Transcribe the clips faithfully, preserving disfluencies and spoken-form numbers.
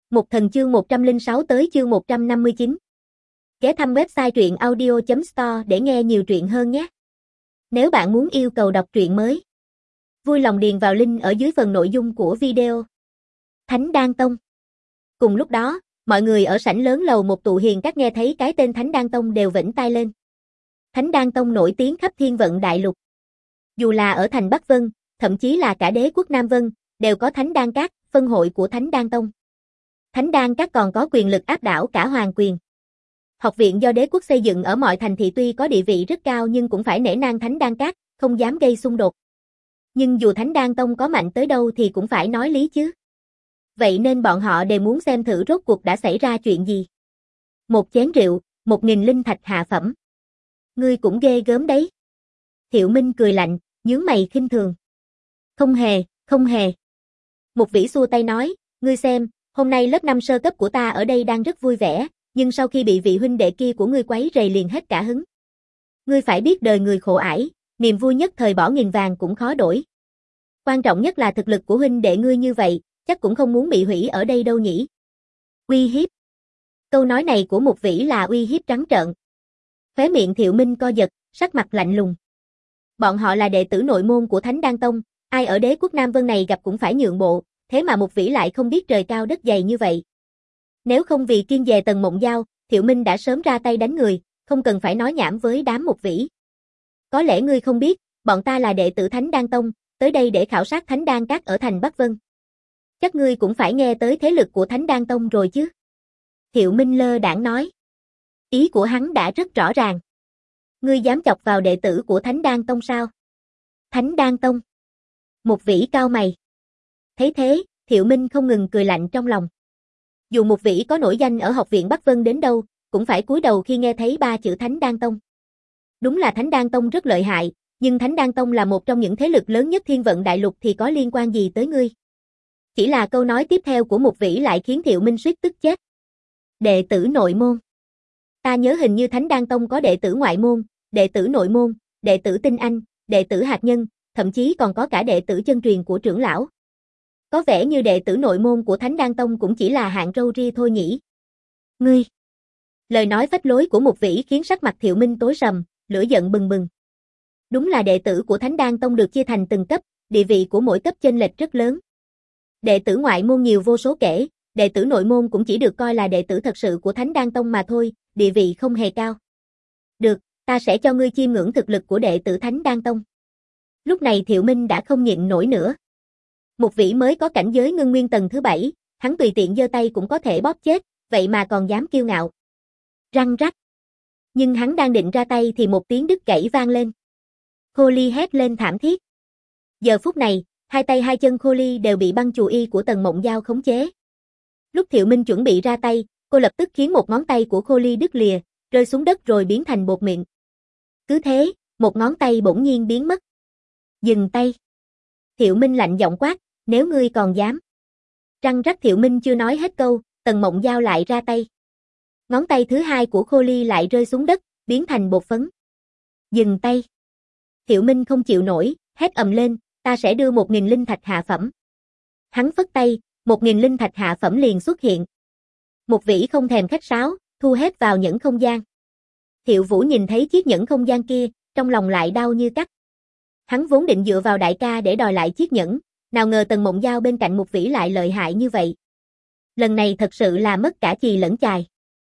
Một Thần chương một trăm lẻ sáu tới chương một trăm năm mươi chín. Ghé thăm website truyện audio chấm store để nghe nhiều truyện hơn nhé. Nếu bạn muốn yêu cầu đọc truyện mới, vui lòng điền vào link ở dưới phần nội dung của video. Thánh Đan Tông. Cùng lúc đó, mọi người ở sảnh lớn lầu một tụ hiền các nghe thấy cái tên Thánh Đan Tông đều vểnh tai lên. Thánh Đan Tông nổi tiếng khắp thiên vận đại lục. Dù là ở thành Bắc Vân, thậm chí là cả đế quốc Nam Vân, đều có Thánh Đan Các, phân hội của Thánh Đan Tông. Thánh Đan Các còn có quyền lực áp đảo cả hoàng quyền. Học viện do đế quốc xây dựng ở mọi thành thị tuy có địa vị rất cao nhưng cũng phải nể nang Thánh Đan Các, không dám gây xung đột. Nhưng dù Thánh Đan Tông có mạnh tới đâu thì cũng phải nói lý chứ. Vậy nên bọn họ đều muốn xem thử rốt cuộc đã xảy ra chuyện gì. Một chén rượu, một nghìn linh thạch hạ phẩm. Ngươi cũng ghê gớm đấy. Thiệu Minh cười lạnh, nhướng mày khinh thường. Không hề, không hề. Một vĩ xua tay nói, ngươi xem, hôm nay lớp năm sơ cấp của ta ở đây đang rất vui vẻ, nhưng sau khi bị vị huynh đệ kia của ngươi quấy rầy liền hết cả hứng. Ngươi phải biết đời người khổ ải, niềm vui nhất thời bỏ nghìn vàng cũng khó đổi. Quan trọng nhất là thực lực của huynh đệ ngươi như vậy, chắc cũng không muốn bị hủy ở đây đâu nhỉ. Uy hiếp. Câu nói này của một vĩ là uy hiếp trắng trợn. Khóe miệng Thiệu Minh co giật, sắc mặt lạnh lùng. Bọn họ là đệ tử nội môn của Thánh Đan Tông, ai ở đế quốc Nam Vân này gặp cũng phải nhượng bộ, thế mà một vĩ lại không biết trời cao đất dày như vậy. Nếu không vì kiêng dè Tần Mộng Giao, Thiệu Minh đã sớm ra tay đánh người, không cần phải nói nhảm với đám một vĩ. Có lẽ ngươi không biết, bọn ta là đệ tử Thánh Đan Tông, tới đây để khảo sát Thánh Đan Các ở thành Bắc Vân. Chắc ngươi cũng phải nghe tới thế lực của Thánh Đan Tông rồi chứ. Thiệu Minh lơ đãng nói. Ý của hắn đã rất rõ ràng. Ngươi dám chọc vào đệ tử của Thánh Đan Tông sao? Thánh Đan Tông. Một vĩ cao mày. Thấy thế, Thiệu Minh không ngừng cười lạnh trong lòng. Dù một vĩ có nổi danh ở học viện Bắc Vân đến đâu, cũng phải cúi đầu khi nghe thấy ba chữ Thánh Đan Tông. Đúng là Thánh Đan Tông rất lợi hại, nhưng Thánh Đan Tông là một trong những thế lực lớn nhất thiên vận đại lục thì có liên quan gì tới ngươi? Chỉ là câu nói tiếp theo của một vĩ lại khiến Thiệu Minh suýt tức chết. Đệ tử nội môn. Ta nhớ hình như Thánh Đan Tông có đệ tử ngoại môn, đệ tử nội môn, đệ tử tinh anh, đệ tử hạt nhân, thậm chí còn có cả đệ tử chân truyền của trưởng lão. Có vẻ như đệ tử nội môn của Thánh Đan Tông cũng chỉ là hạng râu ria thôi nhỉ. Ngươi. Lời nói phách lối của một vĩ khiến sắc mặt Thiệu Minh tối sầm, lửa giận bừng bừng. Đúng là đệ tử của Thánh Đan Tông được chia thành từng cấp, địa vị của mỗi cấp chênh lệch rất lớn. Đệ tử ngoại môn nhiều vô số kể, đệ tử nội môn cũng chỉ được coi là đệ tử thật sự của Thánh Đan Tông mà thôi, địa vị không hề cao. Được, ta sẽ cho ngươi chiêm ngưỡng thực lực của đệ tử Thánh Đan Tông. Lúc này Thiệu Minh đã không nhịn nổi nữa. Một vĩ mới có cảnh giới ngưng nguyên tầng thứ bảy, hắn tùy tiện giơ tay cũng có thể bóp chết, vậy mà còn dám kiêu ngạo. Răng rắc. Nhưng hắn đang định ra tay thì một tiếng đứt gãy vang lên. Khô Ly hét lên thảm thiết. Giờ phút này, hai tay hai chân Khô Ly đều bị băng chù y của Tần Mộng Giao khống chế. Lúc Thiệu Minh chuẩn bị ra tay, cô lập tức khiến một ngón tay của Khô Ly đứt lìa, rơi xuống đất rồi biến thành bột mịn. Cứ thế, một ngón tay bỗng nhiên biến mất. Dừng tay. Thiệu Minh lạnh giọng quát, nếu ngươi còn dám. Răng rắc. Thiệu Minh chưa nói hết câu, Tần Mộng Giao lại ra tay. Ngón tay thứ hai của Khô Ly lại rơi xuống đất, biến thành bột phấn. Dừng tay. Thiệu Minh không chịu nổi, hét ầm lên, ta sẽ đưa một nghìn linh thạch hạ phẩm. Hắn phất tay, một nghìn linh thạch hạ phẩm liền xuất hiện. Một vĩ không thèm khách sáo, thu hết vào nhẫn không gian. Thiệu Vũ nhìn thấy chiếc nhẫn không gian kia, trong lòng lại đau như cắt. Hắn vốn định dựa vào đại ca để đòi lại chiếc nhẫn, nào ngờ Tần Mộng Giao bên cạnh một vĩ lại lợi hại như vậy. Lần này thật sự là mất cả chì lẫn chài.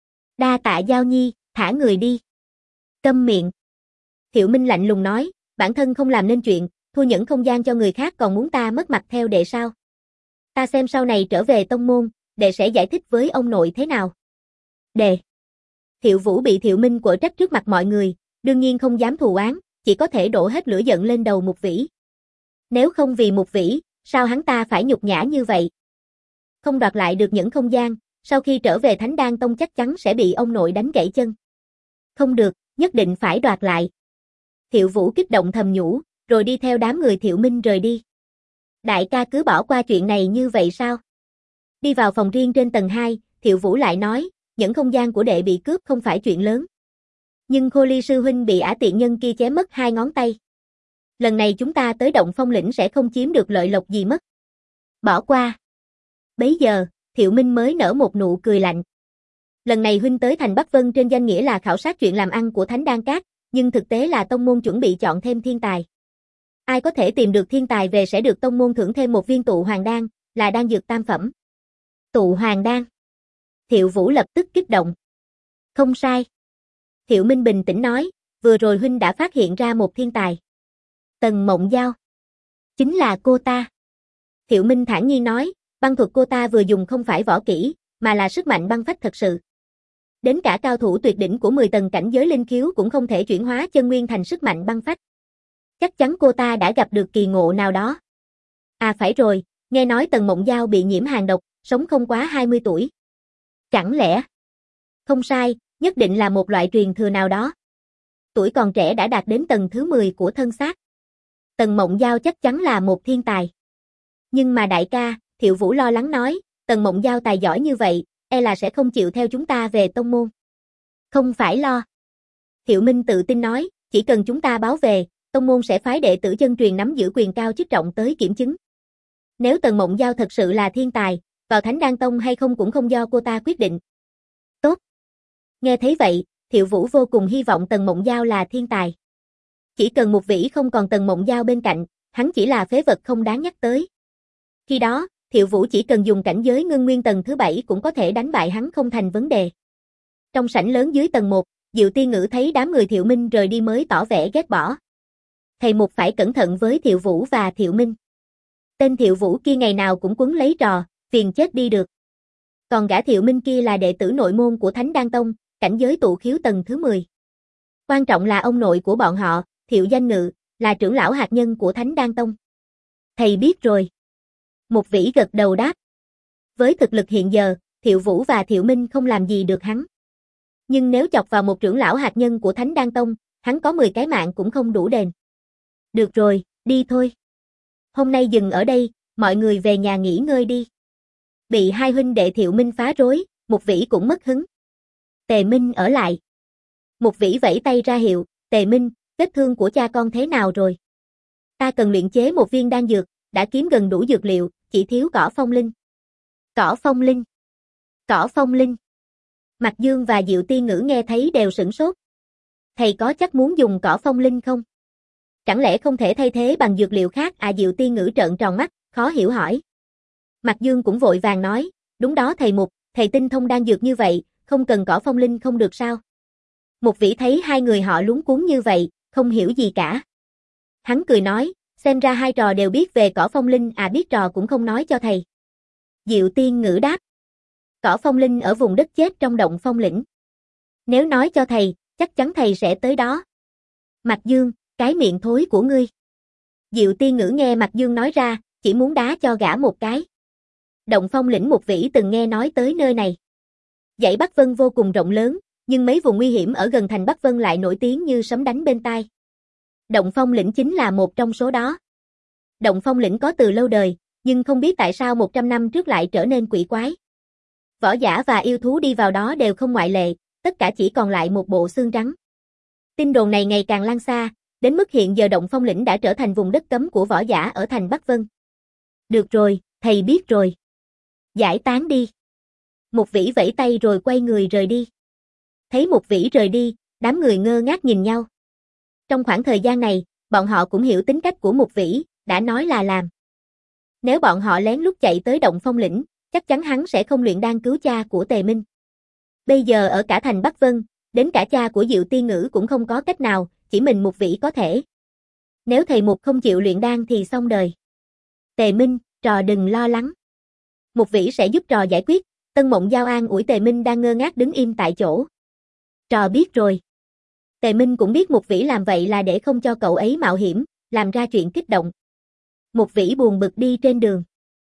Đa tạ Giao Nhi, thả người đi. Câm miệng. Thiệu Minh lạnh lùng nói, bản thân không làm nên chuyện, thua nhẫn không gian cho người khác còn muốn ta mất mặt theo đệ sao? Ta xem sau này trở về tông môn, đệ sẽ giải thích với ông nội thế nào. Đệ. Thiệu Vũ bị Thiệu Minh quở trách trước mặt mọi người, đương nhiên không dám thù oán, chỉ có thể đổ hết lửa giận lên đầu Mục Vĩ. Nếu không vì Mục Vĩ, sao hắn ta phải nhục nhã như vậy? Không đoạt lại được nhẫn không gian, sau khi trở về Thánh Đan Tông chắc chắn sẽ bị ông nội đánh gãy chân. Không được, nhất định phải đoạt lại. Thiệu Vũ kích động thầm nhủ, rồi đi theo đám người Thiệu Minh rời đi. Đại ca cứ bỏ qua chuyện này như vậy sao? Đi vào phòng riêng trên tầng hai, Thiệu Vũ lại nói, nhẫn không gian của đệ bị cướp không phải chuyện lớn. Nhưng Khô Ly sư huynh bị ả tiện nhân kia chém mất hai ngón tay. Lần này chúng ta tới Động Phong lĩnh sẽ không chiếm được lợi lộc gì mất. Bỏ qua. Bấy giờ, Thiệu Minh mới nở một nụ cười lạnh. Lần này huynh tới thành Bắc Vân trên danh nghĩa là khảo sát chuyện làm ăn của Thánh Đan Các, nhưng thực tế là tông môn chuẩn bị chọn thêm thiên tài. Ai có thể tìm được thiên tài về sẽ được tông môn thưởng thêm một viên tụ hoàng đan, là đan dược tam phẩm. Tụ hoàng đan. Thiệu Vũ lập tức kích động. Không sai. Thiệu Minh bình tĩnh nói, vừa rồi huynh đã phát hiện ra một thiên tài. Tần Mộng Giao. Chính là cô ta. Thiệu Minh thản nhiên nói, băng thuật cô ta vừa dùng không phải võ kỹ, mà là sức mạnh băng phách thật sự. Đến cả cao thủ tuyệt đỉnh của mười tầng cảnh giới linh khiếu cũng không thể chuyển hóa chân nguyên thành sức mạnh băng phách. Chắc chắn cô ta đã gặp được kỳ ngộ nào đó. À phải rồi, nghe nói Tần Mộng Giao bị nhiễm hàn độc, sống không quá hai mươi tuổi. Chẳng lẽ? Không sai, nhất định là một loại truyền thừa nào đó. Tuổi còn trẻ đã đạt đến tầng thứ mười của thân xác. Tần Mộng Giao chắc chắn là một thiên tài. Nhưng mà đại ca, Thiệu Vũ lo lắng nói, Tần Mộng Giao tài giỏi như vậy, e là sẽ không chịu theo chúng ta về tông môn. Không phải lo. Thiệu Minh tự tin nói, chỉ cần chúng ta báo về, tông môn sẽ phái đệ tử chân truyền nắm giữ quyền cao chức trọng tới kiểm chứng. Nếu Tần Mộng Giao thật sự là thiên tài, vào Thánh Đan Tông hay không cũng không do cô ta quyết định. Tốt. Nghe thấy vậy, Thiệu Vũ vô cùng hy vọng Tần Mộng Giao là thiên tài. Chỉ cần Mục Vĩ không còn Tần Mộng Giao bên cạnh, hắn chỉ là phế vật không đáng nhắc tới. Khi đó, Thiệu Vũ chỉ cần dùng cảnh giới ngưng nguyên tầng thứ bảy cũng có thể đánh bại hắn không thành vấn đề. Trong sảnh lớn dưới tầng một, Diệu Tiên Ngữ thấy đám người Thiệu Minh rời đi mới tỏ vẻ ghét bỏ. Thầy Mục phải cẩn thận với Thiệu Vũ và Thiệu Minh. Tên Thiệu Vũ kia ngày nào cũng quấn lấy trò, phiền chết đi được. Còn gã Thiệu Minh kia là đệ tử nội môn của Thánh Đan Tông, cảnh giới tụ khiếu tầng thứ mười. Quan trọng là ông nội của bọn họ, Thiệu Danh Ngự, là trưởng lão hạt nhân của Thánh Đan Tông. Thầy biết rồi. Mục Vĩ gật đầu đáp. Với thực lực hiện giờ, Thiệu Vũ và Thiệu Minh không làm gì được hắn. Nhưng nếu chọc vào một trưởng lão hạt nhân của Thánh Đan Tông, hắn có mười cái mạng cũng không đủ đền. Được rồi, đi thôi. Hôm nay dừng ở đây, mọi người về nhà nghỉ ngơi đi. Bị hai huynh đệ Thiệu Minh phá rối, Mục Vĩ cũng mất hứng. Tề Minh ở lại. Mục Vĩ vẫy tay ra hiệu, Tề Minh, vết thương của cha con thế nào rồi? Ta cần luyện chế một viên đan dược, đã kiếm gần đủ dược liệu, chỉ thiếu cỏ phong linh. Cỏ phong linh. Cỏ phong linh. Mạc Dương và Diệu Tiên Ngữ nghe thấy đều sửng sốt. Thầy có chắc muốn dùng cỏ phong linh không? Chẳng lẽ không thể thay thế bằng dược liệu khác à? Diệu Tiên Ngữ trợn tròn mắt, khó hiểu hỏi. Mạc Dương cũng vội vàng nói, đúng đó thầy Mục, thầy tinh thông đan dược như vậy, không cần cỏ phong linh không được sao? Mục Vĩ thấy hai người họ luống cuống như vậy, không hiểu gì cả. Hắn cười nói, xem ra hai trò đều biết về cỏ phong linh à, biết trò cũng không nói cho thầy. Diệu Tiên Ngữ đáp. Cỏ phong linh ở vùng đất chết trong động phong lĩnh. Nếu nói cho thầy, chắc chắn thầy sẽ tới đó. Mạc Dương, cái miệng thối của ngươi. Diệu Tiên Ngữ nghe Mạc Dương nói ra, chỉ muốn đá cho gã một cái. Động phong lĩnh Mục Vĩ từng nghe nói tới nơi này. Dãy Bắc Vân vô cùng rộng lớn, nhưng mấy vùng nguy hiểm ở gần thành Bắc Vân lại nổi tiếng như sấm đánh bên tai. Động phong lĩnh chính là một trong số đó. Động phong lĩnh có từ lâu đời, nhưng không biết tại sao một trăm năm trước lại trở nên quỷ quái. Võ giả và yêu thú đi vào đó đều không ngoại lệ, tất cả chỉ còn lại một bộ xương trắng. Tin đồn này ngày càng lan xa, đến mức hiện giờ động phong lĩnh đã trở thành vùng đất cấm của võ giả ở thành Bắc Vân. Được rồi, thầy biết rồi. Giải tán đi. Mục Vĩ vẫy tay rồi quay người rời đi. Thấy Mục Vĩ rời đi, đám người ngơ ngác nhìn nhau. Trong khoảng thời gian này, bọn họ cũng hiểu tính cách của Mục Vĩ, đã nói là làm. Nếu bọn họ lén lút chạy tới động phong lĩnh, chắc chắn hắn sẽ không luyện đan cứu cha của Tề Minh. Bây giờ ở cả thành Bắc Vân, đến cả cha của Diệu Tiên Ngữ cũng không có cách nào, chỉ mình Mục Vĩ có thể. Nếu thầy Mục không chịu luyện đan thì xong đời. Tề Minh, trò đừng lo lắng. Mục Vĩ sẽ giúp trò giải quyết. Tân Mộng Giao an ủi Tề Minh đang ngơ ngác đứng im tại chỗ. Trò biết rồi. Tề Minh cũng biết Mục Vĩ làm vậy là để không cho cậu ấy mạo hiểm, làm ra chuyện kích động. Mục Vĩ buồn bực đi trên đường.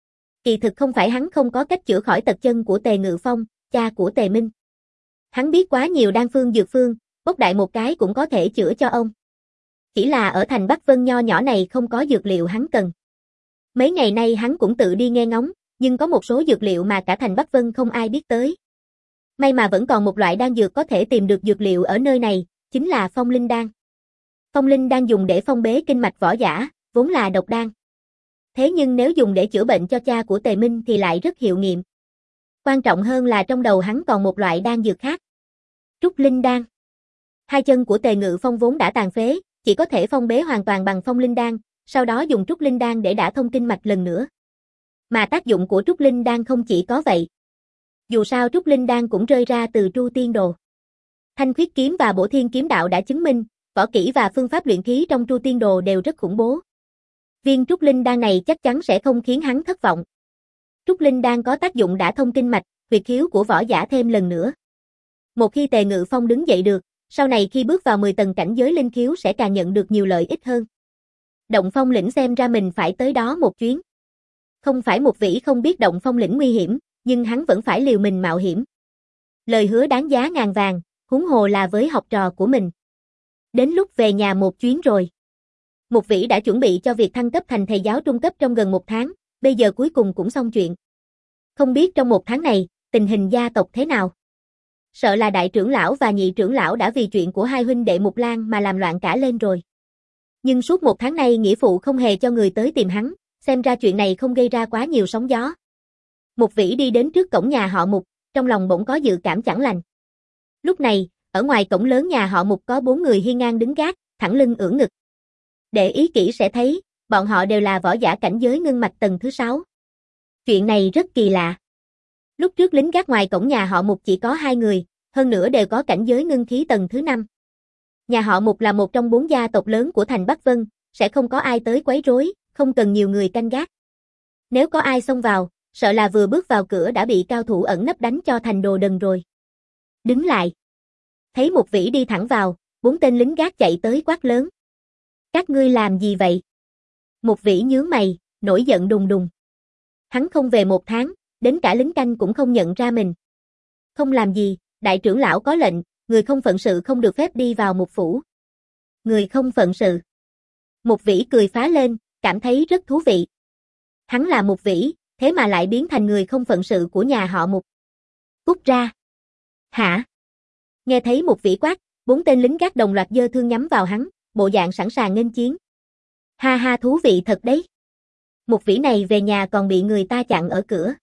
Kỳ thực không phải hắn không có cách chữa khỏi tật chân của Tề Ngự Phong, cha của Tề Minh. Hắn biết quá nhiều đan phương dược phương, bốc đại một cái cũng có thể chữa cho ông. Chỉ là ở thành Bắc Vân nho nhỏ này không có dược liệu hắn cần. Mấy ngày nay hắn cũng tự đi nghe ngóng, nhưng có một số dược liệu mà cả thành Bắc Vân không ai biết tới. May mà vẫn còn một loại đan dược có thể tìm được dược liệu ở nơi này, chính là phong linh đan. Phong linh đan dùng để phong bế kinh mạch võ giả, vốn là độc đan. Thế nhưng nếu dùng để chữa bệnh cho cha của Tề Minh thì lại rất hiệu nghiệm. Quan trọng hơn là trong đầu hắn còn một loại đan dược khác. Trúc Linh Đan. Hai chân của Tề Ngự Phong vốn đã tàn phế, chỉ có thể phong bế hoàn toàn bằng Phong Linh Đan, sau đó dùng Trúc Linh Đan để đả thông kinh mạch lần nữa. Mà tác dụng của Trúc Linh Đan không chỉ có vậy. Dù sao Trúc Linh Đan cũng rơi ra từ Tru Tiên Đồ. Thanh Khuyết Kiếm và Bổ Thiên Kiếm Đạo đã chứng minh, võ kỹ và phương pháp luyện khí trong Tru Tiên Đồ đều rất khủng bố. Viên Trúc Linh Đan này chắc chắn sẽ không khiến hắn thất vọng. Trúc Linh Đan có tác dụng đả thông kinh mạch, huyệt khiếu của võ giả thêm lần nữa. Một khi Tề Ngự Phong đứng dậy được, sau này khi bước vào mười tầng cảnh giới linh khiếu sẽ càng nhận được nhiều lợi ích hơn. Động Phong Lĩnh xem ra mình phải tới đó một chuyến. Không phải Một Vĩ không biết Động Phong Lĩnh nguy hiểm, nhưng hắn vẫn phải liều mình mạo hiểm. Lời hứa đáng giá ngàn vàng, huống hồ là với học trò của mình. Đến lúc về nhà một chuyến rồi. Một Vĩ đã chuẩn bị cho việc thăng cấp thành thầy giáo trung cấp trong gần một tháng, bây giờ cuối cùng cũng xong chuyện. Không biết trong một tháng này, tình hình gia tộc thế nào? Sợ là đại trưởng lão và nhị trưởng lão đã vì chuyện của hai huynh đệ Mục Lan mà làm loạn cả lên rồi. Nhưng suốt một tháng nay nghĩa phụ không hề cho người tới tìm hắn, xem ra chuyện này không gây ra quá nhiều sóng gió. Một Vĩ đi đến trước cổng nhà họ Mục, trong lòng bỗng có dự cảm chẳng lành. Lúc này, ở ngoài cổng lớn nhà họ Mục có bốn người hiên ngang đứng gác, thẳng lưng ưỡn ngực. Để ý kỹ sẽ thấy, bọn họ đều là võ giả cảnh giới ngưng mạch tầng thứ sáu. Chuyện này rất kỳ lạ. Lúc trước lính gác ngoài cổng nhà họ Mục chỉ có hai người, hơn nữa đều có cảnh giới ngưng khí tầng thứ năm. Nhà họ Mục là một trong bốn gia tộc lớn của thành Bắc Vân, sẽ không có ai tới quấy rối, không cần nhiều người canh gác. Nếu có ai xông vào, sợ là vừa bước vào cửa đã bị cao thủ ẩn nấp đánh cho thành đồ đần rồi. Đứng lại. Thấy Một Vĩ đi thẳng vào, bốn tên lính gác chạy tới quát lớn. Các ngươi làm gì vậy? Một Vĩ nhướng mày, nổi giận đùng đùng. Hắn không về một tháng, đến cả lính canh cũng không nhận ra mình. Không làm gì, đại trưởng lão có lệnh, người không phận sự không được phép đi vào một phủ. Người không phận sự. Một Vĩ cười phá lên, cảm thấy rất thú vị. Hắn là Một Vĩ, thế mà lại biến thành người không phận sự của nhà họ Mục. Cút ra. Hả? Nghe thấy Một Vĩ quát, bốn tên lính gác đồng loạt giơ thương nhắm vào hắn, bộ dạng sẵn sàng nghênh chiến. Ha ha, thú vị thật đấy. Một Vĩ này về nhà còn bị người ta chặn ở cửa.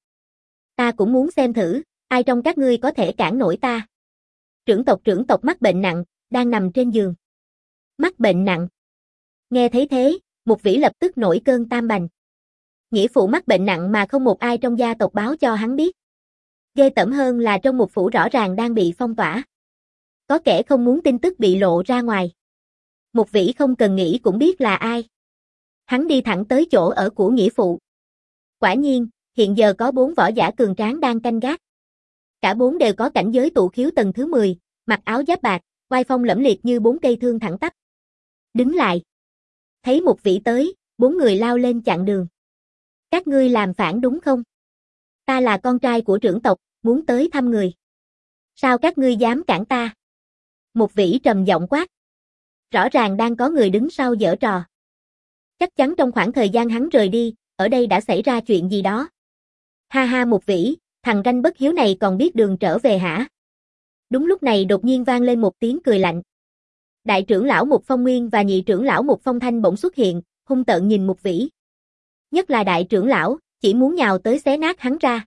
Ta cũng muốn xem thử, ai trong các ngươi có thể cản nổi ta. Trưởng tộc trưởng tộc mắc bệnh nặng, đang nằm trên giường. Mắc bệnh nặng. Nghe thấy thế, Một Vĩ lập tức nổi cơn tam bành. Nghĩa phụ mắc bệnh nặng mà không một ai trong gia tộc báo cho hắn biết. Ghê tởm hơn là trong một phủ rõ ràng đang bị phong tỏa. Có kẻ không muốn tin tức bị lộ ra ngoài. Một Vĩ không cần nghĩ cũng biết là ai. Hắn đi thẳng tới chỗ ở của nghĩa phụ. Quả nhiên, hiện giờ có bốn võ giả cường tráng đang canh gác. Cả bốn đều có cảnh giới tụ khiếu tầng thứ mười, mặc áo giáp bạc, oai phong lẫm liệt như bốn cây thương thẳng tắp. Đứng lại. Thấy Một Vĩ tới, bốn người lao lên chặn đường. Các ngươi làm phản đúng không? Ta là con trai của trưởng tộc, muốn tới thăm người. Sao các ngươi dám cản ta? Một Vĩ trầm giọng quát. Rõ ràng đang có người đứng sau giở trò. Chắc chắn trong khoảng thời gian hắn rời đi, ở đây đã xảy ra chuyện gì đó. Ha ha, Một Vĩ, thằng ranh bất hiếu này còn biết đường trở về hả? Đúng lúc này đột nhiên vang lên một tiếng cười lạnh. Đại trưởng lão Mục Phong Nguyên và nhị trưởng lão Mục Phong Thanh bỗng xuất hiện, hung tợn nhìn Một Vĩ. Nhất là đại trưởng lão, chỉ muốn nhào tới xé nát hắn ra.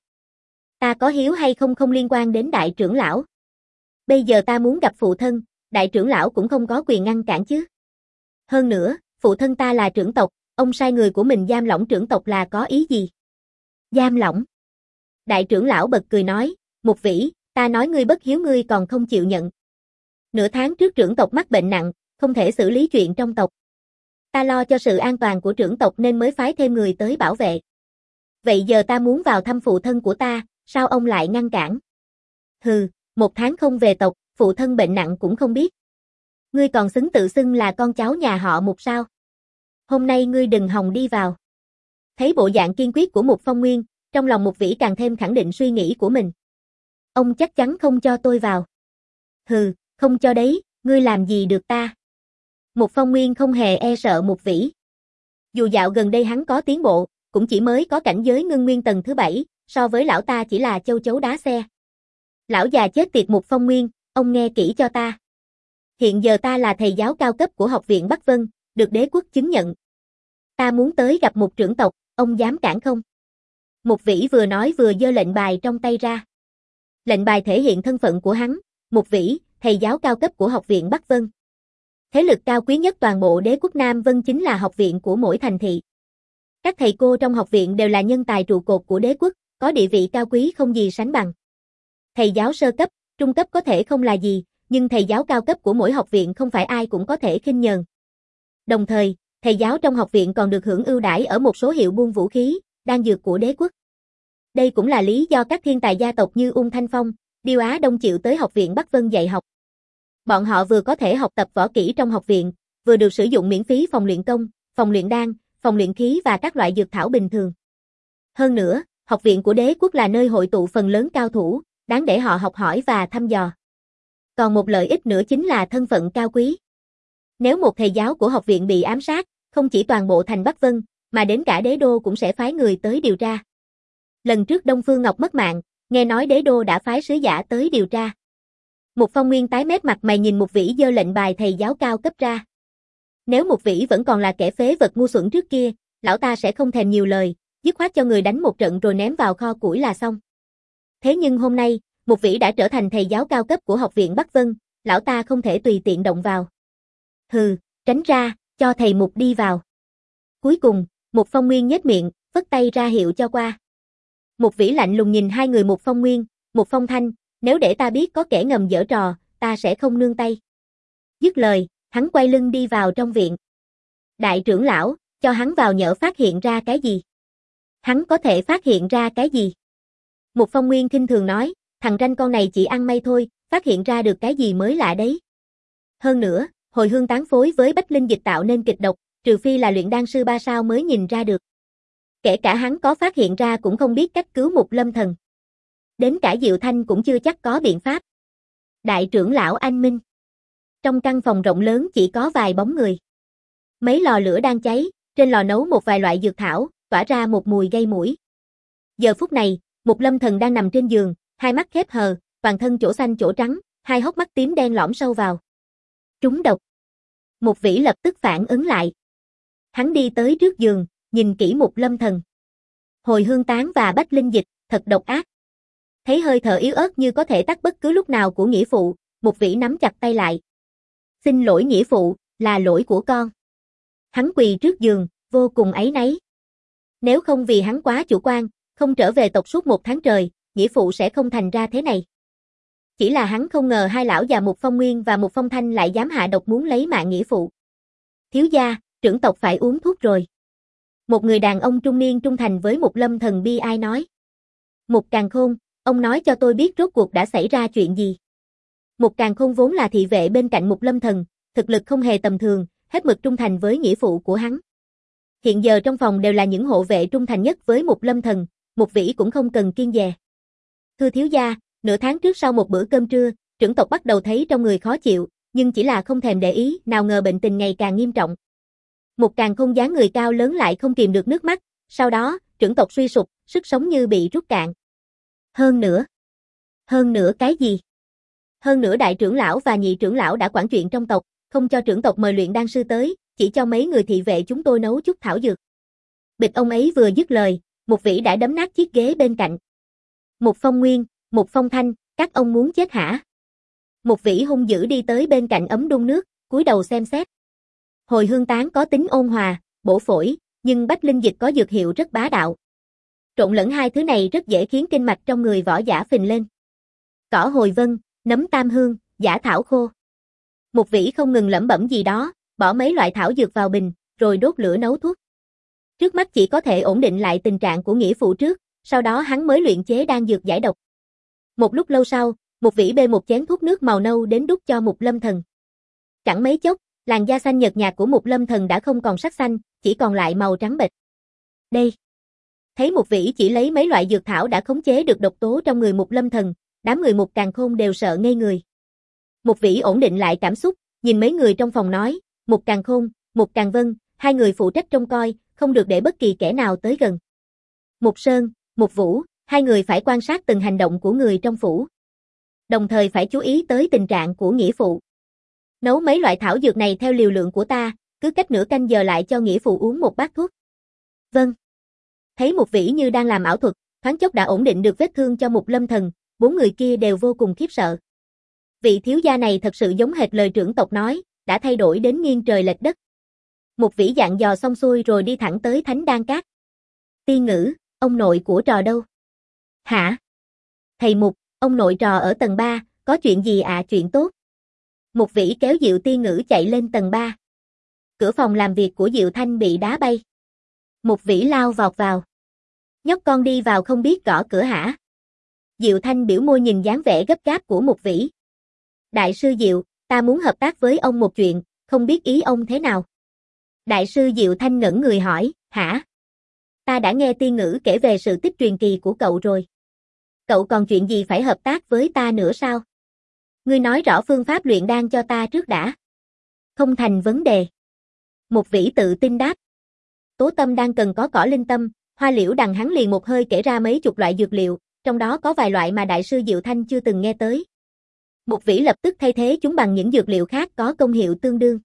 Ta có hiếu hay không không liên quan đến đại trưởng lão. Bây giờ ta muốn gặp phụ thân, đại trưởng lão cũng không có quyền ngăn cản chứ. Hơn nữa, phụ thân ta là trưởng tộc, ông sai người của mình giam lỏng trưởng tộc là có ý gì? Giam lỏng? Đại trưởng lão bật cười nói, Một Vĩ, ta nói ngươi bất hiếu ngươi còn không chịu nhận. Nửa tháng trước trưởng tộc mắc bệnh nặng, không thể xử lý chuyện trong tộc. Ta lo cho sự an toàn của trưởng tộc nên mới phái thêm người tới bảo vệ. Vậy giờ ta muốn vào thăm phụ thân của ta, sao ông lại ngăn cản? Hừ, một tháng không về tộc, phụ thân bệnh nặng cũng không biết. Ngươi còn xứng tự xưng là con cháu nhà họ Mục sao? Hôm nay ngươi đừng hòng đi vào. Thấy bộ dạng kiên quyết của Mục Phong Nguyên, trong lòng Mục Vĩ càng thêm khẳng định suy nghĩ của mình. Ông chắc chắn không cho tôi vào. Hừ, không cho đấy, ngươi làm gì được ta? Mục Phong Nguyên không hề e sợ Mục Vĩ. Dù dạo gần đây hắn có tiến bộ, cũng chỉ mới có cảnh giới ngưng nguyên tầng thứ bảy, so với lão ta chỉ là châu chấu đá xe. Lão già chết tiệt Mục Phong Nguyên, ông nghe kỹ cho ta. Hiện giờ ta là thầy giáo cao cấp của học viện Bắc Vân, được đế quốc chứng nhận. Ta muốn tới gặp một trưởng tộc, ông dám cản không? Mục Vĩ vừa nói vừa giơ lệnh bài trong tay ra. Lệnh bài thể hiện thân phận của hắn, Mục Vĩ, thầy giáo cao cấp của Học viện Bắc Vân. Thế lực cao quý nhất toàn bộ đế quốc Nam Vân chính là học viện của mỗi thành thị. Các thầy cô trong học viện đều là nhân tài trụ cột của đế quốc, có địa vị cao quý không gì sánh bằng. Thầy giáo sơ cấp, trung cấp có thể không là gì, nhưng thầy giáo cao cấp của mỗi học viện không phải ai cũng có thể khinh nhờn. Đồng thời, thầy giáo trong học viện còn được hưởng ưu đãi ở một số hiệu buôn vũ khí, đan dược của đế quốc. Đây cũng là lý do các thiên tài gia tộc như Ung Thanh Phong, Điêu Á Đông chịu tới Học viện Bắc Vân dạy học. Bọn họ vừa có thể học tập võ kỹ trong học viện, vừa được sử dụng miễn phí phòng luyện công, phòng luyện đan, phòng luyện khí và các loại dược thảo bình thường. Hơn nữa, học viện của đế quốc là nơi hội tụ phần lớn cao thủ, đáng để họ học hỏi và thăm dò. Còn một lợi ích nữa chính là thân phận cao quý. Nếu một thầy giáo của học viện bị ám sát, không chỉ toàn bộ thành Bắc Vân, mà đến cả đế đô cũng sẽ phái người tới điều tra. Lần trước Đông Phương Ngọc mất mạng, nghe nói đế đô đã phái sứ giả tới điều tra. Mục Phong Nguyên tái mét mặt mày nhìn Mục Vĩ giơ lệnh bài thầy giáo cao cấp ra. Nếu Mục Vĩ vẫn còn là kẻ phế vật ngu xuẩn trước kia, lão ta sẽ không thèm nhiều lời, dứt khoát cho người đánh một trận rồi ném vào kho củi là xong. Thế nhưng hôm nay, Mục Vĩ đã trở thành thầy giáo cao cấp của Học viện Bắc Vân, lão ta không thể tùy tiện động vào. Hừ, tránh ra, cho thầy Mục đi vào. Cuối cùng, Mục Phong Nguyên nhếch miệng, phất tay ra hiệu cho qua. Mục Vĩ lạnh lùng nhìn hai người Mục Phong Nguyên, Mục Phong Thanh, nếu để ta biết có kẻ ngầm giở trò, ta sẽ không nương tay. Dứt lời, hắn quay lưng đi vào trong viện. Đại trưởng lão, cho hắn vào nhỡ phát hiện ra cái gì? Hắn có thể phát hiện ra cái gì? Mục Phong Nguyên khinh thường nói, thằng ranh con này chỉ ăn may thôi, phát hiện ra được cái gì mới lạ đấy. Hơn nữa, hồi hương tán phối với bách linh dịch tạo nên kịch độc, trừ phi là luyện đan sư ba sao mới nhìn ra được. Kể cả hắn có phát hiện ra cũng không biết cách cứu Mục Lâm Thần. Đến cả Diệu Thanh cũng chưa chắc có biện pháp. Đại trưởng lão anh minh. Trong căn phòng rộng lớn chỉ có vài bóng người. Mấy lò lửa đang cháy, trên lò nấu một vài loại dược thảo, tỏa ra một mùi gây mũi. Giờ phút này, Mục Lâm Thần đang nằm trên giường, hai mắt khép hờ, toàn thân chỗ xanh chỗ trắng, hai hốc mắt tím đen lõm sâu vào. Trúng độc. Mục Vĩ lập tức phản ứng lại. Hắn đi tới trước giường, nhìn kỹ Mục Lâm Thần. Hồi hương tán và bách linh dịch, thật độc ác. Thấy hơi thở yếu ớt như có thể tắt bất cứ lúc nào của nghĩa phụ, Mục Vĩ nắm chặt tay lại. Xin lỗi nghĩa phụ, là lỗi của con. Hắn quỳ trước giường, vô cùng áy náy. Nếu không vì hắn quá chủ quan, không trở về tộc suốt một tháng trời, nghĩa phụ sẽ không thành ra thế này. Chỉ là hắn không ngờ hai lão già Mục Phong Nguyên và Mục Phong Thanh lại dám hạ độc muốn lấy mạng nghĩa phụ. Thiếu gia, trưởng tộc phải uống thuốc rồi. Một người đàn ông trung niên trung thành với Mục Lâm Thần bi ai nói. Mục Càn Khôn, ông nói cho tôi biết rốt cuộc đã xảy ra chuyện gì. Mục Càn Khôn vốn là thị vệ bên cạnh Mục Lâm Thần, thực lực không hề tầm thường, hết mực trung thành với nghĩa phụ của hắn. Hiện giờ trong phòng đều là những hộ vệ trung thành nhất với Mục Lâm Thần, Mục Vĩ cũng không cần kiêng dè. Thưa thiếu gia, nửa tháng trước sau một bữa cơm trưa, trưởng tộc bắt đầu thấy trong người khó chịu, nhưng chỉ là không thèm để ý, nào ngờ bệnh tình ngày càng nghiêm trọng. Mục Càn Khôn dáng người cao lớn lại không kìm được nước mắt, sau đó, trưởng tộc suy sụp, sức sống như bị rút cạn. Hơn nữa. Hơn nữa cái gì? Hơn nữa đại trưởng lão và nhị trưởng lão đã quản chuyện trong tộc, không cho trưởng tộc mời luyện đan sư tới, chỉ cho mấy người thị vệ chúng tôi nấu chút thảo dược. Bịch ông ấy vừa dứt lời, Mục Vĩ đã đấm nát chiếc ghế bên cạnh. Mục Phong Nguyên, Mục Phong Thanh, các ông muốn chết hả? Mục Vĩ hung dữ đi tới bên cạnh ấm đun nước, cúi đầu xem xét. Hồi hương tán có tính ôn hòa, bổ phổi, nhưng bách linh dịch có dược hiệu rất bá đạo. Trộn lẫn hai thứ này rất dễ khiến kinh mạch trong người võ giả phình lên. Cỏ hồi vân, nấm tam hương, giả thảo khô. Mục Vĩ không ngừng lẩm bẩm gì đó, bỏ mấy loại thảo dược vào bình, rồi đốt lửa nấu thuốc. Trước mắt chỉ có thể ổn định lại tình trạng của nghĩa phụ trước, sau đó hắn mới luyện chế đan dược giải độc. Một lúc lâu sau, Mục Vĩ bê một chén thuốc nước màu nâu đến đút cho Mục Lâm Thần. Chẳng mấy chốc, làn da xanh nhợt nhạt của Mục Lâm Thần đã không còn sắc xanh, chỉ còn lại màu trắng bệch. Đây. Thấy Mục Vĩ chỉ lấy mấy loại dược thảo đã khống chế được độc tố trong người Mục Lâm Thần, đám người Mục Càn Khôn đều sợ ngây người. Mục Vĩ ổn định lại cảm xúc, nhìn mấy người trong phòng nói, Mục Càn Khôn, Mục Càn Vân, hai người phụ trách trông coi, không được để bất kỳ kẻ nào tới gần. Mục Sơn, Mục Vũ, hai người phải quan sát từng hành động của người trong phủ. Đồng thời phải chú ý tới tình trạng của nghĩa phụ. Nấu mấy loại thảo dược này theo liều lượng của ta, cứ cách nửa canh giờ lại cho nghĩa phụ uống một bát thuốc. Vâng. Thấy Mục Vĩ như đang làm ảo thuật, thoáng chốc đã ổn định được vết thương cho Mục Lâm Thần, bốn người kia đều vô cùng khiếp sợ. Vị thiếu gia này thật sự giống hệt lời trưởng tộc nói, đã thay đổi đến nghiêng trời lệch đất. Mục Vĩ dặn dò xong xuôi rồi đi thẳng tới Thánh Đan Các. Tiên Ngữ, ông nội của trò đâu? Hả? Thầy Mục, ông nội trò ở tầng ba, có chuyện gì ạ? À? Chuyện tốt. Mục Vĩ kéo Diệu Tiên Ngữ chạy lên tầng ba. Cửa phòng làm việc của Diệu Thanh bị đá bay. Mục Vĩ lao vọt vào. Nhóc con đi vào không biết gõ cửa hả? Diệu Thanh biểu môi nhìn dáng vẻ gấp gáp của Mục Vĩ. Đại sư Diệu, ta muốn hợp tác với ông một chuyện, không biết ý ông thế nào? Đại sư Diệu Thanh ngẩn người hỏi, hả? Ta đã nghe Tiên Ngữ kể về sự tích truyền kỳ của cậu rồi. Cậu còn chuyện gì phải hợp tác với ta nữa sao? Ngươi nói rõ phương pháp luyện đan cho ta trước đã. Không thành vấn đề. Mục Vĩ tự tin đáp. Tố tâm đang cần có cỏ linh tâm, hoa liễu đằng hắn liền một hơi kể ra mấy chục loại dược liệu, trong đó có vài loại mà đại sư Diệu Thanh chưa từng nghe tới. Mục Vĩ lập tức thay thế chúng bằng những dược liệu khác có công hiệu tương đương.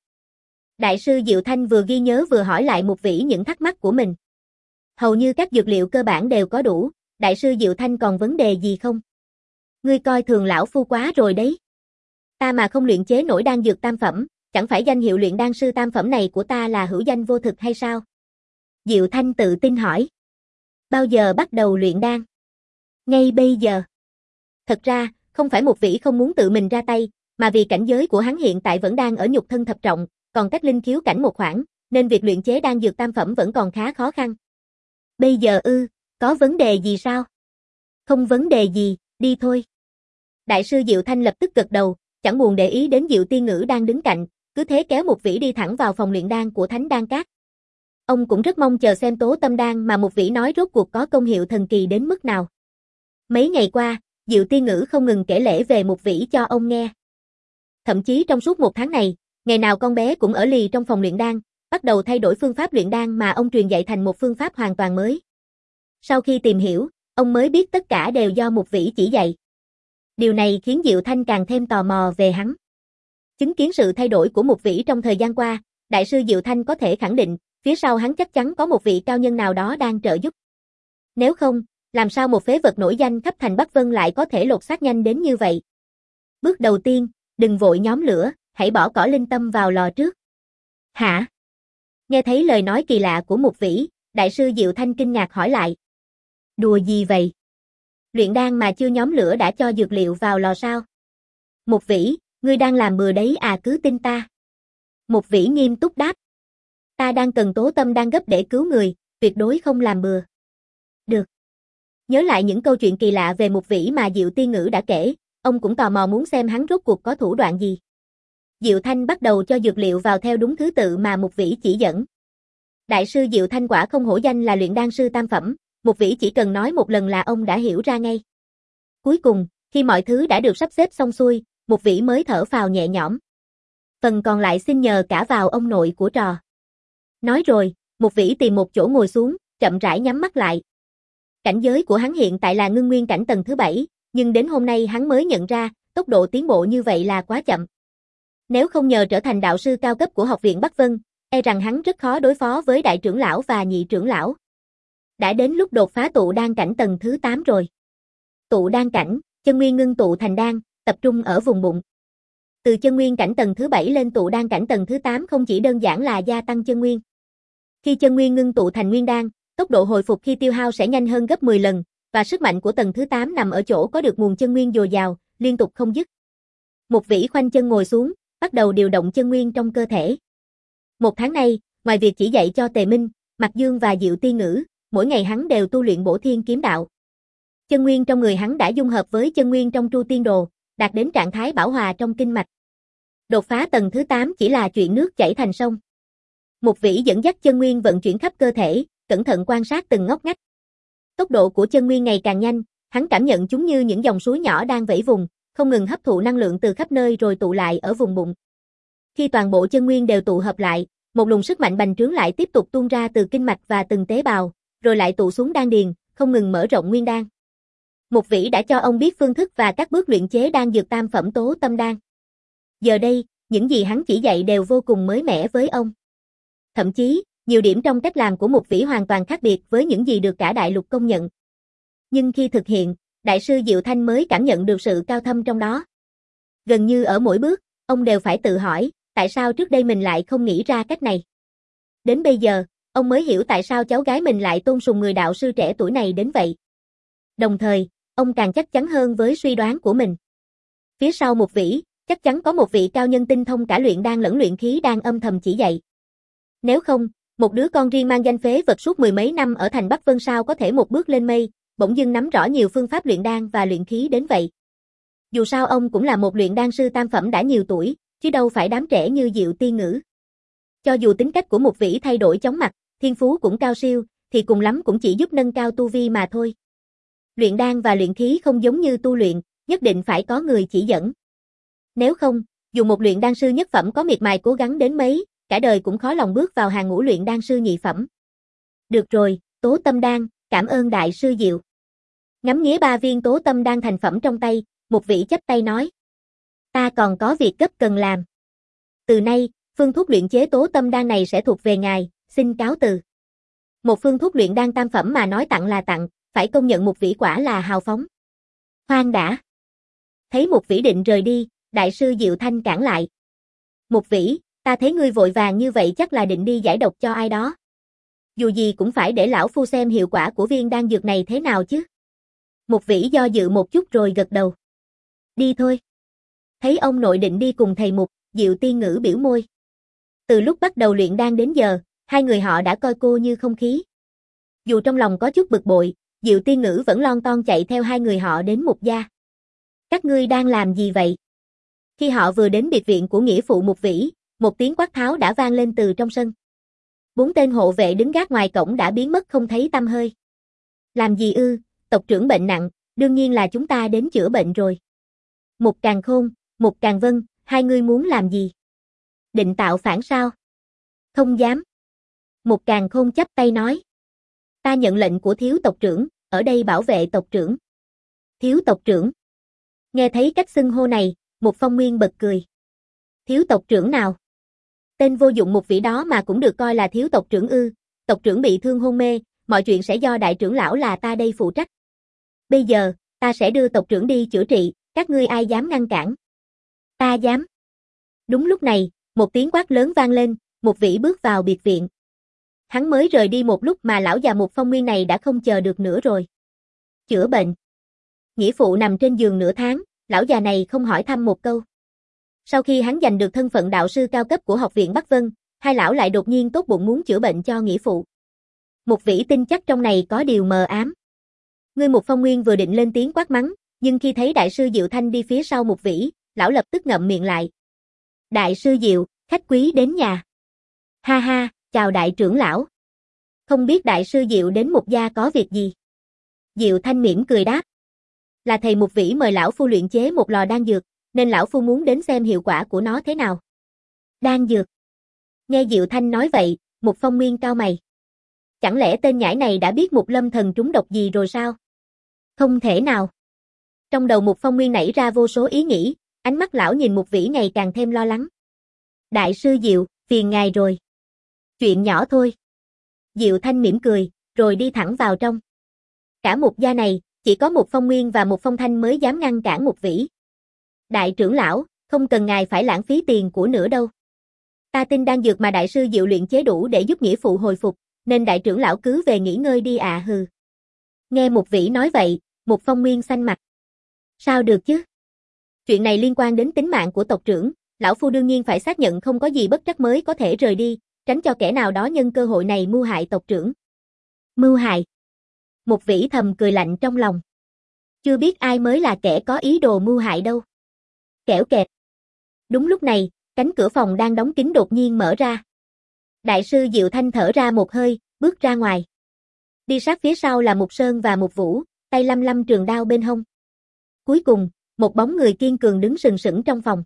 Đại sư Diệu Thanh vừa ghi nhớ vừa hỏi lại Mục Vĩ những thắc mắc của mình. Hầu như các dược liệu cơ bản đều có đủ, đại sư Diệu Thanh còn vấn đề gì không? Ngươi coi thường lão phu quá rồi đấy. Ta mà không luyện chế nổi đan dược tam phẩm, chẳng phải danh hiệu luyện đan sư tam phẩm này của ta là hữu danh vô thực hay sao? Diệu Thanh tự tin hỏi. Bao giờ bắt đầu luyện đan? Ngay bây giờ. Thật ra, không phải Mục Vĩ không muốn tự mình ra tay, mà vì cảnh giới của hắn hiện tại vẫn đang ở nhục thân thập trọng, còn cách linh khiếu cảnh một khoảng, nên việc luyện chế đan dược tam phẩm vẫn còn khá khó khăn. Bây giờ ư, có vấn đề gì sao? Không vấn đề gì, đi thôi. Đại sư Diệu Thanh lập tức gật đầu, chẳng buồn để ý đến Diệu Tiên Ngữ đang đứng cạnh, cứ thế kéo Mục Vĩ đi thẳng vào phòng luyện đan của Thánh Đan Các. Ông cũng rất mong chờ xem tố tâm đan mà Mục Vĩ nói rốt cuộc có công hiệu thần kỳ đến mức nào. Mấy ngày qua, Diệu Tiên Ngữ không ngừng kể lể về Mục Vĩ cho ông nghe. Thậm chí trong suốt một tháng này, ngày nào con bé cũng ở lì trong phòng luyện đan, bắt đầu thay đổi phương pháp luyện đan mà ông truyền dạy thành một phương pháp hoàn toàn mới. Sau khi tìm hiểu, ông mới biết tất cả đều do Mục Vĩ chỉ dạy. Điều này khiến Diệu Thanh càng thêm tò mò về hắn. Chứng kiến sự thay đổi của Mục Vĩ trong thời gian qua, đại sư Diệu Thanh có thể khẳng định, phía sau hắn chắc chắn có một vị cao nhân nào đó đang trợ giúp. Nếu không, làm sao một phế vật nổi danh khắp thành Bắc Vân lại có thể lột xác nhanh đến như vậy? Bước đầu tiên, đừng vội nhóm lửa, hãy bỏ cỏ linh tâm vào lò trước. Hả? Nghe thấy lời nói kỳ lạ của Mục Vĩ, đại sư Diệu Thanh kinh ngạc hỏi lại. Đùa gì vậy? Luyện đan mà chưa nhóm lửa đã cho dược liệu vào lò sao? Mục Vĩ, ngươi đang làm bừa đấy à, cứ tin ta. Mục Vĩ nghiêm túc đáp. Ta đang cần tố tâm đang gấp để cứu người, tuyệt đối không làm bừa. Được. Nhớ lại những câu chuyện kỳ lạ về Mục Vĩ mà Diệu Tiên Ngữ đã kể, ông cũng tò mò muốn xem hắn rốt cuộc có thủ đoạn gì. Diệu Thanh bắt đầu cho dược liệu vào theo đúng thứ tự mà Mục Vĩ chỉ dẫn. Đại sư Diệu Thanh quả không hổ danh là luyện đan sư tam phẩm, Mục Vĩ chỉ cần nói một lần là ông đã hiểu ra ngay. Cuối cùng, khi mọi thứ đã được sắp xếp xong xuôi, Mục Vĩ mới thở phào nhẹ nhõm. Phần còn lại xin nhờ cả vào ông nội của trò. Nói rồi, Mục Vĩ tìm một chỗ ngồi xuống, chậm rãi nhắm mắt lại. Cảnh giới của hắn hiện tại là ngưng nguyên cảnh tầng thứ bảy, nhưng đến hôm nay hắn mới nhận ra, tốc độ tiến bộ như vậy là quá chậm. Nếu không nhờ trở thành đạo sư cao cấp của học viện Bắc Vân, e rằng hắn rất khó đối phó với đại trưởng lão và nhị trưởng lão. Đã đến lúc đột phá tụ đan cảnh tầng thứ tám rồi. Tụ đan cảnh, chân nguyên ngưng tụ thành đan, tập trung ở vùng bụng. Từ chân nguyên cảnh tầng thứ bảy lên tụ đan cảnh tầng thứ tám không chỉ đơn giản là gia tăng chân nguyên. Khi chân nguyên ngưng tụ thành nguyên đan, tốc độ hồi phục khi tiêu hao sẽ nhanh hơn gấp mười lần, và sức mạnh của tầng thứ tám nằm ở chỗ có được nguồn chân nguyên dồi dào, liên tục không dứt. Mục Vĩ khoanh chân ngồi xuống, bắt đầu điều động chân nguyên trong cơ thể. Một tháng nay, ngoài việc chỉ dạy cho Tề Minh, Mạc Dương và Diệu Tiên Ngữ, mỗi ngày hắn đều tu luyện Bổ Thiên Kiếm Đạo. Chân nguyên trong người hắn đã dung hợp với chân nguyên trong Tru Tiên Đồ, đạt đến trạng thái bảo hòa trong kinh mạch. Đột phá tầng thứ tám chỉ là chuyện nước chảy thành sông. Mục Vĩ dẫn dắt chân nguyên vận chuyển khắp cơ thể, cẩn thận quan sát từng ngóc ngách. Tốc độ của chân nguyên ngày càng nhanh, hắn cảm nhận chúng như những dòng suối nhỏ đang vẩy vùng, không ngừng hấp thụ năng lượng từ khắp nơi rồi tụ lại ở vùng bụng. Khi toàn bộ chân nguyên đều tụ hợp lại, một luồng sức mạnh bành trướng lại tiếp tục tuôn ra từ kinh mạch và từng tế bào, rồi lại tụ xuống đan điền, không ngừng mở rộng nguyên đan. Mục Vĩ đã cho ông biết phương thức và các bước luyện chế đan dược tam phẩm tố tâm đan. Giờ đây, những gì hắn chỉ dạy đều vô cùng mới mẻ với ông. Thậm chí, Nhiều điểm trong cách làm của Mục Vĩ hoàn toàn khác biệt với những gì được cả đại lục công nhận. Nhưng khi thực hiện, Đại sư Diệu Thanh mới cảm nhận được sự cao thâm trong đó. Gần như ở mỗi bước, ông đều phải tự hỏi, tại sao trước đây mình lại không nghĩ ra cách này. Đến bây giờ, ông mới hiểu tại sao cháu gái mình lại tôn sùng người đạo sư trẻ tuổi này đến vậy. Đồng thời, ông càng chắc chắn hơn với suy đoán của mình. Phía sau Mục Vĩ, chắc chắn có một vị cao nhân tinh thông cả luyện đan lẫn luyện khí đang âm thầm chỉ dạy. Nếu không, một đứa con riêng mang danh phế vật suốt mười mấy năm ở thành Bắc Vân sao có thể một bước lên mây, bỗng dưng nắm rõ nhiều phương pháp luyện đan và luyện khí đến vậy. Dù sao ông cũng là một luyện đan sư tam phẩm đã nhiều tuổi, chứ đâu phải đám trẻ như Diệu Tiên Ngữ. Cho dù tính cách của Mục Vĩ thay đổi chóng mặt, thiên phú cũng cao siêu, thì cùng lắm cũng chỉ giúp nâng cao tu vi mà thôi. Luyện đan và luyện khí không giống như tu luyện, nhất định phải có người chỉ dẫn. Nếu không, dù một luyện đan sư nhất phẩm có miệt mài cố gắng đến mấy, cả đời cũng khó lòng bước vào hàng ngũ luyện đan sư nhị phẩm. Được rồi, Tố Tâm Đan, cảm ơn đại sư Diệu. Ngắm nghía ba viên Tố Tâm Đan thành phẩm trong tay, Mục Vĩ chắp tay nói. Ta còn có việc gấp cần làm. Từ nay, phương thuốc luyện chế Tố Tâm Đan này sẽ thuộc về ngài, xin cáo từ. Một phương thuốc luyện đan tam phẩm mà nói tặng là tặng, phải công nhận Mục Vĩ quả là hào phóng. Khoan đã. Thấy Mục Vĩ định rời đi, đại sư Diệu Thanh cản lại. Mục Vĩ, ta thấy ngươi vội vàng như vậy chắc là định đi giải độc cho ai đó. Dù gì cũng phải để lão phu xem hiệu quả của viên đan dược này thế nào chứ. Mục Vĩ do dự một chút rồi gật đầu. Đi thôi. Thấy ông nội định đi cùng thầy Mục, Diệu Tiên Ngữ biểu môi. Từ lúc bắt đầu luyện đan đến giờ, hai người họ đã coi cô như không khí. Dù trong lòng có chút bực bội, Diệu Tiên Ngữ vẫn lon ton chạy theo hai người họ đến Mục gia. Các ngươi đang làm gì vậy? Khi họ vừa đến biệt viện của nghĩa phụ Mục Vĩ, một tiếng quát tháo đã vang lên từ trong sân. Bốn tên hộ vệ đứng gác ngoài cổng đã biến mất không thấy tăm hơi. Làm gì ư, tộc trưởng bệnh nặng, đương nhiên là chúng ta đến chữa bệnh rồi. Mục Càn Khôn, Mục Càn Vân, hai ngươi muốn làm gì? Định tạo phản sao? Không dám. Mục Càn Khôn chắp tay nói. Ta nhận lệnh của thiếu tộc trưởng, ở đây bảo vệ tộc trưởng. Thiếu tộc trưởng. Nghe thấy cách xưng hô này, Mục Phong Nguyên bật cười. Thiếu tộc trưởng nào? Tên vô dụng Mục Vĩ đó mà cũng được coi là thiếu tộc trưởng ư? Tộc trưởng bị thương hôn mê, mọi chuyện sẽ do đại trưởng lão là ta đây phụ trách. Bây giờ, ta sẽ đưa tộc trưởng đi chữa trị, các ngươi ai dám ngăn cản? Ta dám. Đúng lúc này, một tiếng quát lớn vang lên, Mục Vĩ bước vào biệt viện. Hắn mới rời đi một lúc mà lão già Mục Phong Nguyên này đã không chờ được nữa rồi. Chữa bệnh. Nghĩa phụ nằm trên giường nửa tháng, lão già này không hỏi thăm một câu. Sau khi hắn giành được thân phận đạo sư cao cấp của học viện Bắc Vân, hai lão lại đột nhiên tốt bụng muốn chữa bệnh cho nghĩa phụ. Mục Vĩ tin chắc trong này có điều mờ ám. Ngươi Mục Phong Nguyên vừa định lên tiếng quát mắng, nhưng khi thấy đại sư Diệu Thanh đi phía sau Mục Vĩ, lão lập tức ngậm miệng lại. Đại sư Diệu, khách quý đến nhà. Ha ha, chào đại trưởng lão. Không biết đại sư Diệu đến Mục gia có việc gì? Diệu Thanh mỉm cười đáp. Là thầy Mục Vĩ mời lão phu luyện chế một lò đan dược, nên lão phu muốn đến xem hiệu quả của nó thế nào. Đan dược. Nghe Diệu Thanh nói vậy, Mục Phong Nguyên cau mày. Chẳng lẽ tên nhãi này đã biết Mục Lâm Thần trúng độc gì rồi sao? Không thể nào. Trong đầu Mục Phong Nguyên nảy ra vô số ý nghĩ, ánh mắt lão nhìn Mục Vĩ ngày càng thêm lo lắng. Đại sư Diệu, phiền ngài rồi. Chuyện nhỏ thôi. Diệu Thanh mỉm cười, rồi đi thẳng vào trong. Cả Mục gia này, chỉ có Mục Phong Nguyên và Mục Phong Thanh mới dám ngăn cản Mục Vĩ. Đại trưởng lão, không cần ngài phải lãng phí tiền của nữa đâu. Ta tin đan dược mà đại sư Diệu luyện chế đủ để giúp nghĩa phụ hồi phục, nên đại trưởng lão cứ về nghỉ ngơi đi à hừ. Nghe Mục Vĩ nói vậy, Mục Phong Nguyên xanh mặt. Sao được chứ? Chuyện này liên quan đến tính mạng của tộc trưởng, lão phu đương nhiên phải xác nhận không có gì bất trắc mới có thể rời đi, tránh cho kẻ nào đó nhân cơ hội này mưu hại tộc trưởng. Mưu hại? Mục Vĩ thầm cười lạnh trong lòng. Chưa biết ai mới là kẻ có ý đồ mưu hại đâu. Kẻo kẹt. Đúng lúc này, cánh cửa phòng đang đóng kín đột nhiên mở ra. Đại sư Diệu Thanh thở ra một hơi, bước ra ngoài. Đi sát phía sau là Mục Sơn và Mục Vũ, tay lăm lăm trường đao bên hông. Cuối cùng, một bóng người kiên cường đứng sừng sững trong phòng.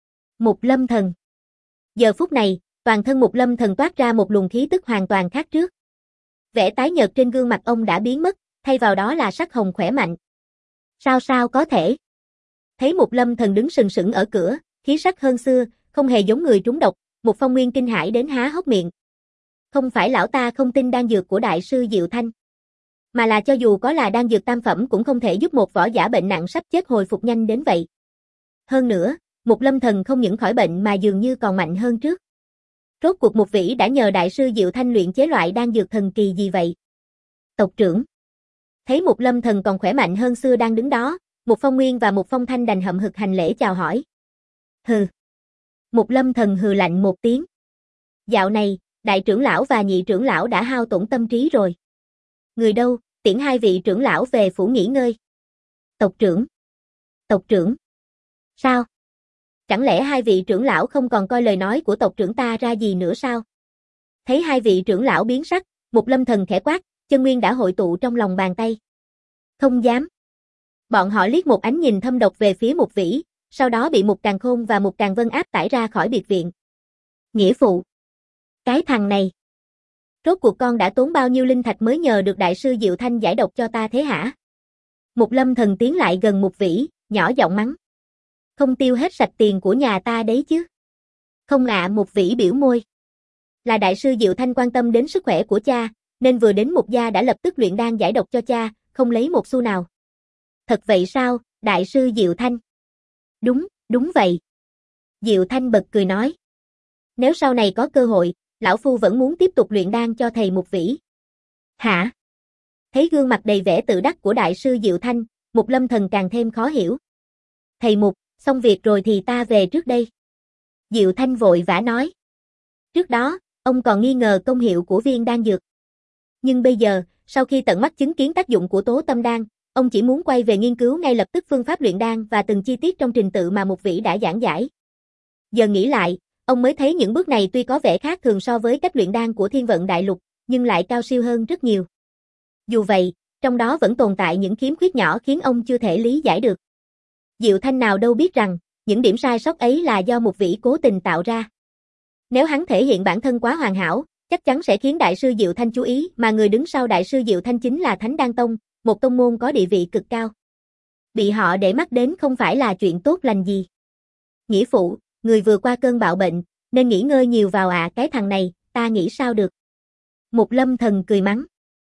Mục Lâm Thần. Giờ phút này, toàn thân Mục Lâm Thần toát ra một luồng khí tức hoàn toàn khác trước. Vẻ tái nhợt trên gương mặt ông đã biến mất, thay vào đó là sắc hồng khỏe mạnh. Sao sao có thể? Thấy Mục Lâm Thần đứng sừng sững ở cửa, khí sắc hơn xưa, không hề giống người trúng độc, Mục Phong Nguyên kinh hãi đến há hốc miệng. Không phải lão ta không tin đan dược của đại sư Diệu Thanh, mà là cho dù có là đan dược tam phẩm cũng không thể giúp một võ giả bệnh nặng sắp chết hồi phục nhanh đến vậy. Hơn nữa, Mục Lâm Thần không những khỏi bệnh mà dường như còn mạnh hơn trước. Rốt cuộc Mục Vĩ đã nhờ đại sư Diệu Thanh luyện chế loại đan dược thần kỳ gì vậy? Tộc trưởng. Thấy Mục Lâm Thần còn khỏe mạnh hơn xưa đang đứng đó, Mục Phong Nguyên và Mục Phong Thanh đành hậm hực hành lễ chào hỏi. Hừ. Mục Lâm Thần hừ lạnh một tiếng. Dạo này, đại trưởng lão và nhị trưởng lão đã hao tổn tâm trí rồi. Người đâu, tiễn hai vị trưởng lão về phủ nghỉ ngơi. Tộc trưởng. Tộc trưởng. Sao? Chẳng lẽ hai vị trưởng lão không còn coi lời nói của tộc trưởng ta ra gì nữa sao? Thấy hai vị trưởng lão biến sắc, Mục Lâm Thần khẽ quát, chân nguyên đã hội tụ trong lòng bàn tay. Không dám. Bọn họ liếc một ánh nhìn thâm độc về phía Mục Vĩ, sau đó bị Mục Càn Khôn và Mục Càn Vân áp tải ra khỏi biệt viện. Nghĩa phụ. Cái thằng này. Rốt cuộc con đã tốn bao nhiêu linh thạch mới nhờ được đại sư Diệu Thanh giải độc cho ta thế hả? Mục Lâm Thần tiến lại gần Mục Vĩ, nhỏ giọng mắng. Không tiêu hết sạch tiền của nhà ta đấy chứ. Không ạ, Mục Vĩ biểu môi. Là đại sư Diệu Thanh quan tâm đến sức khỏe của cha, nên vừa đến Mục gia đã lập tức luyện đan giải độc cho cha, không lấy một xu nào. Thật vậy sao, đại sư Diệu Thanh? Đúng, đúng vậy. Diệu Thanh bật cười nói. Nếu sau này có cơ hội, lão phu vẫn muốn tiếp tục luyện đan cho thầy Mục Vĩ. Hả? Thấy gương mặt đầy vẻ tự đắc của đại sư Diệu Thanh, Mục Lâm Thần càng thêm khó hiểu. Thầy Mục, xong việc rồi thì ta về trước đây. Diệu Thanh vội vã nói. Trước đó, ông còn nghi ngờ công hiệu của viên đan dược. Nhưng bây giờ, sau khi tận mắt chứng kiến tác dụng của tố tâm đan, ông chỉ muốn quay về nghiên cứu ngay lập tức phương pháp luyện đan và từng chi tiết trong trình tự mà Mục Vĩ đã giảng giải. Giờ nghĩ lại, ông mới thấy những bước này tuy có vẻ khác thường so với cách luyện đan của Thiên Vận Đại Lục, nhưng lại cao siêu hơn rất nhiều. Dù vậy, trong đó vẫn tồn tại những khiếm khuyết nhỏ khiến ông chưa thể lý giải được. Diệu Thanh nào đâu biết rằng, những điểm sai sót ấy là do Mục Vĩ cố tình tạo ra. Nếu hắn thể hiện bản thân quá hoàn hảo, chắc chắn sẽ khiến đại sư Diệu Thanh chú ý, mà người đứng sau đại sư Diệu Thanh chính là Thánh Đan Tông, một tông môn có địa vị cực cao. Bị họ để mắt đến không phải là chuyện tốt lành gì. Nghĩa phụ, người vừa qua cơn bạo bệnh, nên nghỉ ngơi nhiều vào ạ, à, cái thằng này, ta nghĩ sao được. Mục Lâm Thần cười mắng.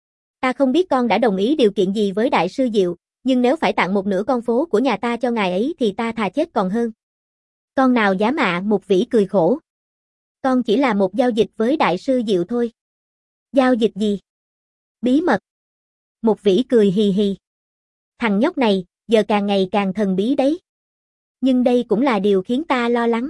Ta không biết con đã đồng ý điều kiện gì với đại sư Diệu, nhưng nếu phải tặng một nửa con phố của nhà ta cho ngài ấy thì ta thà chết còn hơn. Con nào dám ạ, à, Mục Vĩ cười khổ. Con chỉ là một giao dịch với đại sư Diệu thôi. Giao dịch gì? Bí mật. Mục Vĩ cười hì hì. Thằng nhóc này, giờ càng ngày càng thần bí đấy. Nhưng đây cũng là điều khiến ta lo lắng.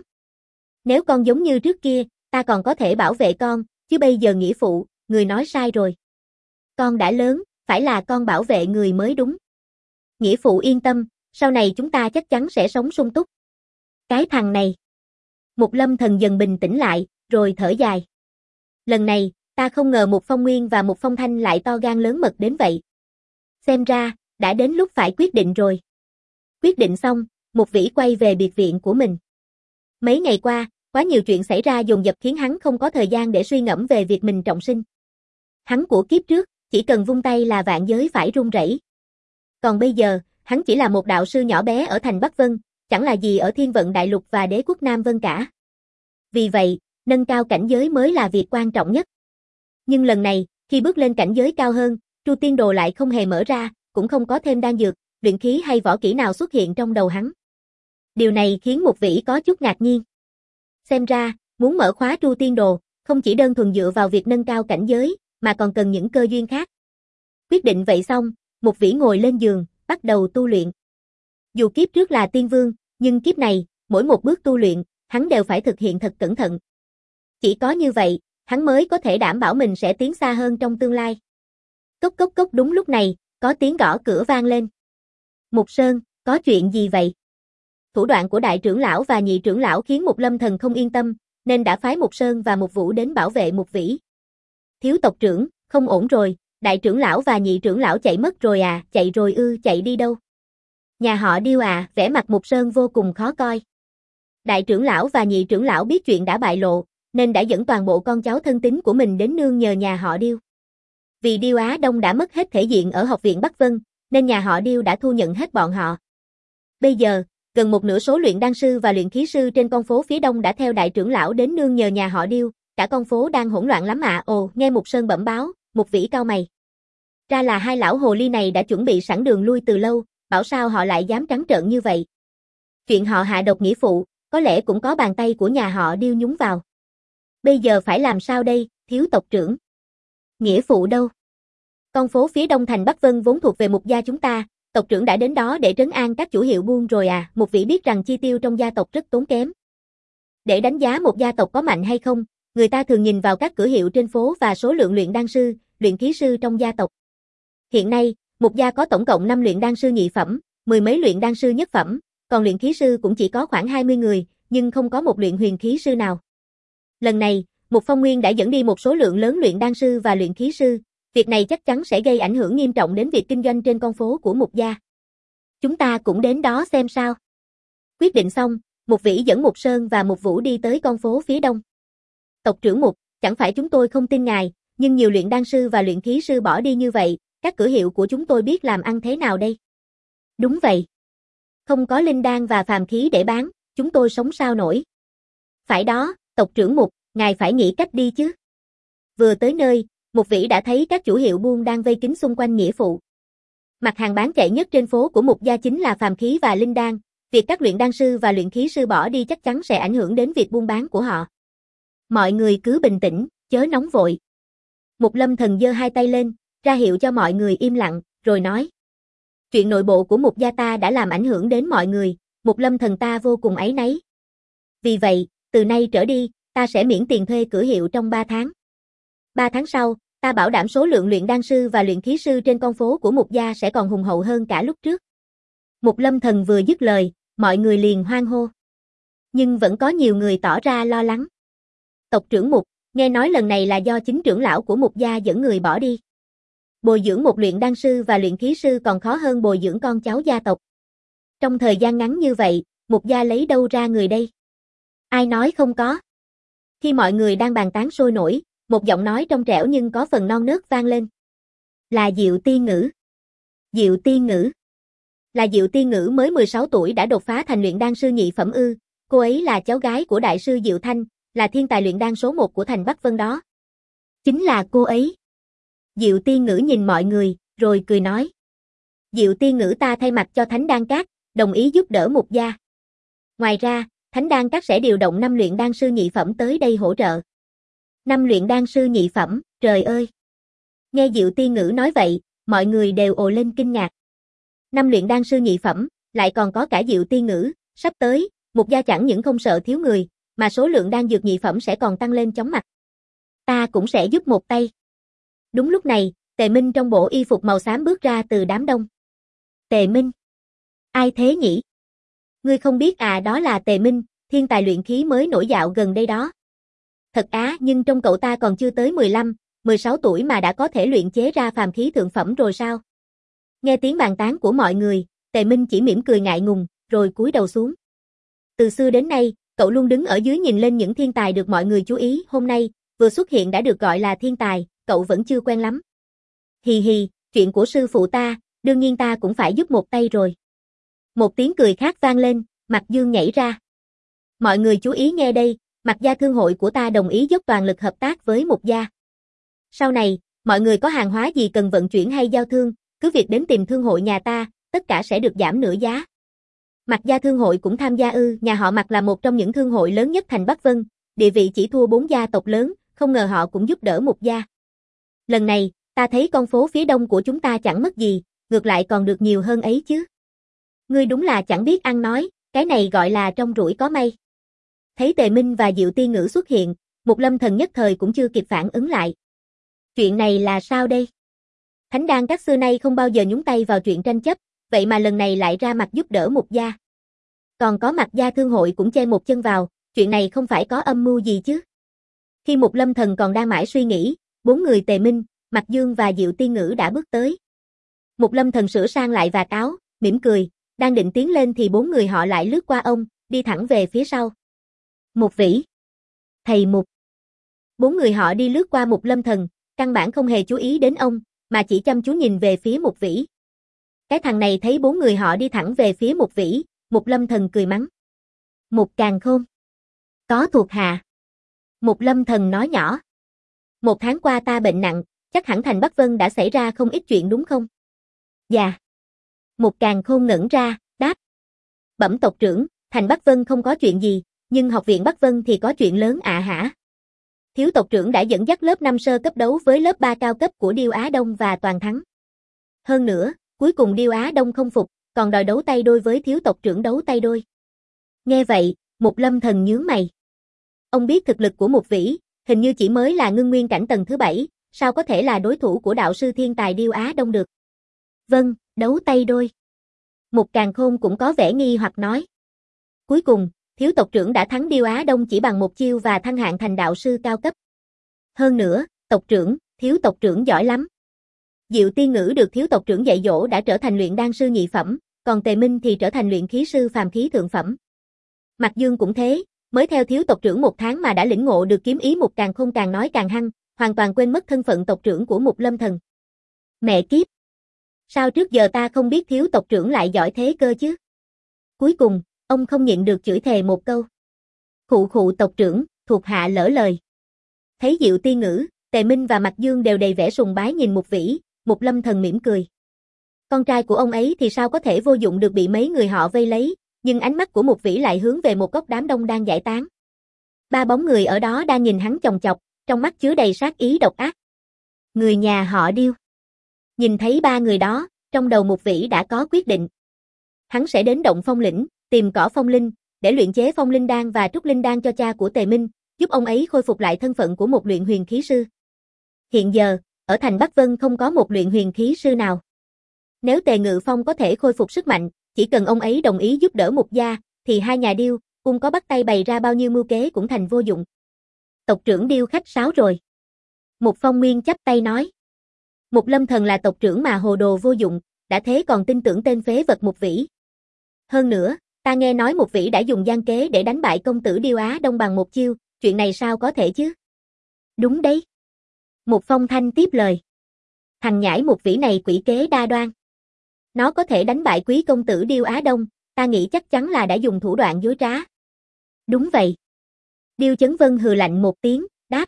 Nếu con giống như trước kia, ta còn có thể bảo vệ con, chứ bây giờ nghĩa phụ, người nói sai rồi. Con đã lớn, phải là con bảo vệ người mới đúng. Nghĩa phụ yên tâm, sau này chúng ta chắc chắn sẽ sống sung túc. Cái thằng này. Mục Lâm Thần dần bình tĩnh lại, rồi thở dài. Lần này, ta không ngờ Mục Phong Nguyên và Mục Phong Thanh lại to gan lớn mật đến vậy. Xem ra, đã đến lúc phải quyết định rồi. Quyết định xong, Mục Vĩ quay về biệt viện của mình. Mấy ngày qua, quá nhiều chuyện xảy ra dồn dập khiến hắn không có thời gian để suy ngẫm về việc mình trọng sinh. Hắn của kiếp trước, chỉ cần vung tay là vạn giới phải run rẩy. Còn bây giờ, hắn chỉ là một đạo sư nhỏ bé ở thành Bắc Vân, chẳng là gì ở Thiên Vận Đại Lục và Đế quốc Nam Vân cả. Vì vậy, nâng cao cảnh giới mới là việc quan trọng nhất. Nhưng lần này, khi bước lên cảnh giới cao hơn, Tru Tiên Đồ lại không hề mở ra, cũng không có thêm đan dược, luyện khí hay võ kỹ nào xuất hiện trong đầu hắn. Điều này khiến Mục Vĩ có chút ngạc nhiên. Xem ra, muốn mở khóa Tru Tiên Đồ, không chỉ đơn thuần dựa vào việc nâng cao cảnh giới, mà còn cần những cơ duyên khác. Quyết định vậy xong, Mục Vĩ ngồi lên giường, bắt đầu tu luyện. Dù kiếp trước là tiên vương, nhưng kiếp này, mỗi một bước tu luyện, hắn đều phải thực hiện thật cẩn thận. Chỉ có như vậy, hắn mới có thể đảm bảo mình sẽ tiến xa hơn trong tương lai. Cốc cốc cốc, đúng lúc này, có tiếng gõ cửa vang lên. Mục Sơn, có chuyện gì vậy? Thủ đoạn của đại trưởng lão và nhị trưởng lão khiến Mục Lâm Thần không yên tâm, nên đã phái Mục Sơn và Mục Vũ đến bảo vệ Mục Vĩ. Thiếu tộc trưởng, không ổn rồi, đại trưởng lão và nhị trưởng lão chạy mất rồi à, chạy rồi ư, chạy đi đâu? Nhà họ Điêu à, vẻ mặt Mục Sơn vô cùng khó coi. Đại trưởng lão và nhị trưởng lão biết chuyện đã bại lộ, nên đã dẫn toàn bộ con cháu thân tín của mình đến nương nhờ nhà họ Điêu. Vì Điêu Á Đông đã mất hết thể diện ở học viện Bắc Vân, nên nhà họ Điêu đã thu nhận hết bọn họ. Bây giờ, gần một nửa số luyện đan sư và luyện khí sư trên con phố phía đông đã theo đại trưởng lão đến nương nhờ nhà họ Điêu, cả con phố đang hỗn loạn lắm ạ. Ồ, nghe Mục Sơn bẩm báo, Mục Vĩ cau mày. Ra là hai lão hồ ly này đã chuẩn bị sẵn đường lui từ lâu, bảo sao họ lại dám trắng trợn như vậy. Chuyện họ hạ độc nghĩa phụ, có lẽ cũng có bàn tay của nhà họ Điêu nhúng vào. Bây giờ phải làm sao đây, thiếu tộc trưởng? Nghĩa phụ đâu? Con phố phía đông thành Bắc Vân vốn thuộc về Mục gia chúng ta, tộc trưởng đã đến đó để trấn an các chủ hiệu buôn rồi à. Mục Vĩ biết rằng chi tiêu trong gia tộc rất tốn kém. Để đánh giá một gia tộc có mạnh hay không, người ta thường nhìn vào các cửa hiệu trên phố và số lượng luyện đan sư, luyện khí sư trong gia tộc. Hiện nay, Mục gia có tổng cộng năm luyện đan sư nhị phẩm, mười mấy luyện đan sư nhất phẩm, còn luyện khí sư cũng chỉ có khoảng hai mươi người, nhưng không có một luyện huyền khí sư nào. Lần này, Mục Phong Nguyên đã dẫn đi một số lượng lớn luyện đan sư và luyện khí sư, việc này chắc chắn sẽ gây ảnh hưởng nghiêm trọng đến việc kinh doanh trên con phố của Mục gia. Chúng ta cũng đến đó xem sao. Quyết định xong, Mục Vĩ dẫn Mục Sơn và Mục Vũ đi tới con phố phía đông. Tộc trưởng Mục, chẳng phải chúng tôi không tin ngài, nhưng nhiều luyện đan sư và luyện khí sư bỏ đi như vậy, các cửa hiệu của chúng tôi biết làm ăn thế nào đây? Đúng vậy. Không có linh đan và phàm khí để bán, chúng tôi sống sao nổi. Phải đó, tộc trưởng Mục, ngài phải nghĩ cách đi chứ. Vừa tới nơi, Mục Vĩ đã thấy các chủ hiệu buôn đang vây kín xung quanh nghĩa phụ. Mặt hàng bán chạy nhất trên phố của Mục gia chính là phàm khí và linh đan, việc các luyện đan sư và luyện khí sư bỏ đi chắc chắn sẽ ảnh hưởng đến việc buôn bán của họ. Mọi người cứ bình tĩnh, chớ nóng vội. Mục Lâm Thần giơ hai tay lên, ra hiệu cho mọi người im lặng, rồi nói. Chuyện nội bộ của Mục gia ta đã làm ảnh hưởng đến mọi người, Mục Lâm Thần ta vô cùng áy náy. Vì vậy, từ nay trở đi, ta sẽ miễn tiền thuê cửa hiệu trong ba tháng. ba tháng sau, ta bảo đảm số lượng luyện đan sư và luyện khí sư trên con phố của Mục gia sẽ còn hùng hậu hơn cả lúc trước. Mục Lâm Thần vừa dứt lời, mọi người liền hoan hô. Nhưng vẫn có nhiều người tỏ ra lo lắng. Tộc trưởng Mục, nghe nói lần này là do chính trưởng lão của Mục gia dẫn người bỏ đi. Bồi dưỡng một luyện đan sư và luyện khí sư còn khó hơn bồi dưỡng con cháu gia tộc. Trong thời gian ngắn như vậy, Mục gia lấy đâu ra người đây? Ai nói không có? Khi mọi người đang bàn tán sôi nổi, một giọng nói trong trẻo nhưng có phần non nớt vang lên. Là Diệu Tiên Ngữ. Diệu Tiên Ngữ. Là Diệu Tiên Ngữ mới mười sáu tuổi đã đột phá thành luyện đan sư nhị phẩm ư? Cô ấy là cháu gái của đại sư Diệu Thanh, là thiên tài luyện đan số một của thành Bắc Vân đó. Chính là cô ấy. Diệu Tiên Ngữ nhìn mọi người, rồi cười nói. Diệu Tiên Ngữ ta thay mặt cho Thánh Đan Các, đồng ý giúp đỡ Mục gia. Ngoài ra, Thánh Đan Các sẽ điều động năm luyện đan sư nhị phẩm tới đây hỗ trợ. Năm luyện đan sư nhị phẩm, trời ơi! Nghe Diệu Tiên Ngữ nói vậy, mọi người đều ồ lên kinh ngạc. Năm luyện đan sư nhị phẩm, lại còn có cả Diệu Tiên Ngữ, sắp tới, Mục gia chẳng những không sợ thiếu người, mà số lượng đan dược nhị phẩm sẽ còn tăng lên chóng mặt. Ta cũng sẽ giúp một tay. Đúng lúc này, Tề Minh trong bộ y phục màu xám bước ra từ đám đông. Tề Minh? Ai thế nhỉ? Ngươi không biết à, đó là Tề Minh, thiên tài luyện khí mới nổi dạo gần đây đó. Thật á, nhưng trong cậu ta còn chưa tới mười lăm, mười sáu tuổi mà đã có thể luyện chế ra phàm khí thượng phẩm rồi sao? Nghe tiếng bàn tán của mọi người, Tề Minh chỉ mỉm cười ngại ngùng, rồi cúi đầu xuống. Từ xưa đến nay, cậu luôn đứng ở dưới nhìn lên những thiên tài được mọi người chú ý, hôm nay, vừa xuất hiện đã được gọi là thiên tài, cậu vẫn chưa quen lắm. Hì hì, chuyện của sư phụ ta, đương nhiên ta cũng phải giúp một tay rồi. Một tiếng cười khác vang lên, Mạc Dương nhảy ra. Mọi người chú ý nghe đây, Mạc gia thương hội của ta đồng ý dốc toàn lực hợp tác với Mục gia. Sau này, mọi người có hàng hóa gì cần vận chuyển hay giao thương, cứ việc đến tìm thương hội nhà ta, tất cả sẽ được giảm nửa giá. Mạc gia thương hội cũng tham gia ư? Nhà họ Mạc là một trong những thương hội lớn nhất thành Bắc Vân, địa vị chỉ thua bốn gia tộc lớn, không ngờ họ cũng giúp đỡ Mục gia. Lần này, ta thấy con phố phía đông của chúng ta chẳng mất gì, ngược lại còn được nhiều hơn ấy chứ. Ngươi đúng là chẳng biết ăn nói, cái này gọi là trong rủi có may. Thấy Tề Minh và Diệu Tiên Ngữ xuất hiện, Mục Lâm Thần nhất thời cũng chưa kịp phản ứng lại. Chuyện này là sao đây? Thánh Đan Các xưa nay không bao giờ nhúng tay vào chuyện tranh chấp, vậy mà lần này lại ra mặt giúp đỡ Mục gia. Còn có Mạc gia thương hội cũng chen một chân vào, chuyện này không phải có âm mưu gì chứ? Khi Mục Lâm Thần còn đang mãi suy nghĩ, bốn người Tề Minh, Mạc Dương và Diệu Tiên Ngữ đã bước tới. Mục Lâm Thần sửa sang lại vạt áo, mỉm cười, đang định tiến lên thì bốn người họ lại lướt qua ông, đi thẳng về phía sau. Mục Vĩ. Thầy Mục. Bốn người họ đi lướt qua Mục Lâm Thần, căn bản không hề chú ý đến ông, mà chỉ chăm chú nhìn về phía Mục Vĩ. Cái thằng này thấy bốn người họ đi thẳng về phía Mục Vĩ, Mục Lâm Thần cười mắng. Mục Càn Khôn. Có thuộc hạ. Một Lâm Thần nói nhỏ. Một tháng qua ta bệnh nặng, chắc hẳn thành Bắc Vân đã xảy ra không ít chuyện đúng không? Dạ. Một Càn Khôn ngẩn ra, đáp. Bẩm tộc trưởng, thành Bắc Vân không có chuyện gì, nhưng học viện Bắc Vân thì có chuyện lớn ạ hả? Thiếu tộc trưởng đã dẫn dắt lớp năm sơ cấp đấu với lớp ba cao cấp của Điêu Á Đông và toàn thắng. Hơn nữa, cuối cùng Điêu Á Đông không phục, còn đòi đấu tay đôi với thiếu tộc trưởng đấu tay đôi. Nghe vậy, Một Lâm Thần nhướng mày. Ông biết thực lực của Mục Vĩ, hình như chỉ mới là ngưng nguyên cảnh tầng thứ bảy, sao có thể là đối thủ của đạo sư thiên tài Điêu Á Đông được? Vâng, đấu tay đôi. Một Càn Khôn cũng có vẻ nghi hoặc nói. Cuối cùng, thiếu tộc trưởng đã thắng Điêu Á Đông chỉ bằng một chiêu và thăng hạng thành đạo sư cao cấp. Hơn nữa, tộc trưởng, thiếu tộc trưởng giỏi lắm. Diệu Tiên Ngữ được thiếu tộc trưởng dạy dỗ đã trở thành luyện đan sư nhị phẩm, còn Tề Minh thì trở thành luyện khí sư phàm khí thượng phẩm. Mạc Dương cũng thế, mới theo thiếu tộc trưởng một tháng mà đã lĩnh ngộ được kiếm ý Một Càn Khôn càng nói càng hăng, hoàn toàn quên mất thân phận tộc trưởng của Một Lâm Thần. Mẹ kiếp! Sao trước giờ ta không biết thiếu tộc trưởng lại giỏi thế cơ chứ? Cuối cùng, ông không nhịn được chửi thề một câu. Khụ khụ tộc trưởng, thuộc hạ lỡ lời. Thấy Diệu Tiên Ngữ, Tề Minh và Mạc Dương đều đầy vẻ sùng bái nhìn Mục Vĩ, Một Lâm Thần mỉm cười. Con trai của ông ấy thì sao có thể vô dụng được bị mấy người họ vây lấy, nhưng ánh mắt của Mục Vĩ lại hướng về một góc đám đông đang giải tán. Ba bóng người ở đó đang nhìn hắn chòng chọc, trong mắt chứa đầy sát ý độc ác. Người nhà họ Điêu. Nhìn thấy ba người đó, trong đầu Mục Vĩ đã có quyết định. Hắn sẽ đến động phong lĩnh, tìm cỏ phong linh, để luyện chế phong linh đan và trúc linh đan cho cha của Tề Minh, giúp ông ấy khôi phục lại thân phận của một luyện huyền khí sư. Hiện giờ, ở thành Bắc Vân không có một luyện huyền khí sư nào. Nếu Tề Ngự Phong có thể khôi phục sức mạnh, chỉ cần ông ấy đồng ý giúp đỡ Mục gia, thì hai nhà Điêu, cùng có bắt tay bày ra bao nhiêu mưu kế cũng thành vô dụng. Tộc trưởng Điêu khách sáo rồi. Một Phong Nguyên chắp tay nói. Một Lâm Thần là tộc trưởng mà hồ đồ vô dụng, đã thế còn tin tưởng tên phế vật Mục Vĩ. Hơn nữa, ta nghe nói Mục Vĩ đã dùng gian kế để đánh bại công tử Điêu Á Đông bằng một chiêu, chuyện này sao có thể chứ? Đúng đấy. Một Phong Thanh tiếp lời. Thằng nhãi Mục Vĩ này quỷ kế đa đoan. Nó có thể đánh bại quý công tử Điêu Á Đông, ta nghĩ chắc chắn là đã dùng thủ đoạn dối trá. Đúng vậy. Điêu Chấn Vân hừ lạnh một tiếng, đáp.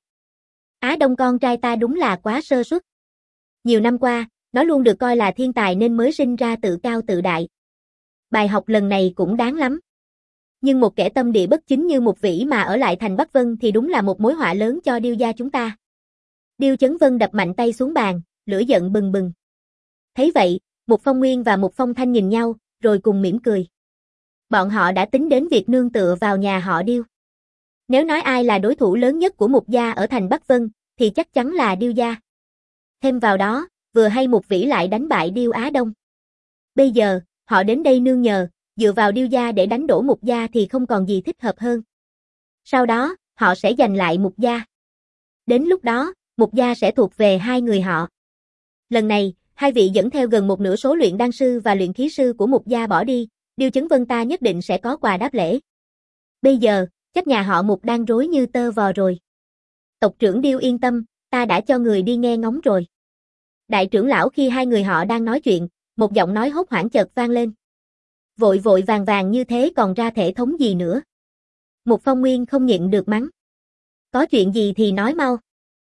Á Đông con trai ta đúng là quá sơ suất. Nhiều năm qua, nó luôn được coi là thiên tài nên mới sinh ra tự cao tự đại. Bài học lần này cũng đáng lắm. Nhưng một kẻ tâm địa bất chính như Mục Vĩ mà ở lại thành Bắc Vân thì đúng là một mối họa lớn cho Điêu gia chúng ta. Điêu Chấn Vân đập mạnh tay xuống bàn, lửa giận bừng bừng. Thấy vậy, Một Phong Nguyên và Một Phong Thanh nhìn nhau, rồi cùng mỉm cười. Bọn họ đã tính đến việc nương tựa vào nhà họ Điêu. Nếu nói ai là đối thủ lớn nhất của Mục gia ở thành Bắc Vân, thì chắc chắn là Điêu gia. Thêm vào đó, vừa hay Mục Vĩ lại đánh bại Điêu Á Đông. Bây giờ, họ đến đây nương nhờ, dựa vào Điêu gia để đánh đổ Mục gia thì không còn gì thích hợp hơn. Sau đó, họ sẽ giành lại Mục gia. Đến lúc đó, Mục gia sẽ thuộc về hai người họ. Lần này, hai vị dẫn theo gần một nửa số luyện đan sư và luyện khí sư của Mục gia bỏ đi, Điêu Chấn Vân ta nhất định sẽ có quà đáp lễ. Bây giờ, chắc nhà họ Mục đang rối như tơ vò rồi. Tộc trưởng Điêu yên tâm, ta đã cho người đi nghe ngóng rồi. Đại trưởng lão khi hai người họ đang nói chuyện, một giọng nói hốt hoảng chợt vang lên. Vội vội vàng vàng như thế còn ra thể thống gì nữa. Một Phong Nguyên không nhịn được mắng. Có chuyện gì thì nói mau.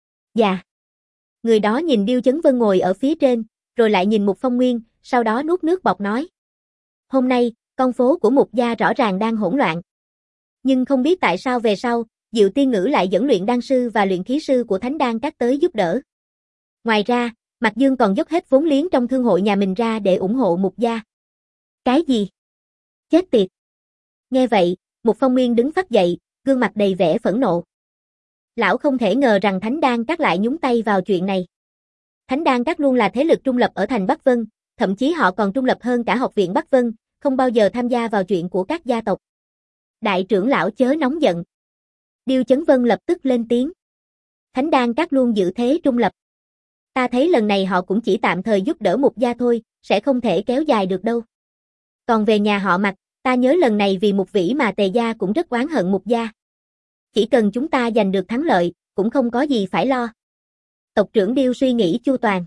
Dạ. Người đó nhìn Điêu Chấn Vân ngồi ở phía trên, rồi lại nhìn Một Phong Nguyên, sau đó nuốt nước bọt nói. Hôm nay, con phố của Mục gia rõ ràng đang hỗn loạn. Nhưng không biết tại sao về sau, Diệu Tiên Ngữ lại dẫn luyện đan sư và luyện khí sư của Thánh Đan Các tới giúp đỡ. Ngoài ra, Mạc Dương còn dốc hết vốn liếng trong thương hội nhà mình ra để ủng hộ Mục gia. Cái gì? Chết tiệt. Nghe vậy, Một Phong Nguyên đứng phắt dậy, gương mặt đầy vẻ phẫn nộ. Lão không thể ngờ rằng Thánh Đan Các lại nhúng tay vào chuyện này. Thánh Đan Các luôn là thế lực trung lập ở thành Bắc Vân, thậm chí họ còn trung lập hơn cả học viện Bắc Vân, không bao giờ tham gia vào chuyện của các gia tộc. Đại trưởng lão chớ nóng giận. Điêu Chấn Vân lập tức lên tiếng. Thánh Đan Các luôn giữ thế trung lập. Ta thấy lần này họ cũng chỉ tạm thời giúp đỡ Mục gia thôi, sẽ không thể kéo dài được đâu. Còn về nhà họ Mạc, ta nhớ lần này vì Mục Vĩ mà Tề gia cũng rất oán hận Mục gia. Chỉ cần chúng ta giành được thắng lợi, cũng không có gì phải lo. Tộc trưởng Điêu suy nghĩ chu toàn.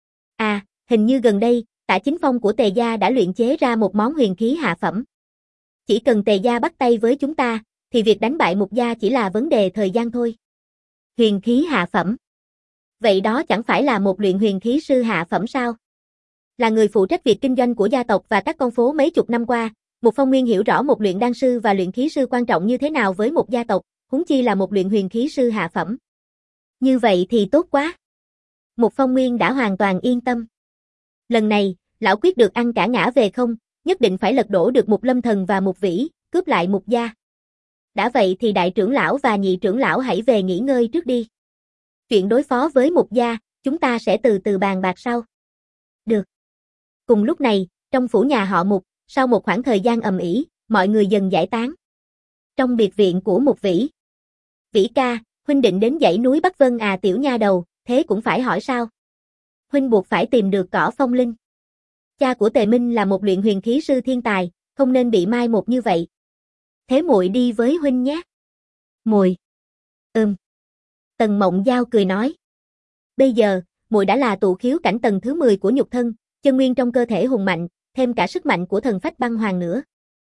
À, hình như gần đây, Tạ Chính Phong của Tề gia đã luyện chế ra một món huyền khí hạ phẩm. Chỉ cần Tề gia bắt tay với chúng ta, thì việc đánh bại Mục gia chỉ là vấn đề thời gian thôi. Huyền khí hạ phẩm. Vậy đó chẳng phải là một luyện huyền khí sư hạ phẩm sao? Là người phụ trách việc kinh doanh của gia tộc và các con phố mấy chục năm qua, Mục Phong Nguyên hiểu rõ một luyện đan sư và luyện khí sư quan trọng như thế nào với một gia tộc, huống chi là một luyện huyền khí sư hạ phẩm. Như vậy thì tốt quá. Mục Phong Nguyên đã hoàn toàn yên tâm. Lần này, lão quyết được ăn cả ngã về không, nhất định phải lật đổ được Mục Lâm Thần và Mục Vĩ, cướp lại Mục gia. Đã vậy thì đại trưởng lão và nhị trưởng lão hãy về nghỉ ngơi trước đi. Chuyện đối phó với Mục gia, chúng ta sẽ từ từ bàn bạc sau. Được. Cùng lúc này, trong phủ nhà họ Mục, sau một khoảng thời gian ầm ĩ, mọi người dần giải tán. Trong biệt viện của Mục Vĩ. Vĩ ca, huynh định đến dãy núi Bắc Vân à tiểu nha đầu, thế cũng phải hỏi sao? Huynh buộc phải tìm được Cỏ Phong Linh. Cha của Tề Minh là một luyện huyền khí sư thiên tài, không nên bị mai một như vậy. Thế muội đi với huynh nhé. Muội. Ừm. Tần Mộng Giao cười nói. Bây giờ, muội đã là tụ khiếu cảnh tầng thứ mười của nhục thân, chân nguyên trong cơ thể hùng mạnh, thêm cả sức mạnh của thần phách băng hoàng nữa.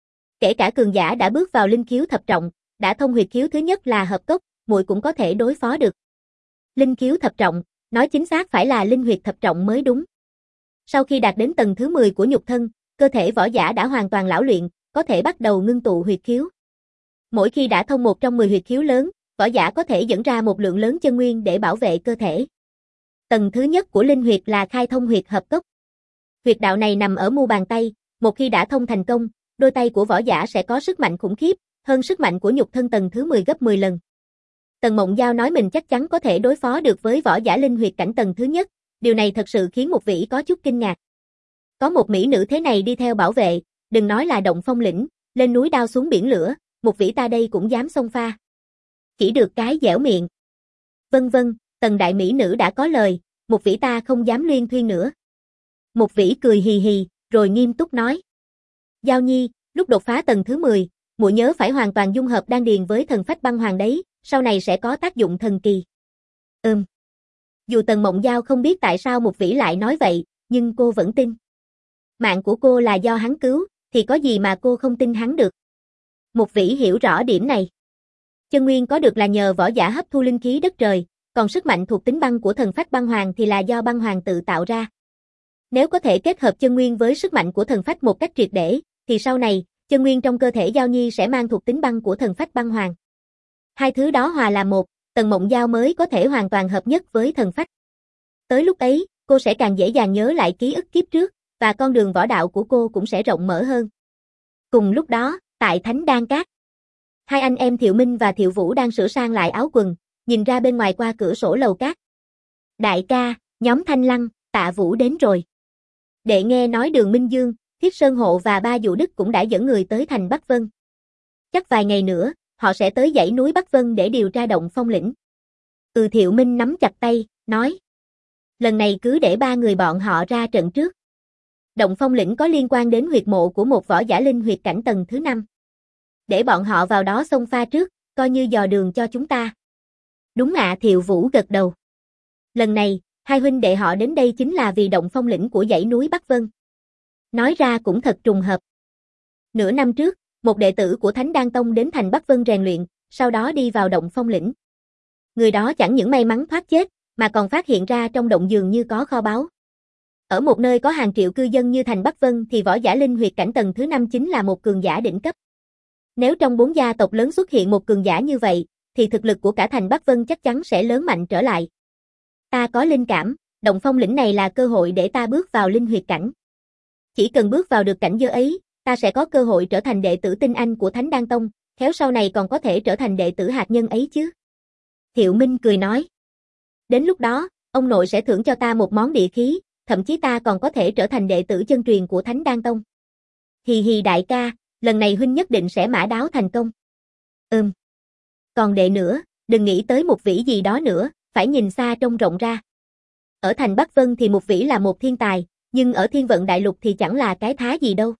Kể cả cường giả đã bước vào linh khiếu thập trọng, đã thông huyệt khiếu thứ nhất là hợp cốc, muội cũng có thể đối phó được. Linh khiếu thập trọng, nói chính xác phải là linh huyệt thập trọng mới đúng. Sau khi đạt đến tầng thứ mười của nhục thân, cơ thể võ giả đã hoàn toàn lão luyện, có thể bắt đầu ngưng tụ huyệt khiếu. Mỗi khi đã thông một trong mười huyệt khiếu lớn, võ giả có thể dẫn ra một lượng lớn chân nguyên để bảo vệ cơ thể. Tầng thứ nhất của linh huyệt là khai thông huyệt hợp cốc. Huyệt đạo này nằm ở mu bàn tay, một khi đã thông thành công, đôi tay của võ giả sẽ có sức mạnh khủng khiếp, hơn sức mạnh của nhục thân tầng thứ mười gấp mười lần. Tần Mộng Giao nói mình chắc chắn có thể đối phó được với võ giả linh huyệt cảnh tầng thứ nhất, điều này thật sự khiến Mục Vĩ có chút kinh ngạc. Có một mỹ nữ thế này đi theo bảo vệ, đừng nói là động phong lĩnh, lên núi đao xuống biển lửa, Mục Vĩ ta đây cũng dám xông pha. Chỉ được cái dẻo miệng. Vân vân, Tần đại mỹ nữ đã có lời, Mục Vĩ ta không dám luyên thuyên nữa. Mục Vĩ cười hì hì, rồi nghiêm túc nói. Giao Nhi, lúc đột phá tầng thứ mười, muội nhớ phải hoàn toàn dung hợp đan điền với thần phách băng hoàng đấy, sau này sẽ có tác dụng thần kỳ. Ừm. Dù Tần Mộng Giao không biết tại sao Mục Vĩ lại nói vậy, nhưng cô vẫn tin. Mạng của cô là do hắn cứu, thì có gì mà cô không tin hắn được. Mục Vĩ hiểu rõ điểm này. Chân nguyên có được là nhờ võ giả hấp thu linh khí đất trời, còn sức mạnh thuộc tính băng của thần phách băng hoàng thì là do băng hoàng tự tạo ra. Nếu có thể kết hợp chân nguyên với sức mạnh của thần phách một cách triệt để, thì sau này, chân nguyên trong cơ thể Giao Nhi sẽ mang thuộc tính băng của thần phách băng hoàng. Hai thứ đó hòa là một, Tần Mộng Giao mới có thể hoàn toàn hợp nhất với thần phách. Tới lúc ấy, cô sẽ càng dễ dàng nhớ lại ký ức kiếp trước, và con đường võ đạo của cô cũng sẽ rộng mở hơn. Cùng lúc đó, tại Thánh Đan Các, hai anh em Thiệu Minh và Thiệu Vũ đang sửa sang lại áo quần, nhìn ra bên ngoài qua cửa sổ lầu cát. Đại ca, nhóm Thanh Lăng, Tạ Vũ đến rồi. Đệ nghe nói Đường Minh Dương, Thiết Sơn Hộ và Ba Dụ Đức cũng đã dẫn người tới thành Bắc Vân. Chắc vài ngày nữa, họ sẽ tới dãy núi Bắc Vân để điều tra động phong lĩnh. Ừ, Thiệu Minh nắm chặt tay, nói. Lần này cứ để ba người bọn họ ra trận trước. Động phong lĩnh có liên quan đến huyệt mộ của một võ giả linh huyệt cảnh tầng thứ năm. Để bọn họ vào đó xông pha trước, coi như dò đường cho chúng ta. Đúng ạ, Thiệu Vũ gật đầu. Lần này, hai huynh đệ họ đến đây chính là vì động phong lĩnh của dãy núi Bắc Vân. Nói ra cũng thật trùng hợp. Nửa năm trước, một đệ tử của Thánh Đan Tông đến thành Bắc Vân rèn luyện, sau đó đi vào động phong lĩnh. Người đó chẳng những may mắn thoát chết, mà còn phát hiện ra trong động dường như có kho báu. Ở một nơi có hàng triệu cư dân như thành Bắc Vân thì võ giả linh huyệt cảnh tầng thứ năm chính là một cường giả đỉnh cấp. Nếu trong bốn gia tộc lớn xuất hiện một cường giả như vậy, thì thực lực của cả thành Bắc Vân chắc chắn sẽ lớn mạnh trở lại. Ta có linh cảm, động phong lĩnh này là cơ hội để ta bước vào linh huyệt cảnh. Chỉ cần bước vào được cảnh giới ấy, ta sẽ có cơ hội trở thành đệ tử tinh anh của Thánh Đan Tông, khéo sau này còn có thể trở thành đệ tử hạt nhân ấy chứ. Thiệu Minh cười nói. Đến lúc đó, ông nội sẽ thưởng cho ta một món địa khí, thậm chí ta còn có thể trở thành đệ tử chân truyền của Thánh Đan Tông. Hì hì đại ca, lần này huynh nhất định sẽ mã đáo thành công. Ừm. Còn đệ nữa, đừng nghĩ tới Mục Vĩ gì đó nữa, phải nhìn xa trông rộng ra. Ở thành Bắc Vân thì Mục Vĩ là một thiên tài, nhưng ở Thiên Vận Đại Lục thì chẳng là cái thá gì đâu.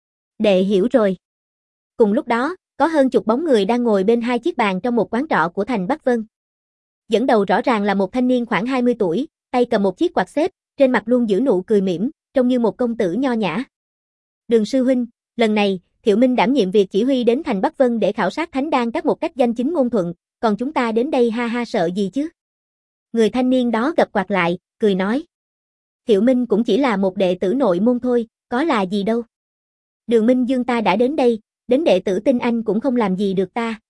Đệ hiểu rồi. Cùng lúc đó, có hơn chục bóng người đang ngồi bên hai chiếc bàn trong một quán trọ của thành Bắc Vân. Dẫn đầu rõ ràng là một thanh niên khoảng hai mươi tuổi, tay cầm một chiếc quạt xếp, trên mặt luôn giữ nụ cười mỉm, trông như một công tử nho nhã. Đường sư huynh, lần này, Thiệu Minh đảm nhiệm việc chỉ huy đến thành Bắc Vân để khảo sát Thánh Đan Các một cách danh chính ngôn thuận, còn chúng ta đến đây ha ha sợ gì chứ? Người thanh niên đó gập quạt lại, cười nói. Thiệu Minh cũng chỉ là một đệ tử nội môn thôi, có là gì đâu. Đường Minh Dương ta đã đến đây, đến đệ tử tinh anh cũng không làm gì được ta.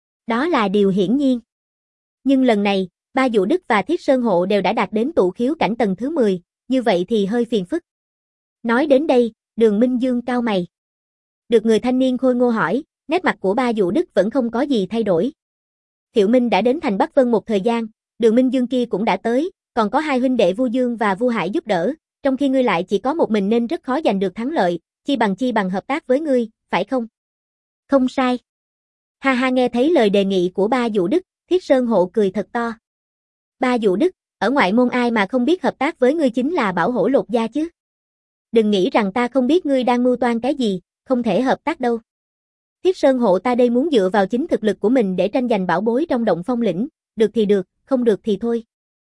Đó là điều hiển nhiên. Nhưng lần này, Ba Dụ Đức và Thiết Sơn Hộ đều đã đạt đến tụ khiếu cảnh tầng thứ mười, như vậy thì hơi phiền phức. Nói đến đây, Đường Minh Dương cau mày. Được người thanh niên khôi ngô hỏi, nét mặt của Ba Dụ Đức vẫn không có gì thay đổi. Thiệu Minh đã đến thành Bắc Vân một thời gian, Đường Minh Dương kia cũng đã tới, còn có hai huynh đệ Vu Dương và Vu Hải giúp đỡ, trong khi ngươi lại chỉ có một mình nên rất khó giành được thắng lợi, chi bằng chi bằng hợp tác với ngươi, phải không? Không sai. Ha ha, nghe thấy lời đề nghị của Ba Dụ Đức, Thiết Sơn Hộ cười thật to. Ba Dụ Đức, ở ngoại môn ai mà không biết hợp tác với ngươi chính là bảo hổ lột da chứ. Đừng nghĩ rằng ta không biết ngươi đang mưu toan cái gì, không thể hợp tác đâu. Thiết Sơn Hộ ta đây muốn dựa vào chính thực lực của mình để tranh giành bảo bối trong Động Phong lĩnh, được thì được, không được thì thôi.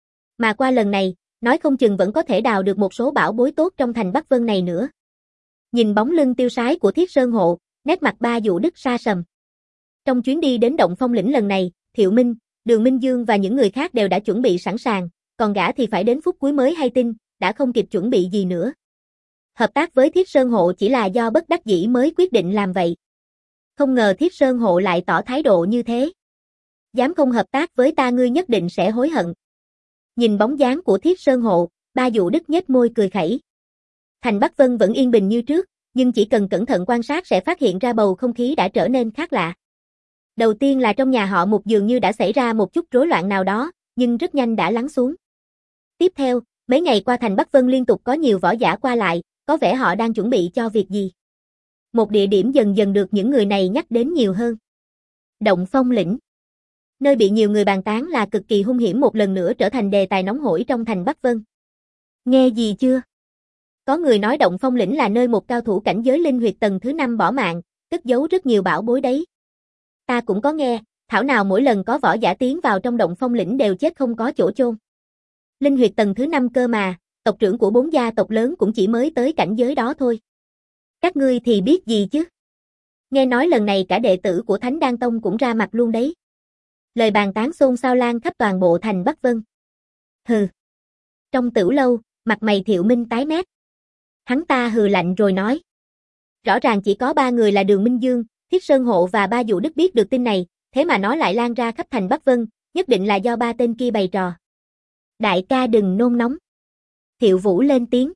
Mà qua lần này, nói không chừng vẫn có thể đào được một số bảo bối tốt trong thành Bắc Vân này nữa. Nhìn bóng lưng tiêu sái của Thiết Sơn Hộ, nét mặt Ba Dụ Đức sa sầm. Trong chuyến đi đến Động Phong lĩnh lần này, Thiệu Minh, Đường Minh Dương và những người khác đều đã chuẩn bị sẵn sàng, còn gã thì phải đến phút cuối mới hay tin, đã không kịp chuẩn bị gì nữa. Hợp tác với Thiết Sơn Hộ chỉ là do bất đắc dĩ mới quyết định làm vậy. Không ngờ Thiết Sơn Hộ lại tỏ thái độ như thế. Dám không hợp tác với ta ngươi nhất định sẽ hối hận. Nhìn bóng dáng của Thiết Sơn Hộ, Ba Dụ Đức nhếch môi cười khẩy. Thành Bắc Vân vẫn yên bình như trước, nhưng chỉ cần cẩn thận quan sát sẽ phát hiện ra bầu không khí đã trở nên khác lạ. Đầu tiên là trong nhà họ Mục dường như đã xảy ra một chút rối loạn nào đó, nhưng rất nhanh đã lắng xuống. Tiếp theo, mấy ngày qua thành Bắc Vân liên tục có nhiều võ giả qua lại, có vẻ họ đang chuẩn bị cho việc gì. Một địa điểm dần dần được những người này nhắc đến nhiều hơn. Động Phong lĩnh. Nơi bị nhiều người bàn tán là cực kỳ hung hiểm một lần nữa trở thành đề tài nóng hổi trong thành Bắc Vân. Nghe gì chưa? Có người nói Động Phong lĩnh là nơi một cao thủ cảnh giới linh huyệt tầng thứ năm bỏ mạng, cất giấu rất nhiều bảo bối đấy. Ta cũng có nghe, thảo nào mỗi lần có võ giả tiến vào trong Động Phong lĩnh đều chết không có chỗ chôn. Linh huyệt tầng thứ năm cơ mà, tộc trưởng của bốn gia tộc lớn cũng chỉ mới tới cảnh giới đó thôi. Các ngươi thì biết gì chứ? Nghe nói lần này cả đệ tử của Thánh Đan Tông cũng ra mặt luôn đấy. Lời bàn tán xôn xao lan khắp toàn bộ thành Bắc Vân. Hừ. Trong tửu lâu, mặt mày Thiệu Minh tái mét. Hắn ta hừ lạnh rồi nói. Rõ ràng chỉ có ba người là Đường Minh Dương, Thiết Sơn Hộ và Ba Dụ Đức biết được tin này, thế mà nó lại lan ra khắp thành Bắc Vân, nhất định là do ba tên kia bày trò. Đại ca đừng nôn nóng. Thiệu Vũ lên tiếng.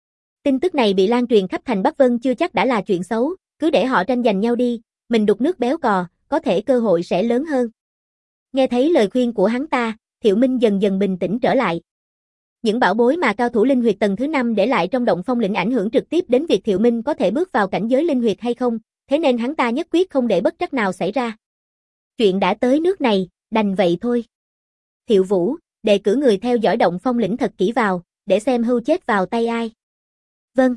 Tin tức này bị lan truyền khắp thành Bắc Vân chưa chắc đã là chuyện xấu, cứ để họ tranh giành nhau đi, mình đục nước béo cò, có thể cơ hội sẽ lớn hơn. Nghe thấy lời khuyên của hắn ta, Thiệu Minh dần dần bình tĩnh trở lại. Những bảo bối mà cao thủ linh huyệt tầng thứ năm để lại trong Động Phong lĩnh ảnh hưởng trực tiếp đến việc Thiệu Minh có thể bước vào cảnh giới linh huyệt hay không, thế nên hắn ta nhất quyết không để bất trắc nào xảy ra. Chuyện đã tới nước này, đành vậy thôi. Thiệu Vũ, đề cử người theo dõi Động Phong lĩnh thật kỹ vào, để xem hưu chết vào tay ai. Vâng.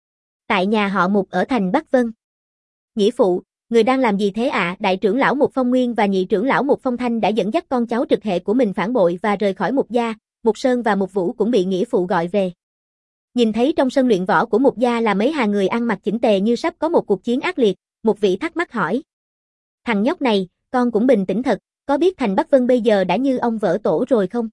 Tại nhà họ Mục ở thành Bắc Vân. Nghĩa phụ, người đang làm gì thế ạ? À? Đại trưởng lão Mục Phong Nguyên và nhị trưởng lão Mục Phong Thanh đã dẫn dắt con cháu trực hệ của mình phản bội và rời khỏi Mục gia, Mục Sơn và Mục Vũ cũng bị nghĩa phụ gọi về. Nhìn thấy trong sân luyện võ của Mục gia là mấy hàng người ăn mặc chỉnh tề như sắp có một cuộc chiến ác liệt, Mục Vĩ thắc mắc hỏi. Thằng nhóc này, con cũng bình tĩnh thật, có biết thành Bắc Vân bây giờ đã như ông vỡ tổ rồi không?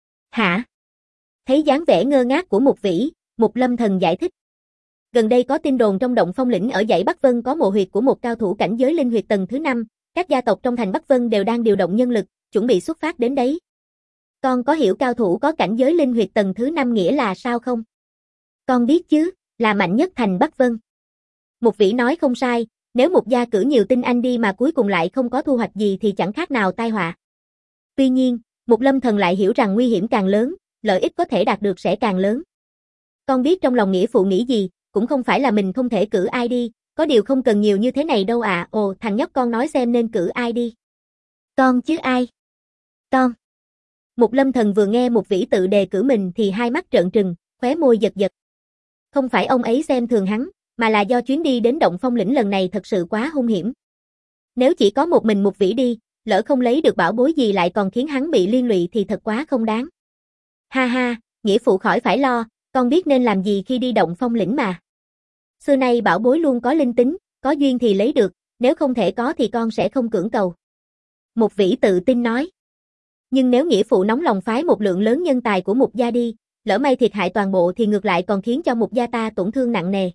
Hả? Thấy dáng vẻ ngơ ngác của Mục Vĩ, Mục Lâm Thần giải thích. Gần đây có tin đồn trong Động Phong lĩnh ở dãy Bắc Vân có mộ huyệt của một cao thủ cảnh giới linh huyệt tầng thứ năm, các gia tộc trong thành Bắc Vân đều đang điều động nhân lực, chuẩn bị xuất phát đến đấy. Con có hiểu cao thủ có cảnh giới linh huyệt tầng thứ năm nghĩa là sao không? Con biết chứ, là mạnh nhất thành Bắc Vân. Mục Vĩ nói không sai, nếu Mục gia cử nhiều tinh anh đi mà cuối cùng lại không có thu hoạch gì thì chẳng khác nào tai họa. Tuy nhiên, Mục Lâm Thần lại hiểu rằng nguy hiểm càng lớn, lợi ích có thể đạt được sẽ càng lớn. Con biết trong lòng nghĩa phụ nghĩ gì, cũng không phải là mình không thể cử ai đi, có điều không cần nhiều như thế này đâu ạ. À. Ồ, thằng nhóc con nói xem nên cử ai đi. Con chứ ai? Con. Mục Lâm Thần vừa nghe Mục Vĩ tự đề cử mình thì hai mắt trợn trừng, khóe môi giật giật. Không phải ông ấy xem thường hắn, mà là do chuyến đi đến Động Phong lĩnh lần này thật sự quá hung hiểm. Nếu chỉ có một mình Mục Vĩ đi, lỡ không lấy được bảo bối gì lại còn khiến hắn bị liên lụy thì thật quá không đáng. Ha ha, nghĩa phụ khỏi phải lo, con biết nên làm gì khi đi Động Phong lĩnh mà. Xưa nay bảo bối luôn có linh tính, có duyên thì lấy được, nếu không thể có thì con sẽ không cưỡng cầu. Một vĩ tự tin nói. Nhưng nếu nghĩa phụ nóng lòng phái một lượng lớn nhân tài của Mục gia đi, lỡ may thiệt hại toàn bộ thì ngược lại còn khiến cho Mục gia ta tổn thương nặng nề.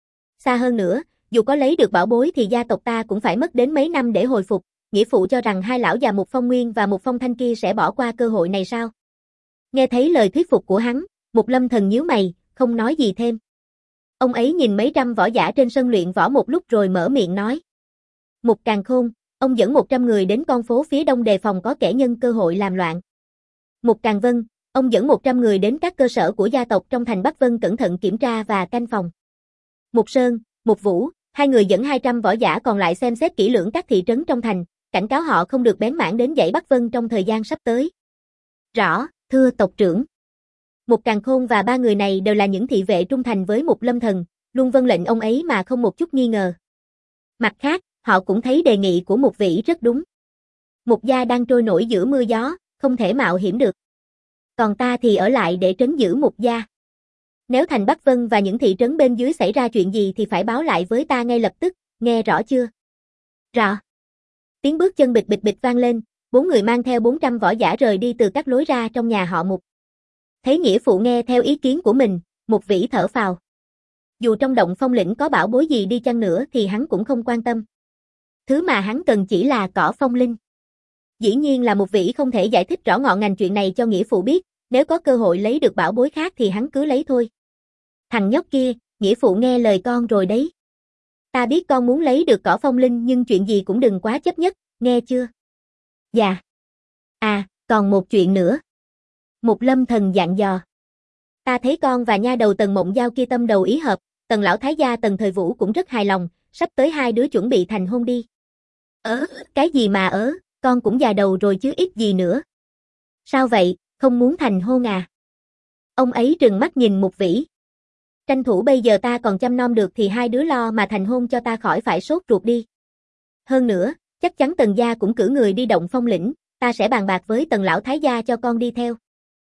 Xa hơn nữa, dù có lấy được bảo bối thì gia tộc ta cũng phải mất đến mấy năm để hồi phục, nghĩa phụ cho rằng hai lão già Mục Phong Nguyên và Mục Phong Thanh kia sẽ bỏ qua cơ hội này sao? Nghe thấy lời thuyết phục của hắn, Mục Lâm Thần nhíu mày, không nói gì thêm. Ông ấy nhìn mấy trăm võ giả trên sân luyện võ một lúc rồi mở miệng nói. Mục Càn Khôn, ông dẫn một trăm người đến con phố phía đông đề phòng có kẻ nhân cơ hội làm loạn. Mục Càn Vân, ông dẫn một trăm người đến các cơ sở của gia tộc trong thành Bắc Vân cẩn thận kiểm tra và canh phòng. Mục Sơn, Mục Vũ, hai người dẫn hai trăm võ giả còn lại xem xét kỹ lưỡng các thị trấn trong thành, cảnh cáo họ không được bén mảng đến dãy Bắc Vân trong thời gian sắp tới. Rõ, thưa tộc trưởng. Mục Càn Khôn và ba người này đều là những thị vệ trung thành với Mục Lâm Thần, luôn vâng lệnh ông ấy mà không một chút nghi ngờ. Mặt khác, họ cũng thấy đề nghị của Mục Vĩ rất đúng. Mục gia đang trôi nổi giữa mưa gió, không thể mạo hiểm được. Còn ta thì ở lại để trấn giữ Mục gia. Nếu thành Bắc Vân và những thị trấn bên dưới xảy ra chuyện gì thì phải báo lại với ta ngay lập tức, nghe rõ chưa? Rõ. Tiếng bước chân bịch bịch bịch vang lên, bốn người mang theo bốn trăm võ giả rời đi từ các lối ra trong nhà họ Mục. Thấy nghĩa phụ nghe theo ý kiến của mình, Mục Vĩ thở phào. Dù trong động phong lĩnh có bảo bối gì đi chăng nữa thì hắn cũng không quan tâm. Thứ mà hắn cần chỉ là cỏ phong linh. Dĩ nhiên là Mục Vĩ không thể giải thích rõ ngọn ngành chuyện này cho nghĩa phụ biết, nếu có cơ hội lấy được bảo bối khác thì hắn cứ lấy thôi. Thằng nhóc kia, nghĩa phụ nghe lời con rồi đấy. Ta biết con muốn lấy được cỏ phong linh nhưng chuyện gì cũng đừng quá chấp nhất, nghe chưa? Dạ. À, còn một chuyện nữa. Mục Lâm Thần dặn dò. Ta thấy con và nha đầu Tần Mộng Giao kia tâm đầu ý hợp, Tần lão thái gia Tần Thời Vũ cũng rất hài lòng, sắp tới hai đứa chuẩn bị thành hôn đi. Ớ, cái gì mà ớ, con cũng già đầu rồi chứ ít gì nữa. Sao vậy, không muốn thành hôn à? Ông ấy trừng mắt nhìn Mục Vĩ. Tranh thủ bây giờ ta còn chăm nom được thì hai đứa lo mà thành hôn cho ta khỏi phải sốt ruột đi. Hơn nữa, chắc chắn Tần gia cũng cử người đi động phong lĩnh, ta sẽ bàn bạc với Tần lão thái gia cho con đi theo.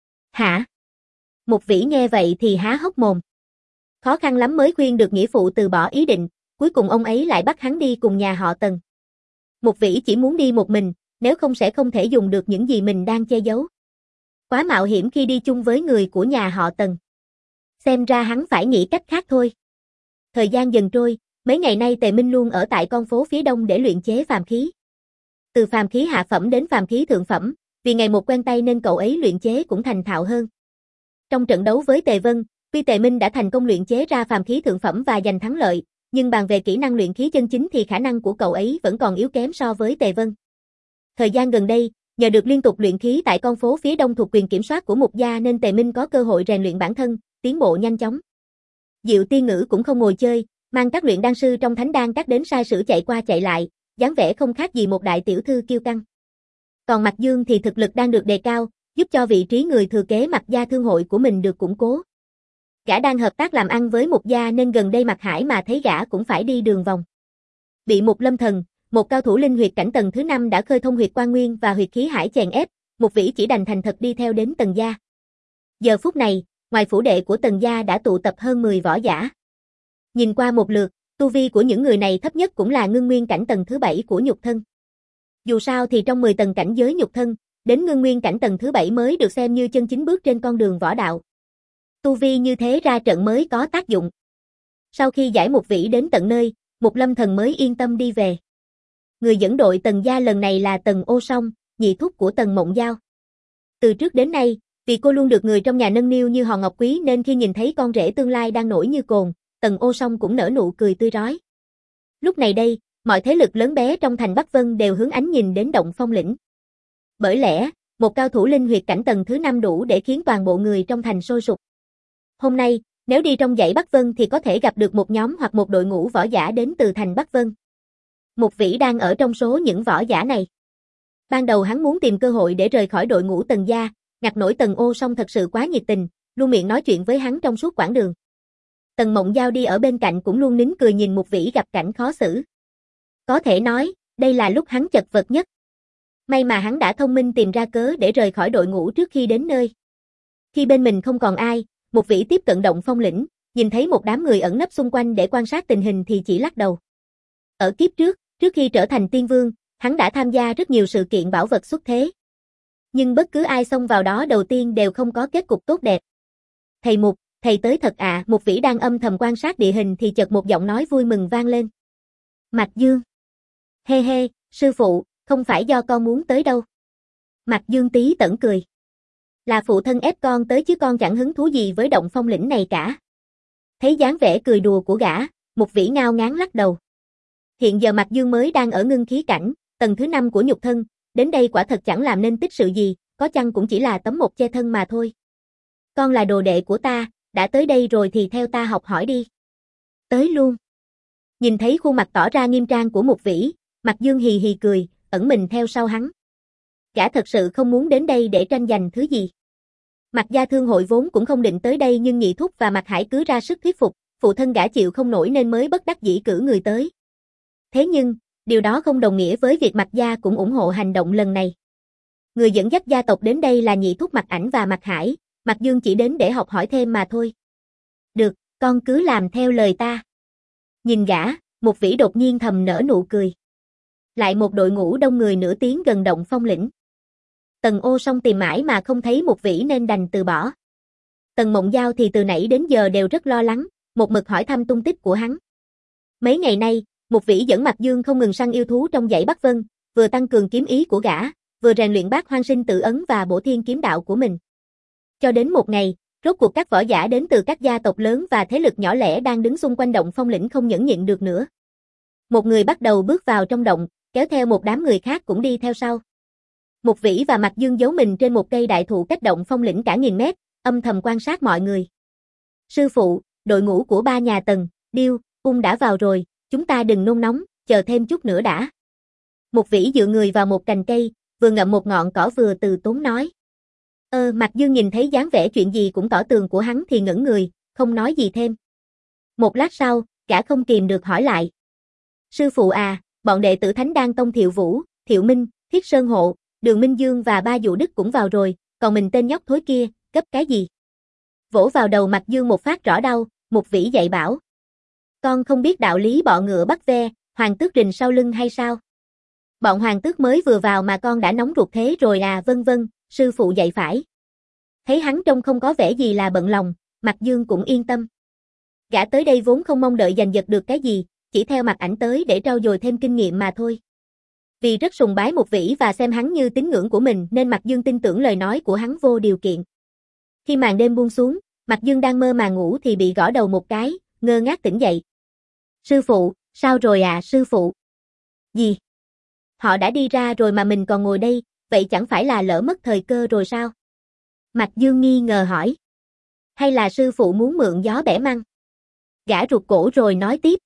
Hả? Mục Vĩ nghe vậy thì há hốc mồm. Khó khăn lắm mới khuyên được nghĩa phụ từ bỏ ý định, cuối cùng ông ấy lại bắt hắn đi cùng nhà họ Tần. Mục Vĩ chỉ muốn đi một mình, nếu không sẽ không thể dùng được những gì mình đang che giấu. Quá mạo hiểm khi đi chung với người của nhà họ Tần. Xem ra hắn phải nghĩ cách khác thôi. Thời gian dần trôi, mấy ngày nay Tề Minh luôn ở tại con phố phía đông để luyện chế phàm khí. Từ phàm khí hạ phẩm đến phàm khí thượng phẩm, vì ngày một quen tay nên cậu ấy luyện chế cũng thành thạo hơn. Trong trận đấu với Tề Vân, tuy Tề Minh đã thành công luyện chế ra phàm khí thượng phẩm và giành thắng lợi, nhưng bàn về kỹ năng luyện khí chân chính thì khả năng của cậu ấy vẫn còn yếu kém so với Tề Vân. Thời gian gần đây, nhờ được liên tục luyện khí tại con phố phía đông thuộc quyền kiểm soát của Mục gia nên Tề Minh có cơ hội rèn luyện bản thân, tiến bộ nhanh chóng. Diệu Tiên Ngữ cũng không ngồi chơi, mang các luyện đan sư trong thánh đan các đến sai sử chạy qua chạy lại, dáng vẻ không khác gì một đại tiểu thư kiêu căng. Còn Mạc Dương thì thực lực đang được đề cao, giúp cho vị trí người thừa kế Mạc gia thương hội của mình được củng cố. Gã đang hợp tác làm ăn với Mục gia nên gần đây Mạc Hải mà thấy gã cũng phải đi đường vòng. Bị Mục Lâm Thần, một cao thủ linh huyệt cảnh tầng thứ năm đã khơi thông huyệt quan nguyên và huyệt khí hải chèn ép, Mục Vĩ chỉ đành thành thật đi theo đến Tần gia. Giờ phút này, ngoài phủ đệ của Tần gia đã tụ tập hơn mười võ giả. Nhìn qua một lượt, tu vi của những người này thấp nhất cũng là ngưng nguyên cảnh tầng thứ bảy của nhục thân. Dù sao thì trong mười tầng cảnh giới nhục thân, đến ngưng nguyên cảnh tầng thứ bảy mới được xem như chân chính bước trên con đường võ đạo. Tu vi như thế ra trận mới có tác dụng. Sau khi giải Mục Vĩ đến tận nơi, Mục Lâm Thần mới yên tâm đi về. Người dẫn đội Tần gia lần này là Tần Ô Song, nhị thúc của Tần Mộng Giao. Từ trước đến nay, vì cô luôn được người trong nhà nâng niu như hòn ngọc quý nên khi nhìn thấy con rể tương lai đang nổi như cồn, Tần Ô Song cũng nở nụ cười tươi rói. Lúc này đây, mọi thế lực lớn bé trong thành Bắc Vân đều hướng ánh nhìn đến động phong lĩnh. Bởi lẽ, một cao thủ linh huyệt cảnh tầng thứ năm đủ để khiến toàn bộ người trong thành sôi sục. Hôm nay, nếu đi trong dãy Bắc Vân thì có thể gặp được một nhóm hoặc một đội ngũ võ giả đến từ thành Bắc Vân. Mục Vĩ đang ở trong số những võ giả này. Ban đầu hắn muốn tìm cơ hội để rời khỏi đội ngũ Tần gia, ngặt nổi Tần Ô Song thật sự quá nhiệt tình, luôn miệng nói chuyện với hắn trong suốt quãng đường. Tần Mộng Giao đi ở bên cạnh cũng luôn nín cười nhìn Mục Vĩ gặp cảnh khó xử. Có thể nói, đây là lúc hắn chật vật nhất. May mà hắn đã thông minh tìm ra cớ để rời khỏi đội ngũ trước khi đến nơi. Khi bên mình không còn ai, Mục Vĩ tiếp cận động phong lĩnh, nhìn thấy một đám người ẩn nấp xung quanh để quan sát tình hình thì chỉ lắc đầu. Ở kiếp trước, trước khi trở thành tiên vương, Hắn đã tham gia rất nhiều sự kiện bảo vật xuất thế. Nhưng bất cứ ai xông vào đó đầu tiên đều không có kết cục tốt đẹp. Thầy Mục, thầy tới thật ạ, à, Mục Vĩ đang âm thầm quan sát địa hình thì chợt một giọng nói vui mừng vang lên. Mạc Dương. Hê hê, sư phụ, không phải do con muốn tới đâu. Mạc Dương tí tẩn cười. Là phụ thân ép con tới chứ con chẳng hứng thú gì với động phong lĩnh này cả. Thấy dáng vẻ cười đùa của gã, Mục Vĩ ngao ngán lắc đầu. Hiện giờ Mạc Dương mới đang ở ngưng khí cảnh, tầng thứ năm của nhục thân, đến đây quả thật chẳng làm nên tích sự gì, có chăng cũng chỉ là tấm một che thân mà thôi. Con là đồ đệ của ta, đã tới đây rồi thì theo ta học hỏi đi. Tới luôn. Nhìn thấy khuôn mặt tỏ ra nghiêm trang của Mục Vĩ, Mạc Dương hì hì cười, ẩn mình theo sau hắn. Gã thật sự không muốn đến đây để tranh giành thứ gì. Mạc gia thương hội vốn cũng không định tới đây nhưng Nhị Thúc và Mạc Hải cứ ra sức thuyết phục, phụ thân gã chịu không nổi nên mới bất đắc dĩ cử người tới. Thế nhưng, điều đó không đồng nghĩa với việc Mạc gia cũng ủng hộ hành động lần này. Người dẫn dắt gia tộc đến đây là Nhị Thúc Mạc Ảnh và Mạc Hải, Mạc Dương chỉ đến để học hỏi thêm mà thôi. Được, con cứ làm theo lời ta. Nhìn gã, Mục Vĩ đột nhiên thầm nở nụ cười. Lại một đội ngũ đông người nửa tiếng gần động phong lĩnh. Tần Ô Song tìm mãi mà không thấy Mục Vĩ nên đành từ bỏ. Tần Mộng Giao thì từ nãy đến giờ đều rất lo lắng, một mực hỏi thăm tung tích của hắn. Mấy ngày nay, Mục Vĩ dẫn Mạc Dương không ngừng săn yêu thú trong dãy Bắc Vân, vừa tăng cường kiếm ý của gã, vừa rèn luyện Bát Hoang Sinh Tự Ấn và Bổ Thiên Kiếm Đạo của mình. Cho đến một ngày, rốt cuộc các võ giả đến từ các gia tộc lớn và thế lực nhỏ lẻ đang đứng xung quanh động phong lĩnh không nhẫn nhịn được nữa. Một người bắt đầu bước vào trong động, kéo theo một đám người khác cũng đi theo sau. Mục Vĩ và Mạc Dương giấu mình trên một cây đại thụ cách động phong lĩnh cả nghìn mét, âm thầm quan sát mọi người. Sư phụ, đội ngũ của ba nhà Tần, Điêu, Ung đã vào rồi, chúng ta đừng nôn nóng, chờ thêm chút nữa đã. Mục Vĩ dựa người vào một cành cây, vừa ngậm một ngọn cỏ vừa từ tốn nói. Ơ, Mạc Dương nhìn thấy dáng vẻ chuyện gì cũng tỏ tường của hắn thì ngẩn người, không nói gì thêm. Một lát sau, gã không kìm được hỏi lại. Sư phụ à, bọn đệ tử Thánh Đan Tông Thiệu Vũ, Thiệu Minh, Thiết Sơn Hộ, Đường Minh Dương và ba Dụ Đức cũng vào rồi, còn mình tên nhóc thối kia, gấp cái gì? Vỗ vào đầu Mạc Dương một phát rõ đau, Mục Vĩ dạy bảo. Con không biết đạo lý bọ ngựa bắt ve, hoàng tước rình sau lưng hay sao? Bọn hoàng tước mới vừa vào mà con đã nóng ruột thế rồi à, vân vân, sư phụ dạy phải. Thấy hắn trông không có vẻ gì là bận lòng, Mạc Dương cũng yên tâm. Gã tới đây vốn không mong đợi giành giật được cái gì, chỉ theo Mạc Ảnh tới để trau dồi thêm kinh nghiệm mà thôi. Vì rất sùng bái Mục Vĩ và xem hắn như tín ngưỡng của mình nên Mạc Dương tin tưởng lời nói của hắn vô điều kiện. Khi màn đêm buông xuống, Mạc Dương đang mơ màng ngủ thì bị gõ đầu một cái, ngơ ngác tỉnh dậy. Sư phụ, sao rồi à sư phụ? Gì? Họ đã đi ra rồi mà mình còn ngồi đây, vậy chẳng phải là lỡ mất thời cơ rồi sao? Mạc Dương nghi ngờ hỏi. Hay là sư phụ muốn mượn gió bẻ măng? Gã rụt cổ rồi nói tiếp.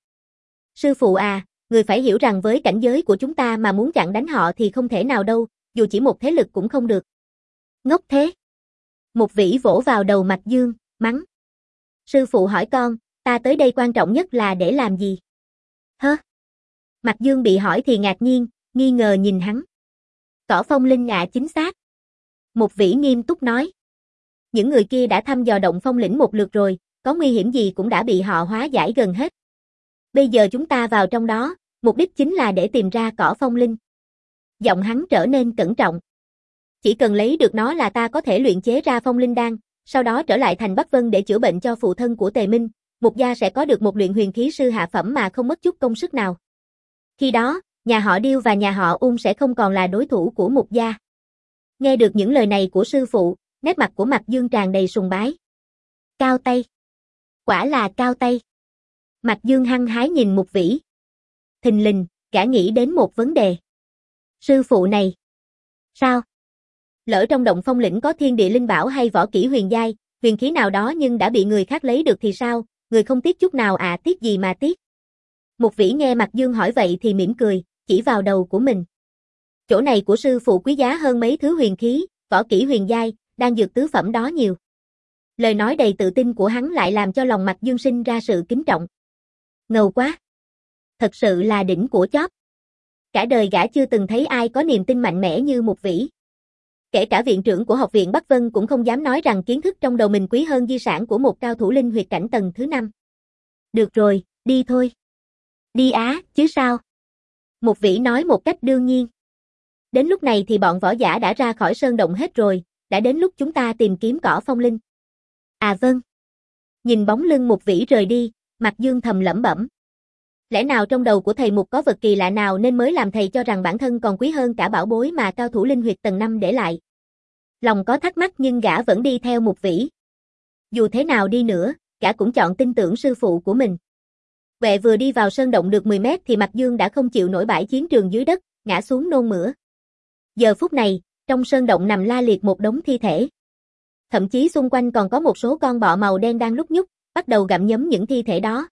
Sư phụ à, người phải hiểu rằng với cảnh giới của chúng ta mà muốn chặn đánh họ thì không thể nào đâu, dù chỉ một thế lực cũng không được. Ngốc thế. Mục Vĩ vỗ vào đầu Mạc Dương, mắng. Sư phụ hỏi con, ta tới đây quan trọng nhất là để làm gì? Hơ? Mạc Dương bị hỏi thì ngạc nhiên, nghi ngờ nhìn hắn. Cỏ phong linh ạ, chính xác. Mục Vĩ nghiêm túc nói. Những người kia đã thăm dò động phong lĩnh một lượt rồi, có nguy hiểm gì cũng đã bị họ hóa giải gần hết. Bây giờ chúng ta vào trong đó, mục đích chính là để tìm ra cỏ phong linh. Giọng hắn trở nên cẩn trọng. Chỉ cần lấy được nó là ta có thể luyện chế ra phong linh đan, sau đó trở lại thành Bắc Vân để chữa bệnh cho phụ thân của Tề Minh, Mục gia sẽ có được một luyện huyền khí sư hạ phẩm mà không mất chút công sức nào. Khi đó, nhà họ Điêu và nhà họ Ung sẽ không còn là đối thủ của Mục gia. Nghe được những lời này của sư phụ, nét mặt của Mạc Dương tràn đầy sùng bái. Cao tay. Quả là cao tay. Mạc Dương hăng hái nhìn Mục Vĩ. Thình lình, gã nghĩ đến một vấn đề. Sư phụ này. Sao? Lỡ trong động phong lĩnh có thiên địa linh bảo hay võ kỹ huyền giai, huyền khí nào đó nhưng đã bị người khác lấy được thì sao? Người không tiếc chút nào à, tiếc gì mà tiếc? Mục Vĩ nghe Mạc Dương hỏi vậy thì mỉm cười, chỉ vào đầu của mình. Chỗ này của sư phụ quý giá hơn mấy thứ huyền khí, võ kỹ huyền giai, đang dược tứ phẩm đó nhiều. Lời nói đầy tự tin của hắn lại làm cho lòng Mạc Dương sinh ra sự kính trọng. Ngầu quá. Thật sự là đỉnh của chóp. Cả đời gã chưa từng thấy ai có niềm tin mạnh mẽ như Mục Vĩ. Kể cả viện trưởng của học viện Bắc Vân cũng không dám nói rằng kiến thức trong đầu mình quý hơn di sản của một cao thủ linh huyệt cảnh tầng thứ năm. Được rồi, đi thôi. Đi á, chứ sao? Một vĩ nói một cách đương nhiên. Đến lúc này thì bọn võ giả đã ra khỏi sơn động hết rồi, đã đến lúc chúng ta tìm kiếm cỏ phong linh. À vâng. Nhìn bóng lưng một vĩ rời đi, Mạc Dương thầm lẩm bẩm. Lẽ nào trong đầu của thầy Mục có vật kỳ lạ nào nên mới làm thầy cho rằng bản thân còn quý hơn cả bảo bối mà cao thủ linh huyệt tầng năm để lại. Lòng có thắc mắc nhưng gã vẫn đi theo Mục Vĩ. Dù thế nào đi nữa, gã cũng chọn tin tưởng sư phụ của mình. Vệ vừa đi vào sơn động được mười mét thì Mạc Dương đã không chịu nổi bãi chiến trường dưới đất, ngã xuống nôn mửa. Giờ phút này, trong sơn động nằm la liệt một đống thi thể. Thậm chí xung quanh còn có một số con bọ màu đen đang lúc nhúc, bắt đầu gặm nhấm những thi thể đó.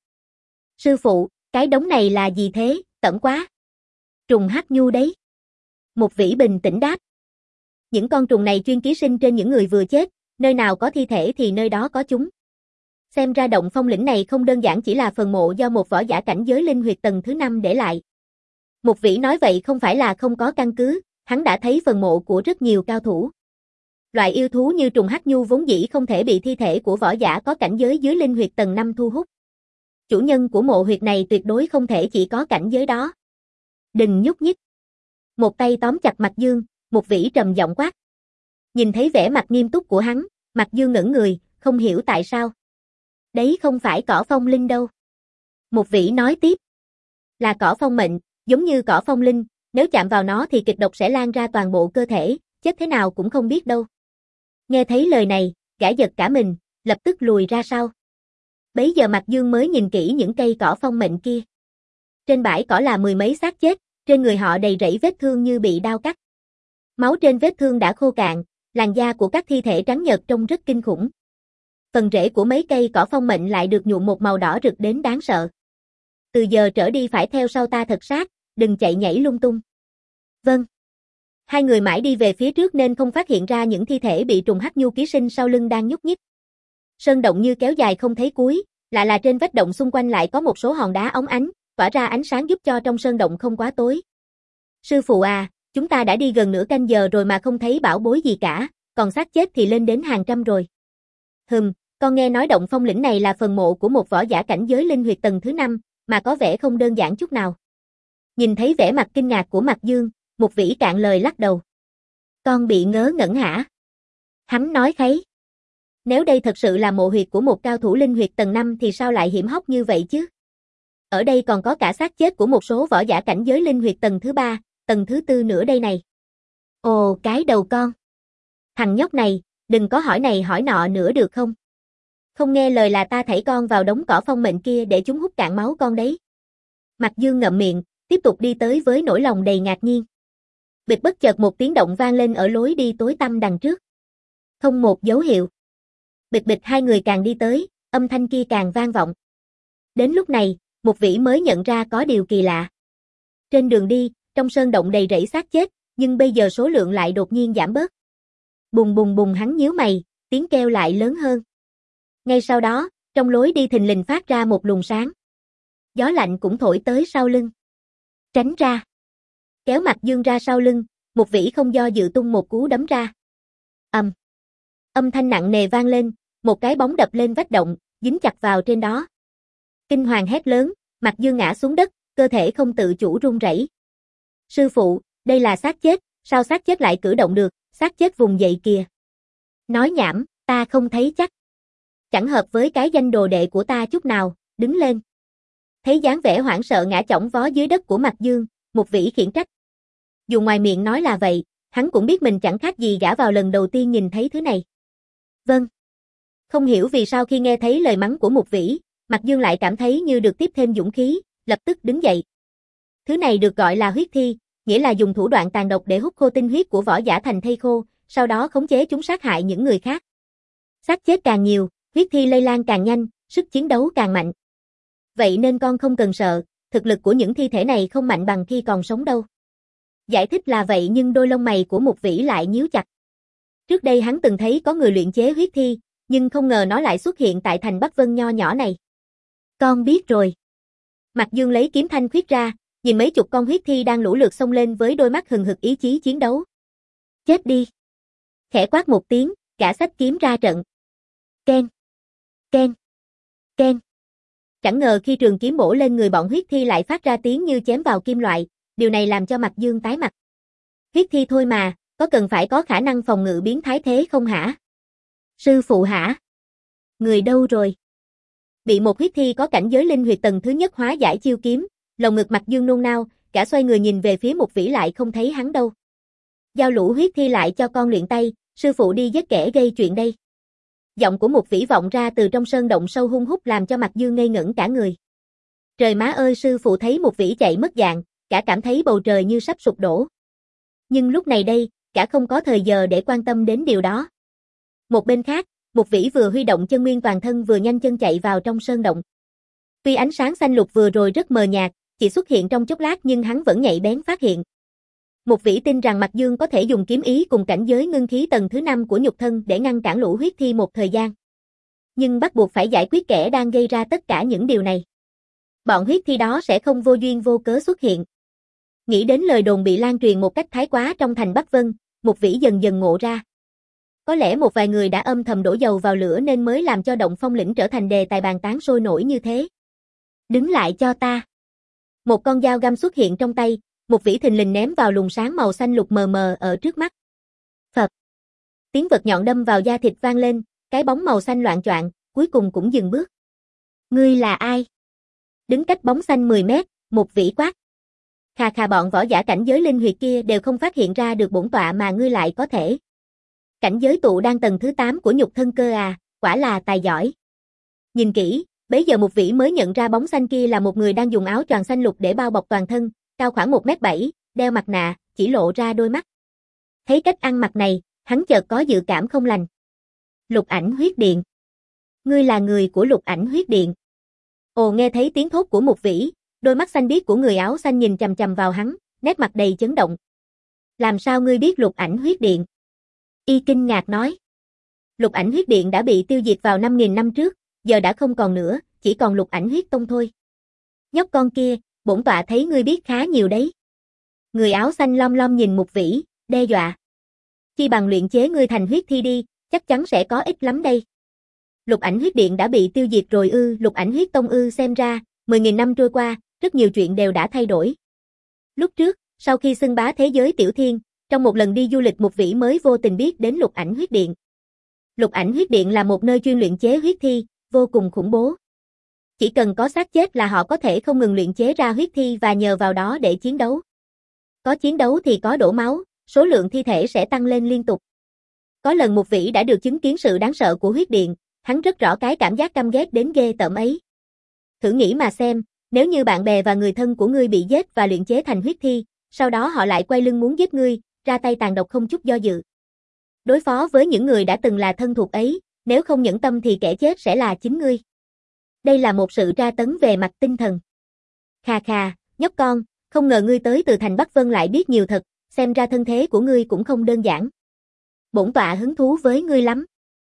Sư phụ, cái đống này là gì thế, tẩm quá. Trùng hắc nhu đấy. Một Vĩ bình tĩnh đáp. Những con trùng này chuyên ký sinh trên những người vừa chết, nơi nào có thi thể thì nơi đó có chúng. Xem ra động phong lĩnh này không đơn giản chỉ là phần mộ do một võ giả cảnh giới linh huyệt tầng thứ năm để lại. Một Vĩ nói vậy không phải là không có căn cứ, hắn đã thấy phần mộ của rất nhiều cao thủ. Loại yêu thú như trùng hắc nhu vốn dĩ không thể bị thi thể của võ giả có cảnh giới dưới linh huyệt tầng năm thu hút. Chủ nhân của mộ huyệt này tuyệt đối không thể chỉ có cảnh giới đó. Đừng nhúc nhích. Một tay tóm chặt Mạc Dương, Một Vĩ trầm giọng quát. Nhìn thấy vẻ mặt nghiêm túc của hắn, Mạc Dương ngẩn người, không hiểu tại sao. Đấy không phải cỏ phong linh đâu. Một Vĩ nói tiếp. Là cỏ phong mệnh, giống như cỏ phong linh, nếu chạm vào nó thì kịch độc sẽ lan ra toàn bộ cơ thể, chết thế nào cũng không biết đâu. Nghe thấy lời này, gã giật cả mình, lập tức lùi ra sau. Bấy giờ Mạc Dương mới nhìn kỹ những cây cỏ phong mệnh kia. Trên bãi cỏ là mười mấy xác chết, trên người họ đầy rẫy vết thương như bị đao cắt. Máu trên vết thương đã khô cạn, làn da của các thi thể trắng nhợt trông rất kinh khủng. Phần rễ của mấy cây cỏ phong mệnh lại được nhuộm một màu đỏ rực đến đáng sợ. Từ giờ trở đi phải theo sau ta thật sát, đừng chạy nhảy lung tung. Vâng. Hai người mãi đi về phía trước nên không phát hiện ra những thi thể bị trùng hắc nhu ký sinh sau lưng đang nhúc nhích. Sơn động như kéo dài không thấy cuối, lạ là trên vách động xung quanh lại có một số hòn đá óng ánh, tỏa ra ánh sáng giúp cho trong sơn động không quá tối. Sư phụ à, chúng ta đã đi gần nửa canh giờ rồi mà không thấy bảo bối gì cả, còn xác chết thì lên đến hàng trăm rồi. Hừm, con nghe nói động phong lĩnh này là phần mộ của một võ giả cảnh giới linh huyệt tầng thứ năm, mà có vẻ không đơn giản chút nào. Nhìn thấy vẻ mặt kinh ngạc của Mạc Dương, Một Vĩ cạn lời lắc đầu. Con bị ngớ ngẩn hả? Hắn nói khấy. Nếu đây thật sự là mộ huyệt của một cao thủ linh huyệt tầng năm thì sao lại hiểm hóc như vậy chứ? Ở đây còn có cả xác chết của một số võ giả cảnh giới linh huyệt tầng thứ ba, tầng thứ tư nữa đây này. Ồ, cái đầu con. Thằng nhóc này, đừng có hỏi này hỏi nọ nữa được không? Không nghe lời là ta thảy con vào đống cỏ phong mệnh kia để chúng hút cạn máu con đấy. Mạc Dương ngậm miệng, tiếp tục đi tới với nỗi lòng đầy ngạc nhiên. Bịch bất chợt một tiếng động vang lên ở lối đi tối tăm đằng trước. Không một dấu hiệu. Bịch bịch hai người càng đi tới, âm thanh kia càng vang vọng. Đến lúc này, Một Vĩ mới nhận ra có điều kỳ lạ. Trên đường đi, trong sơn động đầy rẫy xác chết, nhưng bây giờ số lượng lại đột nhiên giảm bớt. Bùng bùng bùng hắn nhíu mày, tiếng kêu lại lớn hơn. Ngay sau đó, trong lối đi thình lình phát ra một luồng sáng. Gió lạnh cũng thổi tới sau lưng. Tránh ra. Kéo Mạc Dương ra sau lưng, Một Vĩ không do dự tung một cú đấm ra. Ầm. Um. Âm thanh nặng nề vang lên, một cái bóng đập lên vách động, dính chặt vào trên đó. Kinh hoàng hét lớn, Mạc Dương ngã xuống đất, cơ thể không tự chủ run rẩy. Sư phụ, đây là xác chết, sao xác chết lại cử động được, xác chết vùng dậy kìa. Nói nhảm, ta không thấy chắc. Chẳng hợp với cái danh đồ đệ của ta chút nào, đứng lên. Thấy dáng vẻ hoảng sợ ngã chỏng vó dưới đất của Mạc Dương, Một Vĩ khiển trách. Dù ngoài miệng nói là vậy, hắn cũng biết mình chẳng khác gì gã vào lần đầu tiên nhìn thấy thứ này. Vâng. Không hiểu vì sao khi nghe thấy lời mắng của Một Vĩ, Mạc Dương lại cảm thấy như được tiếp thêm dũng khí, lập tức đứng dậy. Thứ này được gọi là huyết thi, nghĩa là dùng thủ đoạn tàn độc để hút khô tinh huyết của võ giả thành thây khô, sau đó khống chế chúng sát hại những người khác. Xác chết càng nhiều, huyết thi lây lan càng nhanh, sức chiến đấu càng mạnh. Vậy nên con không cần sợ, thực lực của những thi thể này không mạnh bằng khi còn sống đâu. Giải thích là vậy nhưng đôi lông mày của Một Vĩ lại nhíu chặt. Trước đây hắn từng thấy có người luyện chế huyết thi, nhưng không ngờ nó lại xuất hiện tại thành Bắc Vân nho nhỏ này. Con biết rồi. Mạc Dương lấy kiếm thanh khuyết ra, nhìn mấy chục con huyết thi đang lũ lượt xông lên với đôi mắt hừng hực ý chí chiến đấu. Chết đi. Khẽ quát một tiếng, gã xách kiếm ra trận. Ken. Ken. Ken. Chẳng ngờ khi trường kiếm bổ lên người bọn huyết thi lại phát ra tiếng như chém vào kim loại, Điều này làm cho Mạc Dương tái mặt. Huyết thi thôi mà, có cần phải có khả năng phòng ngự biến thái thế không hả? Sư phụ hả? Người đâu rồi? Bị một huyết thi có cảnh giới linh huyệt tầng thứ nhất hóa giải chiêu kiếm, lồng ngực Mạc Dương nôn nao, cả xoay người nhìn về phía Mục Vĩ lại không thấy hắn đâu. Giao lũ huyết thi lại cho con luyện tay, sư phụ đi giết kẻ gây chuyện đây. Giọng của Mục Vĩ vọng ra từ trong sơn động sâu hun hút làm cho Mạc Dương ngây ngẩn cả người. Trời má ơi, sư phụ thấy Mục Vĩ chạy mất dạng, cả cảm thấy bầu trời như sắp sụp đổ. Nhưng lúc này đây, cả không có thời giờ để quan tâm đến điều đó. Một bên khác, Mục Vĩ vừa huy động chân nguyên toàn thân vừa nhanh chân chạy vào trong sơn động. Tuy ánh sáng xanh lục vừa rồi rất mờ nhạt, chỉ xuất hiện trong chốc lát nhưng hắn vẫn nhạy bén phát hiện. Mục Vĩ tin rằng Mạc Dương có thể dùng kiếm ý cùng cảnh giới ngưng khí tầng thứ năm của nhục thân để ngăn cản lũ huyết thi một thời gian. Nhưng bắt buộc phải giải quyết kẻ đang gây ra tất cả những điều này. Bọn huyết thi đó sẽ không vô duyên vô cớ xuất hiện. Nghĩ đến lời đồn bị lan truyền một cách thái quá trong thành Bắc Vân, Mục Vĩ dần dần ngộ ra. Có lẽ một vài người đã âm thầm đổ dầu vào lửa nên mới làm cho Động Phong Lĩnh trở thành đề tài bàn tán sôi nổi như thế. Đứng lại cho ta. Một con dao găm xuất hiện trong tay, Mục Vĩ thình lình ném vào luồng sáng màu xanh lục mờ mờ ở trước mắt. Phập. Tiếng vật nhọn đâm vào da thịt vang lên, cái bóng màu xanh loạng choạng, cuối cùng cũng dừng bước. Ngươi là ai? Đứng cách bóng xanh mười mét, Mục Vĩ quát. Khà khà, bọn võ giả cảnh giới linh huyệt kia đều không phát hiện ra được bổn tọa mà ngươi lại có thể. Cảnh giới tụ đang tầng thứ tám của nhục thân cơ à, quả là tài giỏi. Nhìn kỹ, bấy giờ Mục Vĩ mới nhận ra bóng xanh kia là một người đang dùng áo choàng xanh lục để bao bọc toàn thân, cao khoảng một mét bảy, đeo mặt nạ, chỉ lộ ra đôi mắt. Thấy cách ăn mặc này, hắn chợt có dự cảm không lành. Lục Ảnh Huyết Điện. Ngươi là người của Lục Ảnh Huyết Điện. Ồ, nghe thấy tiếng thốt của Mục Vĩ, đôi mắt xanh biếc của người áo xanh nhìn chằm chằm vào hắn, nét mặt đầy chấn động. Làm sao ngươi biết Lục Ảnh Huyết Điện? Y kinh ngạc nói. Lục Ảnh Huyết Điện đã bị tiêu diệt vào năm nghìn năm trước, giờ đã không còn nữa, chỉ còn Lục Ảnh Huyết Tông thôi. Nhóc con kia, bổn tọa thấy ngươi biết khá nhiều đấy. Người áo xanh lom lom nhìn Mục Vĩ, đe dọa. Chi bằng luyện chế ngươi thành huyết thi đi, chắc chắn sẽ có ích lắm đây. Lục Ảnh Huyết Điện đã bị tiêu diệt rồi ư? Lục Ảnh Huyết Tông ư? Xem ra, mười nghìn năm trôi qua, rất nhiều chuyện đều đã thay đổi. Lúc trước, sau khi xưng bá thế giới Tiểu Thiên, trong một lần đi du lịch Mục Vĩ mới vô tình biết đến Lục Ảnh Huyết Điện. Lục Ảnh Huyết Điện là một nơi chuyên luyện chế huyết thi, vô cùng khủng bố. Chỉ cần có xác chết là họ có thể không ngừng luyện chế ra huyết thi và nhờ vào đó để chiến đấu. Có chiến đấu thì có đổ máu, số lượng thi thể sẽ tăng lên liên tục. Có lần Mục Vĩ đã được chứng kiến sự đáng sợ của huyết điện, hắn rất rõ cái cảm giác căm ghét đến ghê tởm ấy. Thử nghĩ mà xem, nếu như bạn bè và người thân của ngươi bị giết và luyện chế thành huyết thi, sau đó họ lại quay lưng muốn giết ngươi, ra tay tàn độc không chút do dự. Đối phó với những người đã từng là thân thuộc ấy, nếu không nhẫn tâm thì kẻ chết sẽ là chính ngươi. Đây là một sự tra tấn về mặt tinh thần. Khà khà, nhóc con, không ngờ ngươi tới từ thành Bắc Vân lại biết nhiều thật, xem ra thân thế của ngươi cũng không đơn giản. Bổn tọa hứng thú với ngươi lắm.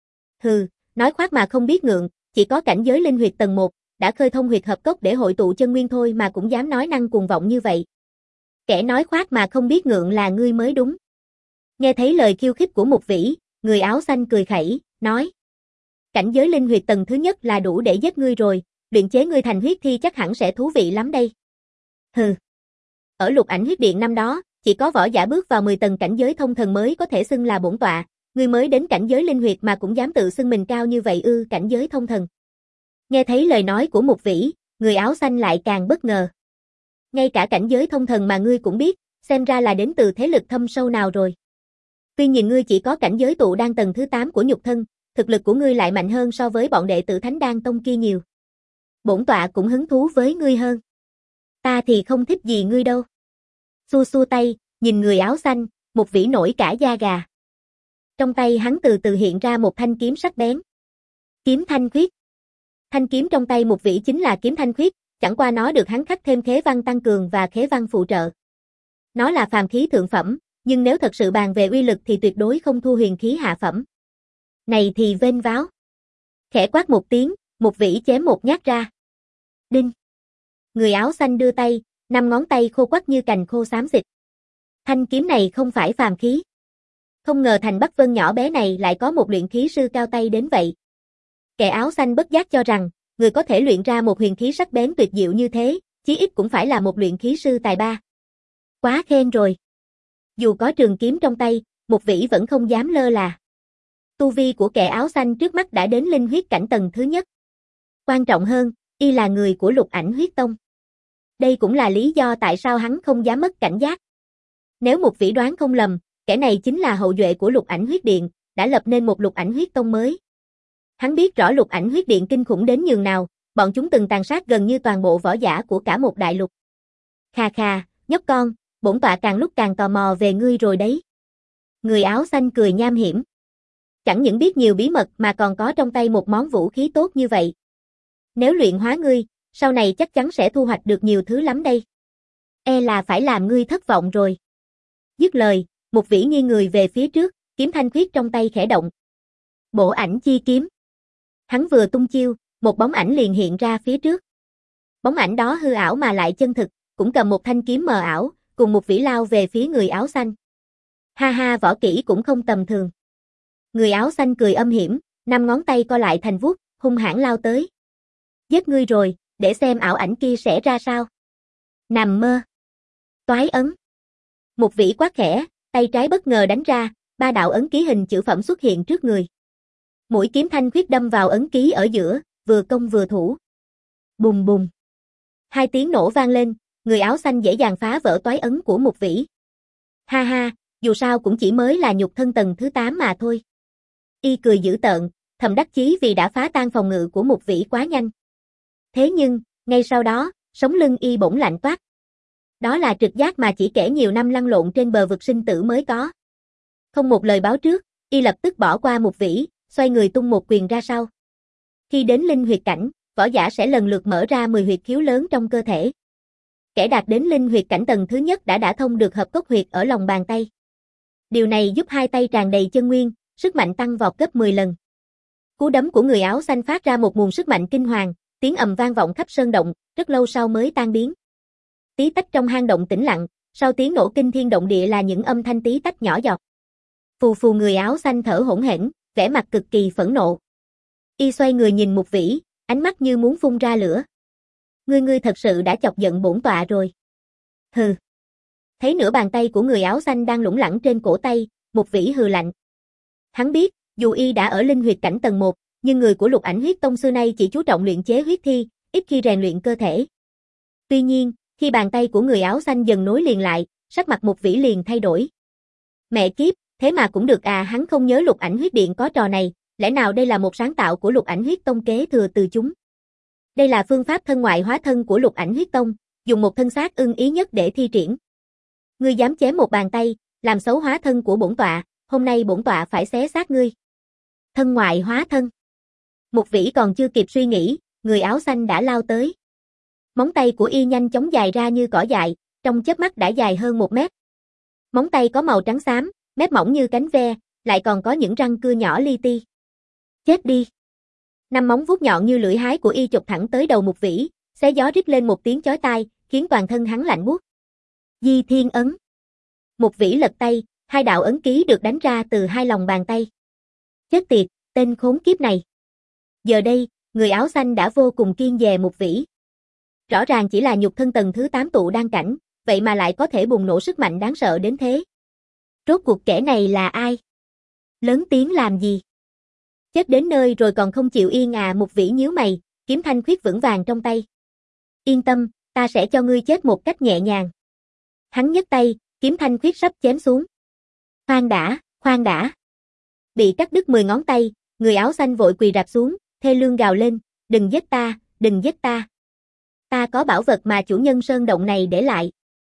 Hừ, nói khoác mà không biết ngượng, chỉ có cảnh giới linh huyệt tầng một, đã khơi thông huyệt hợp cốc để hội tụ chân nguyên thôi mà cũng dám nói năng cuồng vọng như vậy. Kẻ nói khoác mà không biết ngượng là ngươi mới đúng. Nghe thấy lời khiêu khích của Mục Vĩ, người áo xanh cười khẩy, nói. Cảnh giới linh huyệt tầng thứ nhất là đủ để giết ngươi rồi, luyện chế ngươi thành huyết thi chắc hẳn sẽ thú vị lắm đây. Hừ. Ở Lục Ảnh Huyết Điện năm đó, chỉ có võ giả bước vào mười tầng cảnh giới thông thần mới có thể xưng là bổn tọa, ngươi mới đến cảnh giới linh huyệt mà cũng dám tự xưng mình cao như vậy ư? Cảnh giới thông thần. Nghe thấy lời nói của Mục Vĩ, người áo xanh lại càng bất ngờ. Ngay cả cảnh giới thông thần mà ngươi cũng biết, xem ra là đến từ thế lực thâm sâu nào rồi. Tuy nhìn ngươi chỉ có cảnh giới tụ đan tầng thứ tám của nhục thân, thực lực của ngươi lại mạnh hơn so với bọn đệ tử Thánh Đan Tông kia nhiều. Bổn tọa cũng hứng thú với ngươi hơn. Ta thì không thích gì ngươi đâu. Xua xua tay, nhìn người áo xanh, Mục Vĩ nổi cả da gà. Trong tay hắn từ từ hiện ra một thanh kiếm sắc bén. Kiếm Thanh Khuyết. Thanh kiếm trong tay Mục Vĩ chính là kiếm Thanh Khuyết, chẳng qua nó được hắn khắc thêm khế văn tăng cường và khế văn phụ trợ. Nó là phàm khí thượng phẩm, nhưng nếu thật sự bàn về uy lực thì tuyệt đối không thua huyền khí hạ phẩm. Này thì vênh váo. Khẽ quát một tiếng, Mục Vĩ chém một nhát ra. Đinh. Người áo xanh đưa tay, năm ngón tay khô quắt như cành khô xám xịt. Thanh kiếm này không phải phàm khí. Không ngờ thành Bắc Vân nhỏ bé này lại có một luyện khí sư cao tay đến vậy. Kẻ áo xanh bất giác cho rằng, người có thể luyện ra một huyền khí sắc bén tuyệt diệu như thế, chí ít cũng phải là một luyện khí sư tài ba. Quá khen rồi. Dù có trường kiếm trong tay, Mục Vĩ vẫn không dám lơ là. Tu vi của kẻ áo xanh trước mắt đã đến linh huyết cảnh tầng thứ nhất. Quan trọng hơn, y là người của Lục Ảnh Huyết Tông. Đây cũng là lý do tại sao hắn không dám mất cảnh giác. Nếu Mục Vĩ đoán không lầm, kẻ này chính là hậu duệ của Lục Ảnh Huyết Điện, đã lập nên một Lục Ảnh Huyết Tông mới. Hắn biết rõ Lục Ảnh Huyết Điện kinh khủng đến nhường nào, bọn chúng từng tàn sát gần như toàn bộ võ giả của cả một đại lục. Khà khà, nhóc con, bổn tọa càng lúc càng tò mò về ngươi rồi đấy. Người áo xanh cười nham hiểm. Chẳng những biết nhiều bí mật mà còn có trong tay một món vũ khí tốt như vậy. Nếu luyện hóa ngươi, sau này chắc chắn sẽ thu hoạch được nhiều thứ lắm đây. E là phải làm ngươi thất vọng rồi. Dứt lời, Mục Vĩ nghiêng người về phía trước, kiếm thanh khuyết trong tay khẽ động. Bổ ảnh chi kiếm. Hắn vừa tung chiêu, một bóng ảnh liền hiện ra phía trước. Bóng ảnh đó hư ảo mà lại chân thực, cũng cầm một thanh kiếm mờ ảo, cùng Mục Vĩ lao về phía người áo xanh. Ha ha, võ kỹ cũng không tầm thường. Người áo xanh cười âm hiểm, năm ngón tay co lại thành vuốt, hung hãn lao tới. Giết ngươi rồi, để xem ảo ảnh kia sẽ ra sao. Nằm mơ. Toái ấn. Mục Vĩ quát khẽ, tay trái bất ngờ đánh ra, ba đạo ấn ký hình chữ phẩm xuất hiện trước người. Mũi kiếm thanh khuyết đâm vào ấn ký ở giữa, vừa công vừa thủ. Bùng bùng. Hai tiếng nổ vang lên, người áo xanh dễ dàng phá vỡ toái ấn của Mục Vĩ. Ha ha, dù sao cũng chỉ mới là nhục thân tầng thứ tám mà thôi. Y cười dữ tợn, thầm đắc chí vì đã phá tan phòng ngự của Mục Vĩ quá nhanh. Thế nhưng, ngay sau đó, sống lưng y bỗng lạnh toát. Đó là trực giác mà chỉ kẻ nhiều năm lăn lộn trên bờ vực sinh tử mới có. Không một lời báo trước, y lập tức bỏ qua Mục Vĩ, xoay người tung một quyền ra sau. Khi đến linh huyệt cảnh, võ giả sẽ lần lượt mở ra mười huyệt khiếu lớn trong cơ thể. Kẻ đạt đến linh huyệt cảnh tầng thứ nhất đã đã thông được hợp cốc huyệt ở lòng bàn tay. Điều này giúp hai tay tràn đầy chân nguyên, sức mạnh tăng vọt gấp mười lần. Cú đấm của người áo xanh phát ra một nguồn sức mạnh kinh hoàng, tiếng ầm vang vọng khắp sơn động, rất lâu sau mới tan biến. Tí tách trong hang động tĩnh lặng, sau tiếng nổ kinh thiên động địa là những âm thanh tí tách nhỏ giọt. Phù phù, người áo xanh thở hổn hển, vẻ mặt cực kỳ phẫn nộ. Y xoay người nhìn Mục Vĩ, ánh mắt như muốn phun ra lửa. Ngươi ngươi thật sự đã chọc giận bổn tọa rồi. Hừ. Thấy nửa bàn tay của người áo xanh đang lủng lẳng trên cổ tay, Mục Vĩ hừ lạnh. Hắn biết, dù y đã ở linh huyệt cảnh tầng một, nhưng người của Lục Ảnh Huyết Tông xưa nay chỉ chú trọng luyện chế huyết thi, ít khi rèn luyện cơ thể. Tuy nhiên, khi bàn tay của người áo xanh dần nối liền lại, sắc mặt Mục Vĩ liền thay đổi. Mẹ kiếp, thế mà cũng được à, hắn không nhớ Lục Ảnh Huyết Điện có trò này, lẽ nào đây là một sáng tạo của Lục Ảnh Huyết Tông kế thừa từ chúng? Đây là phương pháp thân ngoại hóa thân của Lục Ảnh Huyết Tông, dùng một thân xác ưng ý nhất để thi triển. Ngươi dám chém một bàn tay, làm xấu hóa thân của bổn tọa, hôm nay bổn tọa phải xé xác ngươi. Thân ngoại hóa thân. Mục Vĩ còn chưa kịp suy nghĩ, người áo xanh đã lao tới. Móng tay của y nhanh chóng dài ra như cỏ dại, trong chớp mắt đã dài hơn một mét. Móng tay có màu trắng xám, mép mỏng như cánh ve, lại còn có những răng cưa nhỏ li ti. Chết đi. Năm móng vuốt nhọn như lưỡi hái của y chụp thẳng tới đầu Mục Vĩ, xé gió rít lên một tiếng chói tai, khiến toàn thân hắn lạnh buốt. Di Thiên ấn. Mục Vĩ lật tay, hai đạo ấn ký được đánh ra từ hai lòng bàn tay. Chết tiệt, tên khốn kiếp này. Giờ đây, người áo xanh đã vô cùng kiêng dè Mục Vĩ. Rõ ràng chỉ là nhục thân tầng thứ tám tụ đan cảnh, vậy mà lại có thể bùng nổ sức mạnh đáng sợ đến thế. Rốt cuộc kẻ này là ai? Lớn tiếng làm gì? Chết đến nơi rồi còn không chịu yên à? Mục Vĩ nhíu mày, kiếm thanh khuyết vững vàng trong tay. Yên tâm, ta sẽ cho ngươi chết một cách nhẹ nhàng. Hắn nhấc tay, kiếm thanh khuyết sắp chém xuống. Khoan đã, khoan đã. Bị cắt đứt mười ngón tay, người áo xanh vội quỳ rạp xuống, thê lương gào lên, đừng giết ta, đừng giết ta. Ta có bảo vật mà chủ nhân sơn động này để lại.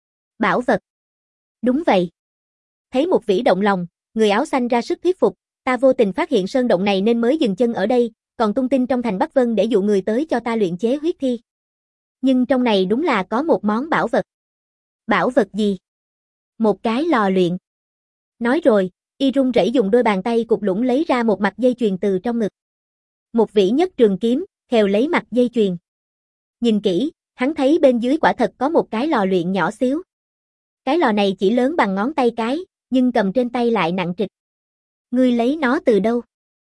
Bảo vật? Đúng vậy. Thấy Mục Vĩ động lòng, người áo xanh ra sức thuyết phục, ta vô tình phát hiện sơn động này nên mới dừng chân ở đây, còn tung tin trong thành Bắc Vân để dụ người tới cho ta luyện chế huyết thi. Nhưng trong này đúng là có một món bảo vật. Bảo vật gì? Một cái lò luyện. Nói rồi, y run rẩy dùng đôi bàn tay cục lũng lấy ra một mặt dây chuyền từ trong ngực. Mục Vĩ nhấc trường kiếm, khều lấy mặt dây chuyền. Nhìn kỹ, hắn thấy bên dưới quả thật có một cái lò luyện nhỏ xíu. Cái lò này chỉ lớn bằng ngón tay cái, nhưng cầm trên tay lại nặng trịch. Ngươi lấy nó từ đâu?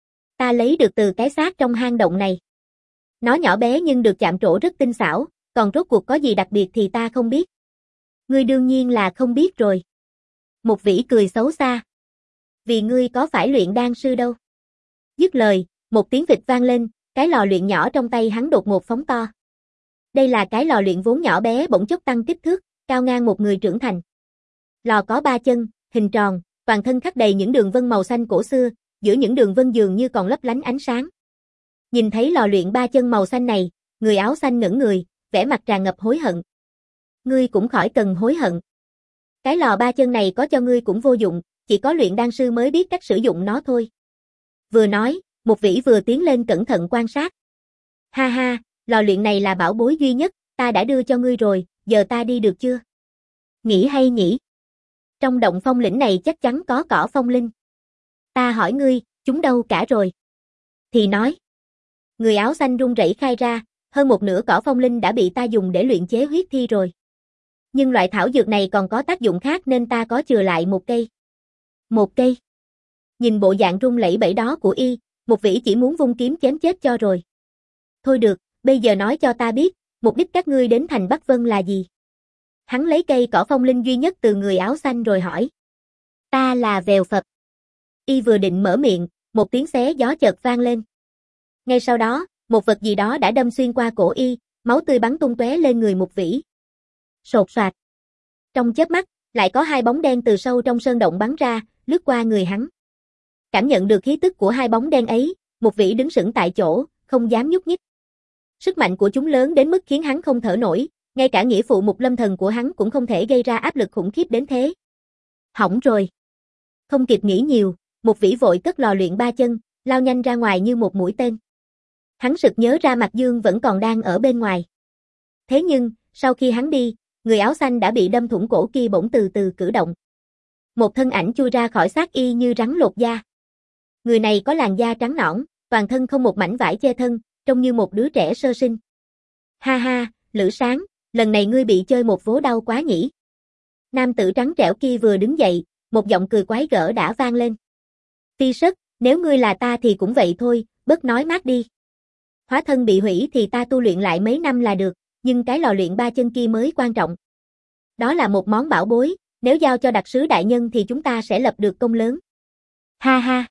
Ta lấy được từ cái xác trong hang động này. Nó nhỏ bé nhưng được chạm trổ rất tinh xảo, còn rốt cuộc có gì đặc biệt thì ta không biết. Ngươi đương nhiên là không biết rồi. Một vĩ cười xấu xa. Vì ngươi có phải luyện đan sư đâu. Dứt lời, một tiếng vịt vang lên, cái lò luyện nhỏ trong tay hắn đột ngột phóng to. Đây là cái lò luyện vốn nhỏ bé bỗng chốc tăng kích thước, cao ngang một người trưởng thành. Lò có ba chân, hình tròn, toàn thân khắc đầy những đường vân màu xanh cổ xưa, giữa những đường vân dường như còn lấp lánh ánh sáng. Nhìn thấy lò luyện ba chân màu xanh này, người áo xanh ngẩng người, vẻ mặt tràn ngập hối hận. Ngươi cũng khỏi cần hối hận. Cái lò ba chân này có cho ngươi cũng vô dụng, chỉ có luyện đan sư mới biết cách sử dụng nó thôi. Vừa nói, một vĩ vừa tiến lên cẩn thận quan sát. Ha ha, lò luyện này là bảo bối duy nhất, ta đã đưa cho ngươi rồi, giờ ta đi được chưa? Nghĩ hay nhỉ? Trong động phong lĩnh này chắc chắn có cỏ phong linh. Ta hỏi ngươi, chúng đâu cả rồi? Thì nói. Người áo xanh run rẩy khai ra, hơn một nửa cỏ phong linh đã bị ta dùng để luyện chế huyết thi rồi. Nhưng loại thảo dược này còn có tác dụng khác nên ta có chừa lại một cây. Một cây. Nhìn bộ dạng run lẩy bẩy đó của y, một vĩ chỉ muốn vung kiếm chém chết cho rồi. Thôi được, bây giờ nói cho ta biết, mục đích các ngươi đến thành Bắc Vân là gì? Hắn lấy cây cỏ phong linh duy nhất từ người áo xanh rồi hỏi. Ta là Vèo Phật. Y vừa định mở miệng, một tiếng xé gió chợt vang lên. Ngay sau đó, một vật gì đó đã đâm xuyên qua cổ y, máu tươi bắn tung tóe lên người một vĩ. Sột soạt. Trong chớp mắt, lại có hai bóng đen từ sâu trong sơn động bắn ra, lướt qua người hắn. Cảm nhận được khí tức của hai bóng đen ấy, một vĩ đứng sững tại chỗ, không dám nhúc nhích. Sức mạnh của chúng lớn đến mức khiến hắn không thở nổi, ngay cả nghĩa phụ Mục Lâm Thần của hắn cũng không thể gây ra áp lực khủng khiếp đến thế. Hỏng rồi. Không kịp nghĩ nhiều, một vĩ vội cất lò luyện ba chân, lao nhanh ra ngoài như một mũi tên. Hắn sực nhớ ra Mạc Dương vẫn còn đang ở bên ngoài. Thế nhưng, sau khi hắn đi, người áo xanh đã bị đâm thủng cổ kia bỗng từ từ cử động. Một thân ảnh chui ra khỏi xác y như rắn lột da. Người này có làn da trắng nõn, toàn thân không một mảnh vải che thân, trông như một đứa trẻ sơ sinh. Ha ha, Lữ Sáng, lần này ngươi bị chơi một vố đau quá nhỉ. Nam tử trắng trẻo kia vừa đứng dậy, một giọng cười quái gở đã vang lên. Phi Sất, nếu ngươi là ta thì cũng vậy thôi, bớt nói mát đi. Hóa thân bị hủy thì ta tu luyện lại mấy năm là được, nhưng cái lò luyện ba chân kia mới quan trọng. Đó là một món bảo bối, nếu giao cho đặc sứ đại nhân thì chúng ta sẽ lập được công lớn. Ha ha.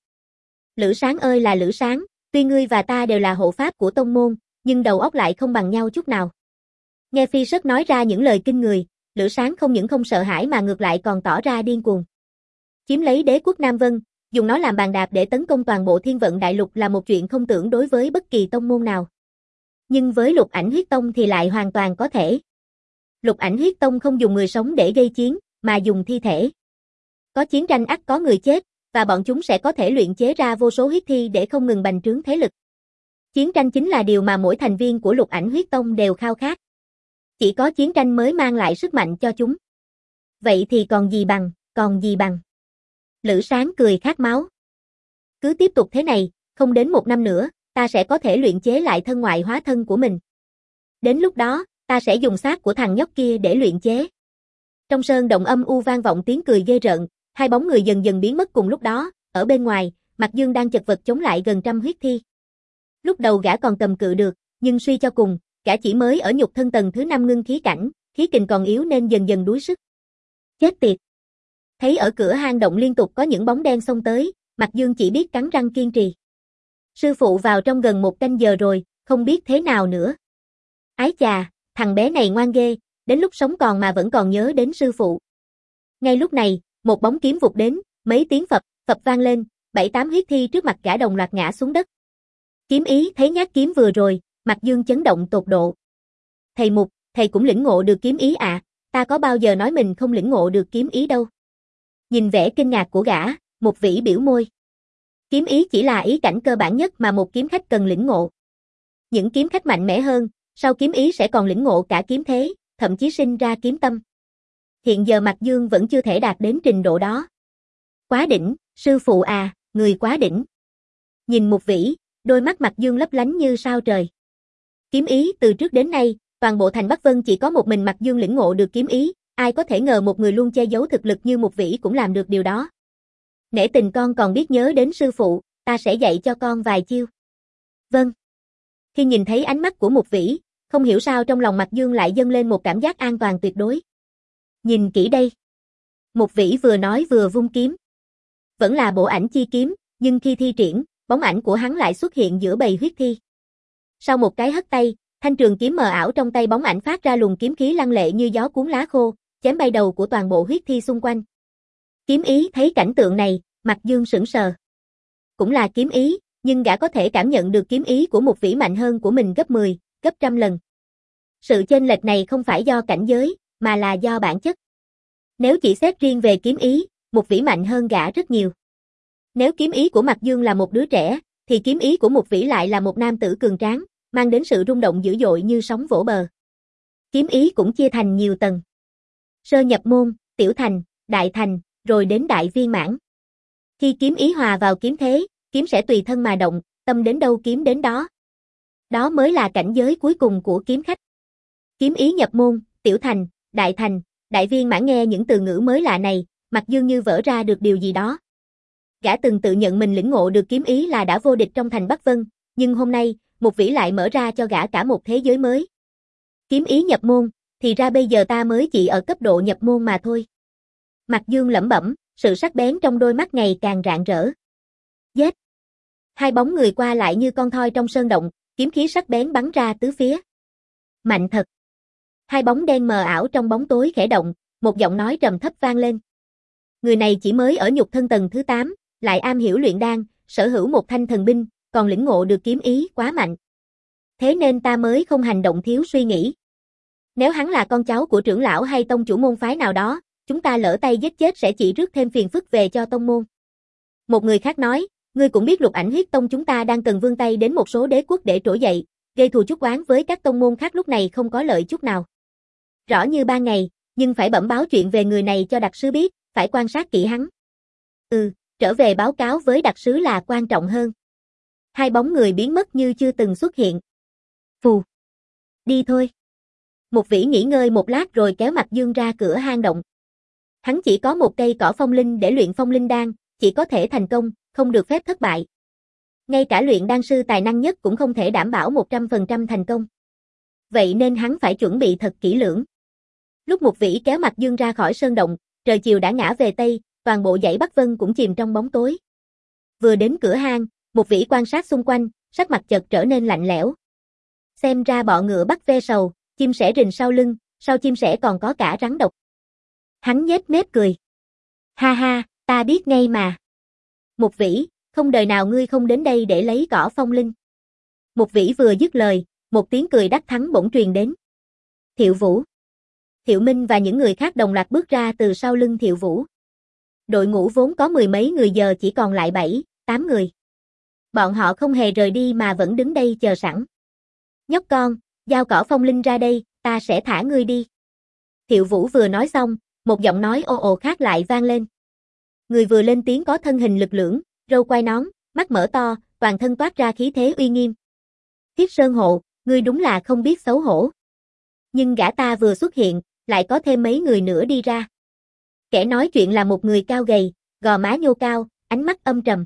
Lữ Sáng ơi là Lữ Sáng, tuy ngươi và ta đều là hộ pháp của tông môn, nhưng đầu óc lại không bằng nhau chút nào. Nghe Phi Sất nói ra những lời kinh người, Lữ Sáng không những không sợ hãi mà ngược lại còn tỏ ra điên cuồng. Chiếm lấy đế quốc Nam Vân, dùng nó làm bàn đạp để tấn công toàn bộ Thiên Vận Đại Lục là một chuyện không tưởng đối với bất kỳ tông môn nào. Nhưng với Lục Ảnh Huyết Tông thì lại hoàn toàn có thể. Lục Ảnh Huyết Tông không dùng người sống để gây chiến, mà dùng thi thể. Có chiến tranh ắt có người chết, và bọn chúng sẽ có thể luyện chế ra vô số huyết thi để không ngừng bành trướng thế lực. Chiến tranh chính là điều mà mỗi thành viên của Lục Ảnh Huyết Tông đều khao khát. Chỉ có chiến tranh mới mang lại sức mạnh cho chúng. Vậy thì còn gì bằng, còn gì bằng. Lữ Sáng cười khát máu. Cứ tiếp tục thế này, không đến một năm nữa, ta sẽ có thể luyện chế lại thân ngoại hóa thân của mình. Đến lúc đó, ta sẽ dùng xác của thằng nhóc kia để luyện chế. Trong sơn động âm u vang vọng tiếng cười ghê rợn, hai bóng người dần dần biến mất cùng lúc đó, ở bên ngoài, Mạc Dương đang chật vật chống lại gần trăm huyết thi. Lúc đầu gã còn cầm cự được, nhưng suy cho cùng, gã chỉ mới ở nhục thân tầng thứ năm ngưng khí cảnh, khí kình còn yếu nên dần dần đuối sức. Chết tiệt. Thấy ở cửa hang động liên tục có những bóng đen xông tới, Mạc Dương chỉ biết cắn răng kiên trì. Sư phụ vào trong gần một canh giờ rồi, không biết thế nào nữa. Ái chà, thằng bé này ngoan ghê, đến lúc sống còn mà vẫn còn nhớ đến sư phụ. Ngay lúc này, một bóng kiếm vụt đến, mấy tiếng phập, phập vang lên, bảy tám huyết thi trước mặt gã đồng loạt ngã xuống đất. Kiếm ý thấy nhát kiếm vừa rồi, Mạc Dương chấn động tột độ. Thầy Mục, thầy cũng lĩnh ngộ được kiếm ý à, ta có bao giờ nói mình không lĩnh ngộ được kiếm ý đâu. Nhìn vẻ kinh ngạc của gã, Một Vĩ biểu môi. Kiếm ý chỉ là ý cảnh cơ bản nhất mà một kiếm khách cần lĩnh ngộ. Những kiếm khách mạnh mẽ hơn, sau kiếm ý sẽ còn lĩnh ngộ cả kiếm thế, thậm chí sinh ra kiếm tâm. Hiện giờ Mạc Dương vẫn chưa thể đạt đến trình độ đó. Quá đỉnh, sư phụ à, người quá đỉnh. Nhìn Một Vĩ, đôi mắt Mạc Dương lấp lánh như sao trời. Kiếm ý từ trước đến nay, toàn bộ thành Bắc Vân chỉ có một mình Mạc Dương lĩnh ngộ được kiếm ý, ai có thể ngờ một người luôn che giấu thực lực như Một Vĩ cũng làm được điều đó. Nể tình con còn biết nhớ đến sư phụ, ta sẽ dạy cho con vài chiêu. Vâng. Khi nhìn thấy ánh mắt của Một Vĩ, không hiểu sao trong lòng Mạc Dương lại dâng lên một cảm giác an toàn tuyệt đối. Nhìn kỹ đây. Mục Vĩ vừa nói vừa vung kiếm. Vẫn là bộ ảnh chi kiếm, nhưng khi thi triển, bóng ảnh của hắn lại xuất hiện giữa bầy huyết thi. Sau một cái hất tay, thanh trường kiếm mờ ảo trong tay bóng ảnh phát ra luồng kiếm khí lăng lệ như gió cuốn lá khô, chém bay đầu của toàn bộ huyết thi xung quanh. Kiếm Ý thấy cảnh tượng này, Mạc Dương sững sờ. Cũng là kiếm ý, nhưng gã có thể cảm nhận được kiếm ý của Mục Vĩ mạnh hơn của mình gấp mười, gấp trăm lần. Sự chênh lệch này không phải do cảnh giới, mà là do bản chất. Nếu chỉ xét riêng về kiếm ý, Mục Vĩ mạnh hơn gã rất nhiều. Nếu kiếm ý của Mạc Dương là một đứa trẻ, thì kiếm ý của Mục Vĩ lại là một nam tử cường tráng, mang đến sự rung động dữ dội như sóng vỗ bờ. Kiếm ý cũng chia thành nhiều tầng. Sơ nhập môn, tiểu thành, đại thành, rồi đến đại viên mãn. Khi kiếm ý hòa vào kiếm thế, kiếm sẽ tùy thân mà động, tâm đến đâu kiếm đến đó. Đó mới là cảnh giới cuối cùng của kiếm khách. Kiếm ý nhập môn, tiểu thành, đại thành, đại viên mãn, nghe những từ ngữ mới lạ này, Mạc Dương như vỡ ra được điều gì đó. Gã từng tự nhận mình lĩnh ngộ được kiếm ý là đã vô địch trong thành Bắc Vân, nhưng hôm nay, Mục Vĩ lại mở ra cho gã cả một thế giới mới. Kiếm ý nhập môn, thì ra bây giờ ta mới chỉ ở cấp độ nhập môn mà thôi. Mạc Dương lẩm bẩm, sự sắc bén trong đôi mắt ngày càng rạng rỡ. Giết! Hai bóng người qua lại như con thoi trong sơn động, kiếm khí sắc bén bắn ra tứ phía. Mạnh thật! Hai bóng đen mờ ảo trong bóng tối khẽ động, một giọng nói trầm thấp vang lên. Người này chỉ mới ở nhục thân tầng thứ tám, lại am hiểu luyện đan, sở hữu một thanh thần binh, còn lĩnh ngộ được kiếm ý quá mạnh. Thế nên ta mới không hành động thiếu suy nghĩ. Nếu hắn là con cháu của trưởng lão hay tông chủ môn phái nào đó, chúng ta lỡ tay giết chết sẽ chỉ rước thêm phiền phức về cho tông môn. Một người khác nói, ngươi cũng biết Lục Ảnh Huyết Tông chúng ta đang cần vươn tay đến một số đế quốc để trỗi dậy, gây thù chuốc oán với các tông môn khác lúc này không có lợi chút nào. Rõ như ban ngày, nhưng phải bẩm báo chuyện về người này cho đặc sứ biết, phải quan sát kỹ hắn. Ừ, trở về báo cáo với đặc sứ là quan trọng hơn. Hai bóng người biến mất như chưa từng xuất hiện. Phù. Đi thôi. Mục Vĩ nghỉ ngơi một lát rồi kéo Mạc Dương ra cửa hang động. Hắn chỉ có một cây cỏ phong linh để luyện phong linh đan, chỉ có thể thành công, không được phép thất bại. Ngay cả luyện đan sư tài năng nhất cũng không thể đảm bảo một trăm phần trăm thành công. Vậy nên hắn phải chuẩn bị thật kỹ lưỡng. Lúc Mục Vĩ kéo Mạc Dương ra khỏi sơn động, trời chiều đã ngã về Tây, toàn bộ dãy Bắc Vân cũng chìm trong bóng tối. Vừa đến cửa hang, Mục Vĩ quan sát xung quanh, sắc mặt chợt trở nên lạnh lẽo. Xem ra bọ ngựa bắt ve sầu, chim sẻ rình sau lưng, sau chim sẻ còn có cả rắn độc. Hắn nhếch mép cười. Ha ha, ta biết ngay mà. Mục Vĩ, không đời nào ngươi không đến đây để lấy cỏ phong linh. Mục Vĩ vừa dứt lời, một tiếng cười đắc thắng bỗng truyền đến. Thiệu Vũ. Thiệu Minh và những người khác đồng loạt bước ra từ sau lưng Thiệu Vũ. Đội ngũ vốn có mười mấy người giờ chỉ còn lại bảy, tám người. Bọn họ không hề rời đi mà vẫn đứng đây chờ sẵn. Nhóc con, giao cỏ phong linh ra đây, ta sẽ thả ngươi đi. Thiệu Vũ vừa nói xong, một giọng nói ồ ồ khác lại vang lên. Người vừa lên tiếng có thân hình lực lưỡng, râu quai nón, mắt mở to, toàn thân toát ra khí thế uy nghiêm. Thiết Sơn Hộ, ngươi đúng là không biết xấu hổ. Nhưng gã ta vừa xuất hiện, lại có thêm mấy người nữa đi ra. Kẻ nói chuyện là một người cao gầy, gò má nhô cao, ánh mắt âm trầm.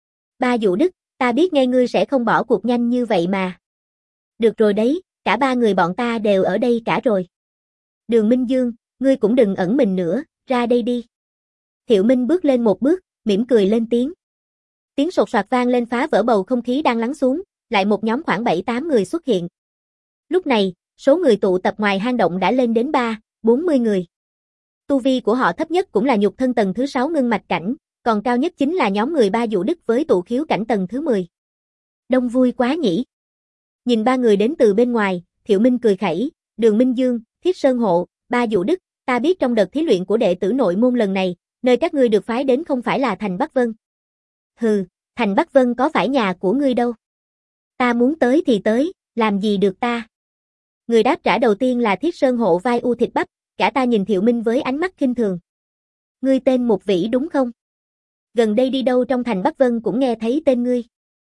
Ba Dụ Đức, ta biết ngay ngươi sẽ không bỏ cuộc nhanh như vậy mà. Được rồi đấy, cả ba người bọn ta đều ở đây cả rồi. Đường Minh Dương, ngươi cũng đừng ẩn mình nữa, ra đây đi. Thiệu Minh bước lên một bước, mỉm cười lên tiếng. Tiếng sột soạt vang lên phá vỡ bầu không khí đang lắng xuống, lại một nhóm khoảng bảy tám người xuất hiện. Lúc này, số người tụ tập ngoài hang động đã lên đến ba, bốn mươi người. Tu vi của họ thấp nhất cũng là nhục thân tầng thứ sáu ngưng mạch cảnh, còn cao nhất chính là nhóm người ba Dụ Đức với tụ khiếu cảnh tầng thứ mười. Đông vui quá nhỉ. Nhìn ba người đến từ bên ngoài, Thiệu Minh cười khẩy, Đường Minh Dương, Thiết Sơn Hộ, ba Dụ Đức, ta biết trong đợt thí luyện của đệ tử nội môn lần này, nơi các ngươi được phái đến không phải là thành Bắc Vân. Hừ, thành Bắc Vân có phải nhà của ngươi đâu. Ta muốn tới thì tới, làm gì được ta. Người đáp trả đầu tiên là Thiết Sơn Hộ vai u thịt bắp, cả ta nhìn Thiệu Minh với ánh mắt khinh thường. Ngươi tên Mục Vĩ đúng không? Gần đây đi đâu trong thành Bắc Vân cũng nghe thấy tên ngươi.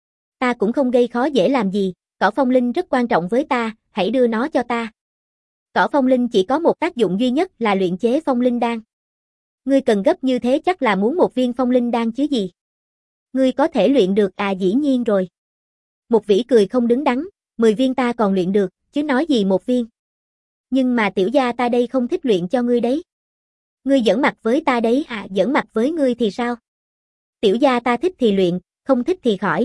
Ta cũng không gây khó dễ làm gì, cỏ phong linh rất quan trọng với ta, hãy đưa nó cho ta. Cỏ phong linh chỉ có một tác dụng duy nhất là luyện chế phong linh đan. Ngươi cần gấp như thế chắc là muốn một viên phong linh đan chứ gì. Ngươi có thể luyện được à, dĩ nhiên rồi. Mục Vĩ cười không đứng đắn, mười viên ta còn luyện được, chứ nói gì một viên. Nhưng mà tiểu gia ta đây không thích luyện cho ngươi đấy. Ngươi giỡn mặt với ta đấy à, giỡn mặt với ngươi thì sao? Tiểu gia ta thích thì luyện, không thích thì khỏi.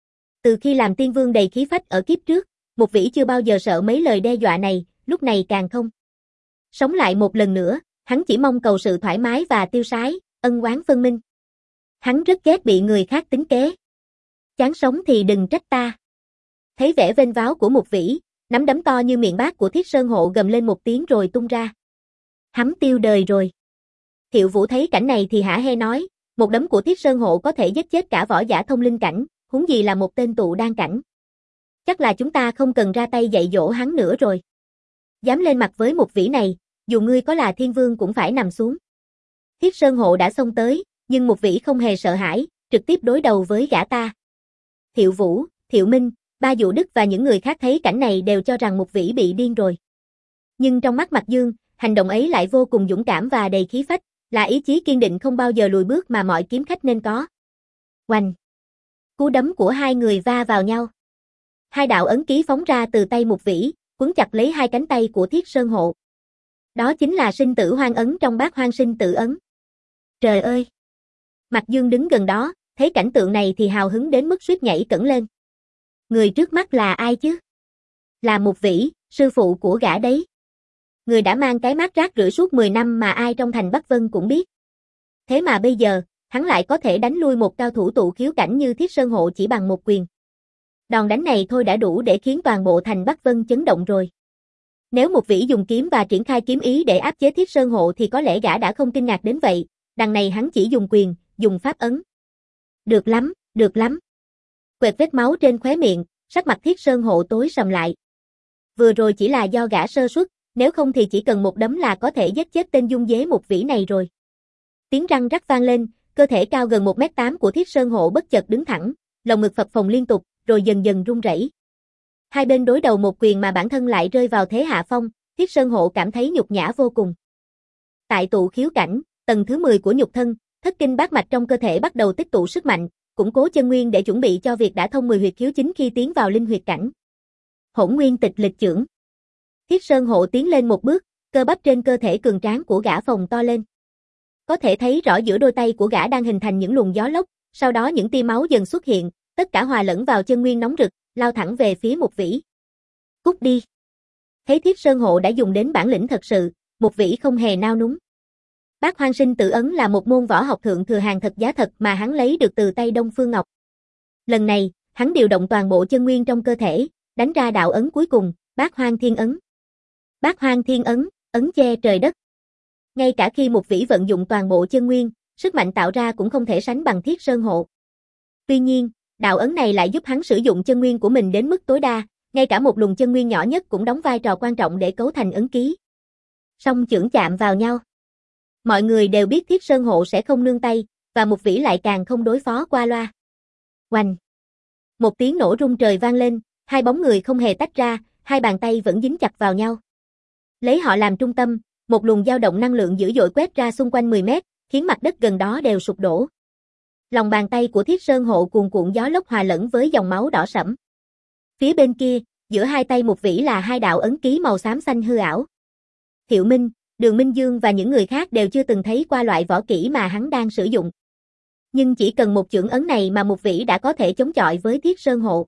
Từ khi làm tiên vương đầy khí phách ở kiếp trước, Mục Vĩ chưa bao giờ sợ mấy lời đe dọa này, lúc này càng không. Sống lại một lần nữa, hắn chỉ mong cầu sự thoải mái và tiêu sái, ân oán phân minh. Hắn rất ghét bị người khác tính kế. Chán sống thì đừng trách ta. Thấy vẻ vênh váo của Mục Vĩ, nắm đấm to như miệng bát của Thiết Sơn Hộ gầm lên một tiếng rồi tung ra. Hắn tiêu đời rồi. Thiệu Vũ thấy cảnh này thì hả hê nói, một đấm của Thiết Sơn Hộ có thể giết chết cả võ giả thông linh cảnh, huống gì là một tên tụ đan cảnh. Chắc là chúng ta không cần ra tay dạy dỗ hắn nữa rồi. Dám lên mặt với Mục Vĩ này, dù ngươi có là thiên vương cũng phải nằm xuống. Thiết Sơn Hộ đã xông tới, nhưng Mục Vĩ không hề sợ hãi, trực tiếp đối đầu với gã ta. Thiệu Vũ, Thiệu Minh, Ba Dụ Đức và những người khác thấy cảnh này đều cho rằng Mục Vĩ bị điên rồi. Nhưng trong mắt Mạc Dương, hành động ấy lại vô cùng dũng cảm và đầy khí phách, là ý chí kiên định không bao giờ lùi bước mà mọi kiếm khách nên có. Oanh! Cú đấm của hai người va vào nhau. Hai đạo ấn ký phóng ra từ tay Mục Vĩ, quấn chặt lấy hai cánh tay của Thiết Sơn Hộ. Đó chính là sinh tử hoang ấn trong Bát Hoang sinh tử ấn. Trời ơi! Mạc Dương đứng gần đó, thấy cảnh tượng này thì hào hứng đến mức suýt nhảy cẫng lên. Người trước mắt là ai chứ? Là Mục Vĩ, sư phụ của gã đấy. Người đã mang cái mác rác rưởi suốt mười năm mà ai trong thành Bắc Vân cũng biết. Thế mà bây giờ, hắn lại có thể đánh lui một cao thủ tụ khiếu cảnh như Thiết Sơn Hộ chỉ bằng một quyền. Đòn đánh này thôi đã đủ để khiến toàn bộ thành Bắc Vân chấn động rồi. Nếu Mục Vĩ dùng kiếm và triển khai kiếm ý để áp chế Thiết Sơn Hộ thì có lẽ gã đã không kinh ngạc đến vậy, đằng này hắn chỉ dùng quyền, dùng pháp ấn. Được lắm, được lắm. Quẹt vết máu trên khóe miệng, sắc mặt Thiết Sơn Hộ tối sầm lại. Vừa rồi chỉ là do gã sơ suất, nếu không thì chỉ cần một đấm là có thể giết chết tên dung dế Mục Vĩ này rồi. Tiếng răng rắc vang lên, cơ thể cao gần một mét tám của Thiết Sơn Hộ bất chợt đứng thẳng, lồng ngực phập phồng liên tục, rồi dần dần run rẩy. Hai bên đối đầu một quyền mà bản thân lại rơi vào thế hạ phong, Thiết Sơn Hộ cảm thấy nhục nhã vô cùng. Tại tụ khiếu cảnh, tầng thứ mười của nhục thân, thất kinh bát mạch trong cơ thể bắt đầu tích tụ sức mạnh, củng cố chân nguyên để chuẩn bị cho việc đã thông mười huyệt khiếu chính khi tiến vào linh huyệt cảnh. Hỗn Nguyên Tịch Lịch Chưởng. Thiết Sơn Hộ tiến lên một bước, cơ bắp trên cơ thể cường tráng của gã phồng to lên. Có thể thấy rõ giữa đôi tay của gã đang hình thành những luồng gió lốc, sau đó những tia máu dần xuất hiện, tất cả hòa lẫn vào chân nguyên nóng rực, lao thẳng về phía Mục Vĩ. Cút đi. Thấy Thiết Sơn Hộ đã dùng đến bản lĩnh thật sự, Mục Vĩ không hề nao núng. Bát Hoang sinh tử ấn là một môn võ học thượng thừa hàng thật giá thật mà hắn lấy được từ tay Đông Phương Ngọc. Lần này, hắn điều động toàn bộ chân nguyên trong cơ thể, đánh ra đạo ấn cuối cùng, Bát Hoang Thiên Ấn. Bát Hoang Thiên Ấn, ấn che trời đất. Ngay cả khi Mục Vĩ vận dụng toàn bộ chân nguyên, sức mạnh tạo ra cũng không thể sánh bằng Thiết Sơn Hộ. Tuy nhiên, đạo ấn này lại giúp hắn sử dụng chân nguyên của mình đến mức tối đa, ngay cả một luồng chân nguyên nhỏ nhất cũng đóng vai trò quan trọng để cấu thành ấn ký. Song chưởng chạm vào nhau. Mọi người đều biết Thiết Sơn Hộ sẽ không nương tay, và Mục Vĩ lại càng không đối phó qua loa. Oanh! Một tiếng nổ rung trời vang lên, hai bóng người không hề tách ra, hai bàn tay vẫn dính chặt vào nhau. Lấy họ làm trung tâm, một luồng dao động năng lượng dữ dội quét ra xung quanh mười mét, khiến mặt đất gần đó đều sụp đổ. Lòng bàn tay của Thiết Sơn Hộ cuồn cuộn gió lốc hòa lẫn với dòng máu đỏ sẫm. Phía bên kia, giữa hai tay Mục Vĩ là hai đạo ấn ký màu xám xanh hư ảo. Thiệu Minh, Đường Minh Dương và những người khác đều chưa từng thấy qua loại võ kỹ mà hắn đang sử dụng. Nhưng chỉ cần một chưởng ấn này mà Mục Vĩ đã có thể chống chọi với Thiết Sơn Hộ.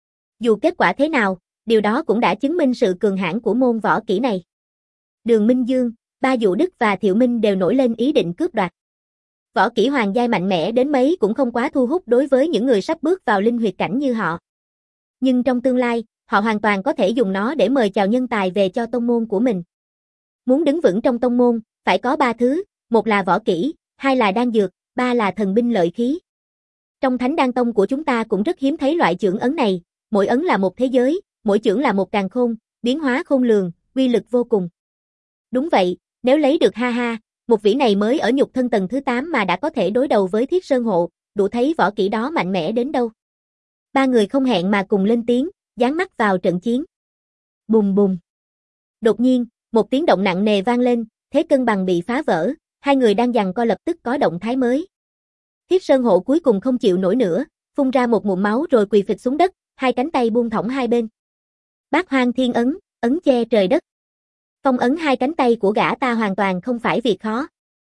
Dù kết quả thế nào, điều đó cũng đã chứng minh sự cường hãn của môn võ kỹ này. Đường Minh Dương, Ba Dụ Đức và Thiệu Minh đều nổi lên ý định cướp đoạt. Võ kỹ hoàng giai mạnh mẽ đến mấy cũng không quá thu hút đối với những người sắp bước vào linh huyệt cảnh như họ. Nhưng trong tương lai, họ hoàn toàn có thể dùng nó để mời chào nhân tài về cho tông môn của mình. Muốn đứng vững trong tông môn, phải có ba thứ, một là võ kỹ, hai là đan dược, ba là thần binh lợi khí. Trong Thánh Đan Tông của chúng ta cũng rất hiếm thấy loại chưởng ấn này, mỗi ấn là một thế giới, mỗi chưởng là một càn khôn, biến hóa khôn lường, uy lực vô cùng. Đúng vậy, nếu lấy được ha ha, Mục Vĩ này mới ở nhục thân tầng thứ tám mà đã có thể đối đầu với Thiết Sơn Hộ, đủ thấy võ kỹ đó mạnh mẽ đến đâu. Ba người không hẹn mà cùng lên tiếng, dán mắt vào trận chiến. Bùm bùm. Đột nhiên, một tiếng động nặng nề vang lên, thế cân bằng bị phá vỡ, hai người đang giằng co lập tức có động thái mới. Thiết Sơn Hộ cuối cùng không chịu nổi nữa, phun ra một ngụm máu rồi quỳ phịch xuống đất, hai cánh tay buông thõng hai bên. Bát Hoang Thiên Ấn, ấn che trời đất. Phong ấn hai cánh tay của gã ta hoàn toàn không phải việc khó.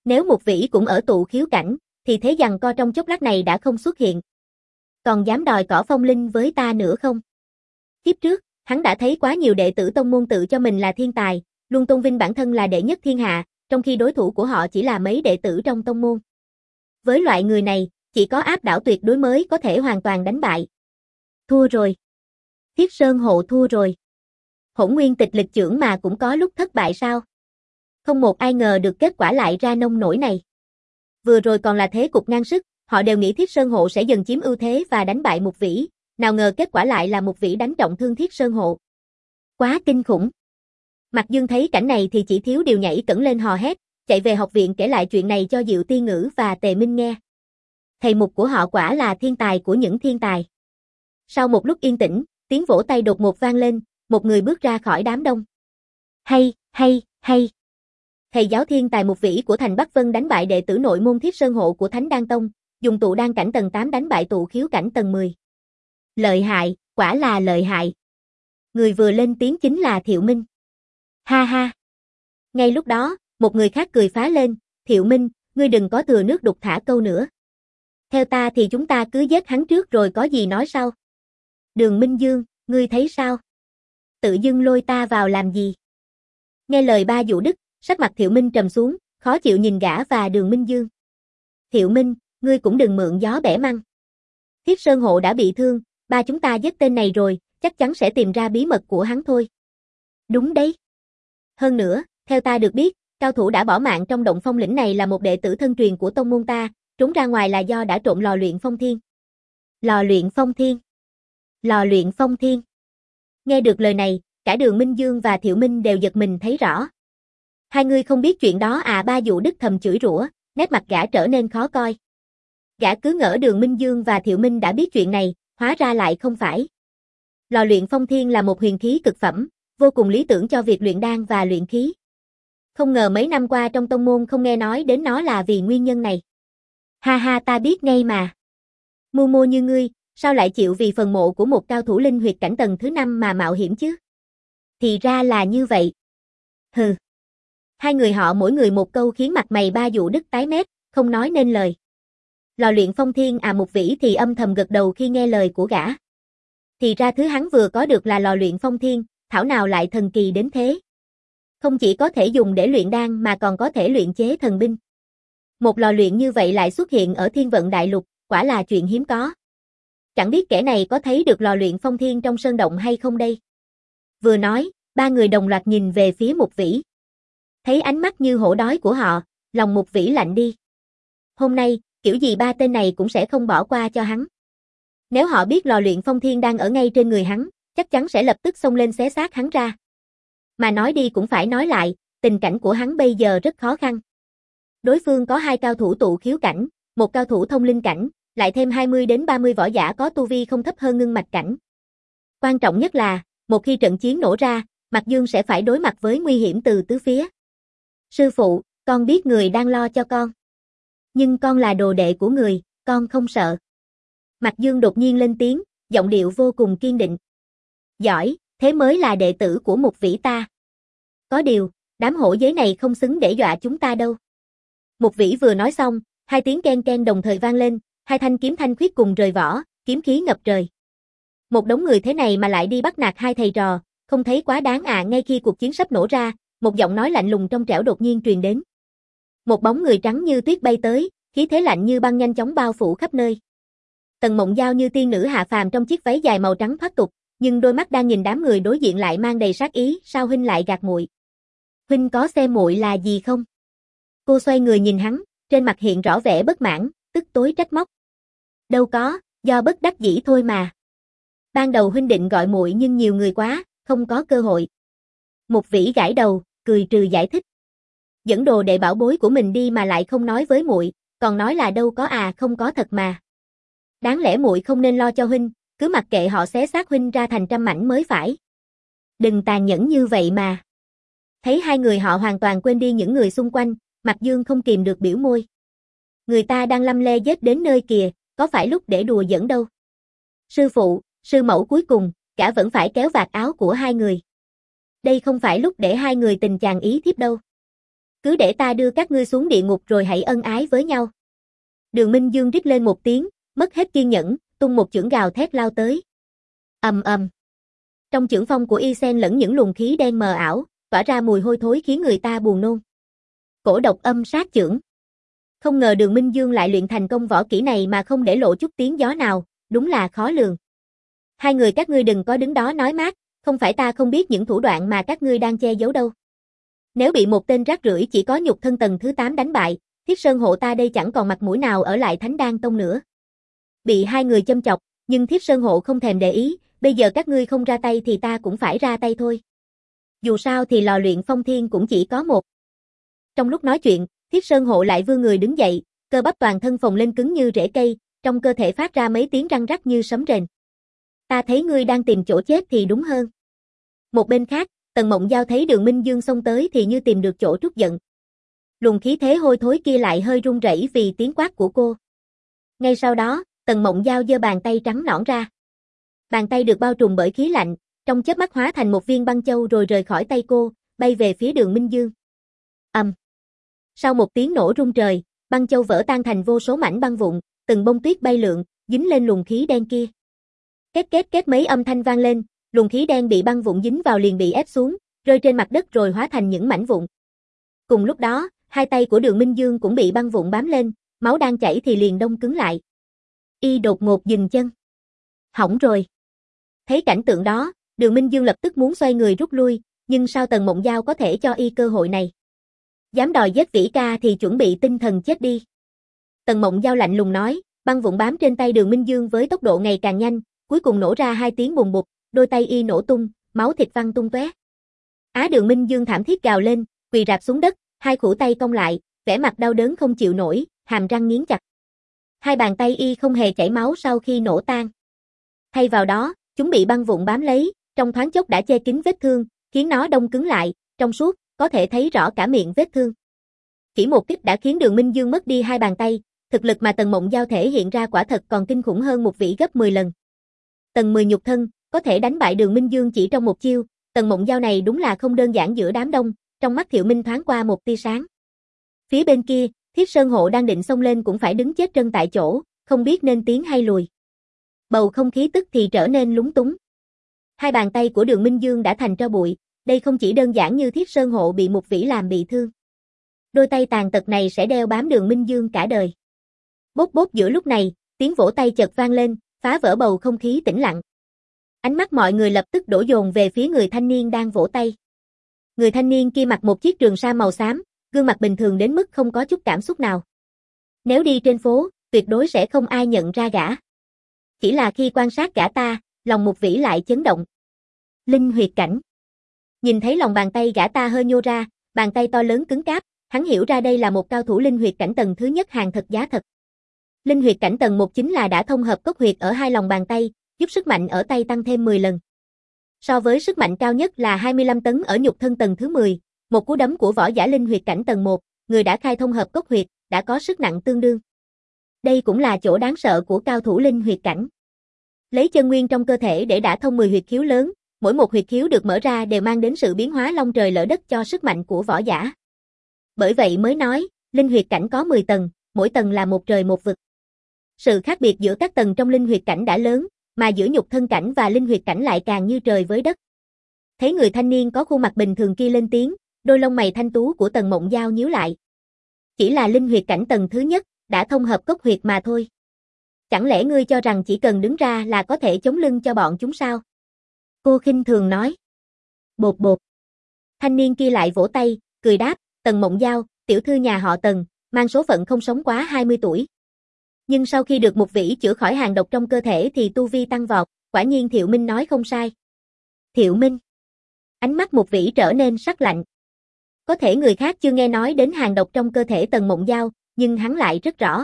Nếu Mục Vĩ cũng ở tụ khiếu cảnh, thì thế giằng co trong chốc lát này đã không xuất hiện. Còn dám đòi cỏ phong linh với ta nữa không? Kiếp trước, hắn đã thấy quá nhiều đệ tử tông môn tự cho mình là thiên tài, luôn tôn vinh bản thân là đệ nhất thiên hạ, trong khi đối thủ của họ chỉ là mấy đệ tử trong tông môn. Với loại người này, chỉ có áp đảo tuyệt đối mới có thể hoàn toàn đánh bại. Thua rồi. Thiết Sơn Hộ thua rồi. Hỗn Nguyên Tịch lịch chưởng mà cũng có lúc thất bại sao? Không một ai ngờ được kết quả lại ra nông nổi này. Vừa rồi còn là thế cục ngang sức, họ đều nghĩ Thiết Sơn Hộ sẽ dần chiếm ưu thế và đánh bại Mục Vĩ, nào ngờ kết quả lại là Mục Vĩ đánh trọng thương Thiết Sơn Hộ. Quá kinh khủng. Mạc Dương thấy cảnh này thì chỉ thiếu điều nhảy cẫng lên hò hét, chạy về học viện kể lại chuyện này cho Diệu Tiên Ngữ và Tề Minh nghe. Thầy Mục của họ quả là thiên tài của những thiên tài. Sau một lúc yên tĩnh, tiếng vỗ tay đột ngột vang lên, một người bước ra khỏi đám đông. Hay, hay, hay. Thầy giáo thiên tài Mục Vĩ của thành Bắc Vân đánh bại đệ tử nội môn Thiết Sơn Hộ của Thánh Đan Tông, dùng tụ đan cảnh tầng tám đánh bại tụ khiếu cảnh tầng mười. Lợi hại, quả là lợi hại. Người vừa lên tiếng chính là Thiệu Minh. Ha ha. Ngay lúc đó, một người khác cười phá lên, Thiệu Minh, ngươi đừng có thừa nước đục thả câu nữa. Theo ta thì chúng ta cứ giết hắn trước rồi có gì nói sau. Đường Minh Dương, ngươi thấy sao? Tự dưng lôi ta vào làm gì? Nghe lời ba Vũ Đức, sắc mặt Thiệu Minh trầm xuống, khó chịu nhìn gã và Đường Minh Dương. Thiệu Minh, ngươi cũng đừng mượn gió bẻ măng. Thiết Sơn Hộ đã bị thương, ba chúng ta giết tên này rồi, chắc chắn sẽ tìm ra bí mật của hắn thôi. Đúng đấy. Hơn nữa, theo ta được biết, cao thủ đã bỏ mạng trong động phong lĩnh này là một đệ tử thân truyền của tông môn ta, trốn ra ngoài là do đã trộm lò luyện phong thiên. Lò luyện phong thiên. Lò luyện phong thiên. Nghe được lời này, cả Đường Minh Dương và Thiệu Minh đều giật mình thấy rõ. Hai người không biết chuyện đó à? Ba Vũ Đức thầm chửi rủa, nét mặt gã trở nên khó coi. Gã cứ ngỡ Đường Minh Dương và Thiệu Minh đã biết chuyện này, hóa ra lại không phải. Lò luyện phong thiên là một huyền khí cực phẩm, vô cùng lý tưởng cho việc luyện đan và luyện khí. Không ngờ mấy năm qua trong tông môn không nghe nói đến nó là vì nguyên nhân này. Ha ha, ta biết ngay mà. Mưu mô như ngươi, sao lại chịu vì phần mộ của một cao thủ linh huyệt cảnh tầng thứ năm mà mạo hiểm chứ? Thì ra là như vậy. Hừ. Hai người họ mỗi người một câu khiến mặt mày ba Vũ Đức tái mét, không nói nên lời. Lò luyện phong thiên à? Mục Vĩ thì âm thầm gật đầu khi nghe lời của gã. Thì ra thứ hắn vừa có được là lò luyện phong thiên, thảo nào lại thần kỳ đến thế. Không chỉ có thể dùng để luyện đan mà còn có thể luyện chế thần binh. Một lò luyện như vậy lại xuất hiện ở Thiên Vận Đại Lục, quả là chuyện hiếm có. Chẳng biết kẻ này có thấy được lò luyện phong thiên trong sơn động hay không đây? Vừa nói, ba người đồng loạt nhìn về phía Mục Vĩ. Thấy ánh mắt như hổ đói của họ, lòng Mục Vĩ lạnh đi. Hôm nay, kiểu gì ba tên này cũng sẽ không bỏ qua cho hắn. Nếu họ biết lò luyện phong thiên đang ở ngay trên người hắn, chắc chắn sẽ lập tức xông lên xé xác hắn ra. Mà nói đi cũng phải nói lại, tình cảnh của hắn bây giờ rất khó khăn. Đối phương có hai cao thủ tụ khiếu cảnh, một cao thủ thông linh cảnh, lại thêm hai mươi đến ba mươi võ giả có tu vi không thấp hơn ngưng mạch cảnh. Quan trọng nhất là, một khi trận chiến nổ ra, Mạc Dương sẽ phải đối mặt với nguy hiểm từ tứ phía. Sư phụ, con biết người đang lo cho con. Nhưng con là đồ đệ của người, con không sợ. Mạc Dương đột nhiên lên tiếng, giọng điệu vô cùng kiên định. Giỏi, thế mới là đệ tử của Mục Vĩ ta. Có điều, đám hổ giới này không xứng để dọa chúng ta đâu. Mục Vĩ vừa nói xong, hai tiếng ken ken đồng thời vang lên, hai thanh kiếm thanh khuyết cùng rời vỏ, kiếm khí ngập trời. Một đống người thế này mà lại đi bắt nạt hai thầy trò, không thấy quá đáng à? Ngay khi cuộc chiến sắp nổ ra, một giọng nói lạnh lùng trong trẻo đột nhiên truyền đến. Một bóng người trắng như tuyết bay tới, khí thế lạnh như băng nhanh chóng bao phủ khắp nơi. Tần Mộng Giao như tiên nữ hạ phàm trong chiếc váy dài màu trắng thoát tục, nhưng đôi mắt đang nhìn đám người đối diện lại mang đầy sát ý, sao huynh lại gạt muội? Huynh có xem muội là gì không? Cô xoay người nhìn hắn, trên mặt hiện rõ vẻ bất mãn, tức tối trách móc. Đâu có, do bất đắc dĩ thôi mà. Ban đầu huynh định gọi muội nhưng nhiều người quá, không có cơ hội. Mục Vĩ gãi đầu, cười trừ giải thích. Dẫn đồ đệ bảo bối của mình đi mà lại không nói với muội, còn nói là đâu có à? Không có thật mà. Đáng lẽ muội không nên lo cho huynh, cứ mặc kệ họ xé xác huynh ra thành trăm mảnh mới phải. Đừng tàn nhẫn như vậy mà. Thấy hai người họ hoàn toàn quên đi những người xung quanh, Mạc Dương không kìm được biểu môi. Người ta đang lăm le giết đến nơi kìa, có phải lúc để đùa giỡn đâu. Sư phụ, sư mẫu cuối cùng, cả vẫn phải kéo vạt áo của hai người. Đây không phải lúc để hai người tình chàng ý thiếp đâu. Cứ để ta đưa các ngươi xuống địa ngục rồi hãy ân ái với nhau. Đường Minh Dương rít lên một tiếng, mất hết kiên nhẫn, tung một chưởng gào thét lao tới. Ầm ầm. Trong chưởng phong của y xen lẫn những luồng khí đen mờ ảo, tỏa ra mùi hôi thối khiến người ta buồn nôn. Cổ độc âm sát chưởng. Không ngờ Đường Minh Dương lại luyện thành công võ kỹ này mà không để lộ chút tiếng gió nào, đúng là khó lường. Hai người các ngươi đừng có đứng đó nói mát, không phải ta không biết những thủ đoạn mà các ngươi đang che giấu đâu. Nếu bị một tên rác rưởi chỉ có nhục thân tầng thứ tám đánh bại, Thiết Sơn Hộ ta đây chẳng còn mặt mũi nào ở lại Thánh Đan Tông nữa. Bị hai người châm chọc, nhưng Thiết Sơn Hộ không thèm để ý, bây giờ các ngươi không ra tay thì ta cũng phải ra tay thôi. Dù sao thì lò luyện phong thiên cũng chỉ có một. Trong lúc nói chuyện, Thiết Sơn Hộ lại vươn người đứng dậy, cơ bắp toàn thân phồng lên cứng như rễ cây, trong cơ thể phát ra mấy tiếng răng rắc như sấm rền. Ta thấy ngươi đang tìm chỗ chết thì đúng hơn. Một bên khác, Tần Mộng Giao thấy Đường Minh Dương xông tới thì như tìm được chỗ trút giận. Luồng khí thế hôi thối kia lại hơi run rẩy vì tiếng quát của cô. Ngay sau đó, Tần Mộng Giao giơ bàn tay trắng nõn ra. Bàn tay được bao trùm bởi khí lạnh, trong chớp mắt hóa thành một viên băng châu rồi rời khỏi tay cô, bay về phía Đường Minh Dương. Ầm. Um. Sau một tiếng nổ rung trời, băng châu vỡ tan thành vô số mảnh băng vụn, từng bông tuyết bay lượn, dính lên luồng khí đen kia. Két két két mấy âm thanh vang lên, luồng khí đen bị băng vụn dính vào liền bị ép xuống, rơi trên mặt đất rồi hóa thành những mảnh vụn. Cùng lúc đó, hai tay của Đường Minh Dương cũng bị băng vụn bám lên, máu đang chảy thì liền đông cứng lại. Y đột ngột dừng chân. Hỏng rồi. Thấy cảnh tượng đó, Đường Minh Dương lập tức muốn xoay người rút lui, nhưng sao Tần Mộng Giao có thể cho y cơ hội này? Dám đòi giết Vĩ ca thì chuẩn bị tinh thần chết đi. Tần Mộng Giao lạnh lùng nói, băng vụn bám trên tay Đường Minh Dương với tốc độ ngày càng nhanh, cuối cùng nổ ra hai tiếng bùng bục, đôi tay y nổ tung, máu thịt văng tung tóe. Á Đường Minh Dương thảm thiết gào lên, quỳ rạp xuống đất, hai khuỷu tay cong lại, vẻ mặt đau đớn không chịu nổi, hàm răng nghiến chặt. Hai bàn tay y không hề chảy máu sau khi nổ tan. Thay vào đó, chúng bị băng vụn bám lấy, trong thoáng chốc đã che kín vết thương, khiến nó đông cứng lại, trong suốt, có thể thấy rõ cả miệng vết thương. Chỉ một kích đã khiến Đường Minh Dương mất đi hai bàn tay, thực lực mà Tần Mộng Giao thể hiện ra quả thật còn kinh khủng hơn một vị gấp mười lần. Tầng mười nhục thân, có thể đánh bại Đường Minh Dương chỉ trong một chiêu, Tần Mộng Giao này đúng là không đơn giản giữa đám đông, trong mắt Thiệu Minh thoáng qua một tia sáng. Phía bên kia, Thiết Sơn Hộ đang định xông lên cũng phải đứng chết trân tại chỗ, không biết nên tiến hay lùi. Bầu không khí tức thì trở nên lúng túng. Hai bàn tay của Đường Minh Dương đã thành tro bụi, đây không chỉ đơn giản như Thiết Sơn Hộ bị Mục Vĩ làm bị thương. Đôi tay tàn tật này sẽ đeo bám Đường Minh Dương cả đời. Bốp bốp giữa lúc này, tiếng vỗ tay chợt vang lên, phá vỡ bầu không khí tĩnh lặng. Ánh mắt mọi người lập tức đổ dồn về phía người thanh niên đang vỗ tay. Người thanh niên kia mặc một chiếc trường sa màu xám, gương mặt bình thường đến mức không có chút cảm xúc nào. Nếu đi trên phố, tuyệt đối sẽ không ai nhận ra gã. Chỉ là khi quan sát gã ta, lòng Mục Vĩ lại chấn động. Linh huyệt cảnh. Nhìn thấy lòng bàn tay gã ta hơi nhô ra, bàn tay to lớn cứng cáp, hắn hiểu ra đây là một cao thủ linh huyệt cảnh tầng thứ nhất hàng thật giá thật. Linh huyệt cảnh tầng một chính là đã thông hợp cốc huyệt ở hai lòng bàn tay, giúp sức mạnh ở tay tăng thêm mười lần. So với sức mạnh cao nhất là hai mươi lăm tấn ở nhục thân tầng thứ mười, một cú đấm của võ giả linh huyệt cảnh tầng một, người đã khai thông hợp cốc huyệt, đã có sức nặng tương đương. Đây cũng là chỗ đáng sợ của cao thủ linh huyệt cảnh. Lấy chân nguyên trong cơ thể để đả thông mười huyệt khiếu lớn, mỗi một huyệt khiếu được mở ra đều mang đến sự biến hóa long trời lở đất cho sức mạnh của võ giả. Bởi vậy mới nói, linh huyệt cảnh có mười tầng, mỗi tầng là một trời một vực. Sự khác biệt giữa các tầng trong linh huyệt cảnh đã lớn, mà giữa nhục thân cảnh và linh huyệt cảnh lại càng như trời với đất. Thấy người thanh niên có khuôn mặt bình thường kia lên tiếng, đôi lông mày thanh tú của Tần Mộng Giao nhíu lại. Chỉ là linh huyệt cảnh tầng thứ nhất, đã thông hợp cốc huyệt mà thôi. Chẳng lẽ ngươi cho rằng chỉ cần đứng ra là có thể chống lưng cho bọn chúng sao? Cô khinh thường nói. Bột bột. Thanh niên kia lại vỗ tay, cười đáp, Tần Mộng Giao, tiểu thư nhà họ Tần, mang số phận không sống quá hai mươi tuổi. Nhưng sau khi được Mục Vĩ chữa khỏi hàng độc trong cơ thể thì tu vi tăng vọt, quả nhiên Thiệu Minh nói không sai. Thiệu Minh. Ánh mắt Mục Vĩ trở nên sắc lạnh. Có thể người khác chưa nghe nói đến hàng độc trong cơ thể Tần Mộng Giao, nhưng hắn lại rất rõ.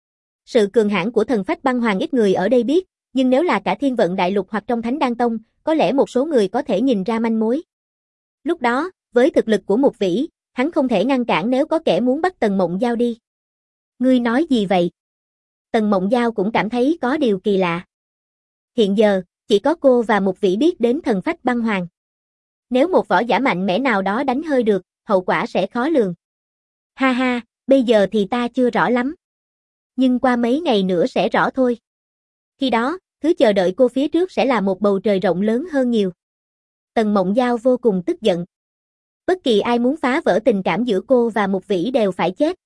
Sự cường hãn của thần phách băng hoàng ít người ở đây biết, nhưng nếu là cả Thiên Vận Đại Lục hoặc trong Thánh Đan Tông, có lẽ một số người có thể nhìn ra manh mối. Lúc đó, với thực lực của Mục Vĩ, hắn không thể ngăn cản nếu có kẻ muốn bắt Tần Mộng Giao đi. Ngươi nói gì vậy? Tần Mộng Giao cũng cảm thấy có điều kỳ lạ. Hiện giờ, chỉ có cô và Mục Vĩ biết đến thần phách băng hoàng. Nếu một võ giả mạnh mẽ nào đó đánh hơi được, hậu quả sẽ khó lường. Ha ha, bây giờ thì ta chưa rõ lắm. Nhưng qua mấy ngày nữa sẽ rõ thôi. Khi đó, thứ chờ đợi cô phía trước sẽ là một bầu trời rộng lớn hơn nhiều. Tần Mộng Giao vô cùng tức giận. Bất kỳ ai muốn phá vỡ tình cảm giữa cô và Mục Vĩ đều phải chết.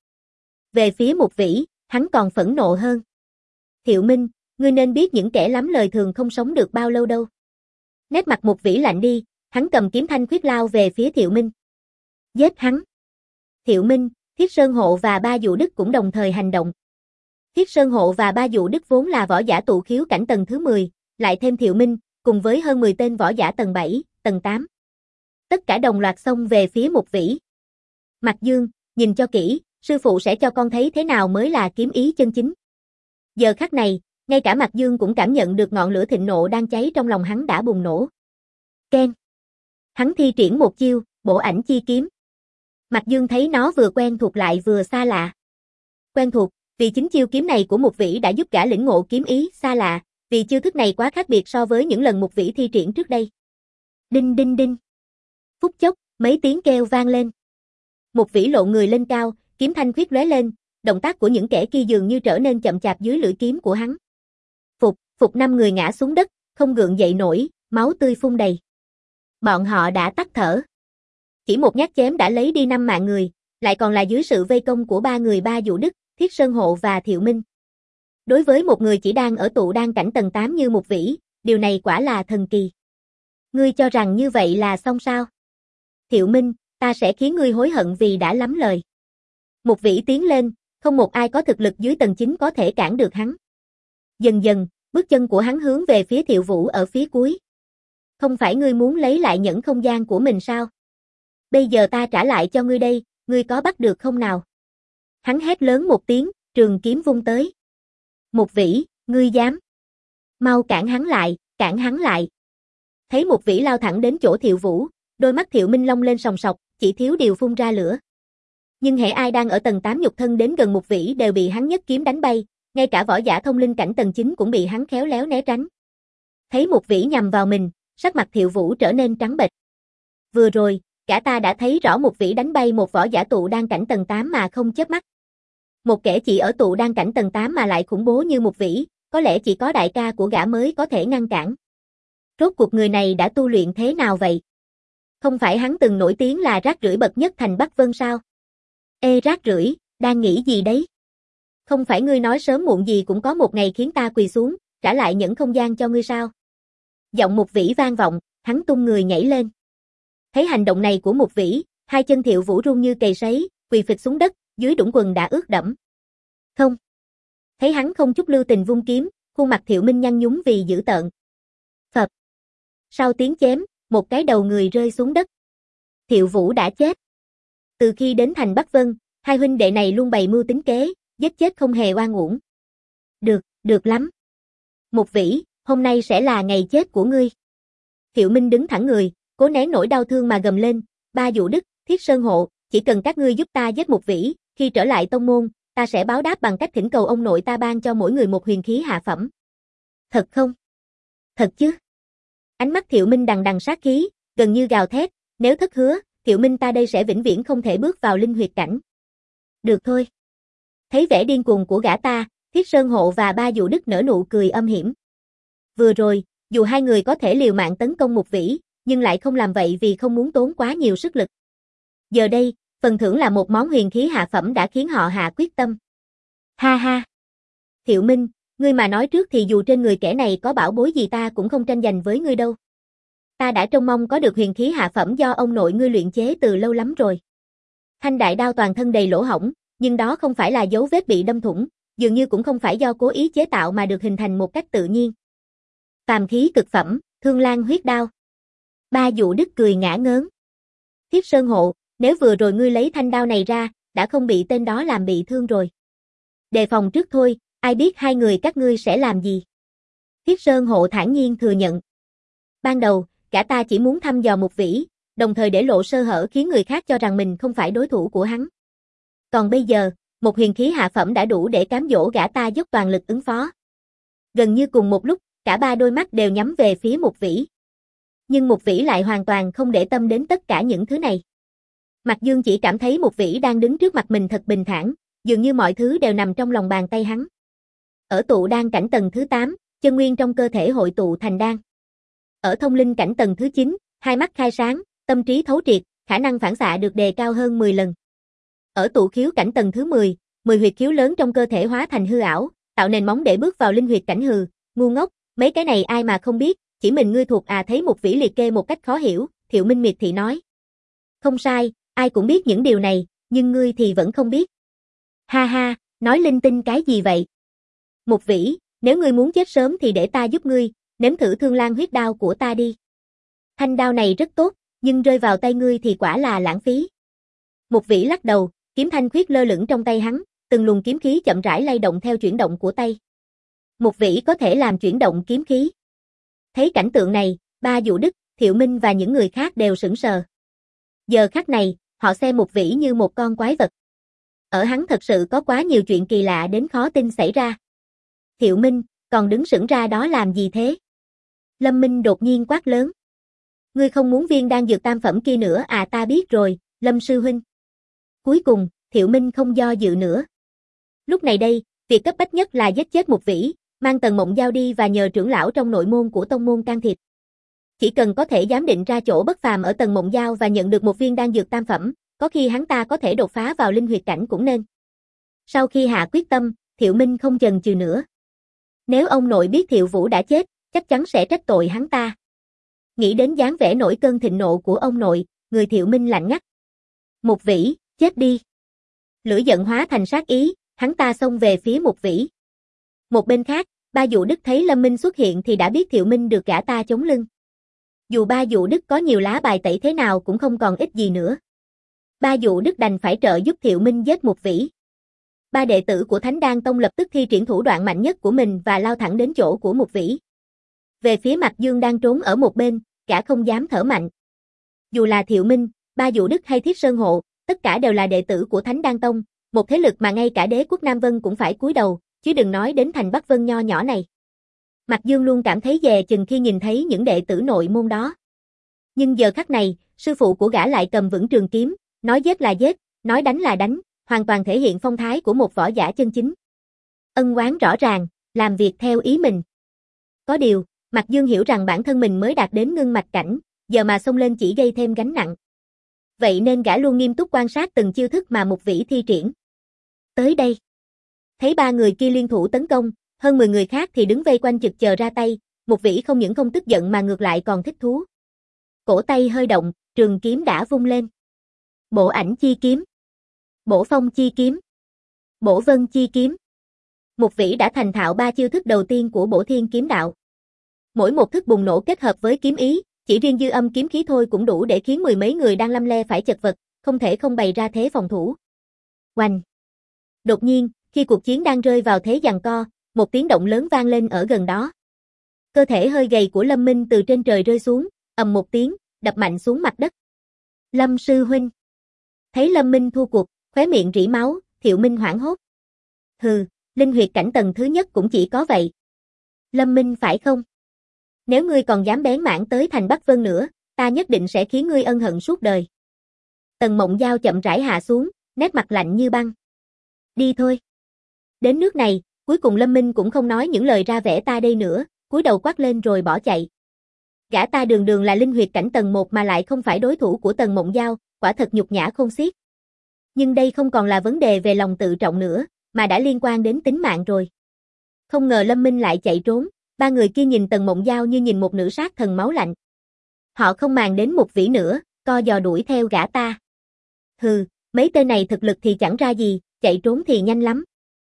Về phía Mục Vĩ, hắn còn phẫn nộ hơn. Thiệu Minh, ngươi nên biết những kẻ lắm lời thường không sống được bao lâu đâu. Nét mặt Mục Vĩ lạnh đi, hắn cầm kiếm thanh khuyết lao về phía Thiệu Minh. Giết hắn. Thiệu Minh, Thiết Sơn Hộ và Ba Dụ Đức cũng đồng thời hành động. Thiết Sơn Hộ và Ba Dụ Đức vốn là võ giả tụ khiếu cảnh tầng thứ mười, lại thêm Thiệu Minh, cùng với hơn mười tên võ giả tầng bảy, tầng tám. Tất cả đồng loạt xông về phía Mục Vĩ. Mạc Dương, nhìn cho kỹ, sư phụ sẽ cho con thấy thế nào mới là kiếm ý chân chính. Giờ khắc này, ngay cả Mạc Dương cũng cảm nhận được ngọn lửa thịnh nộ đang cháy trong lòng hắn đã bùng nổ. Keng. Hắn thi triển một chiêu, Bổ Ảnh Chi Kiếm. Mạc Dương thấy nó vừa quen thuộc lại vừa xa lạ. Quen thuộc, vì chính chiêu kiếm này của Mục Vĩ đã giúp gã lĩnh ngộ kiếm ý, xa lạ, vì chiêu thức này quá khác biệt so với những lần Mục Vĩ thi triển trước đây. Đinh đinh đinh. Phút chốc, mấy tiếng kêu vang lên. Mục Vĩ lộ người lên cao, kiếm thanh khuyết lóe lên, động tác của những kẻ kia dường như trở nên chậm chạp dưới lưỡi kiếm của hắn. Phục, phục năm người ngã xuống đất, không gượng dậy nổi, máu tươi phun đầy. Bọn họ đã tắt thở. Chỉ một nhát chém đã lấy đi năm mạng người, lại còn là dưới sự vây công của ba người Ba Dụ Đức, Thiết Sơn Hộ và Thiệu Minh. Đối với một người chỉ đang ở tụ đan cảnh tầng tám như Mục Vĩ, điều này quả là thần kỳ. Ngươi cho rằng như vậy là xong sao? Thiệu Minh, ta sẽ khiến ngươi hối hận vì đã lắm lời. Mục Vĩ tiến lên, không một ai có thực lực dưới tầng chín có thể cản được hắn. Dần dần, bước chân của hắn hướng về phía Thiệu Vũ ở phía cuối. Không phải ngươi muốn lấy lại nhẫn không gian của mình sao? Bây giờ ta trả lại cho ngươi đây, ngươi có bắt được không nào? Hắn hét lớn một tiếng, trường kiếm vung tới. Mục Vĩ, ngươi dám? Mau cản hắn lại, cản hắn lại. Thấy Mục Vĩ lao thẳng đến chỗ Thiệu Vũ, đôi mắt Thiệu Minh long lên sòng sọc, chỉ thiếu điều phun ra lửa. Nhưng hễ ai đang ở tầng tám nhục thân đến gần Mục Vĩ đều bị hắn nhất kiếm đánh bay, ngay cả võ giả thông linh cảnh tầng chín cũng bị hắn khéo léo né tránh. Thấy Mục Vĩ nhằm vào mình, sắc mặt Thiệu Vũ trở nên trắng bệch. Vừa rồi, cả ta đã thấy rõ Mục Vĩ đánh bay một võ giả tụ đan cảnh tầng tám mà không chớp mắt. Một kẻ chỉ ở tụ đan cảnh tầng tám mà lại khủng bố như Mục Vĩ, có lẽ chỉ có đại ca của gã mới có thể ngăn cản. Rốt cuộc người này đã tu luyện thế nào vậy? Không phải hắn từng nổi tiếng là rác rưởi bậc nhất thành Bắc Vân sao? Ê rác rưởi, đang nghĩ gì đấy? Không phải ngươi nói sớm muộn gì cũng có một ngày khiến ta quỳ xuống, trả lại nhẫn không gian cho ngươi sao? Giọng Mục Vĩ vang vọng, hắn tung người nhảy lên. Thấy hành động này của Mục Vĩ, hai chân Thiệu Vũ run như cầy sấy, quỳ phịch xuống đất, dưới đũng quần đã ướt đẫm. Không. Thấy hắn không chút lưu tình vung kiếm, khuôn mặt Thiệu Minh nhăn nhúm vì dữ tợn. Phập. Sau tiếng chém, một cái đầu người rơi xuống đất. Thiệu Vũ đã chết. Từ khi đến thành Bắc Vân, hai huynh đệ này luôn bày mưu tính kế, giết chết không hề oan uổng. Được, được lắm. Mục Vĩ, hôm nay sẽ là ngày chết của ngươi. Thiệu Minh đứng thẳng người, cố nén nỗi đau thương mà gầm lên, Ba Dụ Đức, Thiết Sơn Hộ, chỉ cần các ngươi giúp ta giết Mục Vĩ, khi trở lại tông môn, ta sẽ báo đáp bằng cách thỉnh cầu ông nội ta ban cho mỗi người một huyền khí hạ phẩm. Thật không? Thật chứ? Ánh mắt Thiệu Minh đằng đằng sát khí, gần như gào thét, nếu thất hứa, Thiệu Minh ta đây sẽ vĩnh viễn không thể bước vào linh huyệt cảnh. Được thôi. Thấy vẻ điên cuồng của gã ta, Thiết Sơn Hộ và Ba Dụ Đức nở nụ cười âm hiểm. Vừa rồi, dù hai người có thể liều mạng tấn công Mục Vĩ, nhưng lại không làm vậy vì không muốn tốn quá nhiều sức lực. Giờ đây, phần thưởng là một món huyền khí hạ phẩm đã khiến họ hạ quyết tâm. Ha ha. Thiệu Minh, ngươi mà nói trước thì dù trên người kẻ này có bảo bối gì ta cũng không tranh giành với ngươi đâu. Ta đã trông mong có được huyền khí hạ phẩm do ông nội ngươi luyện chế từ lâu lắm rồi. Thanh đại đao toàn thân đầy lỗ hổng, nhưng đó không phải là dấu vết bị đâm thủng, dường như cũng không phải do cố ý chế tạo mà được hình thành một cách tự nhiên. Phàm khí cực phẩm, Thương Lan huyết đao. Ba Dụ Đức cười ngả ngớn. Thiết Sơn Hộ, nếu vừa rồi ngươi lấy thanh đao này ra, đã không bị tên đó làm bị thương rồi. Đề phòng trước thôi, ai biết hai người các ngươi sẽ làm gì. Thiết Sơn Hộ thản nhiên thừa nhận. Ban đầu, cả ta chỉ muốn thăm dò Mục Vĩ, đồng thời để lộ sơ hở khiến người khác cho rằng mình không phải đối thủ của hắn. Còn bây giờ, một huyền khí hạ phẩm đã đủ để cám dỗ gã ta dốc toàn lực ứng phó. Gần như cùng một lúc, cả ba đôi mắt đều nhắm về phía Mục Vĩ. Nhưng Mục Vĩ lại hoàn toàn không để tâm đến tất cả những thứ này. Mạc Dương chỉ cảm thấy một vĩ đang đứng trước mặt mình thật bình thản, dường như mọi thứ đều nằm trong lòng bàn tay hắn. Ở tụ đan cảnh tầng thứ tám, chân nguyên trong cơ thể hội tụ thành đan. Ở thông linh cảnh tầng thứ chín, hai mắt khai sáng, tâm trí thấu triệt, khả năng phản xạ được đề cao hơn mười lần. Ở tụ khiếu cảnh tầng thứ mười, mười huyệt khiếu lớn trong cơ thể hóa thành hư ảo, tạo nền móng để bước vào linh huyệt cảnh hừ, ngu ngốc, mấy cái này ai mà không biết, chỉ mình ngươi thuộc à. Thấy một vĩ liệt kê một cách khó hiểu, Thiệu Minh miệt thị nói. Không sai, ai cũng biết những điều này, nhưng ngươi thì vẫn không biết. Ha ha, nói linh tinh cái gì vậy? Một vĩ, nếu ngươi muốn chết sớm thì để ta giúp ngươi, nếm thử thương lan huyết đao của ta đi. Thanh đao này rất tốt, nhưng rơi vào tay ngươi thì quả là lãng phí. Một vĩ lắc đầu, kiếm thanh khuyết lơ lửng trong tay hắn, từng luồng kiếm khí chậm rãi lay động theo chuyển động của tay. Một vĩ có thể làm chuyển động kiếm khí. Thấy cảnh tượng này, Ba Dụ Đức, Thiệu Minh và những người khác đều sững sờ. Giờ khắc này, họ xem một vĩ như một con quái vật. Ở hắn thật sự có quá nhiều chuyện kỳ lạ đến khó tin xảy ra. Thiệu Minh, còn đứng sững ra đó làm gì thế? Lâm Minh đột nhiên quát lớn. Ngươi không muốn viên đan dược tam phẩm kia nữa à? Ta biết rồi, Lâm sư huynh. Cuối cùng, Thiệu Minh không do dự nữa. Lúc này đây, việc cấp bách nhất là giết chết một vĩ, mang Tần Mộng Giao đi và nhờ trưởng lão trong nội môn của tông môn can thiệp. Chỉ cần có thể giám định ra chỗ bất phàm ở Tần Mộng Giao và nhận được một viên đan dược tam phẩm, có khi hắn ta có thể đột phá vào linh huyệt cảnh cũng nên. Sau khi hạ quyết tâm, Thiệu Minh không chần chừ nữa. Nếu ông nội biết Thiệu Vũ đã chết, chắc chắn sẽ trách tội hắn ta. Nghĩ đến dáng vẻ nổi cơn thịnh nộ của ông nội, người Thiệu Minh lạnh ngắt. Một vĩ, chết đi. Lửa giận hóa thành sát ý, hắn ta xông về phía một vĩ. Một bên khác, Ba Dụ Đức thấy Lâm Minh xuất hiện thì đã biết Thiệu Minh được gã ta chống lưng. Dù Ba Dụ Đức có nhiều lá bài tẩy thế nào cũng không còn ích gì nữa. Ba Dụ Đức đành phải trợ giúp Thiệu Minh giết một vĩ. Ba đệ tử của Thánh Đan Tông lập tức thi triển thủ đoạn mạnh nhất của mình và lao thẳng đến chỗ của một vĩ. Về phía Mạc Dương đang trốn ở một bên, gã không dám thở mạnh. Dù là Thiệu Minh, Ba Dụ Đức hay Thiết Sơn Hộ, tất cả đều là đệ tử của Thánh Đan Tông, một thế lực mà ngay cả đế quốc Nam Vân cũng phải cúi đầu, chứ đừng nói đến thành Bắc Vân nho nhỏ này. Mạc Dương luôn cảm thấy dè chừng khi nhìn thấy những đệ tử nội môn đó. Nhưng giờ khắc này, sư phụ của gã lại cầm vững trường kiếm, nói giết là giết, nói đánh là đánh, hoàn toàn thể hiện phong thái của một võ giả chân chính. Ân oán rõ ràng, làm việc theo ý mình. Có điều, Mạc Dương hiểu rằng bản thân mình mới đạt đến ngưng mạch cảnh, giờ mà xông lên chỉ gây thêm gánh nặng. Vậy nên gã luôn nghiêm túc quan sát từng chiêu thức mà một vĩ thi triển. Tới đây, thấy ba người kia liên thủ tấn công, hơn mười người khác thì đứng vây quanh chực chờ ra tay, một vĩ không những không tức giận mà ngược lại còn thích thú. Cổ tay hơi động, trường kiếm đã vung lên. Bổ ảnh chi kiếm, bổ phong chi kiếm, bổ vân chi kiếm. Một vĩ đã thành thạo ba chiêu thức đầu tiên của bổ thiên kiếm đạo. Mỗi một thức bùng nổ kết hợp với kiếm ý, chỉ riêng dư âm kiếm khí thôi cũng đủ để khiến mười mấy người đang lăm le phải chật vật, không thể không bày ra thế phòng thủ. Oanh! Đột nhiên, khi cuộc chiến đang rơi vào thế giằng co, một tiếng động lớn vang lên ở gần đó. Cơ thể hơi gầy của Lâm Minh từ trên trời rơi xuống, ầm một tiếng, đập mạnh xuống mặt đất. Lâm sư huynh. Thấy Lâm Minh thua cuộc, khóe miệng rỉ máu, Thiệu Minh hoảng hốt. Hừ, linh huyệt cảnh tầng thứ nhất cũng chỉ có vậy. Lâm Minh phải không? Nếu ngươi còn dám bén mảng tới thành Bắc Vân nữa, ta nhất định sẽ khiến ngươi ân hận suốt đời. Tần Mộng Giao chậm rãi hạ xuống, nét mặt lạnh như băng. Đi thôi. Đến nước này, cuối cùng Lâm Minh cũng không nói những lời ra vẻ ta đây nữa, cúi đầu quát lên rồi bỏ chạy. Gã ta đường đường là linh huyệt cảnh tầng một mà lại không phải đối thủ của Tần Mộng Giao, quả thật nhục nhã khôn xiết. Nhưng đây không còn là vấn đề về lòng tự trọng nữa, mà đã liên quan đến tính mạng rồi. Không ngờ Lâm Minh lại chạy trốn, ba người kia nhìn Tần Mộng Giao như nhìn một nữ sát thần máu lạnh. Họ không màng đến một vĩ nữa, co giò đuổi theo gã ta. Hừ, mấy tên này thực lực thì chẳng ra gì, chạy trốn thì nhanh lắm.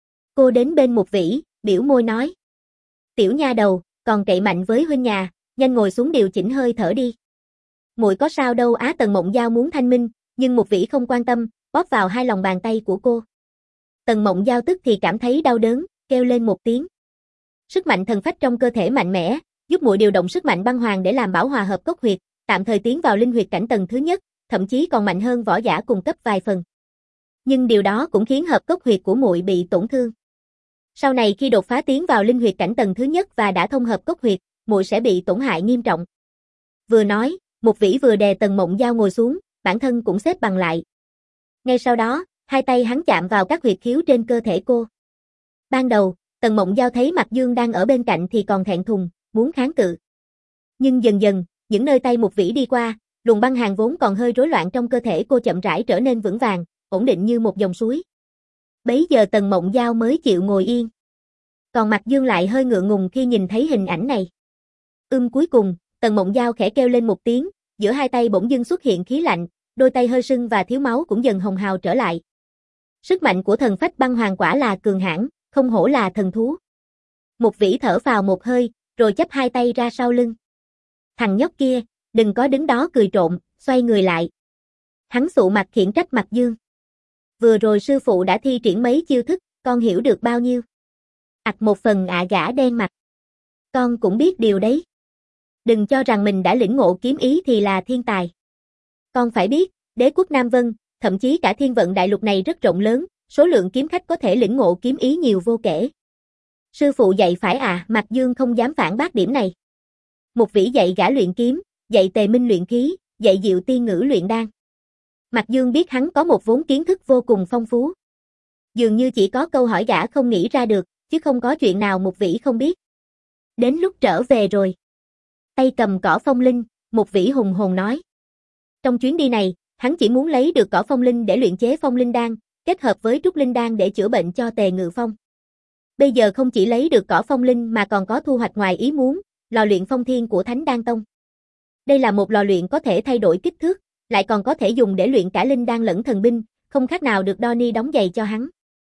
Cô đến bên một vĩ, biểu môi nói. Tiểu nha đầu, còn cậy mạnh với huynh nhà, nhanh ngồi xuống điều chỉnh hơi thở đi. Muội có sao đâu á. Tần Mộng Giao muốn thanh minh, nhưng một vĩ không quan tâm, bóp vào hai lòng bàn tay của cô. Tần Mộng Giao tức thì cảm thấy đau đớn, kêu lên một tiếng. Sức mạnh thần phách trong cơ thể mạnh mẽ, giúp muội điều động sức mạnh băng hoàng để làm bảo hòa hợp cốc huyệt, tạm thời tiến vào linh huyệt cảnh tầng thứ nhất, thậm chí còn mạnh hơn võ giả cùng cấp vài phần. Nhưng điều đó cũng khiến hợp cốc huyệt của muội bị tổn thương. Sau này khi đột phá tiến vào linh huyệt cảnh tầng thứ nhất và đã thông hợp cốc huyệt, muội sẽ bị tổn hại nghiêm trọng. Vừa nói, một vĩ vừa đè Tần Mộng Giao ngồi xuống, bản thân cũng xếp bằng lại. Ngay sau đó, hai tay hắn chạm vào các huyệt khiếu trên cơ thể cô. Ban đầu, Tần Mộng Giao thấy Mạc Dương đang ở bên cạnh thì còn thẹn thùng, muốn kháng cự. Nhưng dần dần, những nơi tay Mục Vĩ đi qua, luồng băng hàn vốn còn hơi rối loạn trong cơ thể cô chậm rãi trở nên vững vàng, ổn định như một dòng suối. Bấy giờ Tần Mộng Giao mới chịu ngồi yên. Còn Mạc Dương lại hơi ngượng ngùng khi nhìn thấy hình ảnh này. Ưm cuối cùng, Tần Mộng Giao khẽ kêu lên một tiếng, giữa hai tay bỗng dưng xuất hiện khí lạnh, đôi tay hơi sưng và thiếu máu cũng dần hồng hào trở lại. Sức mạnh của thần phách băng hoàng quả là cường hãn, không hổ là thần thú. Mục Vĩ thở phào một hơi, rồi chắp hai tay ra sau lưng. Thằng nhóc kia, đừng có đứng đó cười trộm, xoay người lại. Hắn sụ mặt khiển trách Mạc Dương. Vừa rồi sư phụ đã thi triển mấy chiêu thức, con hiểu được bao nhiêu? Ặc một phần ạ gã đen mặt. Con cũng biết điều đấy. Đừng cho rằng mình đã lĩnh ngộ kiếm ý thì là thiên tài. Con phải biết, đế quốc Nam Vân, thậm chí cả thiên vận đại lục này rất rộng lớn, số lượng kiếm khách có thể lĩnh ngộ kiếm ý nhiều vô kể. Sư phụ dạy phải à, Mạc Dương không dám phản bác điểm này. Mục Vĩ dạy gã luyện kiếm, dạy Tề Minh luyện khí, dạy Diệu Tiên Ngữ luyện đan. Mạc Dương biết hắn có một vốn kiến thức vô cùng phong phú. Dường như chỉ có câu hỏi gã không nghĩ ra được, chứ không có chuyện nào Mục Vĩ không biết. Đến lúc trở về rồi. Tay cầm cỏ phong linh, Mục Vĩ hùng hồn nói. Trong chuyến đi này, hắn chỉ muốn lấy được cỏ phong linh để luyện chế phong linh đan, kết hợp với trúc linh đan để chữa bệnh cho Tề Ngự Phong. Bây giờ không chỉ lấy được cỏ phong linh mà còn có thu hoạch ngoài ý muốn, lò luyện phong thiên của Thánh Đan Tông. Đây là một lò luyện có thể thay đổi kích thước, lại còn có thể dùng để luyện cả linh đan lẫn thần binh, không khác nào được Donnie đóng giày cho hắn.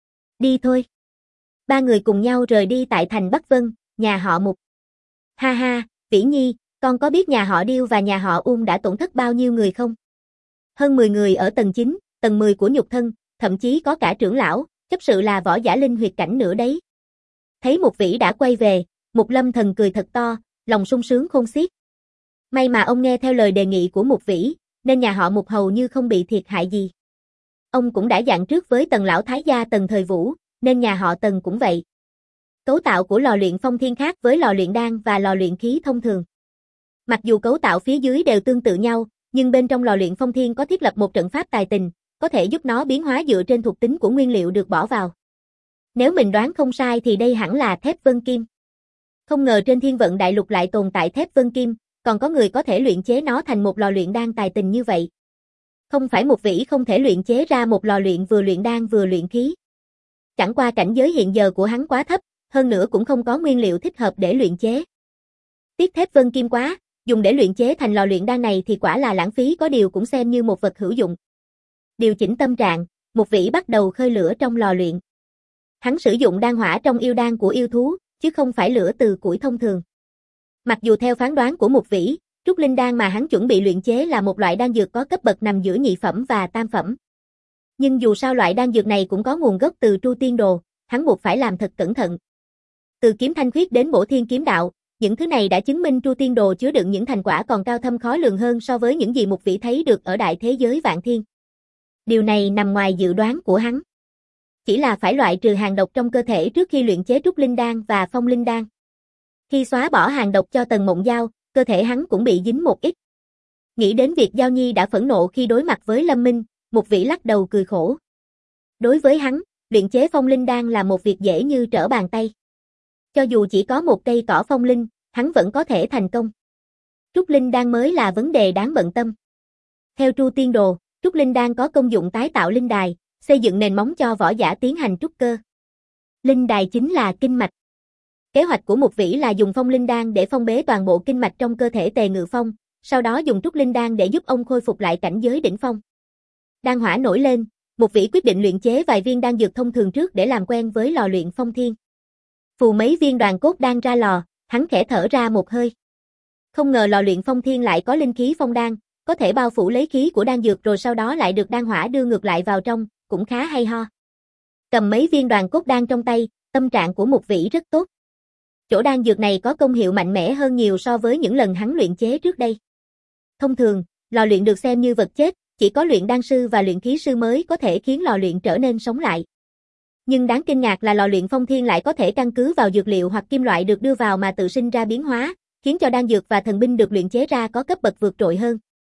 Đi thôi. Ba người cùng nhau rời đi tại thành Bắc Vân, nhà họ Mục. Ha ha, Vĩ Nhi, con có biết nhà họ Điêu và nhà họ Uông đã tổn thất bao nhiêu người không? Hơn mười người ở tầng chín, tầng mười của nhục thân, thậm chí có cả trưởng lão, chấp sự là võ giả linh huyệt cảnh nữa đấy. Thấy Mục Vĩ đã quay về, Mục Lâm Thần cười thật to, lòng sung sướng khôn xiết. May mà ông nghe theo lời đề nghị của Mục Vĩ, nên nhà họ Mục hầu như không bị thiệt hại gì. Ông cũng đã dặn trước với Tần lão thái gia Tần Thời Vũ, nên nhà họ Tần cũng vậy. Cấu tạo của lò luyện phong thiên khác với lò luyện đan và lò luyện khí thông thường. Mặc dù cấu tạo phía dưới đều tương tự nhau, nhưng bên trong lò luyện phong thiên có thiết lập một trận pháp tài tình, có thể giúp nó biến hóa dựa trên thuộc tính của nguyên liệu được bỏ vào. Nếu mình đoán không sai thì đây hẳn là thép vân kim. Không ngờ trên thiên vận đại lục lại tồn tại thép vân kim, còn có người có thể luyện chế nó thành một lò luyện đan tài tình như vậy. Không phải Mục Vĩ không thể luyện chế ra một lò luyện vừa luyện đan vừa luyện khí. Chẳng qua cảnh giới hiện giờ của hắn quá thấp, hơn nữa cũng không có nguyên liệu thích hợp để luyện chế. Tiếc thép vân kim quá, dùng để luyện chế thành lò luyện đan này thì quả là lãng phí, có điều cũng xem như một vật hữu dụng. Điều chỉnh tâm trạng, Mục Vĩ bắt đầu khơi lửa trong lò luyện. Hắn sử dụng đan hỏa trong yêu đan của yêu thú, chứ không phải lửa từ củi thông thường. Mặc dù theo phán đoán của Mục Vĩ, trúc linh đan mà hắn chuẩn bị luyện chế là một loại đan dược có cấp bậc nằm giữa nhị phẩm và tam phẩm. Nhưng dù sao loại đan dược này cũng có nguồn gốc từ Tru Tiên Đồ, hắn buộc phải làm thật cẩn thận. Từ kiếm thanh khuyết đến bổ thiên kiếm đạo, những thứ này đã chứng minh Tru Tiên Đồ chứa đựng những thành quả còn cao thâm khó lường hơn so với những gì Mục Vĩ thấy được ở đại thế giới vạn thiên. Điều này nằm ngoài dự đoán của hắn. Chỉ là phải loại trừ hàng độc trong cơ thể trước khi luyện chế trúc linh đan và phong linh đan. Khi xóa bỏ hàng độc cho Tần Mộng Giao, cơ thể hắn cũng bị dính một ít. Nghĩ đến việc Giao Nhi đã phẫn nộ khi đối mặt với Lâm Minh, Mục Vĩ lắc đầu cười khổ. Đối với hắn, luyện chế phong linh đan là một việc dễ như trở bàn tay. Cho dù chỉ có một cây cỏ phong linh, hắn vẫn có thể thành công. Trúc linh đan mới là vấn đề đáng bận tâm. Theo Tru Tiên Đồ, trúc linh đan có công dụng tái tạo linh đài, xây dựng nền móng cho võ giả tiến hành trúc cơ. Linh đài chính là kinh mạch. Kế hoạch của Mục Vĩ là dùng phong linh đan để phong bế toàn bộ kinh mạch trong cơ thể Tề Ngự Phong, sau đó dùng trúc linh đan để giúp ông khôi phục lại cảnh giới đỉnh phong. Đan hỏa nổi lên, Mục Vĩ quyết định luyện chế vài viên đan dược thông thường trước để làm quen với lò luyện phong thiên. Phù mấy viên đoàn cốt đan ra lò, hắn khẽ thở ra một hơi. Không ngờ lò luyện phong thiên lại có linh khí phong đan, có thể bao phủ lấy khí của đan dược rồi sau đó lại được đan hỏa đưa ngược lại vào trong, cũng khá hay ho. Cầm mấy viên đoàn cốt đan trong tay, tâm trạng của Mục Vĩ rất tốt. Chỗ đan dược này có công hiệu mạnh mẽ hơn nhiều so với những lần hắn luyện chế trước đây. Thông thường, lò luyện được xem như vật chết, chỉ có luyện đan sư và luyện khí sư mới có thể khiến lò luyện trở nên sống lại. Nhưng đáng kinh ngạc là lò luyện phong thiên lại có thể căn cứ vào dược liệu hoặc kim loại được đưa vào mà tự sinh ra biến hóa, khiến cho đan dược và thần binh được luyện chế ra có cấp bậc vượt trội hơn.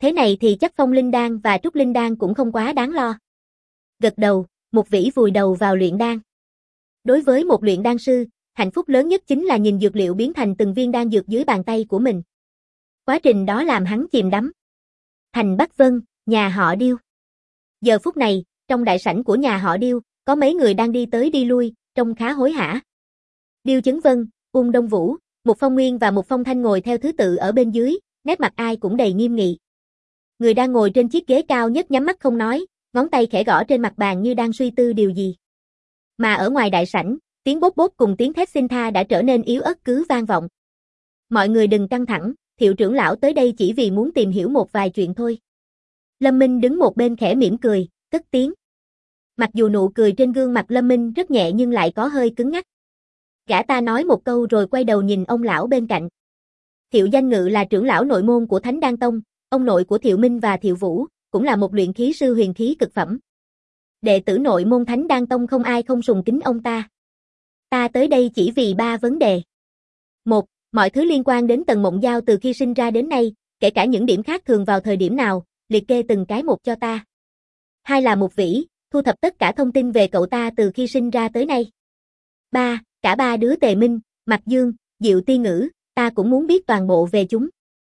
Thế này thì chắc Phong Linh Đan và Trúc Linh Đan cũng không quá đáng lo. Gật đầu, Mục Vĩ vùi đầu vào luyện đan. Đối với một luyện đan sư, hạnh phúc lớn nhất chính là nhìn dược liệu biến thành từng viên đan dược dưới bàn tay của mình. Quá trình đó làm hắn chìm đắm. Thành Bắc Vân, nhà họ Điêu. Giờ phút này, trong đại sảnh của nhà họ Điêu, có mấy người đang đi tới đi lui, trông khá hối hả. Điêu Chấn Vân, Ung Đông Vũ, Mục Phong Nguyên và Mục Phong Thanh ngồi theo thứ tự ở bên dưới, nét mặt ai cũng đầy nghiêm nghị. Người đang ngồi trên chiếc ghế cao nhất nhắm mắt không nói, ngón tay khẽ gõ trên mặt bàn như đang suy tư điều gì. Mà ở ngoài đại sảnh, tiếng bốp bốp cùng tiếng thét xin tha đã trở nên yếu ớt cứ vang vọng. Mọi người đừng căng thẳng, Thiệu trưởng lão tới đây chỉ vì muốn tìm hiểu một vài chuyện thôi. Lâm Minh đứng một bên khẽ mỉm cười, cất tiếng. Mặc dù nụ cười trên gương mặt Lâm Minh rất nhẹ nhưng lại có hơi cứng ngắc. Gã ta nói một câu rồi quay đầu nhìn ông lão bên cạnh. Thiệu Danh Ngự là trưởng lão nội môn của Thánh Đan Tông, ông nội của Thiệu Minh và Thiệu Vũ, cũng là một luyện khí sư huyền khí cực phẩm. Đệ tử nội môn Thánh Đan Tông không ai không sùng kính ông ta. Ta tới đây chỉ vì ba vấn đề. Một, mọi thứ liên quan đến Tần Mộng Giao từ khi sinh ra đến nay, kể cả những điểm khác thường vào thời điểm nào, liệt kê từng cái một cho ta. Hai là Mục Vĩ, thu thập tất cả thông tin về cậu ta từ khi sinh ra tới nay. Ba, cả ba đứa Tề Minh, Mạc Dương, Diệu Ti Ngữ, ta cũng muốn biết toàn bộ về chúng.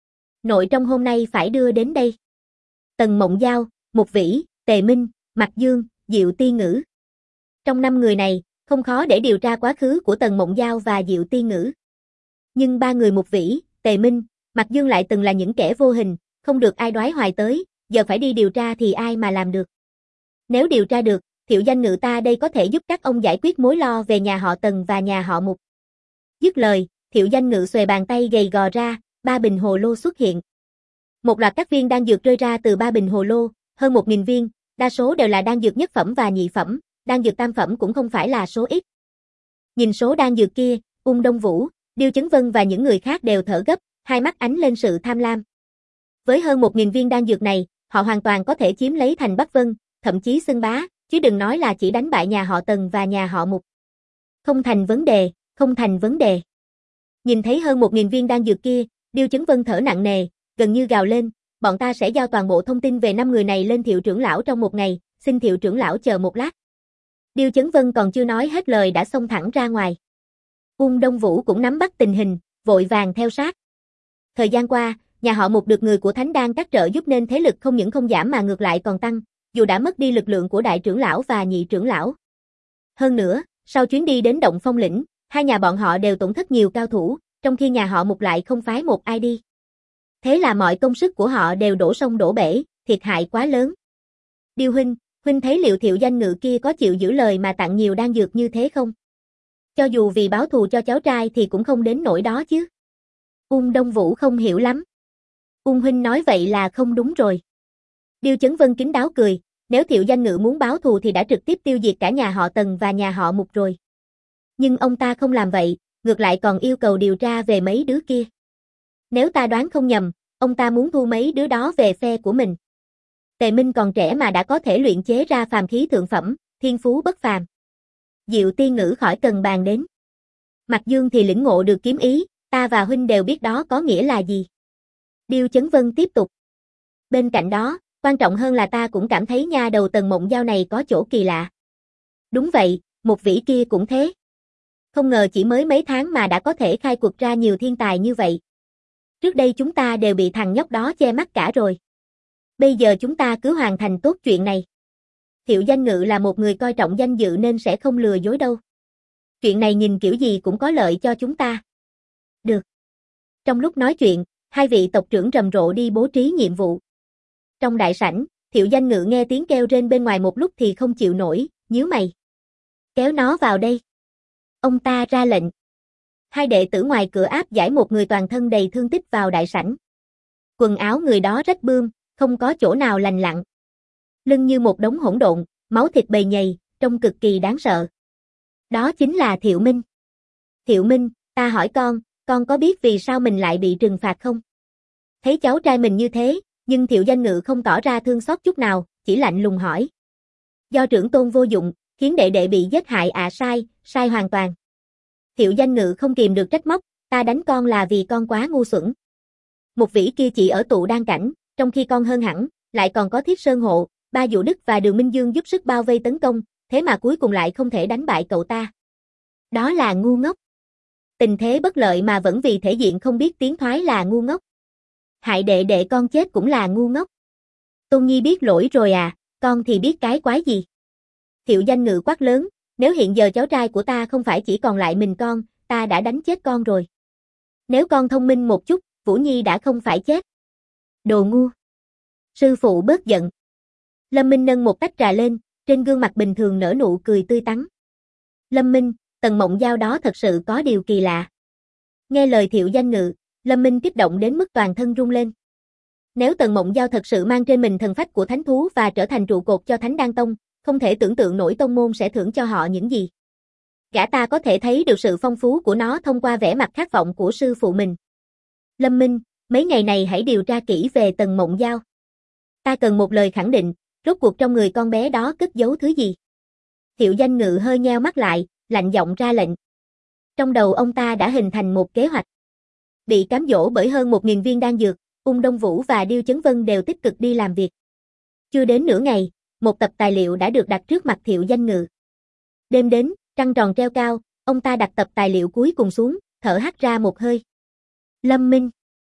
Nội trong hôm nay phải đưa đến đây. Tần Mộng Giao, Mục Vĩ, Tề Minh, Mạc Dương, Diệu Ti Ngữ. Trong năm người này, không khó để điều tra quá khứ của Tần Mộng Giao và Diệu Ti Ngữ. Nhưng ba người Mục Vĩ, Tề Minh, Mạc Dương lại từng là những kẻ vô hình, không được ai đoái hoài tới, giờ phải đi điều tra thì ai mà làm được. Nếu điều tra được, Thiệu Danh Ngự ta đây có thể giúp các ông giải quyết mối lo về nhà họ Tần và nhà họ Mục. Dứt lời, Thiệu Danh Ngự xuề bàn tay gầy gò ra, ba bình hồ lô xuất hiện. Một loạt các viên đan dược rơi ra từ ba bình hồ lô, hơn một nghìn viên, đa số đều là đan dược nhất phẩm và nhị phẩm, đan dược tam phẩm cũng không phải là số ít. Nhìn số đan dược kia, Ung Đông Vũ, Điêu Chấn Vân và những người khác đều thở gấp, hai mắt ánh lên sự tham lam. Với hơn một nghìn viên đan dược này, họ hoàn toàn có thể chiếm lấy thành Bắc Vân, thậm chí xưng bá, chứ đừng nói là chỉ đánh bại nhà họ Tần và nhà họ Mục. Không thành vấn đề, không thành vấn đề. Nhìn thấy hơn một nghìn viên đan dược kia, Điêu Chấn Vân thở nặng nề, gần như gào lên, bọn ta sẽ giao toàn bộ thông tin về năm người này lên Thiệu trưởng lão trong một ngày, xin Thiệu trưởng lão chờ một lát. Điêu Chấn Vân còn chưa nói hết lời đã xông thẳng ra ngoài. Ung Đông Vũ cũng nắm bắt tình hình, vội vàng theo sát. Thời gian qua, nhà họ Mục được người của Thánh Đan các trợ giúp nên thế lực không những không giảm mà ngược lại còn tăng, dù đã mất đi lực lượng của đại trưởng lão và nhị trưởng lão. Hơn nữa, sau chuyến đi đến Động Phong Lĩnh, hai nhà bọn họ đều tổn thất nhiều cao thủ, trong khi nhà họ Mục lại không phái một ai đi. Thế là mọi công sức của họ đều đổ sông đổ bể, thiệt hại quá lớn. Điêu huynh, huynh thấy liệu Thiệu Danh Ngự kia có chịu giữ lời mà tặng nhiều đan dược như thế không? Cho dù vì báo thù cho cháu trai thì cũng không đến nỗi đó chứ. Ung Đông Vũ không hiểu lắm. Ung huynh nói vậy là không đúng rồi. Điêu Chấn Vân kín đáo cười, nếu Thiệu Danh Ngự muốn báo thù thì đã trực tiếp tiêu diệt cả nhà họ Tần và nhà họ Mục rồi. Nhưng ông ta không làm vậy, ngược lại còn yêu cầu điều tra về mấy đứa kia. Nếu ta đoán không nhầm, ông ta muốn thu mấy đứa đó về phe của mình. Tề Minh còn trẻ mà đã có thể luyện chế ra phàm khí thượng phẩm, thiên phú bất phàm. Diệu Ti Ngữ khỏi cần bàn đến. Mạc Dương thì lĩnh ngộ được kiếm ý, ta và huynh đều biết đó có nghĩa là gì. Điêu Chấn Vân tiếp tục. Bên cạnh đó, quan trọng hơn là ta cũng cảm thấy nha đầu Tần Mộng Giao này có chỗ kỳ lạ. Đúng vậy, Mục Vĩ kia cũng thế. Không ngờ chỉ mới mấy tháng mà đã có thể khai quật ra nhiều thiên tài như vậy. Trước đây chúng ta đều bị thằng nhóc đó che mắt cả rồi. Bây giờ chúng ta cứ hoàn thành tốt chuyện này. Thiệu Danh Ngự là một người coi trọng danh dự nên sẽ không lừa dối đâu. Chuyện này nhìn kiểu gì cũng có lợi cho chúng ta. Được. Trong lúc nói chuyện, hai vị tộc trưởng rầm rộ đi bố trí nhiệm vụ. Trong đại sảnh, Thiệu Danh Ngự nghe tiếng kêu rên bên ngoài một lúc thì không chịu nổi, nhíu mày. Kéo nó vào đây. Ông ta ra lệnh. Hai đệ tử ngoài cửa áp giải một người toàn thân đầy thương tích vào đại sảnh. Quần áo người đó rách bươm, không có chỗ nào lành lặn. Lưng như một đống hỗn độn, máu thịt bầy nhầy, trông cực kỳ đáng sợ. Đó chính là Thiệu Minh. Thiệu Minh, ta hỏi con, con có biết vì sao mình lại bị trừng phạt không? Thấy cháu trai mình như thế, nhưng Thiệu Danh Ngự không tỏ ra thương xót chút nào, chỉ lạnh lùng hỏi. Do trưởng tôn vô dụng, khiến đệ đệ bị giết hại à sai, sai hoàn toàn. Thiệu Danh Ngự không kìm được trách móc, ta đánh con là vì con quá ngu xuẩn. Mục Vĩ kia chỉ ở tụ đan cảnh, trong khi con hơn hẳn, lại còn có Thiết Sơn hộ, ba Vũ Đức và Đường Minh Dương giúp sức bao vây tấn công, thế mà cuối cùng lại không thể đánh bại cậu ta. Đó là ngu ngốc. Tình thế bất lợi mà vẫn vì thể diện không biết tiến thoái là ngu ngốc. Hại đệ đệ con chết cũng là ngu ngốc. Tôn Nhi biết lỗi rồi à, con thì biết cái quái gì. Thiệu Danh Ngự quát lớn, nếu hiện giờ cháu trai của ta không phải chỉ còn lại mình con, ta đã đánh chết con rồi. Nếu con thông minh một chút, Vũ Nhi đã không phải chết. Đồ ngu. Sư phụ bớt giận. Lâm Minh nâng một tách trà lên, trên gương mặt bình thường nở nụ cười tươi tắn. Lâm Minh, Tần Mộng Giao đó thật sự có điều kỳ lạ. Nghe lời Thiệu Danh Ngự, Lâm Minh kích động đến mức toàn thân rung lên. Nếu Tần Mộng Giao thật sự mang trên mình thần phách của thánh thú và trở thành trụ cột cho Thánh Đan Tông, không thể tưởng tượng nổi tông môn sẽ thưởng cho họ những gì. Gã ta có thể thấy được sự phong phú của nó thông qua vẻ mặt khát vọng của sư phụ mình. Lâm Minh, mấy ngày này hãy điều tra kỹ về Tần Mộng Giao. Ta cần một lời khẳng định, rốt cuộc trong người con bé đó cất giấu thứ gì. Thiệu Danh Ngự hơi nheo mắt lại, lạnh giọng ra lệnh. Trong đầu ông ta đã hình thành một kế hoạch. Bị cám dỗ bởi hơn một nghìn viên đan dược, Ung Đông Vũ và Điêu Chấn Vân đều tích cực đi làm việc. Chưa đến nửa ngày, một tập tài liệu đã được đặt trước mặt Thiệu Danh Ngự. Đêm đến, trăng tròn treo cao, ông ta đặt tập tài liệu cuối cùng xuống, thở hắt ra một hơi. Lâm Minh.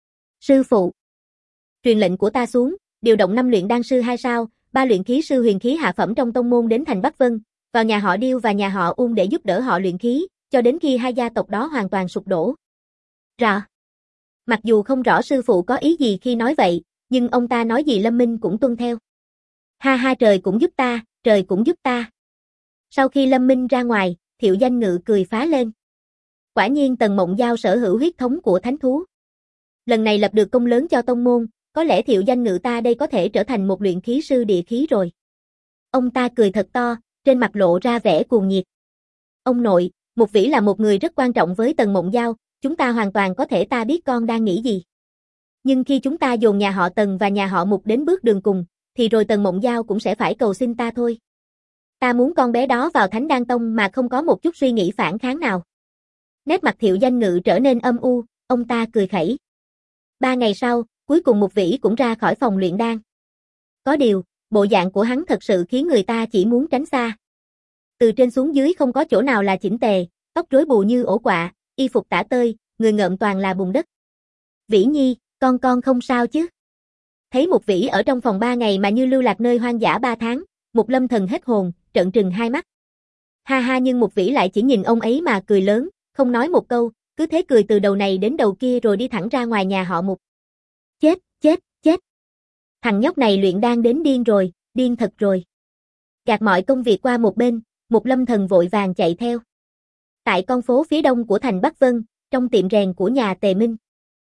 Sư phụ. Truyền lệnh của ta xuống, điều động năm luyện đan sư hai sao, ba luyện khí sư huyền khí hạ phẩm trong tông môn đến thành Bắc Vân, vào nhà họ Điêu và nhà họ Ung để giúp đỡ họ luyện khí, cho đến khi hai gia tộc đó hoàn toàn sụp đổ. Rõ. Mặc dù không rõ sư phụ có ý gì khi nói vậy, nhưng ông ta nói gì Lâm Minh cũng tuân theo. Ha ha, trời cũng giúp ta, trời cũng giúp ta. Sau khi Lâm Minh ra ngoài, Thiệu Danh Ngự cười phá lên. Quả nhiên Tần Mộng Giao sở hữu huyết thống của thánh thú. Lần này lập được công lớn cho tông môn, có lẽ Thiệu Danh Ngự ta đây có thể trở thành một luyện khí sư địa khí rồi. Ông ta cười thật to, trên mặt lộ ra vẻ cuồng nhiệt. Ông nội, Mục Vĩ là một người rất quan trọng với Tần Mộng Giao, chúng ta hoàn toàn có thể ta biết con đang nghĩ gì. Nhưng khi chúng ta dồn nhà họ Tần và nhà họ Mục đến bước đường cùng, thì rồi Tần Mộng Giao cũng sẽ phải cầu xin ta thôi. Ta muốn con bé đó vào Thánh Đan Tông mà không có một chút suy nghĩ phản kháng nào. Nét mặt Thiệu Danh Ngự trở nên âm u, ông ta cười khẩy. Ba ngày sau, cuối cùng Mục Vĩ cũng ra khỏi phòng luyện đan. Có điều, bộ dạng của hắn thật sự khiến người ta chỉ muốn tránh xa. Từ trên xuống dưới không có chỗ nào là chỉnh tề, tóc rối bù như ổ quạ, y phục tả tơi, người ngợm toàn là bùn đất. Vĩ Nhi, con con không sao chứ? Thấy Mục Vĩ ở trong phòng ba ngày mà như lưu lạc nơi hoang dã ba tháng, Mục Lâm Thần hết hồn, trợn trừng hai mắt. Ha ha, nhưng Mục Vĩ lại chỉ nhìn ông ấy mà cười lớn, không nói một câu, cứ thế cười từ đầu này đến đầu kia rồi đi thẳng ra ngoài nhà họ Mục. Chết, chết, chết. Thằng nhóc này luyện đan đến điên rồi, điên thật rồi. Gạt mọi công việc qua một bên, Mục Lâm Thần vội vàng chạy theo. Tại con phố phía đông của thành Bắc Vân, trong tiệm rèn của nhà Tề Minh.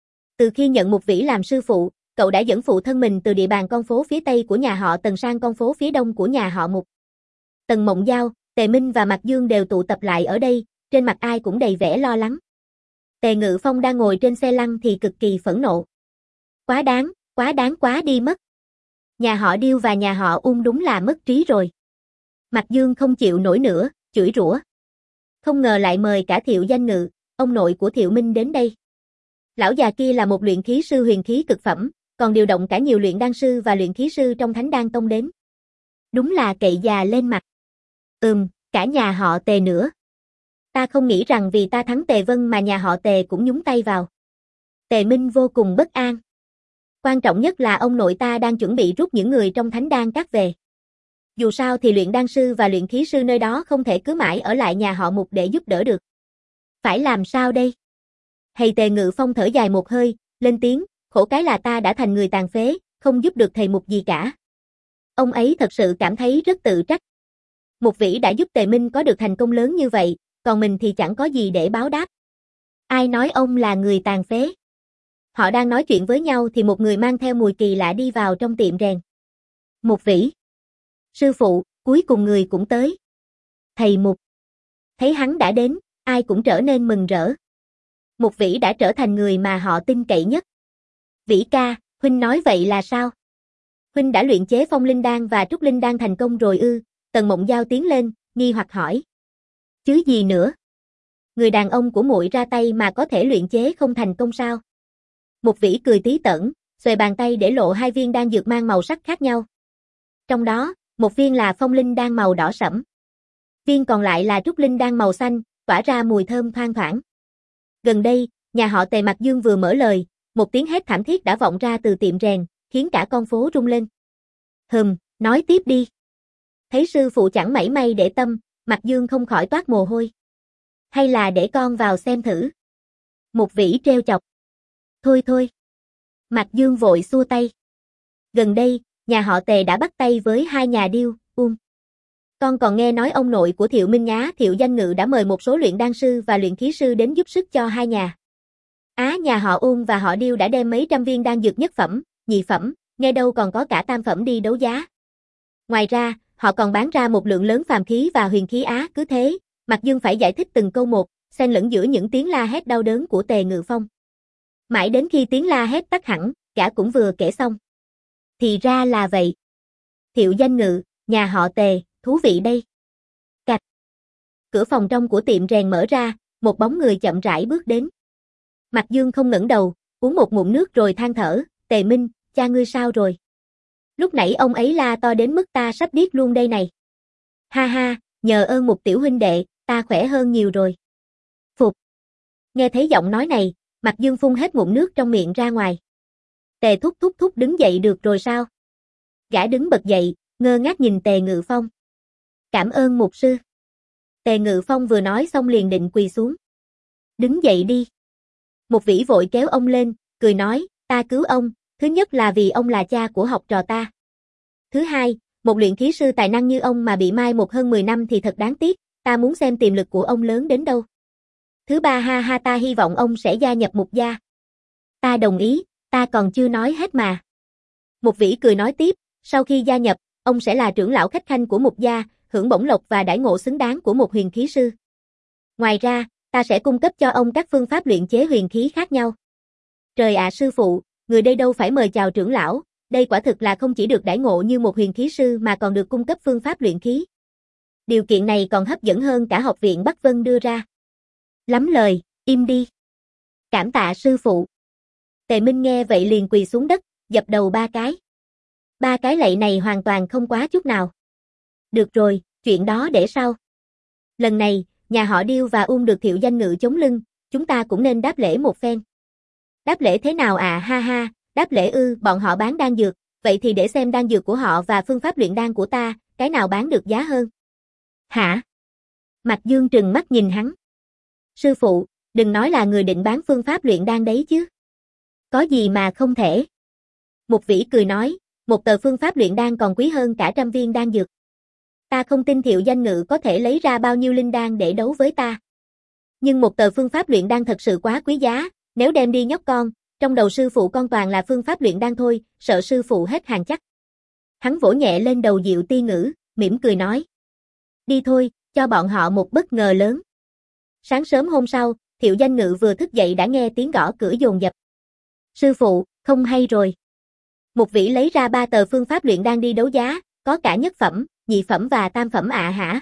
Từ khi nhận Mục Vĩ làm sư phụ, cậu đã dẫn phụ thân mình từ địa bàn con phố phía tây của nhà họ Tần sang con phố phía đông của nhà họ Mục. Tần Mộng Giao, Tề Minh và Mạc Dương đều tụ tập lại ở đây, trên mặt ai cũng đầy vẻ lo lắng. Tề Ngự Phong đang ngồi trên xe lăn thì cực kỳ phẫn nộ. Quá đáng, quá đáng quá đi mất. Nhà họ Điêu và nhà họ Ung đúng là mất trí rồi. Mạc Dương không chịu nổi nữa, chửi rủa. Không ngờ lại mời cả Thiệu Danh Ngự, ông nội của Thiệu Minh đến đây. Lão già kia là một luyện khí sư huyền khí cực phẩm, còn điều động cả nhiều luyện đan sư và luyện khí sư trong Thánh Đan Tông đến. Đúng là cậy già lên mặt. Ừm, cả nhà họ Tề nữa. Ta không nghĩ rằng vì ta thắng Tề Vân mà nhà họ Tề cũng nhúng tay vào. Tề Minh vô cùng bất an. Quan trọng nhất là ông nội ta đang chuẩn bị rút những người trong Thánh Đan Các về. Dù sao thì luyện đan sư và luyện khí sư nơi đó không thể cứ mãi ở lại nhà họ Mục để giúp đỡ được. Phải làm sao đây? Thầy Tề Ngự Phong thở dài một hơi, lên tiếng, khổ cái là ta đã thành người tàn phế, không giúp được thầy Mục gì cả. Ông ấy thật sự cảm thấy rất tự trách. Mục Vĩ đã giúp Tề Minh có được thành công lớn như vậy, còn mình thì chẳng có gì để báo đáp. Ai nói ông là người tàn phế? Họ đang nói chuyện với nhau thì một người mang theo mùi kỳ lạ đi vào trong tiệm rèn. Mục Vĩ. Sư phụ, cuối cùng người cũng tới. Thầy Mục. Thấy hắn đã đến, ai cũng trở nên mừng rỡ. Mục Vĩ đã trở thành người mà họ tin cậy nhất. Vĩ ca, huynh nói vậy là sao? Huynh đã luyện chế phong linh đan và trúc linh đan thành công rồi ư? Tần Mộng Giao tiến lên, nghi hoặc hỏi. Chứ gì nữa? Người đàn ông của muội ra tay mà có thể luyện chế không thành công sao? Mục Vĩ cười tí tởn, xuề bàn tay để lộ hai viên đan dược mang màu sắc khác nhau. Trong đó, một viên là phong linh đan màu đỏ sẫm. Viên còn lại là trúc linh đan màu xanh, tỏa ra mùi thơm thoang thoảng. Gần đây, nhà họ Tề Mạc Dương vừa mở lời, một tiếng hét thảm thiết đã vọng ra từ tiệm rèn, khiến cả con phố rung lên. Hừm, nói tiếp đi. Thấy sư phụ chẳng mảy may để tâm, Mạc Dương không khỏi toát mồ hôi. Hay là để con vào xem thử. Một vĩ trêu chọc. Thôi thôi. Mạc Dương vội xua tay. Gần đây, nhà họ Tề đã bắt tay với hai nhà điêu, um. Con còn nghe nói ông nội của Thiệu Minh Nhá, Thiệu Danh Ngự đã mời một số luyện đan sư và luyện khí sư đến giúp sức cho hai nhà. Á, nhà họ Uông và họ Điêu đã đem mấy trăm viên đan dược nhất phẩm, nhị phẩm, nghe đâu còn có cả tam phẩm đi đấu giá. Ngoài ra, họ còn bán ra một lượng lớn phàm khí và huyền khí. Á, cứ thế, Mạc Dương phải giải thích từng câu một, xen lẫn giữa những tiếng la hét đau đớn của Tề Ngự Phong. Mãi đến khi tiếng la hét tắt hẳn, gã cũng vừa kể xong. Thì ra là vậy. Thiệu Danh Ngự, nhà họ Tề, thú vị đây. Cạch. Cửa phòng trong của tiệm rèn mở ra, một bóng người chậm rãi bước đến. Mạc Dương không ngẩng đầu, uống một ngụm nước rồi than thở, Tề Minh, cha ngươi sao rồi? Lúc nãy ông ấy la to đến mức ta sắp điếc luôn đây này. Ha ha, nhờ ơn một tiểu huynh đệ, ta khỏe hơn nhiều rồi. Phục. Nghe thấy giọng nói này, Mạc Dương phun hết ngụm nước trong miệng ra ngoài. Tề thúc thúc thúc đứng dậy được rồi sao? Gã đứng bật dậy, ngơ ngác nhìn Tề Ngự Phong. Cảm ơn mục sư. Tề Ngự Phong vừa nói xong liền định quỳ xuống. Đứng dậy đi. Một vĩ vội kéo ông lên, cười nói, ta cứu ông, thứ nhất là vì ông là cha của học trò ta. Thứ hai, một luyện khí sư tài năng như ông mà bị mai một hơn mười năm thì thật đáng tiếc, ta muốn xem tiềm lực của ông lớn đến đâu. Thứ ba, ha ha, ta hy vọng ông sẽ gia nhập Mục gia. Ta đồng ý, ta còn chưa nói hết mà. Một vĩ cười nói tiếp, sau khi gia nhập, ông sẽ là trưởng lão khách khanh của Mục gia, hưởng bổng lộc và đãi ngộ xứng đáng của một huyền khí sư. Ngoài ra, ta sẽ cung cấp cho ông các phương pháp luyện chế huyền khí khác nhau. Trời ạ, sư phụ, người đây đâu phải mời chào trưởng lão, đây quả thực là không chỉ được đãi ngộ như một huyền khí sư mà còn được cung cấp phương pháp luyện khí. Điều kiện này còn hấp dẫn hơn cả học viện Bắc Vân đưa ra. Lắm lời, im đi. Cảm tạ sư phụ. Tề Minh nghe vậy liền quỳ xuống đất, dập đầu ba cái. Ba cái lạy này hoàn toàn không quá chút nào. Được rồi, chuyện đó để sau. Lần này, nhà họ Điêu và Uông được Thiệu Danh Ngự chống lưng, chúng ta cũng nên đáp lễ một phen. Đáp lễ thế nào à? Ha ha, đáp lễ ư, bọn họ bán đan dược, vậy thì để xem đan dược của họ và phương pháp luyện đan của ta, cái nào bán được giá hơn. Hả? Mạc Dương trừng mắt nhìn hắn. Sư phụ, đừng nói là người định bán phương pháp luyện đan đấy chứ. Có gì mà không thể. Một vĩ cười nói, một tờ phương pháp luyện đan còn quý hơn cả trăm viên đan dược. Ta không tin Thiệu Danh Ngự có thể lấy ra bao nhiêu linh đan để đấu với ta. Nhưng một tờ phương pháp luyện đan thật sự quá quý giá, nếu đem đi nhóc con, trong đầu sư phụ con toàn là phương pháp luyện đan thôi, sợ sư phụ hết hàng chắc. Hắn vỗ nhẹ lên đầu Diệu Ti Ngữ, mỉm cười nói. Đi thôi, cho bọn họ một bất ngờ lớn. Sáng sớm hôm sau, Thiệu Danh Ngự vừa thức dậy đã nghe tiếng gõ cửa dồn dập. Sư phụ, không hay rồi. Một vĩ lấy ra ba tờ phương pháp luyện đan đi đấu giá, có cả nhất phẩm, nhị phẩm và tam phẩm ạ hả?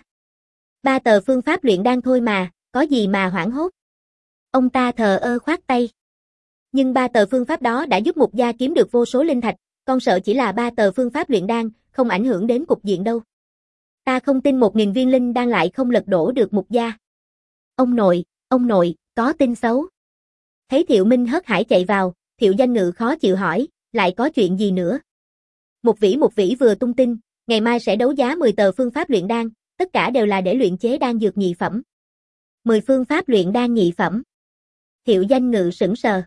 Ba tờ phương pháp luyện đan thôi mà, có gì mà hoảng hốt. Ông ta thờ ơ khoát tay. Nhưng ba tờ phương pháp đó đã giúp Mục gia kiếm được vô số linh thạch, con sợ chỉ là ba tờ phương pháp luyện đan, không ảnh hưởng đến cục diện đâu. Ta không tin một nghìn viên linh đan lại không lật đổ được Mục gia. Ông nội, ông nội, có tin xấu. Thấy Thiệu Minh hớt hải chạy vào, Thiệu Danh Ngự khó chịu hỏi, lại có chuyện gì nữa? Một vĩ một vĩ vừa tung tin, ngày mai sẽ đấu giá mười tờ phương pháp luyện đan, tất cả đều là để luyện chế đan dược nhị phẩm. mười phương pháp luyện đan nhị phẩm. Thiệu Danh Ngự sững sờ.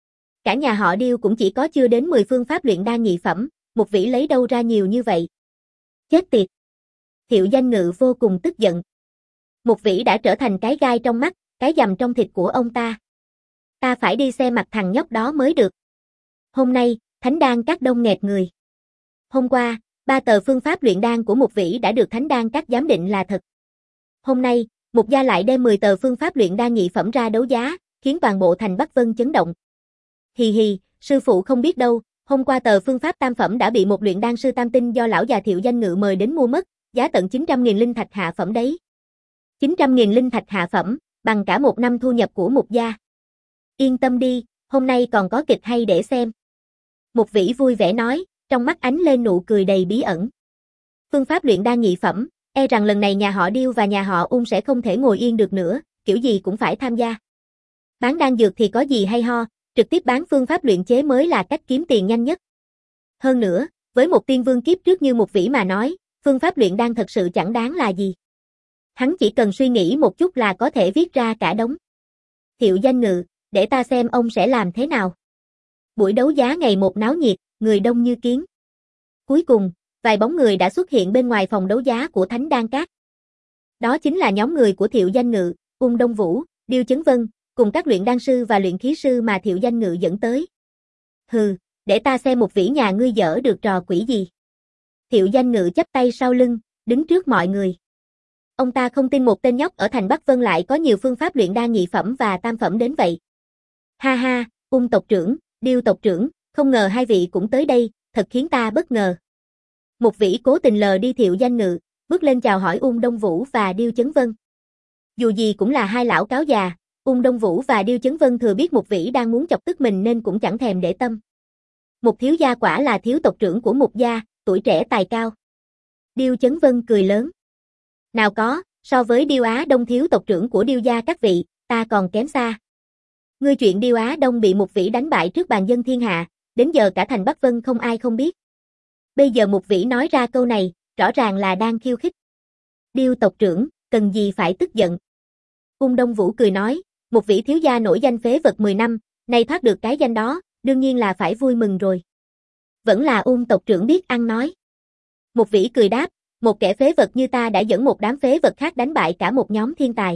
Cả nhà họ Điêu cũng chỉ có chưa đến mười phương pháp luyện đan nhị phẩm, một vĩ lấy đâu ra nhiều như vậy? Chết tiệt. Thiệu Danh Ngự vô cùng tức giận. Một vĩ đã trở thành cái gai trong mắt, cái dầm trong thịt của ông ta. Ta phải đi xem mặt thằng nhóc đó mới được. Hôm nay, thánh đan các đông nghẹt người. Hôm qua, ba tờ phương pháp luyện đan của một vĩ đã được thánh đan các giám định là thật. Hôm nay, Mục gia lại đem mười tờ phương pháp luyện đan nhị phẩm ra đấu giá, khiến toàn bộ thành Bắc Vân chấn động. Hì hì, sư phụ không biết đâu, hôm qua tờ phương pháp tam phẩm đã bị một luyện đan sư tam tinh do lão già Thiệu Danh Ngự mời đến mua mất, giá tận chín trăm nghìn linh thạch hạ phẩm đấy. chín trăm nghìn linh thạch hạ phẩm, bằng cả một năm thu nhập của Mục gia. Yên tâm đi, hôm nay còn có kịch hay để xem. Một vĩ vui vẻ nói, trong mắt ánh lên nụ cười đầy bí ẩn. Phương pháp luyện đan nhị phẩm, e rằng lần này nhà họ Điêu và nhà họ Ung sẽ không thể ngồi yên được nữa, kiểu gì cũng phải tham gia. Bán đan dược thì có gì hay ho, trực tiếp bán phương pháp luyện chế mới là cách kiếm tiền nhanh nhất. Hơn nữa, với một tiên vương kiếp trước như một vĩ mà nói, phương pháp luyện đan thật sự chẳng đáng là gì. Hắn chỉ cần suy nghĩ một chút là có thể viết ra cả đống. Thiệu Danh Ngự, để ta xem ông sẽ làm thế nào. Buổi đấu giá ngày một náo nhiệt, người đông như kiến. Cuối cùng, vài bóng người đã xuất hiện bên ngoài phòng đấu giá của Thánh Đan Các. Đó chính là nhóm người của Thiệu Danh Ngự, Ung Đông Vũ, Điêu Chấn Vân, cùng các luyện đan sư và luyện khí sư mà Thiệu Danh Ngự dẫn tới. Hừ, để ta xem một vĩ nhà ngươi dở được trò quỷ gì. Thiệu Danh Ngự chắp tay sau lưng, đứng trước mọi người. Ông ta không tin một tên nhóc ở thành Bắc Vân lại có nhiều phương pháp luyện đan nhị phẩm và tam phẩm đến vậy. Ha ha, Ung tộc trưởng, Điêu tộc trưởng, không ngờ hai vị cũng tới đây, thật khiến ta bất ngờ. Một vĩ cố tình lờ đi Thiệu Danh Ngự, bước lên chào hỏi Ung Đông Vũ và Điêu Chấn Vân. Dù gì cũng là hai lão cáo già, Ung Đông Vũ và Điêu Chấn Vân thừa biết một vĩ đang muốn chọc tức mình nên cũng chẳng thèm để tâm. Một thiếu gia quả là thiếu tộc trưởng của một gia, tuổi trẻ tài cao. Điêu Chấn Vân cười lớn. Nào có, so với Điêu Á Đông thiếu tộc trưởng của Điêu gia các vị, ta còn kém xa. Ngươi chuyện Điêu Á Đông bị một vĩ đánh bại trước bàn dân thiên hạ, đến giờ cả thành Bắc Vân không ai không biết. Bây giờ một vĩ nói ra câu này, rõ ràng là đang khiêu khích. Điêu tộc trưởng, cần gì phải tức giận. Ung Đông Vũ cười nói, một vĩ thiếu gia nổi danh phế vật mười năm, nay thoát được cái danh đó, đương nhiên là phải vui mừng rồi. Vẫn là Ung tộc trưởng biết ăn nói. Một vĩ cười đáp, một kẻ phế vật như ta đã dẫn một đám phế vật khác đánh bại cả một nhóm thiên tài.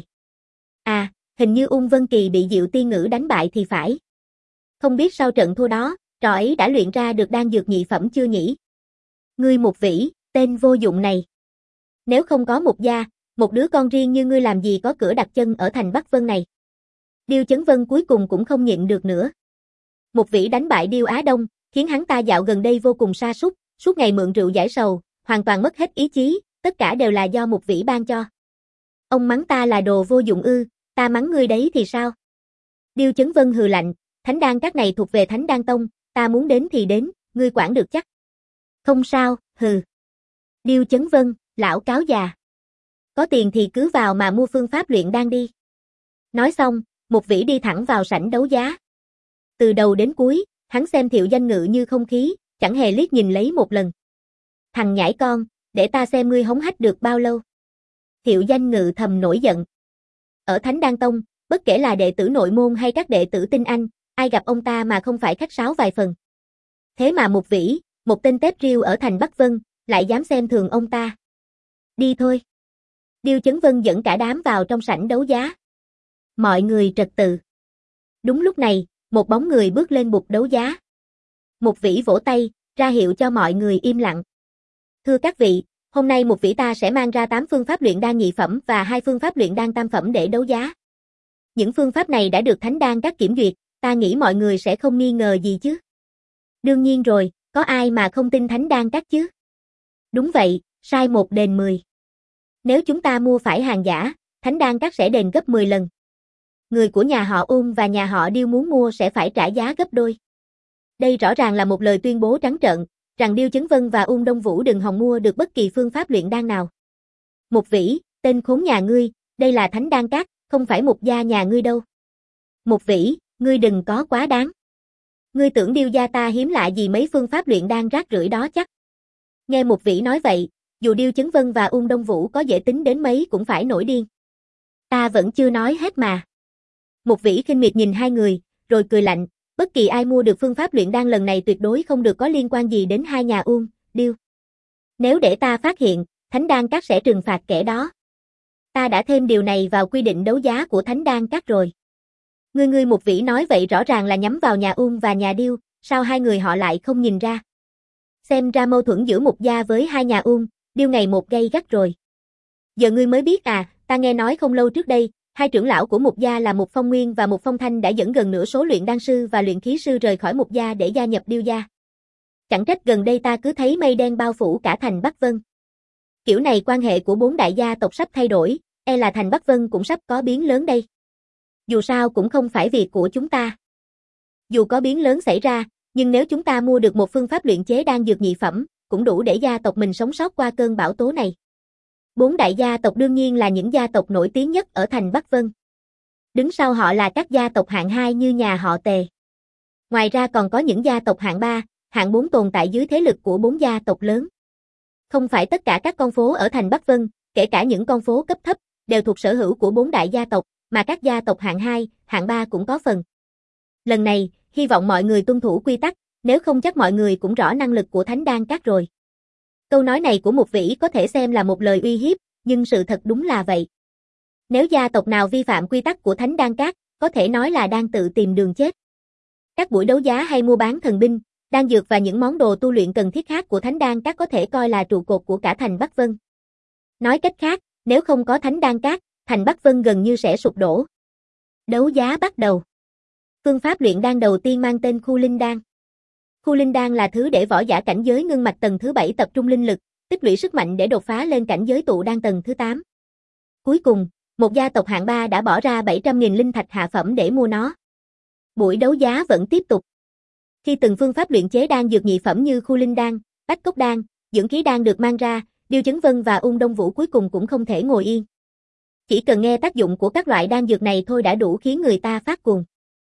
À, hình như Ung Vân Kỳ bị Diệu Tiên Ngữ đánh bại thì phải. Không biết sau trận thua đó, trò ấy đã luyện ra được đan dược nhị phẩm chưa nhỉ? Ngươi một vĩ, tên vô dụng này. Nếu không có một gia, một đứa con riêng như ngươi làm gì có cửa đặt chân ở thành Bắc Vân này. Điêu Chấn Vân cuối cùng cũng không nhịn được nữa. Một vĩ đánh bại Điêu Á Đông, khiến hắn ta dạo gần đây vô cùng sa sút, suốt ngày mượn rượu giải sầu, hoàn toàn mất hết ý chí, tất cả đều là do một vĩ ban cho. Ông mắng ta là đồ vô dụng ư, ta mắng ngươi đấy thì sao? Điêu Chấn Vân hừ lạnh, Thánh Đan Các này thuộc về Thánh Đan Tông, ta muốn đến thì đến, ngươi quản được chắc. Không sao, hừ. Điêu Chấn Vân, lão cáo già. Có tiền thì cứ vào mà mua phương pháp luyện đan đi. Nói xong, một vĩ đi thẳng vào sảnh đấu giá. Từ đầu đến cuối, hắn xem Thiệu Danh Ngự như không khí, chẳng hề liếc nhìn lấy một lần. Thằng nhãi con, để ta xem ngươi hống hách được bao lâu. Thiệu Danh Ngự thầm nổi giận. Ở Thánh Đan Tông, bất kể là đệ tử nội môn hay các đệ tử tinh anh, ai gặp ông ta mà không phải khách sáo vài phần. Thế mà một vĩ, một tên tép riêu ở thành Bắc Vân, lại dám xem thường ông ta. Đi thôi. Điêu Chấn Vân dẫn cả đám vào trong sảnh đấu giá. Mọi người trật tự. Đúng lúc này, một bóng người bước lên bục đấu giá. Một vĩ vỗ tay, ra hiệu cho mọi người im lặng. Thưa các vị, hôm nay một vĩ ta sẽ mang ra tám phương pháp luyện đan nhị phẩm và hai phương pháp luyện đan tam phẩm để đấu giá. Những phương pháp này đã được Thánh Đan Các kiểm duyệt, ta nghĩ mọi người sẽ không nghi ngờ gì chứ. Đương nhiên rồi, có ai mà không tin Thánh Đan Các chứ? Đúng vậy, sai một đền mười. Nếu chúng ta mua phải hàng giả, Thánh Đan Các sẽ đền gấp mười lần. Người của nhà họ Ung và nhà họ Điêu muốn mua sẽ phải trả giá gấp đôi. Đây rõ ràng là một lời tuyên bố trắng trợn, rằng Điêu Chấn Vân và Ung Đông Vũ đừng hòng mua được bất kỳ phương pháp luyện đan nào. Một vĩ, tên khốn nhà ngươi, đây là Thánh Đan Các, không phải một gia nhà ngươi đâu. Một vĩ, ngươi đừng có quá đáng. Ngươi tưởng Điêu gia ta hiếm lạ gì mấy phương pháp luyện đan rác rưởi đó chắc. Nghe một vĩ nói vậy, dù Điêu Chấn Vân và Ung Đông Vũ có dễ tính đến mấy cũng phải nổi điên. Ta vẫn chưa nói hết mà. Một vĩ khinh miệt nhìn hai người, rồi cười lạnh, bất kỳ ai mua được phương pháp luyện đan lần này tuyệt đối không được có liên quan gì đến hai nhà Ung, Điêu. Nếu để ta phát hiện, Thánh Đan Các sẽ trừng phạt kẻ đó. Ta đã thêm điều này vào quy định đấu giá của Thánh Đan Các rồi. Ngươi ngươi một vĩ nói vậy rõ ràng là nhắm vào nhà Ung và nhà Điêu, sao hai người họ lại không nhìn ra? Xem ra mâu thuẫn giữa một gia với hai nhà Ung, Điêu ngày một gay gắt rồi. Giờ ngươi mới biết à, ta nghe nói không lâu trước đây, hai trưởng lão của một gia là một Phong Nguyên và một Phong Thanh đã dẫn gần nửa số luyện đan sư và luyện khí sư rời khỏi một gia để gia nhập Điêu gia. Chẳng trách gần đây ta cứ thấy mây đen bao phủ cả thành Bắc Vân. Kiểu này quan hệ của bốn đại gia tộc sắp thay đổi, e là thành Bắc Vân cũng sắp có biến lớn đây. Dù sao cũng không phải việc của chúng ta. Dù có biến lớn xảy ra, Nhưng nếu chúng ta mua được một phương pháp luyện chế đan dược nhị phẩm, cũng đủ để gia tộc mình sống sót qua cơn bão tố này. Bốn đại gia tộc đương nhiên là những gia tộc nổi tiếng nhất ở thành Bắc Vân. Đứng sau họ là các gia tộc hạng hai như nhà họ Tề. Ngoài ra còn có những gia tộc hạng ba, hạng bốn tồn tại dưới thế lực của bốn gia tộc lớn. Không phải tất cả các con phố ở thành Bắc Vân, kể cả những con phố cấp thấp, đều thuộc sở hữu của bốn đại gia tộc, mà các gia tộc hạng hai, hạng ba cũng có phần. Lần này, hy vọng mọi người tuân thủ quy tắc, nếu không chắc mọi người cũng rõ năng lực của Thánh Đan Các rồi. Câu nói này của Mục Vĩ có thể xem là một lời uy hiếp, nhưng sự thật đúng là vậy. Nếu gia tộc nào vi phạm quy tắc của Thánh Đan Các, có thể nói là đang tự tìm đường chết. Các buổi đấu giá hay mua bán thần binh, đan dược và những món đồ tu luyện cần thiết khác của Thánh Đan Các có thể coi là trụ cột của cả thành Bắc Vân. Nói cách khác, nếu không có Thánh Đan Các, thành Bắc Vân gần như sẽ sụp đổ. Đấu giá bắt đầu. Phương pháp luyện đan đầu tiên mang tên Khu Linh Đan. Khu Linh Đan là thứ để võ giả cảnh giới ngưng mạch tầng thứ bảy tập trung linh lực, tích lũy sức mạnh để đột phá lên cảnh giới tụ đan tầng thứ tám. Cuối cùng, một gia tộc hạng ba đã bỏ ra bảy trăm nghìn linh thạch hạ phẩm để mua nó. Buổi đấu giá vẫn tiếp tục. Khi từng phương pháp luyện chế đan dược nhị phẩm như Khu Linh Đan, Bách Cốc Đan, Dưỡng Khí Đan được mang ra, Điêu Chấn Vân và Ung Đông Vũ cuối cùng cũng không thể ngồi yên. Chỉ cần nghe tác dụng của các loại đan dược này thôi đã đủ khiến người ta phát cuồng.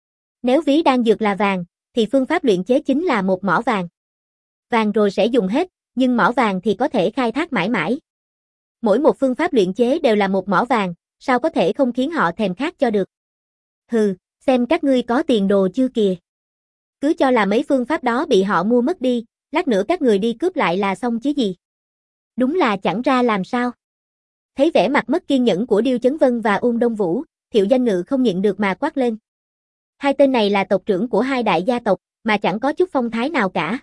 Nếu ví đan dược là vàng, thì phương pháp luyện chế chính là một mỏ vàng. Vàng rồi sẽ dùng hết, nhưng mỏ vàng thì có thể khai thác mãi mãi. Mỗi một phương pháp luyện chế đều là một mỏ vàng, sao có thể không khiến họ thèm khát cho được. Hừ, xem các ngươi có tiền đồ chưa kìa. Cứ cho là mấy phương pháp đó bị họ mua mất đi, lát nữa các người đi cướp lại là xong chứ gì. Đúng là chẳng ra làm sao. Thấy vẻ mặt mất kiên nhẫn của Điêu Chấn Vân và Ung Đông Vũ, Thiệu Danh Ngự không nhịn được mà quát lên. Hai tên này là tộc trưởng của hai đại gia tộc, mà chẳng có chút phong thái nào cả.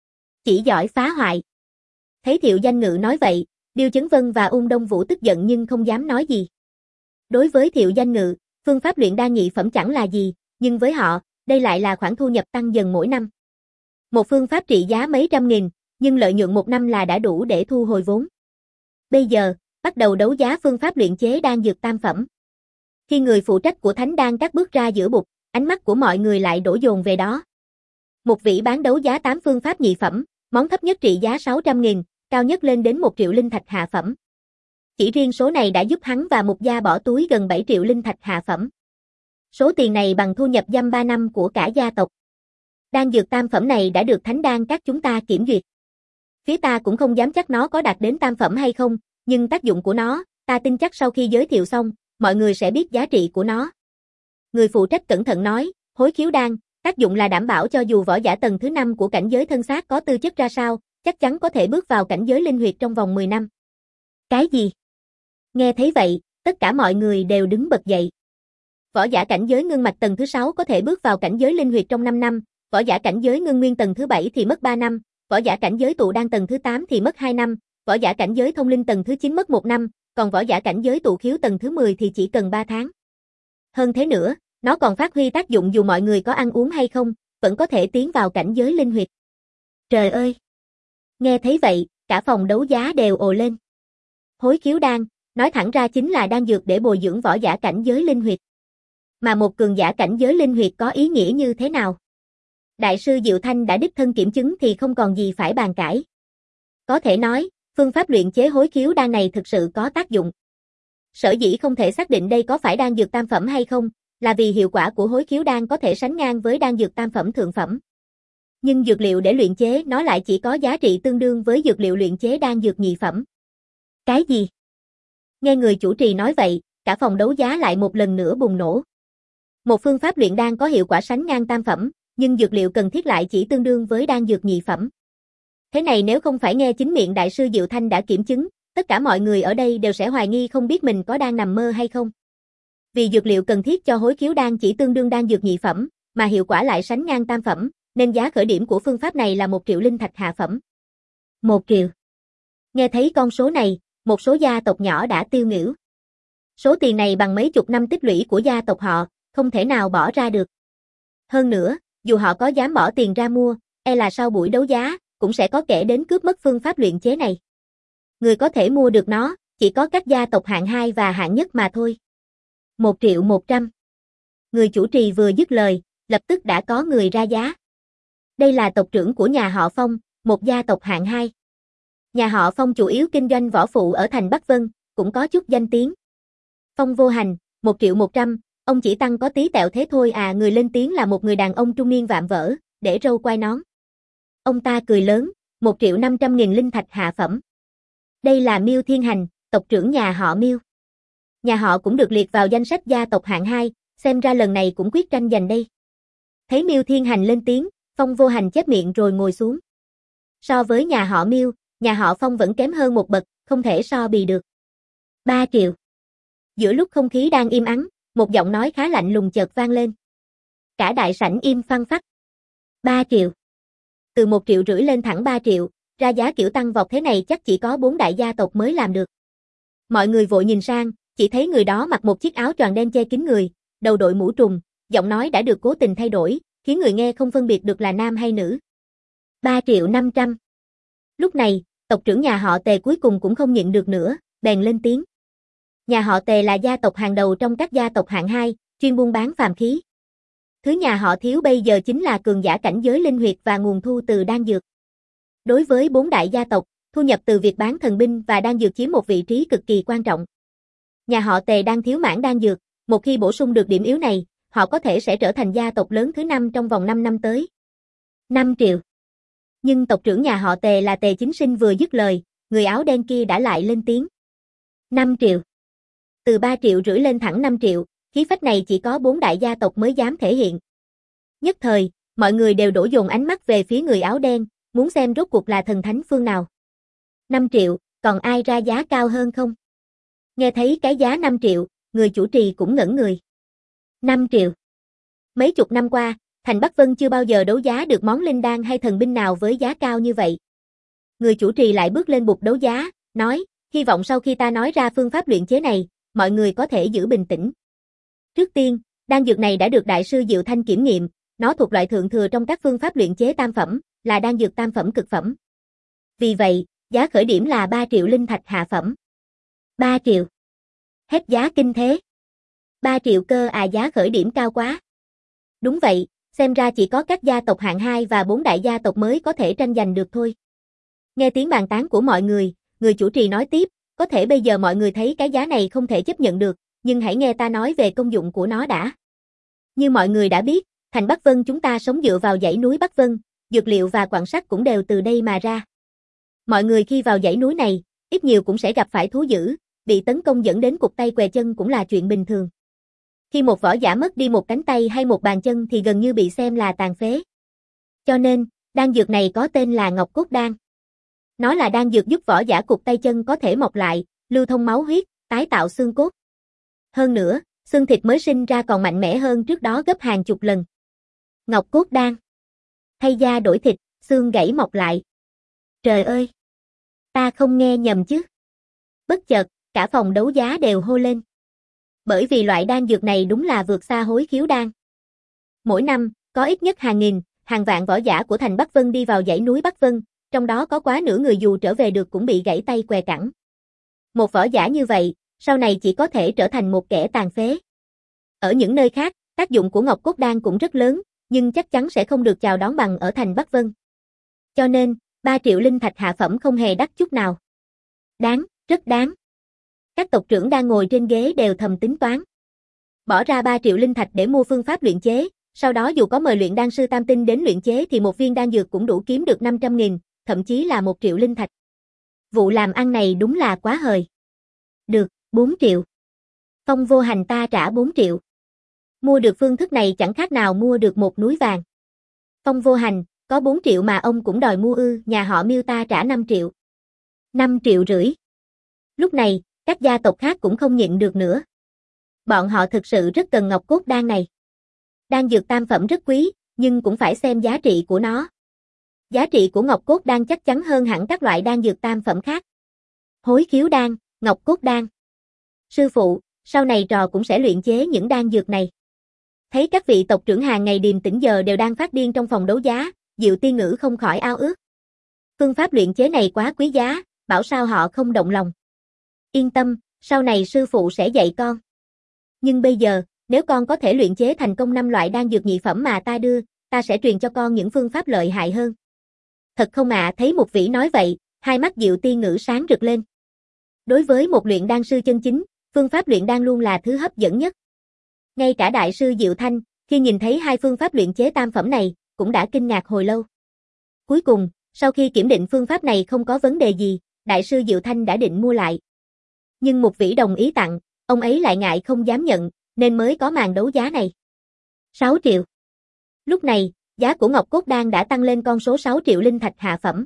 Chỉ giỏi phá hoại. Thấy Thiệu Danh Ngự nói vậy, Điêu Chấn Vân và Ung Đông Vũ tức giận nhưng không dám nói gì. Đối với Thiệu Danh Ngự, phương pháp luyện đan nhị phẩm chẳng là gì, nhưng với họ, đây lại là khoản thu nhập tăng dần mỗi năm. Một phương pháp trị giá mấy trăm nghìn, nhưng lợi nhuận một năm là đã đủ để thu hồi vốn. Bây giờ, bắt đầu đấu giá phương pháp luyện chế đan dược tam phẩm. Khi người phụ trách của Thánh Đan Các bước ra giữa bục, ánh mắt của mọi người lại đổ dồn về đó. Một vị bán đấu giá tám phương pháp nhị phẩm, món thấp nhất trị giá sáu trăm nghìn, cao nhất lên đến một triệu linh thạch hạ phẩm. Chỉ riêng số này đã giúp hắn và Mục gia bỏ túi gần bảy triệu linh thạch hạ phẩm. Số tiền này bằng thu nhập dăm ba năm của cả gia tộc. Đan dược tam phẩm này đã được Thánh Đan Các chúng ta kiểm duyệt. Phía ta cũng không dám chắc nó có đạt đến tam phẩm hay không, nhưng tác dụng của nó, ta tin chắc sau khi giới thiệu xong, mọi người sẽ biết giá trị của nó. Người phụ trách cẩn thận nói, hối khiếu đan, tác dụng là đảm bảo cho dù võ giả tầng thứ năm của cảnh giới thân xác có tư chất ra sao, chắc chắn có thể bước vào cảnh giới linh huyệt trong vòng mười năm. Cái gì? Nghe thấy vậy, tất cả mọi người đều đứng bật dậy. Võ giả cảnh giới ngưng mạch tầng thứ sáu có thể bước vào cảnh giới linh huyệt trong năm năm, võ giả cảnh giới ngưng nguyên tầng thứ bảy thì mất ba năm, võ giả cảnh giới tụ đan tầng thứ tám thì mất hai năm, võ giả cảnh giới thông linh tầng thứ chín mất một năm, còn võ giả cảnh giới tụ khiếu tầng thứ mười thì chỉ cần ba tháng. Hơn thế nữa, nó còn phát huy tác dụng dù mọi người có ăn uống hay không, vẫn có thể tiến vào cảnh giới linh huyệt. Trời ơi! Nghe thấy vậy, cả phòng đấu giá đều ồ lên. Hối khiếu đan, nói thẳng ra chính là đan dược để bồi dưỡng võ giả cảnh giới linh huyệt. Mà một cường giả cảnh giới linh huyệt có ý nghĩa như thế nào? Đại sư Diệu Thanh đã đích thân kiểm chứng thì không còn gì phải bàn cãi. Có thể nói, phương pháp luyện chế hối khiếu đan này thực sự có tác dụng. Sở dĩ không thể xác định đây có phải đan dược tam phẩm hay không, là vì hiệu quả của hối khiếu đan có thể sánh ngang với đan dược tam phẩm thượng phẩm. Nhưng dược liệu để luyện chế nó lại chỉ có giá trị tương đương với dược liệu luyện chế đan dược nhị phẩm. Cái gì? Nghe người chủ trì nói vậy, cả phòng đấu giá lại một lần nữa bùng nổ. Một phương pháp luyện đan có hiệu quả sánh ngang tam phẩm, nhưng dược liệu cần thiết lại chỉ tương đương với đan dược nhị phẩm. Thế này nếu không phải nghe chính miệng đại sư Diệu Thanh đã kiểm chứng, tất cả mọi người ở đây đều sẽ hoài nghi không biết mình có đang nằm mơ hay không. Vì dược liệu cần thiết cho hối khiếu đan chỉ tương đương đan dược nhị phẩm, mà hiệu quả lại sánh ngang tam phẩm, nên giá khởi điểm của phương pháp này là một triệu linh thạch hạ phẩm. Một triệu. Nghe thấy con số này, một số gia tộc nhỏ đã tiêu nghỉu. Số tiền này bằng mấy chục năm tích lũy của gia tộc họ, không thể nào bỏ ra được. Hơn nữa, dù họ có dám bỏ tiền ra mua, e là sau buổi đấu giá, cũng sẽ có kẻ đến cướp mất phương pháp luyện chế này. Người có thể mua được nó, chỉ có các gia tộc hạng hai và hạng nhất mà thôi. Một triệu một trăm. Người chủ trì vừa dứt lời, lập tức đã có người ra giá. Đây là tộc trưởng của nhà họ Phong, một gia tộc hạng hai. Nhà họ Phong chủ yếu kinh doanh võ phụ ở thành Bắc Vân, cũng có chút danh tiếng. Phong Vô Hành, một triệu một trăm, ông chỉ tăng có tí tẹo thế thôi à. Người lên tiếng là một người đàn ông trung niên vạm vỡ, để râu quai nón. Ông ta cười lớn, một triệu năm trăm nghìn linh thạch hạ phẩm. Đây là Miêu Thiên Hành, tộc trưởng nhà họ Miêu. Nhà họ cũng được liệt vào danh sách gia tộc hạng hai, xem ra lần này cũng quyết tranh giành đây. Thấy Miêu Thiên Hành lên tiếng, Phong Vô Hành chép miệng rồi ngồi xuống. So với nhà họ Miêu, nhà họ Phong vẫn kém hơn một bậc, không thể so bì được. ba triệu. Giữa lúc không khí đang im ắng, một giọng nói khá lạnh lùng chợt vang lên. Cả đại sảnh im phăng phắc. ba triệu. Từ một triệu rưỡi lên thẳng ba triệu, ra giá kiểu tăng vọt thế này chắc chỉ có bốn đại gia tộc mới làm được. Mọi người vội nhìn sang, chỉ thấy người đó mặc một chiếc áo choàng đen che kín người, đầu đội mũ trùm, giọng nói đã được cố tình thay đổi, khiến người nghe không phân biệt được là nam hay nữ. ba triệu năm trăm. Lúc này, tộc trưởng nhà họ Tề cuối cùng cũng không nhịn được nữa, bèn lên tiếng. Nhà họ Tề là gia tộc hàng đầu trong các gia tộc hạng hai, chuyên buôn bán phàm khí. Thứ nhà họ thiếu bây giờ chính là cường giả cảnh giới linh huyệt và nguồn thu từ đan dược. Đối với bốn đại gia tộc, thu nhập từ việc bán thần binh và đan dược chiếm một vị trí cực kỳ quan trọng. Nhà họ Tề đang thiếu mảng đan dược, một khi bổ sung được điểm yếu này, họ có thể sẽ trở thành gia tộc lớn thứ năm trong vòng năm năm tới. năm triệu. Nhưng tộc trưởng nhà họ Tề là Tề Chính Sinh vừa dứt lời, người áo đen kia đã lại lên tiếng. năm triệu. Từ ba triệu rưỡi lên thẳng năm triệu, khí phách này chỉ có bốn đại gia tộc mới dám thể hiện. Nhất thời, mọi người đều đổ dồn ánh mắt về phía người áo đen, muốn xem rốt cuộc là thần thánh phương nào. năm triệu, còn ai ra giá cao hơn không? Nghe thấy cái giá năm triệu, người chủ trì cũng ngẩn người. năm triệu. Mấy chục năm qua, thành Bắc Vân chưa bao giờ đấu giá được món linh đan hay thần binh nào với giá cao như vậy. Người chủ trì lại bước lên bục đấu giá, nói, hy vọng sau khi ta nói ra phương pháp luyện chế này, mọi người có thể giữ bình tĩnh. Trước tiên, đan dược này đã được đại sư Diệu Thanh kiểm nghiệm, nó thuộc loại thượng thừa trong các phương pháp luyện chế tam phẩm, là đan dược tam phẩm cực phẩm. Vì vậy, giá khởi điểm là ba triệu linh thạch hạ phẩm. ba triệu. Hết giá kinh thế. ba triệu cơ à, giá khởi điểm cao quá. Đúng vậy, xem ra chỉ có các gia tộc hạng hai và bốn đại gia tộc mới có thể tranh giành được thôi. Nghe tiếng bàn tán của mọi người, người chủ trì nói tiếp, có thể bây giờ mọi người thấy cái giá này không thể chấp nhận được, nhưng hãy nghe ta nói về công dụng của nó đã. Như mọi người đã biết, thành Bắc Vân chúng ta sống dựa vào dãy núi Bắc Vân, dược liệu và quặng sắt cũng đều từ đây mà ra. Mọi người khi vào dãy núi này, ít nhiều cũng sẽ gặp phải thú dữ, bị tấn công dẫn đến cụt tay què chân cũng là chuyện bình thường. Khi một võ giả mất đi một cánh tay hay một bàn chân thì gần như bị xem là tàn phế. Cho nên, đan dược này có tên là Ngọc Cốt Đan. Nó là đan dược giúp võ giả cụt tay chân có thể mọc lại, lưu thông máu huyết, tái tạo xương cốt. Hơn nữa, xương thịt mới sinh ra còn mạnh mẽ hơn trước đó gấp hàng chục lần. Ngọc Cốt Đan. Thay da đổi thịt, xương gãy mọc lại. Trời ơi! Ta không nghe nhầm chứ? Bất chợt, cả phòng đấu giá đều hô lên. Bởi vì loại đan dược này đúng là vượt xa hối khiếu đan. Mỗi năm, có ít nhất hàng nghìn, hàng vạn võ giả của thành Bắc Vân đi vào dãy núi Bắc Vân, trong đó có quá nửa người dù trở về được cũng bị gãy tay què cẳng. Một võ giả như vậy, sau này chỉ có thể trở thành một kẻ tàn phế. Ở những nơi khác, tác dụng của Ngọc Cốt Đan cũng rất lớn, nhưng chắc chắn sẽ không được chào đón bằng ở thành Bắc Vân. Cho nên, ba triệu linh thạch hạ phẩm không hề đắt chút nào. Đáng, rất đáng. Các tộc trưởng đang ngồi trên ghế đều thầm tính toán. Bỏ ra ba triệu linh thạch để mua phương pháp luyện chế, sau đó dù có mời luyện đan sư tam tinh đến luyện chế thì một viên đan dược cũng đủ kiếm được năm trăm nghìn, thậm chí là một triệu linh thạch. Vụ làm ăn này đúng là quá hời. Được, bốn triệu. Phong Vô Hành ta trả bốn triệu. Mua được phương thức này chẳng khác nào mua được một núi vàng. Phong Vô Hành, có bốn triệu mà ông cũng đòi mua ư? Nhà họ Miêu ta trả năm triệu. năm triệu rưỡi. Lúc này, các gia tộc khác cũng không nhịn được nữa. Bọn họ thực sự rất cần Ngọc Cốt Đan này. Đan dược tam phẩm rất quý, nhưng cũng phải xem giá trị của nó. Giá trị của Ngọc Cốt Đan chắc chắn hơn hẳn các loại đan dược tam phẩm khác. Hối khiếu đan, Ngọc Cốt Đan. Sư phụ, sau này trò cũng sẽ luyện chế những đan dược này. Thấy các vị tộc trưởng hàng ngày điềm tĩnh giờ đều đang phát điên trong phòng đấu giá, Diệu Tiên Ngữ không khỏi ao ước. Phương pháp luyện chế này quá quý giá, bảo sao họ không động lòng. Yên tâm, sau này sư phụ sẽ dạy con. Nhưng bây giờ, nếu con có thể luyện chế thành công năm loại đan dược nhị phẩm mà ta đưa, ta sẽ truyền cho con những phương pháp lợi hại hơn. Thật không ạ? Thấy Mục Vĩ nói vậy, hai mắt Diệu Tiên Ngữ sáng rực lên. Đối với một luyện đan sư chân chính, phương pháp luyện đan luôn là thứ hấp dẫn nhất. Ngay cả đại sư Diệu Thanh, khi nhìn thấy hai phương pháp luyện chế tam phẩm này, cũng đã kinh ngạc hồi lâu. Cuối cùng, sau khi kiểm định phương pháp này không có vấn đề gì, đại sư Diệu Thanh đã định mua lại. Nhưng Mục Vĩ đồng ý tặng, ông ấy lại ngại không dám nhận, nên mới có màn đấu giá này. sáu triệu. Lúc này, giá của Ngọc Cốt Đan đã tăng lên con số sáu triệu linh thạch hạ phẩm.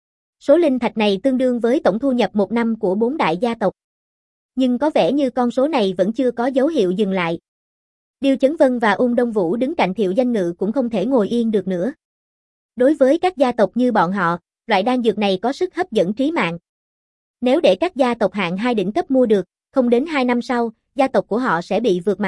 Số linh thạch này tương đương với tổng thu nhập một năm của bốn đại gia tộc. Nhưng có vẻ như con số này vẫn chưa có dấu hiệu dừng lại. Điêu Chấn Vân và Ung Đông Vũ đứng cạnh Thiệu Danh Ngự cũng không thể ngồi yên được nữa. Đối với các gia tộc như bọn họ, loại đan dược này có sức hấp dẫn trí mạng. Nếu để các gia tộc hạng hai đỉnh cấp mua được, không đến hai năm sau, gia tộc của họ sẽ bị vượt mặt.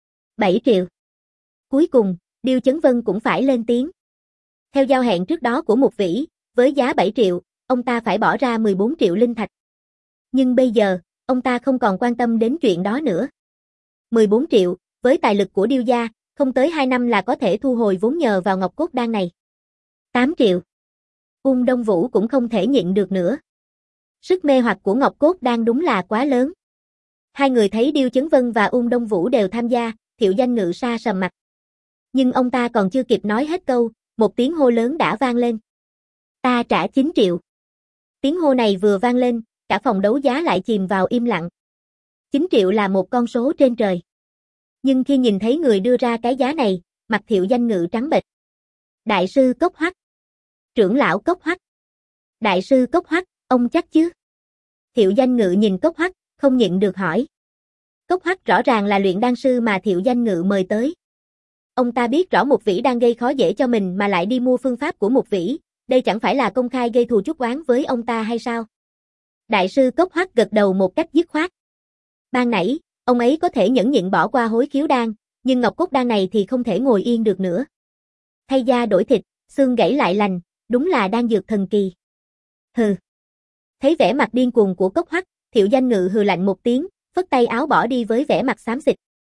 bảy triệu. Cuối cùng, Điêu Chấn Vân cũng phải lên tiếng. Theo giao hẹn trước đó của Mục Vĩ, với giá bảy triệu, ông ta phải bỏ ra mười bốn triệu linh thạch. Nhưng bây giờ, ông ta không còn quan tâm đến chuyện đó nữa. mười bốn triệu, với tài lực của Điêu gia, không tới hai năm là có thể thu hồi vốn nhờ vào Ngọc Cốt Đan này. tám triệu. Ung Đông Vũ cũng không thể nhịn được nữa. Sức mê hoặc của Ngọc Cốt Đan đúng là quá lớn. Hai người thấy Điêu Chấn Vân và Ung Đông Vũ đều tham gia, Thiệu Danh Ngự sa sầm mặt. Nhưng ông ta còn chưa kịp nói hết câu, một tiếng hô lớn đã vang lên. Ta trả chín triệu. Tiếng hô này vừa vang lên, cả phòng đấu giá lại chìm vào im lặng. chín triệu là một con số trên trời. Nhưng khi nhìn thấy người đưa ra cái giá này, mặt Thiệu Danh Ngự trắng bệch. Đại sư Cốc Hoắc. Trưởng lão Cốc Hoắc. Đại sư Cốc Hoắc, ông chắc chứ? Thiệu Danh Ngự nhìn Cốc Hoắc, không nhịn được hỏi. Cốc Hoắc rõ ràng là luyện đan sư mà Thiệu Danh Ngự mời tới. Ông ta biết rõ Mục Vĩ đang gây khó dễ cho mình mà lại đi mua phương pháp của Mục Vĩ, đây chẳng phải là công khai gây thù chuốc oán với ông ta hay sao? Đại sư Cốc Hoắc gật đầu một cách dứt khoát. Ban nãy, ông ấy có thể nhẫn nhịn bỏ qua hối khiếu đan, nhưng Ngọc Cốt Đan này thì không thể ngồi yên được nữa. Thay da đổi thịt, xương gãy lại lành, đúng là đan dược thần kỳ. Hừ. Thấy vẻ mặt điên cuồng của Cốc Hoắc, Thiệu Danh Ngự hừ lạnh một tiếng, phất tay áo bỏ đi với vẻ mặt xám xịt.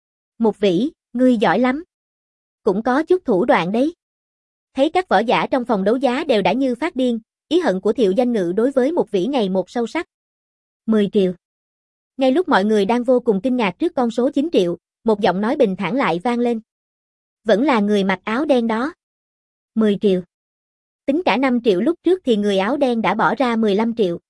Mục Vĩ, ngươi giỏi lắm. Cũng có chút thủ đoạn đấy. Thấy các võ giả trong phòng đấu giá đều đã như phát điên, ý hận của Thiệu Danh Ngự đối với Mục Vĩ ngày một sâu sắc. mười triệu. Ngay lúc mọi người đang vô cùng kinh ngạc trước con số chín triệu, một giọng nói bình thản lại vang lên. Vẫn là người mặc áo đen đó. mười triệu. Tính cả năm triệu lúc trước thì người áo đen đã bỏ ra mười lăm triệu.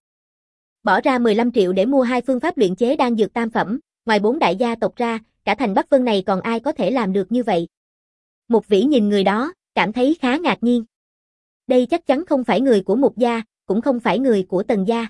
Bỏ ra mười lăm triệu để mua hai phương pháp luyện chế đan dược tam phẩm, ngoài bốn đại gia tộc ra, cả thành Bắc Vân này còn ai có thể làm được như vậy. Mục Vĩ nhìn người đó, cảm thấy khá ngạc nhiên. Đây chắc chắn không phải người của Mục gia, cũng không phải người của Tần gia.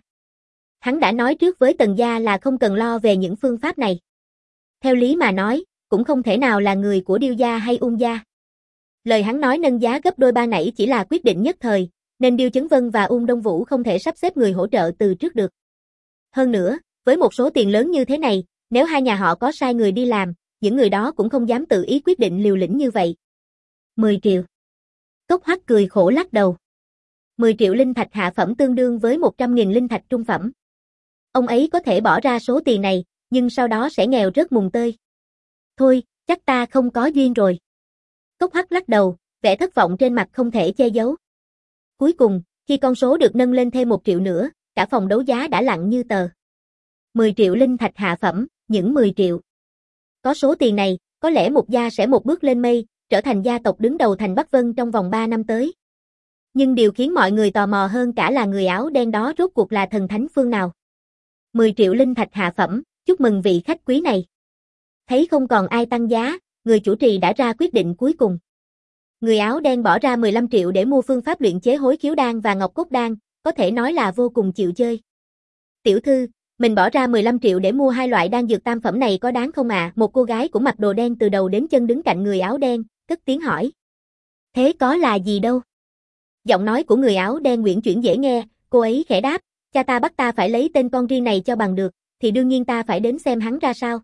Hắn đã nói trước với Tần gia là không cần lo về những phương pháp này. Theo lý mà nói, cũng không thể nào là người của Điêu gia hay Ung gia. Lời hắn nói nâng giá gấp đôi ban nãy chỉ là quyết định nhất thời, nên Điêu Chấn Vân và Ung Đông Vũ không thể sắp xếp người hỗ trợ từ trước được. Hơn nữa, với một số tiền lớn như thế này, nếu hai nhà họ có sai người đi làm, những người đó cũng không dám tự ý quyết định liều lĩnh như vậy. mười triệu. Cốc Hoắc cười khổ lắc đầu. mười triệu linh thạch hạ phẩm tương đương với một trăm nghìn linh thạch trung phẩm. Ông ấy có thể bỏ ra số tiền này, nhưng sau đó sẽ nghèo rớt mùng tơi. Thôi, chắc ta không có duyên rồi. Cốc Hoắc lắc đầu, vẻ thất vọng trên mặt không thể che giấu. Cuối cùng, khi con số được nâng lên thêm một triệu nữa, cả phòng đấu giá đã lặng như tờ. mười triệu linh thạch hạ phẩm, những mười triệu. Có số tiền này, có lẽ Mục gia sẽ một bước lên mây, trở thành gia tộc đứng đầu thành Bắc Vân trong vòng ba năm tới. Nhưng điều khiến mọi người tò mò hơn cả là người áo đen đó rốt cuộc là thần thánh phương nào. mười triệu linh thạch hạ phẩm, chúc mừng vị khách quý này. Thấy không còn ai tăng giá, người chủ trì đã ra quyết định cuối cùng. Người áo đen bỏ ra mười lăm triệu để mua phương pháp luyện chế hối khiếu đan và ngọc cốt đan, có thể nói là vô cùng chịu chơi. Tiểu thư, mình bỏ ra mười lăm triệu để mua hai loại đan dược tam phẩm này có đáng không ạ? À? Một cô gái cũng mặc đồ đen từ đầu đến chân đứng cạnh người áo đen, cất tiếng hỏi. Thế có là gì đâu? Giọng nói của người áo đen uyển chuyển dễ nghe, cô ấy khẽ đáp, cha ta bắt ta phải lấy tên con riêng này cho bằng được, thì đương nhiên ta phải đến xem hắn ra sao.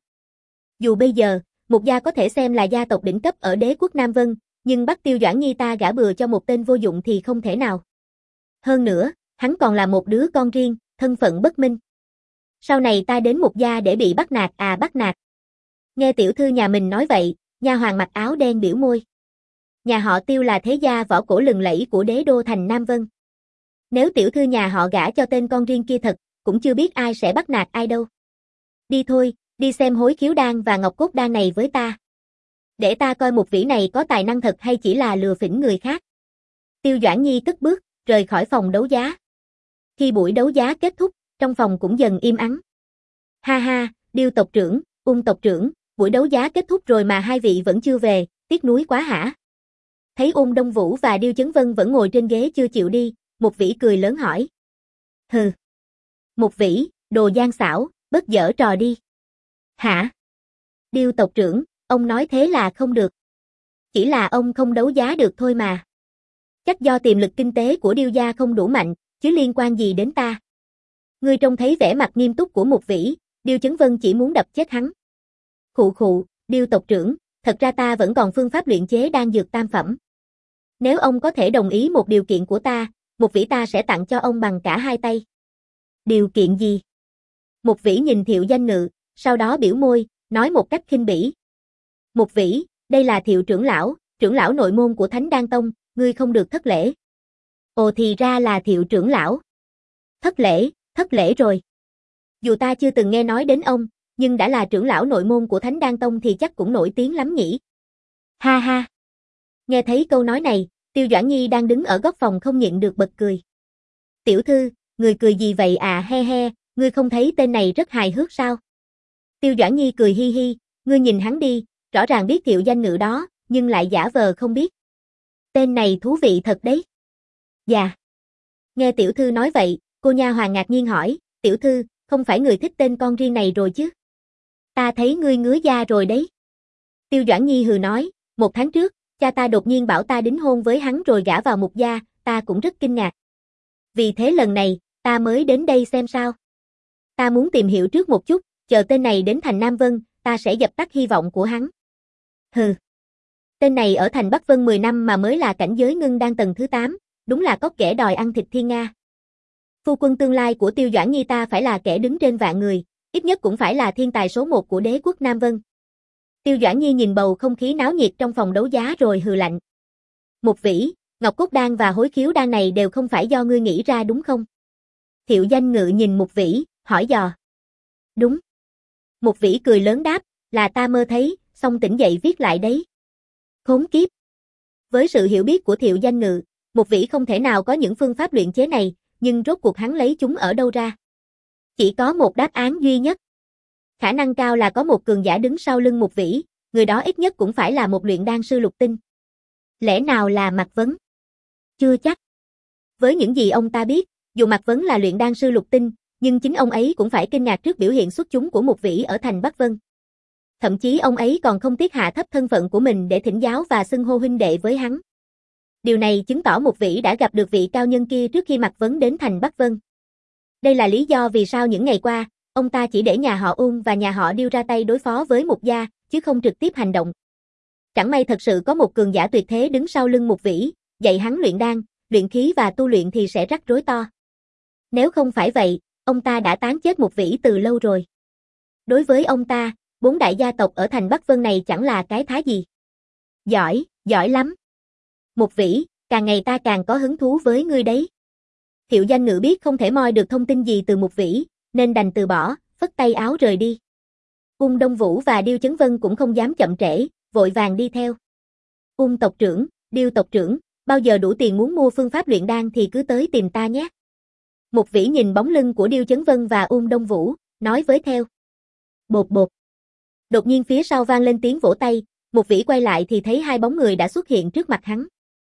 Dù bây giờ, Mục gia có thể xem là gia tộc đỉnh cấp ở đế quốc Nam Vân, nhưng bắt Tiêu Doãn Nhi ta gả bừa cho một tên vô dụng thì không thể nào. Hơn nữa, hắn còn là một đứa con riêng, thân phận bất minh. Sau này ta đến Mục gia để bị bắt nạt à bắt nạt. Nghe tiểu thư nhà mình nói vậy, nha hoàn mặc áo đen biểu môi. Nhà họ Tiêu là thế gia võ cổ lừng lẫy của đế đô thành Nam Vân. Nếu tiểu thư nhà họ gả cho tên con riêng kia thật, cũng chưa biết ai sẽ bắt nạt ai đâu. Đi thôi, đi xem hối khiếu đan và ngọc cốt đan này với ta. Để ta coi một vỉ này có tài năng thật hay chỉ là lừa phỉnh người khác. Tiêu Doãn Nhi cất bước, rời khỏi phòng đấu giá. Khi buổi đấu giá kết thúc, trong phòng cũng dần im ắng. Ha ha, Điêu tộc trưởng, Ung tộc trưởng, buổi đấu giá kết thúc rồi mà hai vị vẫn chưa về, tiếc nuối quá hả? Thấy Ung Đông Vũ và Điêu Chấn Vân vẫn ngồi trên ghế chưa chịu đi, Một Vĩ cười lớn hỏi. Hừ. Một Vĩ, đồ gian xảo, bớt giở trò đi. Hả? Điêu tộc trưởng, ông nói thế là không được. Chỉ là ông không đấu giá được thôi mà. Chắc do tiềm lực kinh tế của Điêu gia không đủ mạnh, chứ liên quan gì đến ta. Ngươi trông thấy vẻ mặt nghiêm túc của Một Vĩ, Điêu Chấn Vân chỉ muốn đập chết hắn. Khụ khụ, Điêu tộc trưởng, thật ra ta vẫn còn phương pháp luyện chế đan dược tam phẩm. Nếu ông có thể đồng ý một điều kiện của ta, Một Vĩ ta sẽ tặng cho ông bằng cả hai tay. Điều kiện gì? Một Vĩ nhìn Thiệu Danh Ngự, sau đó biểu môi, nói một cách khinh bỉ. Một Vĩ, đây là Thiệu trưởng lão, trưởng lão nội môn của Thánh Đan Tông, ngươi không được thất lễ. Ồ thì ra là Thiệu trưởng lão. Thất lễ, thất lễ rồi. Dù ta chưa từng nghe nói đến ông, nhưng đã là trưởng lão nội môn của Thánh Đan Tông thì chắc cũng nổi tiếng lắm nhỉ. Ha ha. Nghe thấy câu nói này, Tiêu Doãn Nhi đang đứng ở góc phòng không nhịn được bật cười. Tiểu thư, người cười gì vậy à he he, ngươi không thấy tên này rất hài hước sao? Tiêu Doãn Nhi cười hi hi, ngươi nhìn hắn đi, rõ ràng biết Thiệu Danh Ngự đó, nhưng lại giả vờ không biết. Tên này thú vị thật đấy. Dạ. Nghe tiểu thư nói vậy, cô nha hoàn ngạc nhiên hỏi, tiểu thư, không phải người thích tên con riêng này rồi chứ? Ta thấy ngươi ngứa da rồi đấy. Tiêu Doãn Nhi hừ nói, một tháng trước, cha ta đột nhiên bảo ta đính hôn với hắn rồi gả vào Mục gia, ta cũng rất kinh ngạc. Vì thế lần này, ta mới đến đây xem sao. Ta muốn tìm hiểu trước một chút, chờ tên này đến thành Nam Vân, ta sẽ dập tắt hy vọng của hắn. Hừ. Tên này ở thành Bắc Vân mười năm mà mới là cảnh giới ngưng đan tầng thứ tám, đúng là có kẻ đòi ăn thịt thiên nga. Phu quân tương lai của Tiêu Doãn Nhi ta phải là kẻ đứng trên vạn người, ít nhất cũng phải là thiên tài số một của đế quốc Nam Vân. Tiêu Doãn Nhi nhìn bầu không khí náo nhiệt trong phòng đấu giá rồi hừ lạnh. Một Vĩ, Ngọc Cốt Đan và hối khiếu đan này đều không phải do ngươi nghĩ ra đúng không? Thiệu Danh Ngự nhìn Một Vĩ, hỏi dò. Đúng. Một Vĩ cười lớn đáp, là ta mơ thấy, xong tỉnh dậy viết lại đấy. Khốn kiếp. Với sự hiểu biết của Thiệu Danh Ngự, Một Vĩ không thể nào có những phương pháp luyện chế này, nhưng rốt cuộc hắn lấy chúng ở đâu ra? Chỉ có một đáp án duy nhất. Khả năng cao là có một cường giả đứng sau lưng Một Vĩ, người đó ít nhất cũng phải là một luyện đan sư lục tinh. Lẽ nào là Mạc Vấn? Chưa chắc. Với những gì ông ta biết, dù Mạc Vấn là luyện đan sư lục tinh, nhưng chính ông ấy cũng phải kinh ngạc trước biểu hiện xuất chúng của Một Vĩ ở thành Bắc Vân. Thậm chí ông ấy còn không tiếc hạ thấp thân phận của mình để thỉnh giáo và xưng hô huynh đệ với hắn. Điều này chứng tỏ Một Vĩ đã gặp được vị cao nhân kia trước khi Mạc Vấn đến thành Bắc Vân. Đây là lý do vì sao những ngày qua, ông ta chỉ để nhà họ Ung và nhà họ Điêu ra tay đối phó với Mục gia, chứ không trực tiếp hành động. Chẳng may thật sự có một cường giả tuyệt thế đứng sau lưng Một Vĩ, dạy hắn luyện đan, luyện khí và tu luyện thì sẽ rắc rối to. Nếu không phải vậy, ông ta đã tán chết Một Vĩ từ lâu rồi. Đối với ông ta, bốn đại gia tộc ở thành Bắc Vân này chẳng là cái thá gì. Giỏi, giỏi lắm. Một Vĩ, càng ngày ta càng có hứng thú với ngươi đấy. Thiệu Danh Ngự biết không thể moi được thông tin gì từ Một Vĩ, nên đành từ bỏ, phất tay áo rời đi. Ung Đông Vũ và Điêu Chấn Vân cũng không dám chậm trễ, vội vàng đi theo. Ung tộc trưởng, Điêu tộc trưởng, bao giờ đủ tiền muốn mua phương pháp luyện đan thì cứ tới tìm ta nhé. Một Vĩ nhìn bóng lưng của Điêu Chấn Vân và Ung Đông Vũ, nói với theo. Bột bột. Đột nhiên phía sau vang lên tiếng vỗ tay, Một Vĩ quay lại thì thấy hai bóng người đã xuất hiện trước mặt hắn.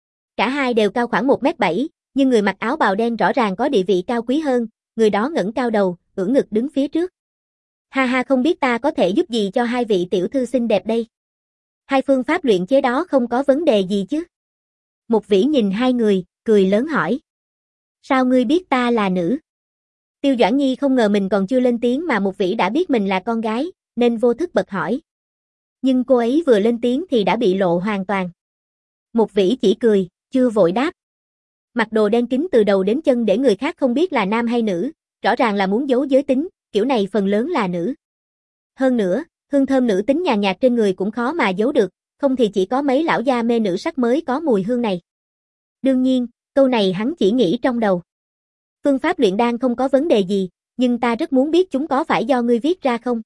Cả hai đều cao khoảng một mét bảy, nhưng người mặc áo bào đen rõ ràng có địa vị cao quý hơn, người đó ngẩng cao đầu, ưỡn ngực đứng phía trước. Ha ha, không biết ta có thể giúp gì cho hai vị tiểu thư xinh đẹp đây? Hai phương pháp luyện chế đó không có vấn đề gì chứ? Một Vĩ nhìn hai người, cười lớn hỏi. Sao ngươi biết ta là nữ? Tiêu Doãn Nhi không ngờ mình còn chưa lên tiếng mà Một Vĩ đã biết mình là con gái, nên vô thức bật hỏi. Nhưng cô ấy vừa lên tiếng thì đã bị lộ hoàn toàn. Một Vĩ chỉ cười, chưa vội đáp. Mặc đồ đen kín từ đầu đến chân để người khác không biết là nam hay nữ, rõ ràng là muốn giấu giới tính, kiểu này phần lớn là nữ. Hơn nữa, hương thơm nữ tính nhàn nhạt trên người cũng khó mà giấu được, không thì chỉ có mấy lão gia mê nữ sắc mới có mùi hương này. Đương nhiên, câu này hắn chỉ nghĩ trong đầu. Phương pháp luyện đan không có vấn đề gì, nhưng ta rất muốn biết chúng có phải do ngươi viết ra không?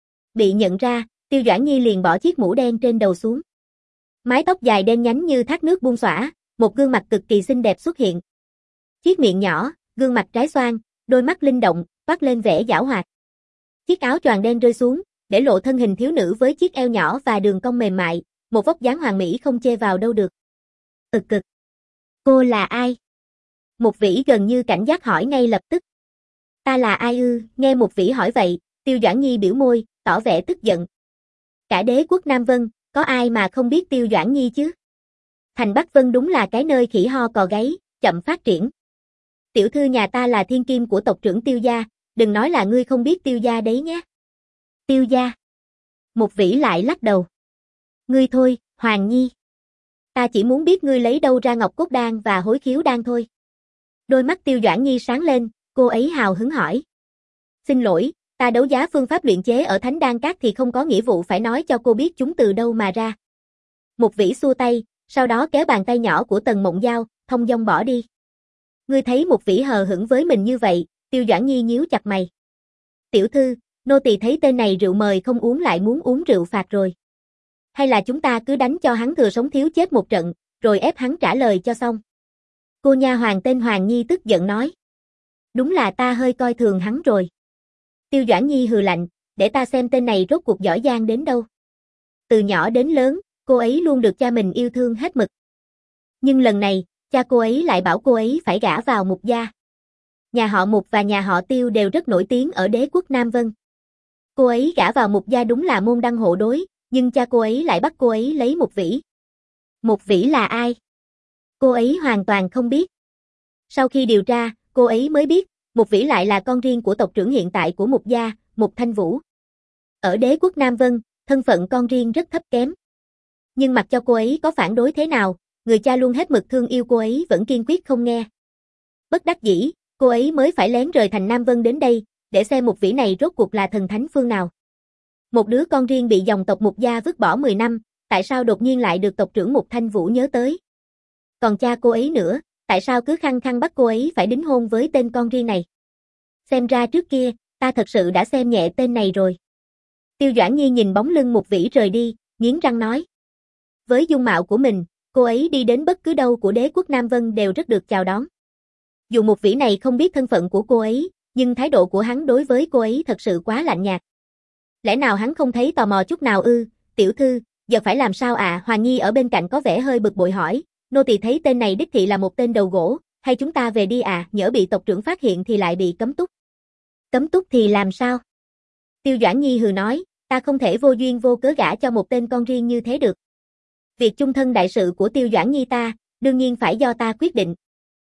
Bị nhận ra, Tiêu Doãn Nhi liền bỏ chiếc mũ đen trên đầu xuống. Mái tóc dài đen nhánh như thác nước buông xõa, một gương mặt cực kỳ xinh đẹp xuất hiện. Chiếc miệng nhỏ, gương mặt trái xoan, đôi mắt linh động, toát lên vẻ giảo hoạt. Chiếc áo choàng đen rơi xuống, để lộ thân hình thiếu nữ với chiếc eo nhỏ và đường cong mềm mại, một vóc dáng hoàn mỹ không chê vào đâu được. Ực cực. Cô là ai? Một vĩ gần như cảnh giác hỏi ngay lập tức. Ta là ai ư? Nghe một vĩ hỏi vậy, Tiêu Doãn Nhi biểu môi, tỏ vẻ tức giận. Cả đế quốc Nam Vân, có ai mà không biết Tiêu Doãn Nhi chứ? Thành Bắc Vân đúng là cái nơi khỉ ho cò gáy, chậm phát triển. Tiểu thư nhà ta là thiên kim của tộc trưởng Tiêu gia, đừng nói là ngươi không biết Tiêu gia đấy nhé. Tiêu gia. Một vĩ lại lắc đầu. Ngươi thôi, Hoàng Nhi. Ta chỉ muốn biết ngươi lấy đâu ra ngọc cốt đan và hối khiếu đan thôi. Đôi mắt Tiêu Doãn Nhi sáng lên, cô ấy hào hứng hỏi. Xin lỗi, ta đấu giá phương pháp luyện chế ở Thánh Đan Các thì không có nghĩa vụ phải nói cho cô biết chúng từ đâu mà ra. Một vĩ xua tay, sau đó kéo bàn tay nhỏ của Tần Mộng Giao, thông dong bỏ đi. Ngươi thấy một vĩ hờ hững với mình như vậy, Tiêu Doãn Nhi nhíu chặt mày. Tiểu thư, nô tỳ thấy tên này rượu mời không uống lại muốn uống rượu phạt rồi. Hay là chúng ta cứ đánh cho hắn thừa sống thiếu chết một trận, rồi ép hắn trả lời cho xong. Cô nha hoàn tên Hoàng Nhi tức giận nói. Đúng là ta hơi coi thường hắn rồi. Tiêu Doãn Nhi hừ lạnh, để ta xem tên này rốt cuộc giỏi giang đến đâu. Từ nhỏ đến lớn, cô ấy luôn được cha mình yêu thương hết mực. Nhưng lần này, cha cô ấy lại bảo cô ấy phải gả vào Mục gia. Nhà họ Mục và nhà họ Tiêu đều rất nổi tiếng ở đế quốc Nam Vân. Cô ấy gả vào Mục gia đúng là môn đăng hộ đối, nhưng cha cô ấy lại bắt cô ấy lấy một vĩ. Một vĩ là ai? Cô ấy hoàn toàn không biết. Sau khi điều tra, cô ấy mới biết, một vĩ lại là con riêng của tộc trưởng hiện tại của Mục gia, Mục Thanh Vũ. Ở đế quốc Nam Vân, thân phận con riêng rất thấp kém. Nhưng mặc cho cô ấy có phản đối thế nào, người cha luôn hết mực thương yêu cô ấy vẫn kiên quyết không nghe. Bất đắc dĩ, cô ấy mới phải lén rời thành Nam Vân đến đây, để xem một vĩ này rốt cuộc là thần thánh phương nào. Một đứa con riêng bị dòng tộc Mục gia vứt bỏ mười năm, tại sao đột nhiên lại được tộc trưởng Mục Thanh Vũ nhớ tới? Còn cha cô ấy nữa, tại sao cứ khăng khăng bắt cô ấy phải đính hôn với tên con riêng này? Xem ra trước kia, ta thật sự đã xem nhẹ tên này rồi. Tiêu Doãn Nhi nhìn bóng lưng một vĩ rời đi, nghiến răng nói. Với dung mạo của mình, cô ấy đi đến bất cứ đâu của đế quốc Nam Vân đều rất được chào đón. Dù một vĩ này không biết thân phận của cô ấy, nhưng thái độ của hắn đối với cô ấy thật sự quá lạnh nhạt. Lẽ nào hắn không thấy tò mò chút nào ư? Tiểu thư, giờ phải làm sao ạ? À? Hoàng Nhi ở bên cạnh có vẻ hơi bực bội hỏi, nô tỳ thấy tên này đích thị là một tên đầu gỗ, hay chúng ta về đi à? Nhỡ bị tộc trưởng phát hiện thì lại bị cấm túc. Cấm túc thì làm sao? Tiêu Doãn Nhi hừ nói, ta không thể vô duyên vô cớ gả cho một tên con riêng như thế được. Việc chung thân đại sự của Tiêu Doãn Nhi ta, đương nhiên phải do ta quyết định.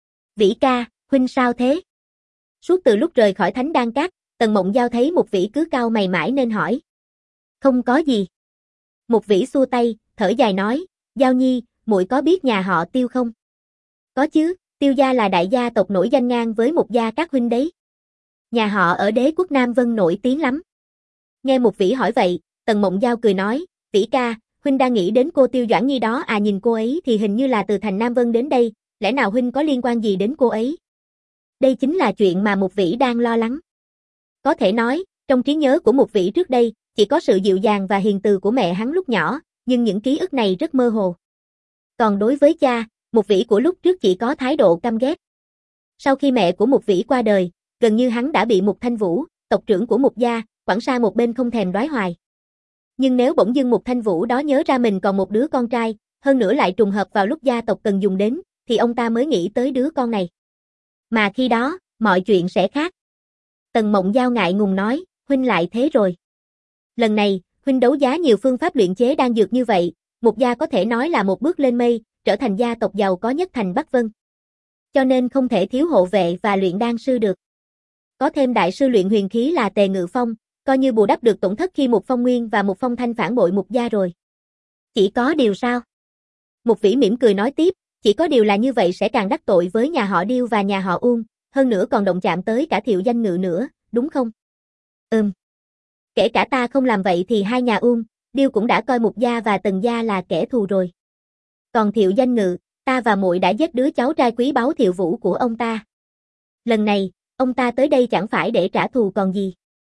Vĩ ca, huynh sao thế? Suốt từ lúc rời khỏi Thánh Đan Các, Tần Mộng Giao thấy một vĩ cứ cau mày mãi nên hỏi. Không có gì. Một vĩ xua tay, thở dài nói, Giao Nhi, muội có biết nhà họ Tiêu không? Có chứ, Tiêu gia là đại gia tộc nổi danh ngang với Mục gia các huynh đấy. Nhà họ ở đế quốc Nam Vân nổi tiếng lắm. Nghe một vĩ hỏi vậy, Tần Mộng Giao cười nói, vĩ ca, huynh đang nghĩ đến cô Tiêu Doãn Nhi đó à? Nhìn cô ấy thì hình như là từ thành Nam Vân đến đây, lẽ nào huynh có liên quan gì đến cô ấy? Đây chính là chuyện mà một vĩ đang lo lắng. Có thể nói, trong trí nhớ của một vĩ trước đây, chỉ có sự dịu dàng và hiền từ của mẹ hắn lúc nhỏ, nhưng những ký ức này rất mơ hồ. Còn đối với cha, một vĩ của lúc trước chỉ có thái độ căm ghét. Sau khi mẹ của một vĩ qua đời, gần như hắn đã bị Mục Thanh Vũ, tộc trưởng của Mục gia, quẳng sang một bên không thèm đoái hoài. Nhưng nếu bỗng dưng Mục Thanh Vũ đó nhớ ra mình còn một đứa con trai, hơn nữa lại trùng hợp vào lúc gia tộc cần dùng đến, thì ông ta mới nghĩ tới đứa con này. Mà khi đó, mọi chuyện sẽ khác. Tần Mộng Giao ngại ngùng nói, huynh lại thế rồi. Lần này, huynh đấu giá nhiều phương pháp luyện chế đan dược như vậy, Mục gia có thể nói là một bước lên mây, trở thành gia tộc giàu có nhất thành Bắc Vân. Cho nên không thể thiếu hộ vệ và luyện đan sư được. Có thêm đại sư luyện huyền khí là Tề Ngự Phong, coi như bù đắp được tổn thất khi Mục Phong Nguyên và Mục Phong Thanh phản bội Mục gia rồi. Chỉ có điều sao? Mục Vĩ mỉm cười nói tiếp, chỉ có điều là như vậy sẽ càng đắc tội với nhà họ Điêu và nhà họ Uông, hơn nữa còn động chạm tới cả Thiệu Danh Ngự nữa, đúng không? Ừm. Kể cả ta không làm vậy thì hai nhà Uông, Điêu cũng đã coi Mục gia và Tần gia là kẻ thù rồi. Còn Thiệu Danh Ngự, ta và muội đã giết đứa cháu trai quý báu Thiệu Vũ của ông ta. Lần này, ông ta tới đây chẳng phải để trả thù còn gì.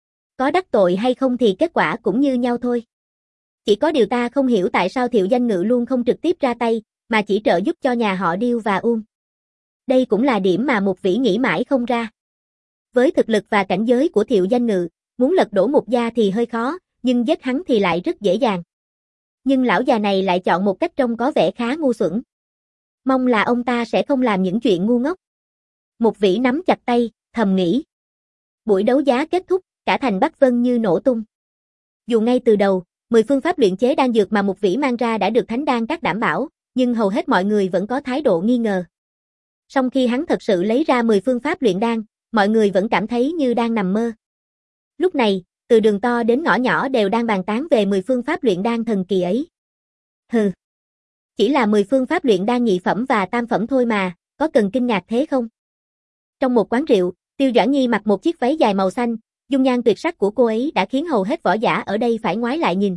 Có đắc tội hay không thì kết quả cũng như nhau thôi. Chỉ có điều ta không hiểu tại sao Thiệu Danh Ngự luôn không trực tiếp ra tay, mà chỉ trợ giúp cho nhà họ Điêu và Uông. Đây cũng là điểm mà Mục Vĩ nghĩ mãi không ra. Với thực lực và cảnh giới của Thiệu Danh Ngự, muốn lật đổ Mục gia thì hơi khó, nhưng giết hắn thì lại rất dễ dàng. Nhưng lão già này lại chọn một cách trông có vẻ khá ngu xuẩn. Mong là ông ta sẽ không làm những chuyện ngu ngốc. Mục Vĩ nắm chặt tay, thầm nghĩ. Buổi đấu giá kết thúc, cả thành Bắc Vân như nổ tung. Dù ngay từ đầu, mười phương pháp luyện chế đan dược mà Mục Vĩ mang ra đã được Thánh Đan Các đảm bảo, nhưng hầu hết mọi người vẫn có thái độ nghi ngờ. Song khi hắn thật sự lấy ra mười phương pháp luyện đan, mọi người vẫn cảm thấy như đang nằm mơ. Lúc này, từ đường to đến ngõ nhỏ đều đang bàn tán về mười phương pháp luyện đan thần kỳ ấy. Hừ, chỉ là mười phương pháp luyện đan nhị phẩm và tam phẩm thôi mà, có cần kinh ngạc thế không? Trong một quán rượu, Tiêu Doãn Nhi mặc một chiếc váy dài màu xanh, dung nhan tuyệt sắc của cô ấy đã khiến hầu hết võ giả ở đây phải ngoái lại nhìn.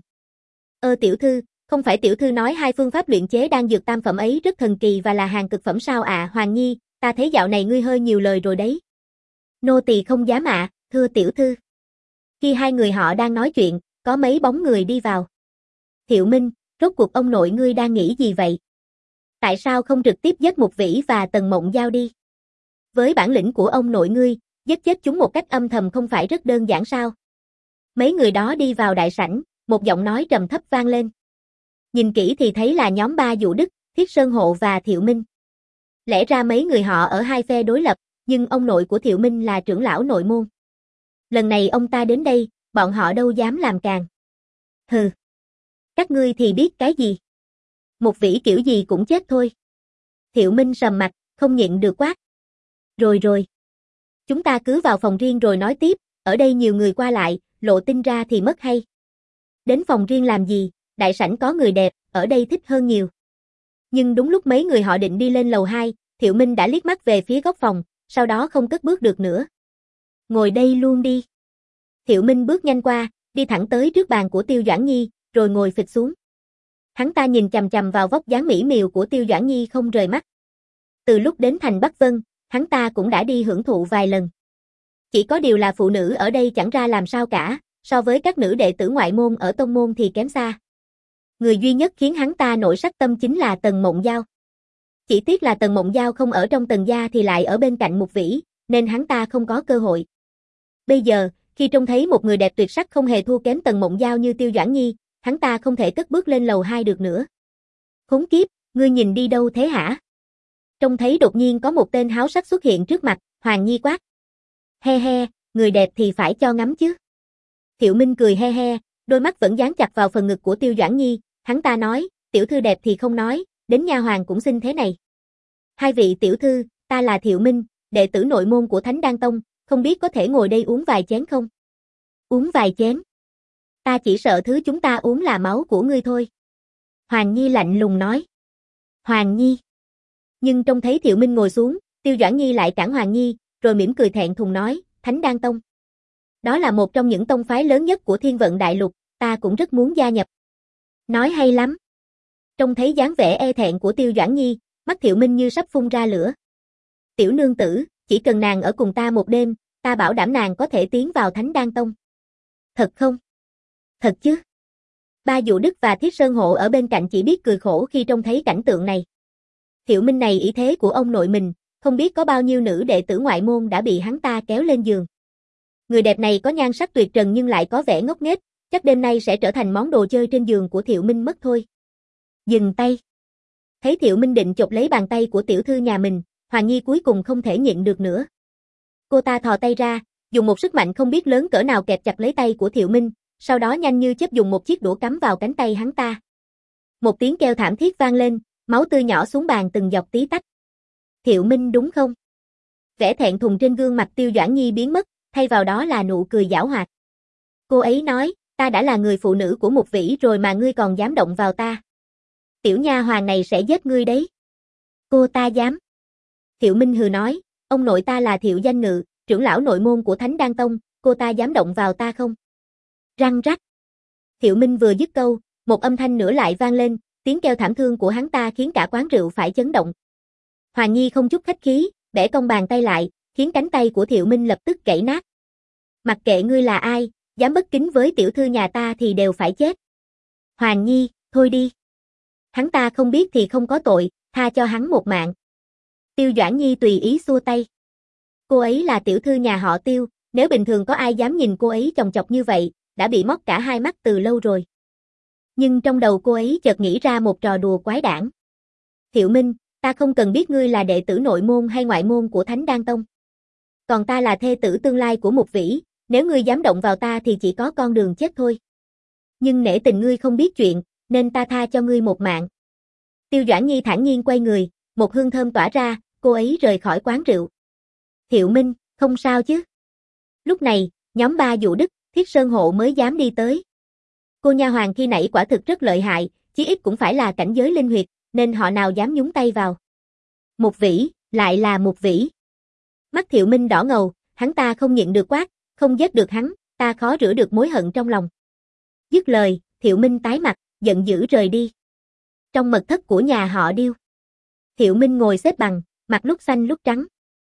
Ơ tiểu thư, không phải tiểu thư nói hai phương pháp luyện chế đan dược tam phẩm ấy rất thần kỳ và là hàng cực phẩm sao ạ? À, Hoàng Nhi, ta thấy dạo này ngươi hơi nhiều lời rồi đấy. Nô tỳ không dám ạ, thưa tiểu thư. Khi hai người họ đang nói chuyện, có mấy bóng người đi vào. Thiệu Minh, rốt cuộc ông nội ngươi đang nghĩ gì vậy? Tại sao không trực tiếp giết Mục Vĩ và Tần Mộng Giao đi? Với bản lĩnh của ông nội ngươi, giết chết chúng một cách âm thầm không phải rất đơn giản sao? Mấy người đó đi vào đại sảnh, một giọng nói trầm thấp vang lên. Nhìn kỹ thì thấy là nhóm ba Vũ Đức, Thiết Sơn Hộ và Thiệu Minh. Lẽ ra mấy người họ ở hai phe đối lập, nhưng ông nội của Thiệu Minh là trưởng lão nội môn. Lần này ông ta đến đây, bọn họ đâu dám làm càng. Hừ. Các ngươi thì biết cái gì? Mục Vĩ kiểu gì cũng chết thôi. Thiệu Minh sầm mặt, không nhịn được quát. Rồi rồi. Chúng ta cứ vào phòng riêng rồi nói tiếp, ở đây nhiều người qua lại, lộ tin ra thì mất hay. Đến phòng riêng làm gì, đại sảnh có người đẹp, ở đây thích hơn nhiều. Nhưng đúng lúc mấy người họ định đi lên lầu hai, Thiệu Minh đã liếc mắt về phía góc phòng, sau đó không cất bước được nữa. Ngồi đây luôn đi. Thiệu Minh bước nhanh qua, đi thẳng tới trước bàn của Tiêu Doãn Nhi, rồi ngồi phịch xuống. Hắn ta nhìn chằm chằm vào vóc dáng mỹ miều của Tiêu Doãn Nhi không rời mắt. Từ lúc đến thành Bắc Vân, hắn ta cũng đã đi hưởng thụ vài lần. Chỉ có điều là phụ nữ ở đây chẳng ra làm sao cả, so với các nữ đệ tử ngoại môn ở tông môn thì kém xa. Người duy nhất khiến hắn ta nổi sắc tâm chính là Tần Mộng Giao. Chỉ tiếc là Tần Mộng Giao không ở trong Tần gia thì lại ở bên cạnh Mục Vĩ, nên hắn ta không có cơ hội. Bây giờ, khi trông thấy một người đẹp tuyệt sắc không hề thua kém Tần Mộng Giao như Tiêu Doãn Nhi, hắn ta không thể cất bước lên lầu hai được nữa. Khốn kiếp, ngươi nhìn đi đâu thế hả? Trông thấy đột nhiên có một tên háo sắc xuất hiện trước mặt, Hoàng Nhi quát. He he, người đẹp thì phải cho ngắm chứ. Thiệu Minh cười he he, đôi mắt vẫn dán chặt vào phần ngực của Tiêu Doãn Nhi, hắn ta nói, tiểu thư đẹp thì không nói, đến nha hoàng cũng xinh thế này. Hai vị tiểu thư, ta là Thiệu Minh, đệ tử nội môn của Thánh Đan Tông, không biết có thể ngồi đây uống vài chén không? Uống vài chén? Ta chỉ sợ thứ chúng ta uống là máu của ngươi thôi. Hoàng Nhi lạnh lùng nói. Hoàng Nhi. Nhưng trông thấy Thiệu Minh ngồi xuống, Tiêu Doãn Nhi lại cản Hoàng Nhi, rồi mỉm cười thẹn thùng nói, Thánh Đan Tông. Đó là một trong những tông phái lớn nhất của Thiên Vận Đại Lục, ta cũng rất muốn gia nhập. Nói hay lắm. Trông thấy dáng vẻ e thẹn của Tiêu Doãn Nhi, mắt Thiệu Minh như sắp phun ra lửa. Tiểu nương tử, chỉ cần nàng ở cùng ta một đêm, ta bảo đảm nàng có thể tiến vào Thánh Đan Tông. Thật không? Thật chứ? Ba Vũ Đức và Thiết Sơn Hộ ở bên cạnh chỉ biết cười khổ khi trông thấy cảnh tượng này. Thiệu Minh này ý thế của ông nội mình, không biết có bao nhiêu nữ đệ tử ngoại môn đã bị hắn ta kéo lên giường. Người đẹp này có nhan sắc tuyệt trần nhưng lại có vẻ ngốc nghếch, chắc đêm nay sẽ trở thành món đồ chơi trên giường của Thiệu Minh mất thôi. Dừng tay. Thấy Thiệu Minh định chộp lấy bàn tay của tiểu thư nhà mình, Hoàng Nhi cuối cùng không thể nhịn được nữa. Cô ta thò tay ra, dùng một sức mạnh không biết lớn cỡ nào kẹp chặt lấy tay của Thiệu Minh, sau đó nhanh như chớp dùng một chiếc đũa cắm vào cánh tay hắn ta. Một tiếng kêu thảm thiết vang lên, máu tươi nhỏ xuống bàn từng giọt tí tách. Thiệu Minh đúng không? Vẻ thẹn thùng trên gương mặt Tiêu Doãn Nhi biến mất, thay vào đó là nụ cười giảo hoạt. Cô ấy nói, ta đã là người phụ nữ của Mục Vĩ rồi mà ngươi còn dám động vào ta. Tiểu nha hoàng này sẽ giết ngươi đấy. Cô ta dám. Thiệu Minh hừ nói, ông nội ta là Thiệu Danh Ngự, trưởng lão nội môn của Thánh Đan Tông, cô ta dám động vào ta không? Răng rắc. Thiệu Minh vừa dứt câu, một âm thanh nữa lại vang lên, tiếng kêu thảm thương của hắn ta khiến cả quán rượu phải chấn động. Hoàng Nhi không chút khách khí, bẻ cong bàn tay lại, khiến cánh tay của Thiệu Minh lập tức gãy nát. Mặc kệ ngươi là ai, dám bất kính với tiểu thư nhà ta thì đều phải chết. Hoàng Nhi, thôi đi. Hắn ta không biết thì không có tội, tha cho hắn một mạng. Tiêu Doãn Nhi tùy ý xua tay. Cô ấy là tiểu thư nhà họ Tiêu, nếu bình thường có ai dám nhìn cô ấy chòng chọc như vậy, đã bị móc cả hai mắt từ lâu rồi. Nhưng trong đầu cô ấy chợt nghĩ ra một trò đùa quái đản. Thiệu Minh, ta không cần biết ngươi là đệ tử nội môn hay ngoại môn của Thánh Đan Tông. Còn ta là thê tử tương lai của Mục Vĩ, nếu ngươi dám động vào ta thì chỉ có con đường chết thôi. Nhưng nể tình ngươi không biết chuyện, nên ta tha cho ngươi một mạng. Tiêu Doãn Nhi thản nhiên quay người, một hương thơm tỏa ra, cô ấy rời khỏi quán rượu. Thiệu Minh, không sao chứ? Lúc này, nhóm ba Dụ Đức, Thiết Sơn Hộ mới dám đi tới. Cô nha hoàn khi nãy quả thực rất lợi hại, chí ít cũng phải là cảnh giới linh huyệt, nên họ nào dám nhúng tay vào. Mục Vĩ, lại là Mục Vĩ. Mắt Thiệu Minh đỏ ngầu, hắn ta không nhịn được quát, không giết được hắn, ta khó rửa được mối hận trong lòng. Dứt lời, Thiệu Minh tái mặt, giận dữ rời đi. Trong mật thất của nhà họ Điêu, Thiệu Minh ngồi xếp bằng, mặt lúc xanh lúc trắng.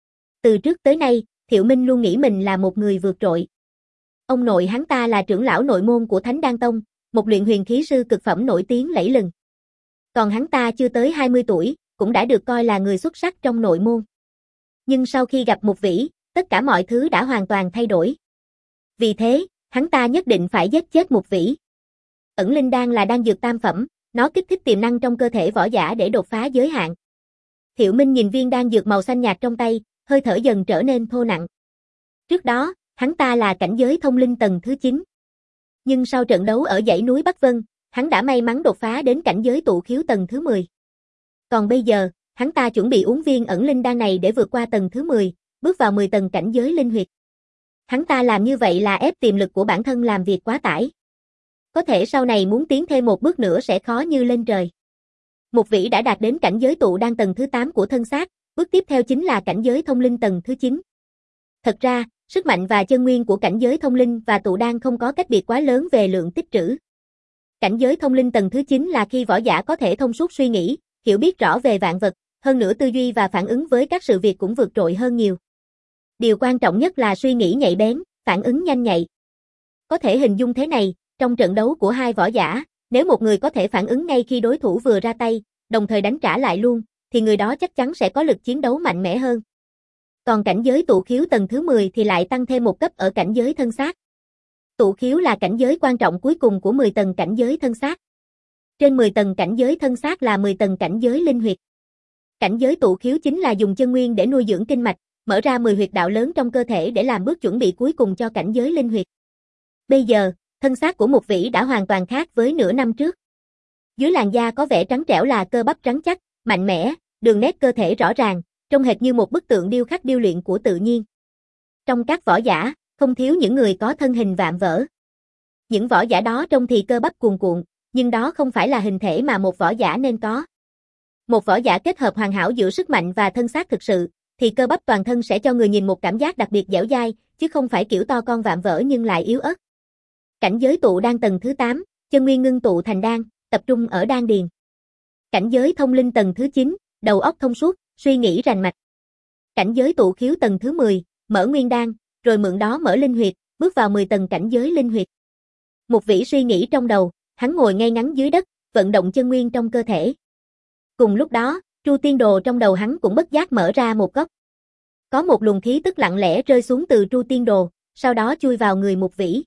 Từ trước tới nay, Thiệu Minh luôn nghĩ mình là một người vượt trội. Ông nội hắn ta là trưởng lão nội môn của Thánh Đan Tông, một luyện huyền khí sư cực phẩm nổi tiếng lẫy lừng. Còn hắn ta chưa tới hai mươi tuổi, cũng đã được coi là người xuất sắc trong nội môn. Nhưng sau khi gặp Mục Vĩ, tất cả mọi thứ đã hoàn toàn thay đổi. Vì thế, hắn ta nhất định phải giết chết Mục Vĩ. Ẩn linh đan là đan dược tam phẩm, nó kích thích tiềm năng trong cơ thể võ giả để đột phá giới hạn. Thiệu Minh nhìn viên đan dược màu xanh nhạt trong tay, hơi thở dần trở nên thô nặng. Trước đó, hắn ta là cảnh giới thông linh tầng thứ chín. Nhưng sau trận đấu ở dãy núi Bắc Vân, hắn đã may mắn đột phá đến cảnh giới tụ khiếu tầng thứ mười. Còn bây giờ, hắn ta chuẩn bị uống viên ẩn linh đan này để vượt qua tầng thứ mười, bước vào mười tầng cảnh giới linh huyệt. Hắn ta làm như vậy là ép tiềm lực của bản thân làm việc quá tải. Có thể sau này muốn tiến thêm một bước nữa sẽ khó như lên trời. Mục Vĩ đã đạt đến cảnh giới tụ đan tầng thứ tám của thân xác, bước tiếp theo chính là cảnh giới thông linh tầng thứ chín. Thật ra, sức mạnh và chân nguyên của cảnh giới thông linh và tụ đan không có cách biệt quá lớn về lượng tích trữ. Cảnh giới thông linh tầng thứ chín là khi võ giả có thể thông suốt suy nghĩ, hiểu biết rõ về vạn vật, hơn nữa tư duy và phản ứng với các sự việc cũng vượt trội hơn nhiều. Điều quan trọng nhất là suy nghĩ nhạy bén, phản ứng nhanh nhạy. Có thể hình dung thế này, trong trận đấu của hai võ giả, nếu một người có thể phản ứng ngay khi đối thủ vừa ra tay, đồng thời đánh trả lại luôn, thì người đó chắc chắn sẽ có lực chiến đấu mạnh mẽ hơn. Còn cảnh giới tụ khiếu tầng thứ mười thì lại tăng thêm một cấp ở cảnh giới thân xác. Tụ khiếu là cảnh giới quan trọng cuối cùng của mười tầng cảnh giới thân xác. Trên mười tầng cảnh giới thân xác là mười tầng cảnh giới linh huyệt. Cảnh giới tụ khiếu chính là dùng chân nguyên để nuôi dưỡng kinh mạch, mở ra mười huyệt đạo lớn trong cơ thể để làm bước chuẩn bị cuối cùng cho cảnh giới linh huyệt. Bây giờ, thân xác của Mục Vĩ đã hoàn toàn khác với nửa năm trước. Dưới làn da có vẻ trắng trẻo là cơ bắp trắng chắc, mạnh mẽ, đường nét cơ thể rõ ràng, trông hệt như một bức tượng điêu khắc điêu luyện của tự nhiên. Trong các võ giả, không thiếu những người có thân hình vạm vỡ. Những võ giả đó trông thì cơ bắp cuồn cuộn, nhưng đó không phải là hình thể mà một võ giả nên có. Một võ giả kết hợp hoàn hảo giữa sức mạnh và thân xác thực sự, thì cơ bắp toàn thân sẽ cho người nhìn một cảm giác đặc biệt dẻo dai, chứ không phải kiểu to con vạm vỡ nhưng lại yếu ớt. Cảnh giới tụ đan tầng thứ tám, chân nguyên ngưng tụ thành đan, tập trung ở đan điền. Cảnh giới thông linh tầng thứ chín, đầu óc thông suốt, suy nghĩ rành mạch. Cảnh giới tụ khiếu tầng thứ mười, mở nguyên đan, rồi mượn đó mở linh huyệt, bước vào mười tầng cảnh giới linh huyệt. Mục Vĩ suy nghĩ trong đầu, hắn ngồi ngay ngắn dưới đất, vận động chân nguyên trong cơ thể. Cùng lúc đó, Tru Tiên Đồ trong đầu hắn cũng bất giác mở ra một góc. Có một luồng khí tức lặng lẽ rơi xuống từ Tru Tiên Đồ, sau đó chui vào người Mục Vĩ.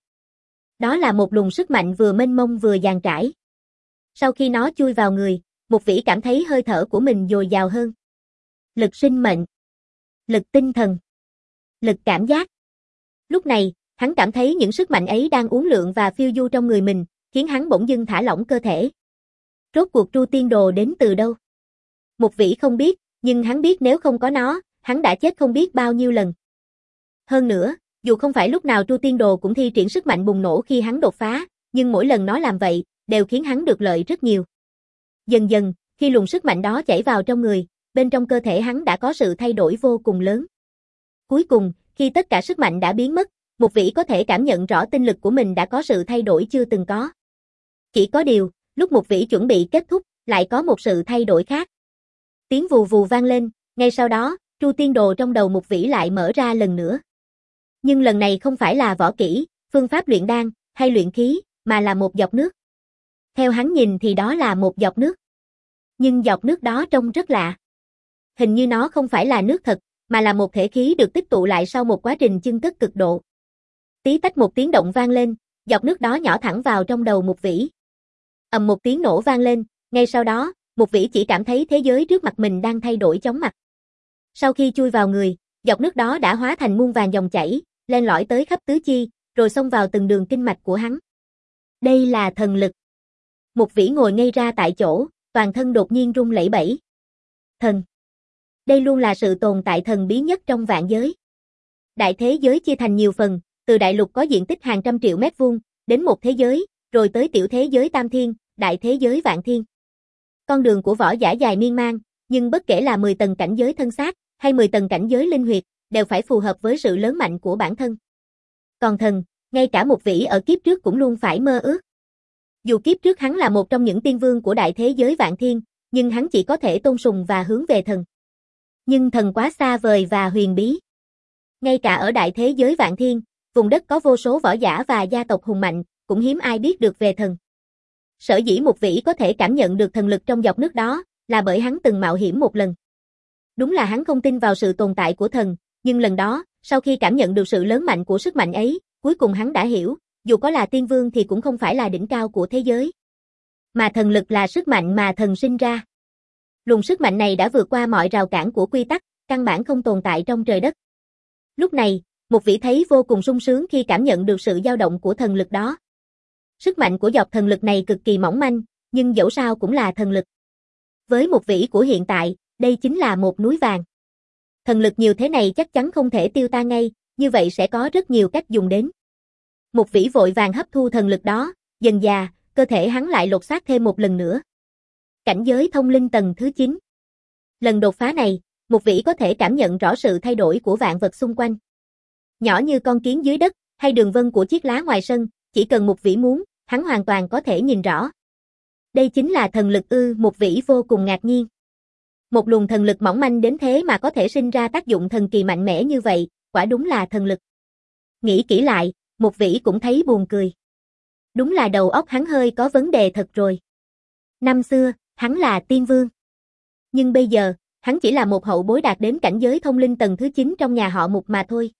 Đó là một luồng sức mạnh vừa mênh mông vừa dàn trải. Sau khi nó chui vào người, Mục Vĩ cảm thấy hơi thở của mình dồi dào hơn. Lực sinh mệnh, lực tinh thần, lực cảm giác. Lúc này, hắn cảm thấy những sức mạnh ấy đang uốn lượn và phiêu du trong người mình, khiến hắn bỗng dưng thả lỏng cơ thể. Rốt cuộc Tru Tiên Đồ đến từ đâu? Mục Vĩ không biết, nhưng hắn biết nếu không có nó, hắn đã chết không biết bao nhiêu lần. Hơn nữa, dù không phải lúc nào Tru Tiên Đồ cũng thi triển sức mạnh bùng nổ khi hắn đột phá, nhưng mỗi lần nó làm vậy, đều khiến hắn được lợi rất nhiều. Dần dần, khi luồng sức mạnh đó chảy vào trong người, bên trong cơ thể hắn đã có sự thay đổi vô cùng lớn. Cuối cùng, khi tất cả sức mạnh đã biến mất, Mục Vĩ có thể cảm nhận rõ tinh lực của mình đã có sự thay đổi chưa từng có. Chỉ có điều, lúc Mục Vĩ chuẩn bị kết thúc, lại có một sự thay đổi khác. Tiếng vù vù vang lên, ngay sau đó, Tru Tiên Đồ trong đầu Mục Vĩ lại mở ra lần nữa. Nhưng lần này không phải là võ kỹ, phương pháp luyện đan, hay luyện khí, mà là một giọt nước. Theo hắn nhìn thì đó là một giọt nước. Nhưng giọt nước đó trông rất lạ. Hình như nó không phải là nước thật, mà là một thể khí được tích tụ lại sau một quá trình chưng cất cực độ. Tí tách một tiếng động vang lên, giọt nước đó nhỏ thẳng vào trong đầu Mục Vĩ. Ầm một tiếng nổ vang lên, ngay sau đó, Mục Vĩ chỉ cảm thấy thế giới trước mặt mình đang thay đổi chóng mặt. Sau khi chui vào người, giọt nước đó đã hóa thành muôn vàn dòng chảy, len lỏi tới khắp tứ chi, rồi xông vào từng đường kinh mạch của hắn. Đây là thần lực. Mục Vĩ ngồi ngây ra tại chỗ, toàn thân đột nhiên rung lẩy bẩy. Thần. Đây luôn là sự tồn tại thần bí nhất trong vạn giới. Đại thế giới chia thành nhiều phần, từ đại lục có diện tích hàng trăm triệu mét vuông, đến một thế giới, rồi tới tiểu thế giới tam thiên, đại thế giới vạn thiên. Con đường của võ giả dài miên man, nhưng bất kể là mười tầng cảnh giới thân xác, hay mười tầng cảnh giới linh huyệt, đều phải phù hợp với sự lớn mạnh của bản thân. Còn thần, ngay cả Mục Vĩ ở kiếp trước cũng luôn phải mơ ước. Dù kiếp trước hắn là một trong những tiên vương của đại thế giới vạn thiên, nhưng hắn chỉ có thể tôn sùng và hướng về thần. Nhưng thần quá xa vời và huyền bí. Ngay cả ở đại thế giới vạn thiên, vùng đất có vô số võ giả và gia tộc hùng mạnh, cũng hiếm ai biết được về thần. Sở dĩ Mục Vĩ có thể cảm nhận được thần lực trong giọt nước đó, là bởi hắn từng mạo hiểm một lần. Đúng là hắn không tin vào sự tồn tại của thần, nhưng lần đó, sau khi cảm nhận được sự lớn mạnh của sức mạnh ấy, cuối cùng hắn đã hiểu, dù có là tiên vương thì cũng không phải là đỉnh cao của thế giới. Mà thần lực là sức mạnh mà thần sinh ra. Luồng sức mạnh này đã vượt qua mọi rào cản của quy tắc, căn bản không tồn tại trong trời đất. Lúc này, Mục Vĩ thấy vô cùng sung sướng khi cảm nhận được sự dao động của thần lực đó. Sức mạnh của giọt thần lực này cực kỳ mỏng manh, nhưng dẫu sao cũng là thần lực. Với Mục Vĩ của hiện tại, đây chính là một núi vàng. Thần lực nhiều thế này chắc chắn không thể tiêu tan ngay, như vậy sẽ có rất nhiều cách dùng đến. Mục Vĩ vội vàng hấp thu thần lực đó, dần dà, cơ thể hắn lại lột xác thêm một lần nữa. Cảnh giới thông linh tầng thứ chín. Lần đột phá này, Mục Vĩ có thể cảm nhận rõ sự thay đổi của vạn vật xung quanh. Nhỏ như con kiến dưới đất, hay đường vân của chiếc lá ngoài sân, chỉ cần Mục Vĩ muốn, hắn hoàn toàn có thể nhìn rõ. Đây chính là thần lực ư? Mục Vĩ vô cùng ngạc nhiên. Một luồng thần lực mỏng manh đến thế mà có thể sinh ra tác dụng thần kỳ mạnh mẽ như vậy, quả đúng là thần lực. Nghĩ kỹ lại, Mục Vĩ cũng thấy buồn cười. Đúng là đầu óc hắn hơi có vấn đề thật rồi. Năm xưa, hắn là tiên vương. Nhưng bây giờ, hắn chỉ là một hậu bối đạt đến cảnh giới thông linh tầng thứ chín trong nhà họ Mục mà thôi.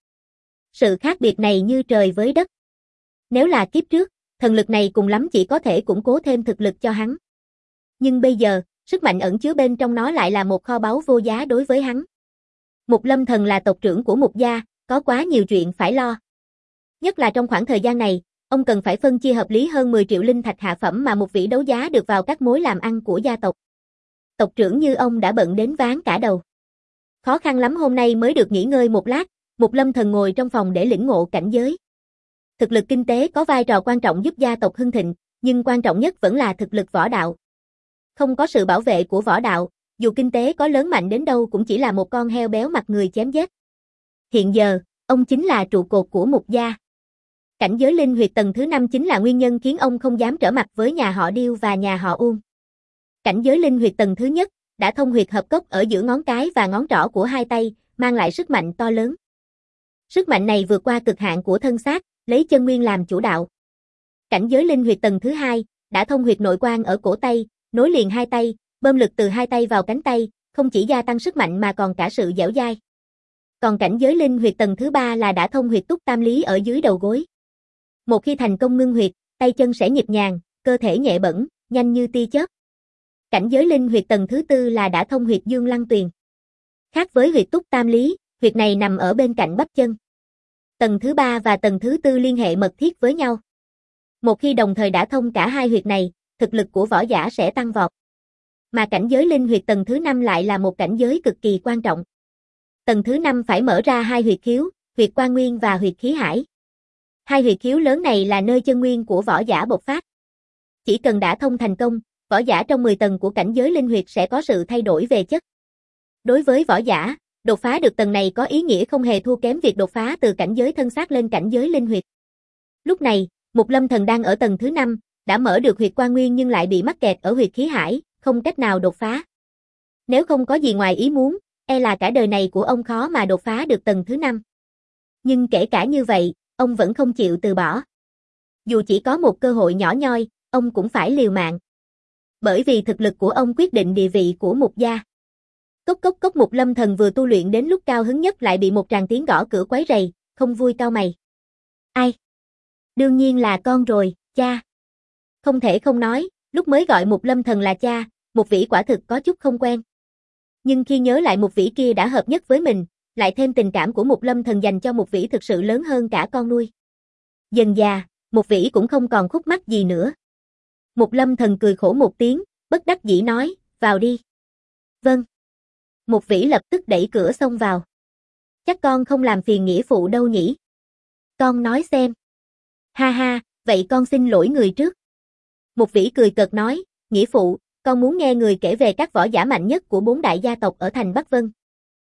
Sự khác biệt này như trời với đất. Nếu là kiếp trước, thần lực này cùng lắm chỉ có thể củng cố thêm thực lực cho hắn. Nhưng bây giờ, sức mạnh ẩn chứa bên trong nó lại là một kho báu vô giá đối với hắn. Mục Lâm Thần là tộc trưởng của Mục gia, có quá nhiều chuyện phải lo. Nhất là trong khoảng thời gian này, ông cần phải phân chia hợp lý hơn mười triệu linh thạch hạ phẩm mà Mục Vĩ đấu giá được vào các mối làm ăn của gia tộc. Tộc trưởng như ông đã bận đến ván cả đầu. Khó khăn lắm hôm nay mới được nghỉ ngơi một lát, Mục Lâm Thần ngồi trong phòng để lĩnh ngộ cảnh giới. Thực lực kinh tế có vai trò quan trọng giúp gia tộc hưng thịnh, nhưng quan trọng nhất vẫn là thực lực võ đạo. Không có sự bảo vệ của võ đạo, dù kinh tế có lớn mạnh đến đâu cũng chỉ là một con heo béo mặt người chém giết. Hiện giờ, ông chính là trụ cột của Mục gia. Cảnh giới linh huyệt tầng thứ năm chính là nguyên nhân khiến ông không dám trở mặt với nhà họ Điêu và nhà họ Uông. Cảnh giới linh huyệt tầng thứ nhất, đã thông huyệt hợp cốc ở giữa ngón cái và ngón trỏ của hai tay, mang lại sức mạnh to lớn. Sức mạnh này vượt qua cực hạn của thân xác, lấy chân nguyên làm chủ đạo. Cảnh giới linh huyệt tầng thứ hai, đã thông huyệt nội quan ở cổ tay, nối liền hai tay, bơm lực từ hai tay vào cánh tay, không chỉ gia tăng sức mạnh mà còn cả sự dẻo dai. Còn cảnh giới linh huyệt tầng thứ ba là đã thông huyệt túc tam lý ở dưới đầu gối. Một khi thành công ngưng huyệt, tay chân sẽ nhịp nhàng, cơ thể nhẹ bẫng, nhanh như tia chớp. Cảnh giới linh huyệt tầng thứ tư là đã thông huyệt dương lăng tuyền. Khác với huyệt túc tam lý, huyệt này nằm ở bên cạnh bắp chân. Tầng thứ ba và tầng thứ tư liên hệ mật thiết với nhau. Một khi đồng thời đã thông cả hai huyệt này, thực lực của võ giả sẽ tăng vọt. Mà cảnh giới linh huyệt tầng thứ năm lại là một cảnh giới cực kỳ quan trọng. Tầng thứ năm phải mở ra hai huyệt khiếu, huyệt quan nguyên và huyệt khí hải. Hai huyệt khiếu lớn này là nơi chân nguyên của võ giả bộc phát. Chỉ cần đã thông thành công, võ giả trong mười tầng của cảnh giới linh huyệt sẽ có sự thay đổi về chất. Đối với võ giả, đột phá được tầng này có ý nghĩa không hề thua kém việc đột phá từ cảnh giới thân xác lên cảnh giới linh huyệt. Lúc này, Mục Lâm Thần đang ở tầng thứ năm, đã mở được huyệt quan nguyên nhưng lại bị mắc kẹt ở huyệt khí hải, không cách nào đột phá. Nếu không có gì ngoài ý muốn, e là cả đời này của ông khó mà đột phá được tầng thứ năm. Nhưng kể cả như vậy, ông vẫn không chịu từ bỏ. Dù chỉ có một cơ hội nhỏ nhoi, ông cũng phải liều mạng. Bởi vì thực lực của ông quyết định địa vị của Mục gia. Cốc cốc cốc. Mục Lâm Thần vừa tu luyện đến lúc cao hứng nhất lại bị một tràng tiếng gõ cửa quấy rầy, không vui cau mày. Ai? Đương nhiên là con rồi, cha. Không thể không nói, lúc mới gọi Mục Lâm Thần là cha, Mục Vĩ quả thực có chút không quen. Nhưng khi nhớ lại Mục Vĩ kia đã hợp nhất với mình, lại thêm tình cảm của Mục Lâm Thần dành cho Mục Vĩ thực sự lớn hơn cả con nuôi. Dần già, Mục Vĩ cũng không còn khúc mắc gì nữa. Mục Lâm Thần cười khổ một tiếng, bất đắc dĩ nói, vào đi. Vâng. Mục Vĩ lập tức đẩy cửa xông vào. Chắc con không làm phiền nghĩa phụ đâu nhỉ? Con nói xem. Ha ha, vậy con xin lỗi người trước. Mục Vĩ cười cợt nói, nghĩa phụ, con muốn nghe người kể về các võ giả mạnh nhất của bốn đại gia tộc ở thành Bắc Vân.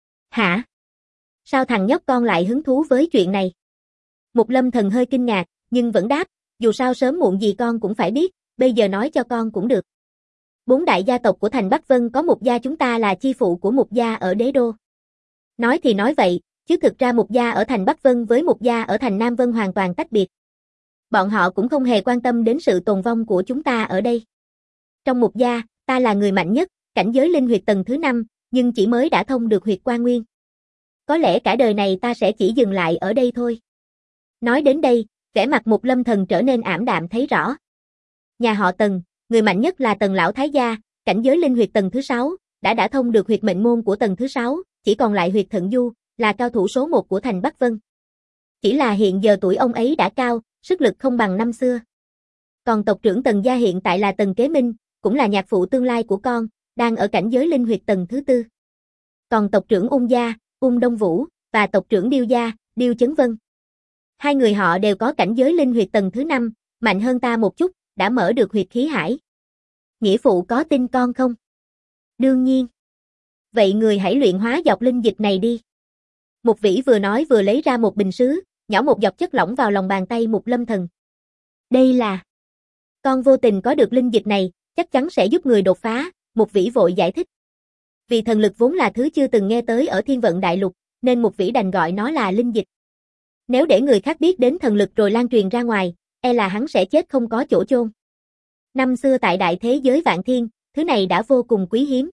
Hả? Sao thằng nhóc con lại hứng thú với chuyện này? Mục Lâm Thần hơi kinh ngạc, nhưng vẫn đáp, dù sao sớm muộn gì con cũng phải biết, bây giờ nói cho con cũng được. Bốn đại gia tộc của thành Bắc Vân có Mục gia chúng ta là chi phụ của Mục gia ở Đế Đô. Nói thì nói vậy, chứ thực ra Mục gia ở thành Bắc Vân với Mục gia ở thành Nam Vân hoàn toàn tách biệt. Bọn họ cũng không hề quan tâm đến sự tồn vong của chúng ta ở đây. Trong Mục gia, ta là người mạnh nhất, cảnh giới linh huyệt tầng thứ năm, nhưng chỉ mới đã thông được huyệt quan nguyên. Có lẽ cả đời này ta sẽ chỉ dừng lại ở đây thôi. Nói đến đây, vẻ mặt Mục Lâm Thần trở nên ảm đạm thấy rõ. Nhà họ Tần, người mạnh nhất là Tần lão thái gia, cảnh giới linh huyệt tầng thứ sáu, đã đã thông được huyệt mệnh môn của tầng thứ sáu, chỉ còn lại huyệt Thận Du, là cao thủ số một của thành Bắc Vân. Chỉ là hiện giờ tuổi ông ấy đã cao, sức lực không bằng năm xưa. Còn tộc trưởng Tần gia hiện tại là Tần Kế Minh, cũng là nhạc phụ tương lai của con, đang ở cảnh giới linh huyệt tầng thứ tư. Còn tộc trưởng Ung gia, Ung Đông Vũ, và tộc trưởng Điêu gia, Điêu Chấn Vân. Hai người họ đều có cảnh giới linh huyệt tầng thứ năm, mạnh hơn ta một chút, đã mở được huyệt khí hải. Nghĩa phụ có tin con không? Đương nhiên. Vậy người hãy luyện hóa dọc linh dịch này đi. Mục Vĩ vừa nói vừa lấy ra một bình sứ, nhỏ một giọt chất lỏng vào lòng bàn tay Mục Lâm Thần. Đây là... Con vô tình có được linh dịch này, chắc chắn sẽ giúp người đột phá, Mục Vĩ vội giải thích. Vì thần lực vốn là thứ chưa từng nghe tới ở Thiên Vận Đại Lục, nên Mục Vĩ đành gọi nó là linh dịch. Nếu để người khác biết đến thần lực rồi lan truyền ra ngoài, e là hắn sẽ chết không có chỗ chôn. Năm xưa tại đại thế giới Vạn Thiên, thứ này đã vô cùng quý hiếm.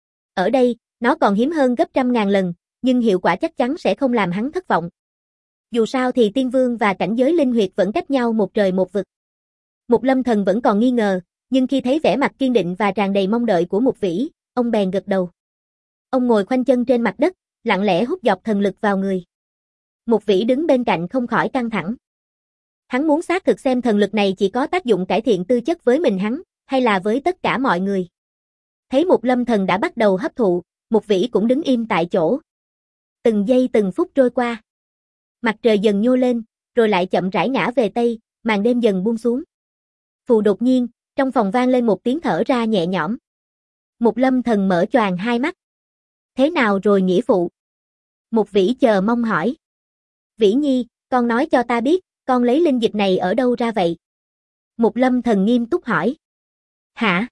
Ở đây, nó còn hiếm hơn gấp trăm ngàn lần, nhưng hiệu quả chắc chắn sẽ không làm hắn thất vọng. Dù sao thì Tiên Vương và cảnh giới linh huyệt vẫn cách nhau một trời một vực. Mục Lâm Thần vẫn còn nghi ngờ, nhưng khi thấy vẻ mặt kiên định và tràn đầy mong đợi của Mục Vĩ, ông bèn gật đầu. Ông ngồi khoanh chân trên mặt đất, lặng lẽ hút dọc thần lực vào người. Mục Vĩ đứng bên cạnh không khỏi căng thẳng. Hắn muốn xác thực xem thần lực này chỉ có tác dụng cải thiện tư chất với mình hắn, hay là với tất cả mọi người. Thấy Mục Lâm Thần đã bắt đầu hấp thụ, Mục Vĩ cũng đứng im tại chỗ. Từng giây từng phút trôi qua. Mặt trời dần nhô lên, rồi lại chậm rãi ngã về tây, màn đêm dần buông xuống. Phù đột nhiên, trong phòng vang lên một tiếng thở ra nhẹ nhõm. Mục Lâm Thần mở choàng hai mắt. Thế nào rồi nghĩa phụ? Mục Vĩ chờ mong hỏi. Vĩ Nhi, con nói cho ta biết, con lấy linh dịch này ở đâu ra vậy? Mục Lâm Thần nghiêm túc hỏi. Hả?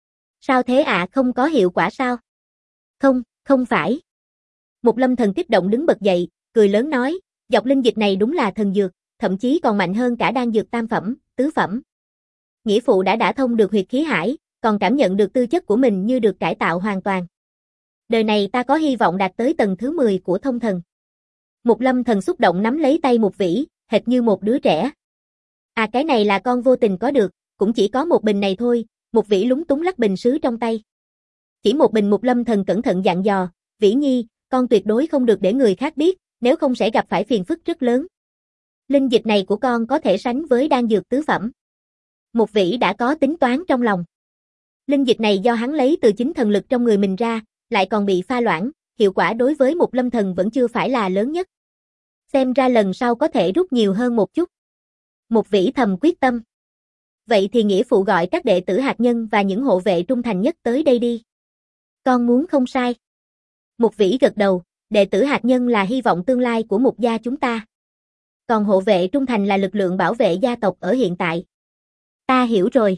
Sao thế ạ, à, không có hiệu quả sao? Không, không phải. Mục Lâm Thần kích động đứng bật dậy, cười lớn nói, dọc linh dịch này đúng là thần dược, thậm chí còn mạnh hơn cả đan dược tam phẩm, tứ phẩm. Nghĩa phụ đã đã thông được huyệt khí hải, còn cảm nhận được tư chất của mình như được cải tạo hoàn toàn. Đời này ta có hy vọng đạt tới tầng thứ mười của thông thần. Mục Lâm Thần xúc động nắm lấy tay Mục Vĩ, hệt như một đứa trẻ. À cái này là con vô tình có được, cũng chỉ có một bình này thôi, Mục Vĩ lúng túng lắc bình sứ trong tay. Chỉ một bình. Mục Lâm Thần cẩn thận dặn dò, Vĩ Nhi, con tuyệt đối không được để người khác biết, nếu không sẽ gặp phải phiền phức rất lớn. Linh dịch này của con có thể sánh với đan dược tứ phẩm. Mục Vĩ đã có tính toán trong lòng. Linh dịch này do hắn lấy từ chính thần lực trong người mình ra, lại còn bị pha loãng, hiệu quả đối với Mục Lâm Thần vẫn chưa phải là lớn nhất. Xem ra lần sau có thể rút nhiều hơn một chút. Mục Vĩ thầm quyết tâm. Vậy thì nghĩa phụ gọi các đệ tử hạt nhân và những hộ vệ trung thành nhất tới đây đi. Con muốn không sai. Mục Vĩ gật đầu, đệ tử hạt nhân là hy vọng tương lai của Mục gia chúng ta. Còn hộ vệ trung thành là lực lượng bảo vệ gia tộc ở hiện tại. Ta hiểu rồi.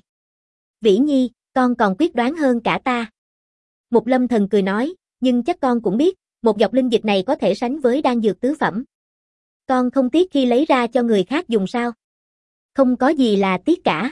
Vĩ Nhi, con còn quyết đoán hơn cả ta. Mục Lâm Thần cười nói, nhưng chắc con cũng biết, một giọt linh dịch này có thể sánh với đan dược tứ phẩm. Con không tiếc khi lấy ra cho người khác dùng sao? Không có gì là tiếc cả.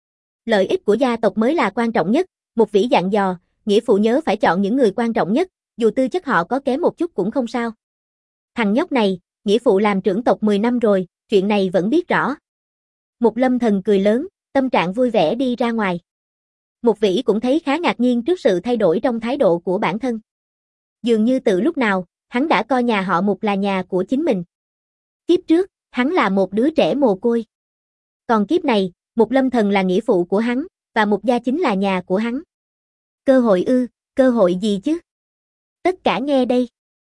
Lợi ích của gia tộc mới là quan trọng nhất, Mục Vĩ dặn dò, nghĩa phụ nhớ phải chọn những người quan trọng nhất, dù tư chất họ có kém một chút cũng không sao. Thằng nhóc này, nghĩa phụ làm trưởng tộc mười năm rồi, chuyện này vẫn biết rõ. Mục Lâm Thần cười lớn, tâm trạng vui vẻ đi ra ngoài. Mục Vĩ cũng thấy khá ngạc nhiên trước sự thay đổi trong thái độ của bản thân. Dường như từ lúc nào, hắn đã coi nhà họ Mục là nhà của chính mình. Kiếp trước, hắn là một đứa trẻ mồ côi. Còn kiếp này, Mục Lâm Thần là nghĩa phụ của hắn, và Mục gia chính là nhà của hắn. Cơ hội ư, cơ hội gì chứ? Tất cả nghe đây.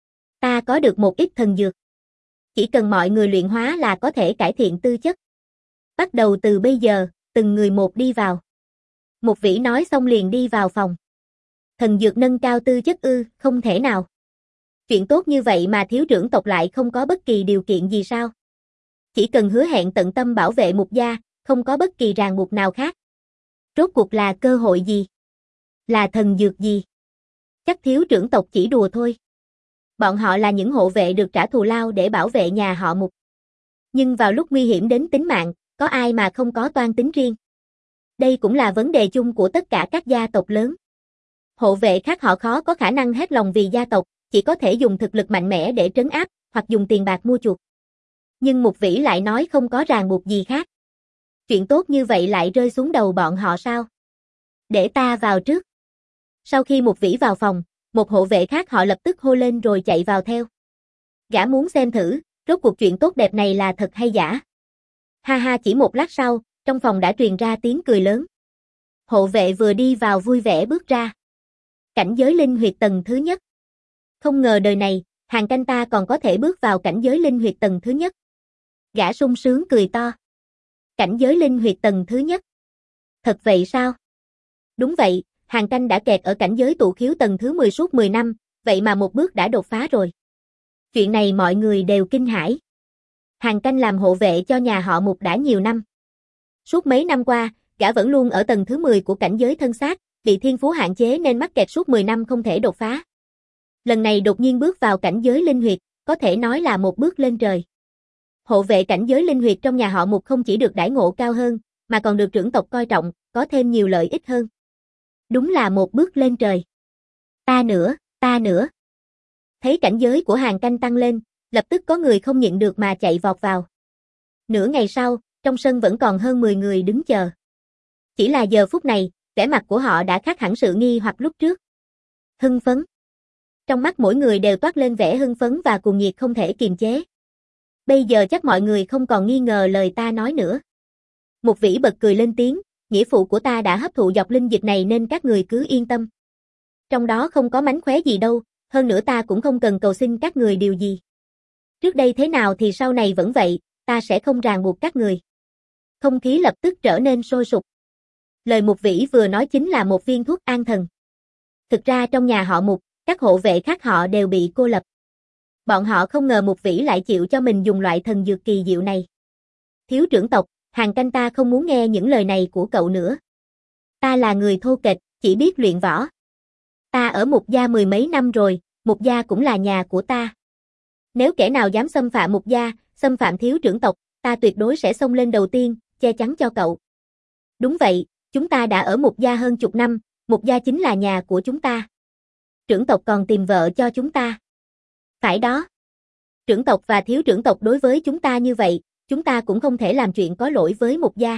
Ta có được một ít thần dược. Chỉ cần mọi người luyện hóa là có thể cải thiện tư chất. Bắt đầu từ bây giờ, từng người một đi vào. Mục Vĩ nói xong liền đi vào phòng. Thần dược nâng cao tư chất ư, không thể nào. Chuyện tốt như vậy mà thiếu trưởng tộc lại không có bất kỳ điều kiện gì sao? Chỉ cần hứa hẹn tận tâm bảo vệ Mục gia, không có bất kỳ ràng buộc nào khác. Rốt cuộc là cơ hội gì? Là thần dược gì? Chắc thiếu trưởng tộc chỉ đùa thôi. Bọn họ là những hộ vệ được trả thù lao để bảo vệ nhà họ Mục. Nhưng vào lúc nguy hiểm đến tính mạng, có ai mà không có toan tính riêng? Đây cũng là vấn đề chung của tất cả các gia tộc lớn. Hộ vệ khác họ khó có khả năng hết lòng vì gia tộc, chỉ có thể dùng thực lực mạnh mẽ để trấn áp, hoặc dùng tiền bạc mua chuộc. Nhưng Mục Vĩ lại nói không có ràng buộc gì khác. Chuyện tốt như vậy lại rơi xuống đầu bọn họ sao? Để ta vào trước. Sau khi Mục Vĩ vào phòng, một hộ vệ khác họ lập tức hô lên rồi chạy vào theo. Gã muốn xem thử, rốt cuộc chuyện tốt đẹp này là thật hay giả. Ha ha, chỉ một lát sau, trong phòng đã truyền ra tiếng cười lớn. Hộ vệ vừa đi vào vui vẻ bước ra. Cảnh giới linh huyệt tầng thứ nhất. Không ngờ đời này, Hàng Canh ta còn có thể bước vào cảnh giới linh huyệt tầng thứ nhất. Gã sung sướng cười to. Cảnh giới linh huyệt tầng thứ nhất. Thật vậy sao? Đúng vậy, Hàng Canh đã kẹt ở cảnh giới tụ khiếu tầng thứ mười suốt mười năm, vậy mà một bước đã đột phá rồi. Chuyện này mọi người đều kinh hãi. Hàng Canh làm hộ vệ cho nhà họ Mục đã nhiều năm. Suốt mấy năm qua, gã vẫn luôn ở tầng thứ mười của cảnh giới thân xác, bị thiên phú hạn chế nên mắc kẹt suốt mười năm không thể đột phá. Lần này đột nhiên bước vào cảnh giới linh huyệt, có thể nói là một bước lên trời. Hộ vệ cảnh giới linh huyệt trong nhà họ Mục không chỉ được đãi ngộ cao hơn, mà còn được trưởng tộc coi trọng, có thêm nhiều lợi ích hơn. Đúng là một bước lên trời. Ta nữa, ta nữa. Thấy cảnh giới của Hàng Canh tăng lên, lập tức có người không nhịn được mà chạy vọt vào. Nửa ngày sau, trong sân vẫn còn hơn mười người đứng chờ. Chỉ là giờ phút này, vẻ mặt của họ đã khác hẳn sự nghi hoặc lúc trước. Hưng phấn. Trong mắt mỗi người đều toát lên vẻ hưng phấn và cuồng nhiệt không thể kiềm chế. Bây giờ chắc mọi người không còn nghi ngờ lời ta nói nữa. Mục Vĩ bật cười lên tiếng, nghĩa phụ của ta đã hấp thụ dọc linh dịch này nên các người cứ yên tâm. Trong đó không có mánh khóe gì đâu, hơn nữa ta cũng không cần cầu xin các người điều gì. Trước đây thế nào thì sau này vẫn vậy, ta sẽ không ràng buộc các người. Không khí lập tức trở nên sôi sục. Lời Mục Vĩ vừa nói chính là một viên thuốc an thần. Thực ra trong nhà họ Mục, các hộ vệ khác họ đều bị cô lập. Bọn họ không ngờ Mục Vĩ lại chịu cho mình dùng loại thần dược kỳ diệu này. Thiếu trưởng tộc, Hàng Canh ta không muốn nghe những lời này của cậu nữa. Ta là người thô kệch, chỉ biết luyện võ. Ta ở Mục gia mười mấy năm rồi, Mục gia cũng là nhà của ta. Nếu kẻ nào dám xâm phạm Mục gia, xâm phạm thiếu trưởng tộc, ta tuyệt đối sẽ xông lên đầu tiên, che chắn cho cậu. Đúng vậy, chúng ta đã ở Mục gia hơn chục năm, Mục gia chính là nhà của chúng ta. Trưởng tộc còn tìm vợ cho chúng ta. Phải đó. Trưởng tộc và thiếu trưởng tộc đối với chúng ta như vậy, chúng ta cũng không thể làm chuyện có lỗi với Mục gia.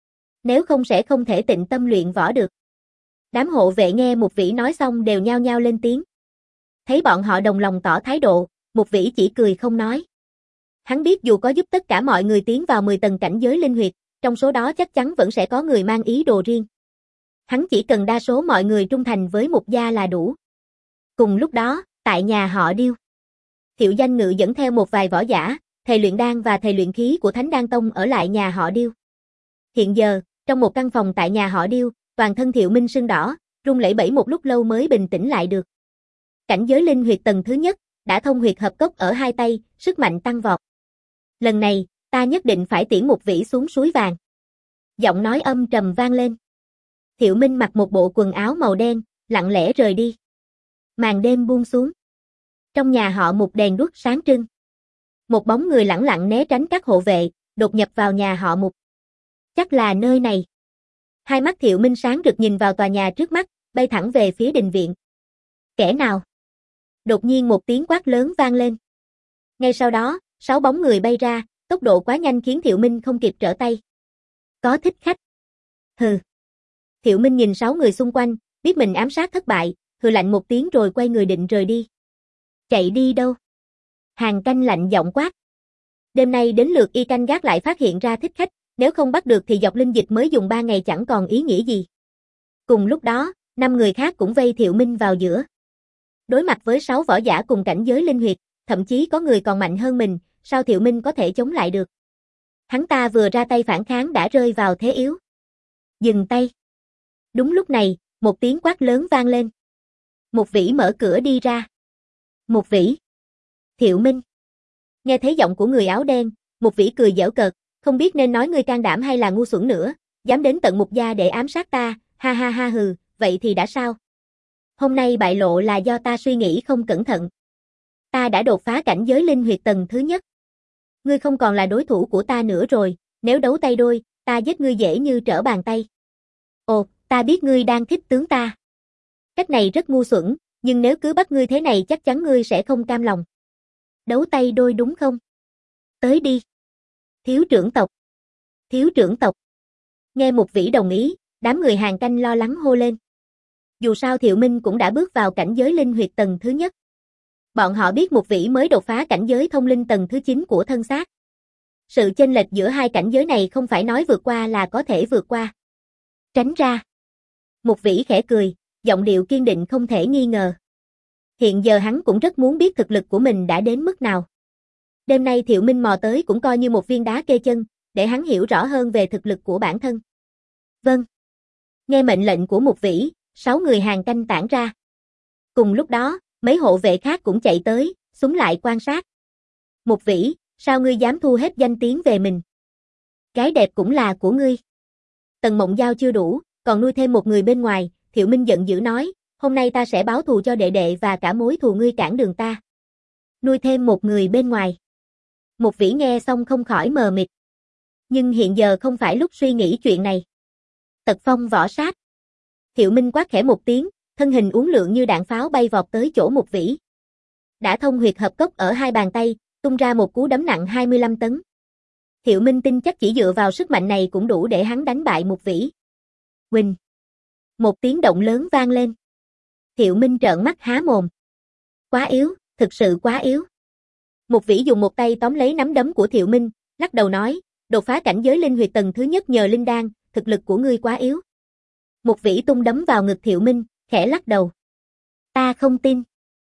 Nếu không sẽ không thể tịnh tâm luyện võ được. Đám hộ vệ nghe Mục Vĩ nói xong đều nhao nhao lên tiếng. Thấy bọn họ đồng lòng tỏ thái độ, Mục Vĩ chỉ cười không nói. Hắn biết dù có giúp tất cả mọi người tiến vào mười tầng cảnh giới linh huyệt, trong số đó chắc chắn vẫn sẽ có người mang ý đồ riêng. Hắn chỉ cần đa số mọi người trung thành với Mục gia là đủ. Cùng lúc đó, tại nhà họ Điêu, Thiệu Danh Ngự dẫn theo một vài võ giả, thầy luyện đan và thầy luyện khí của Thánh Đan Tông ở lại nhà họ Điêu. Hiện giờ, trong một căn phòng tại nhà họ Điêu, toàn thân Thiệu Minh sưng đỏ, run lẩy bẩy một lúc lâu mới bình tĩnh lại được. Cảnh giới linh huyệt tầng thứ nhất, đã thông huyệt hợp cốc ở hai tay, sức mạnh tăng vọt. Lần này, ta nhất định phải tiễn Mục Vĩ xuống suối vàng. Giọng nói âm trầm vang lên. Thiệu Minh mặc một bộ quần áo màu đen, lặng lẽ rời đi. Màn đêm buông xuống. Trong nhà họ Mục đèn đuốc sáng trưng. Một bóng người lẳng lặng né tránh các hộ vệ, đột nhập vào nhà họ Mục. Chắc là nơi này. Hai mắt Thiệu Minh sáng rực nhìn vào tòa nhà trước mắt, bay thẳng về phía đình viện. Kẻ nào? Đột nhiên một tiếng quát lớn vang lên. Ngay sau đó, sáu bóng người bay ra, tốc độ quá nhanh khiến Thiệu Minh không kịp trở tay. Có thích khách. Hừ. Thiệu Minh nhìn sáu người xung quanh, biết mình ám sát thất bại, hừ lạnh một tiếng rồi quay người định rời đi. Chạy đi đâu? Hàng canh lạnh giọng quát. Đêm nay đến lượt y canh gác lại phát hiện ra thích khách, nếu không bắt được thì dọc linh dịch mới dùng ba ngày chẳng còn ý nghĩa gì. Cùng lúc đó, năm người khác cũng vây Thiệu Minh vào giữa. Đối mặt với sáu võ giả cùng cảnh giới linh huyệt, thậm chí có người còn mạnh hơn mình, sao Thiệu Minh có thể chống lại được? Hắn ta vừa ra tay phản kháng đã rơi vào thế yếu. Dừng tay. Đúng lúc này, một tiếng quát lớn vang lên. Một Vĩ mở cửa đi ra. Một Vĩ. Thiệu Minh. Nghe thấy giọng của người áo đen, Một Vĩ cười giễu cợt, không biết nên nói ngươi can đảm hay là ngu xuẩn nữa, dám đến tận Mục gia để ám sát ta, ha ha ha hừ, vậy thì đã sao? Hôm nay bại lộ là do ta suy nghĩ không cẩn thận. Ta đã đột phá cảnh giới linh huyệt tầng thứ nhất. Ngươi không còn là đối thủ của ta nữa rồi, nếu đấu tay đôi, ta giết ngươi dễ như trở bàn tay. Ồ, ta biết ngươi đang thích tướng ta. Cách này rất ngu xuẩn, nhưng nếu cứ bắt ngươi thế này chắc chắn ngươi sẽ không cam lòng. Đấu tay đôi đúng không? Tới đi. Thiếu trưởng tộc. Thiếu trưởng tộc. Nghe Một Vĩ đồng ý, đám người hàng canh lo lắng hô lên. Dù sao Thiệu Minh cũng đã bước vào cảnh giới linh huyệt tầng thứ nhất. Bọn họ biết Một Vĩ mới đột phá cảnh giới thông linh tầng thứ chín của thân xác. Sự chênh lệch giữa hai cảnh giới này không phải nói vượt qua là có thể vượt qua. Tránh ra. Một Vĩ khẽ cười, giọng điệu kiên định không thể nghi ngờ. Hiện giờ hắn cũng rất muốn biết thực lực của mình đã đến mức nào. Đêm nay Thiệu Minh mò tới cũng coi như một viên đá kê chân, để hắn hiểu rõ hơn về thực lực của bản thân. Vâng. Nghe mệnh lệnh của Một Vĩ, sáu người hàng canh tản ra. Cùng lúc đó, mấy hộ vệ khác cũng chạy tới, xúm lại quan sát. Một Vĩ, sao ngươi dám thu hết danh tiếng về mình? Gái đẹp cũng là của ngươi. Tần Mộng Giao chưa đủ, còn nuôi thêm một người bên ngoài, Thiệu Minh giận dữ nói, hôm nay ta sẽ báo thù cho đệ đệ và cả mối thù ngươi cản đường ta. Nuôi thêm một người bên ngoài. Một Vĩ nghe xong không khỏi mờ mịt. Nhưng hiện giờ không phải lúc suy nghĩ chuyện này. Tật phong võ sát. Thiệu Minh quát khẽ một tiếng, thân hình uốn lượn như đạn pháo bay vọt tới chỗ Một Vĩ. Đã thông huyệt hợp cốc ở hai bàn tay, tung ra một cú đấm nặng hai mươi lăm tấn. Thiệu Minh tin chắc chỉ dựa vào sức mạnh này cũng đủ để hắn đánh bại Một Vĩ. Huỳnh. Một tiếng động lớn vang lên. Thiệu Minh trợn mắt há mồm. Quá yếu, thực sự quá yếu. Một Vĩ dùng một tay tóm lấy nắm đấm của Thiệu Minh, lắc đầu nói, đột phá cảnh giới linh huyệt tầng thứ nhất nhờ linh đan, thực lực của ngươi quá yếu. Một Vĩ tung đấm vào ngực Thiệu Minh, khẽ lắc đầu. Ta không tin.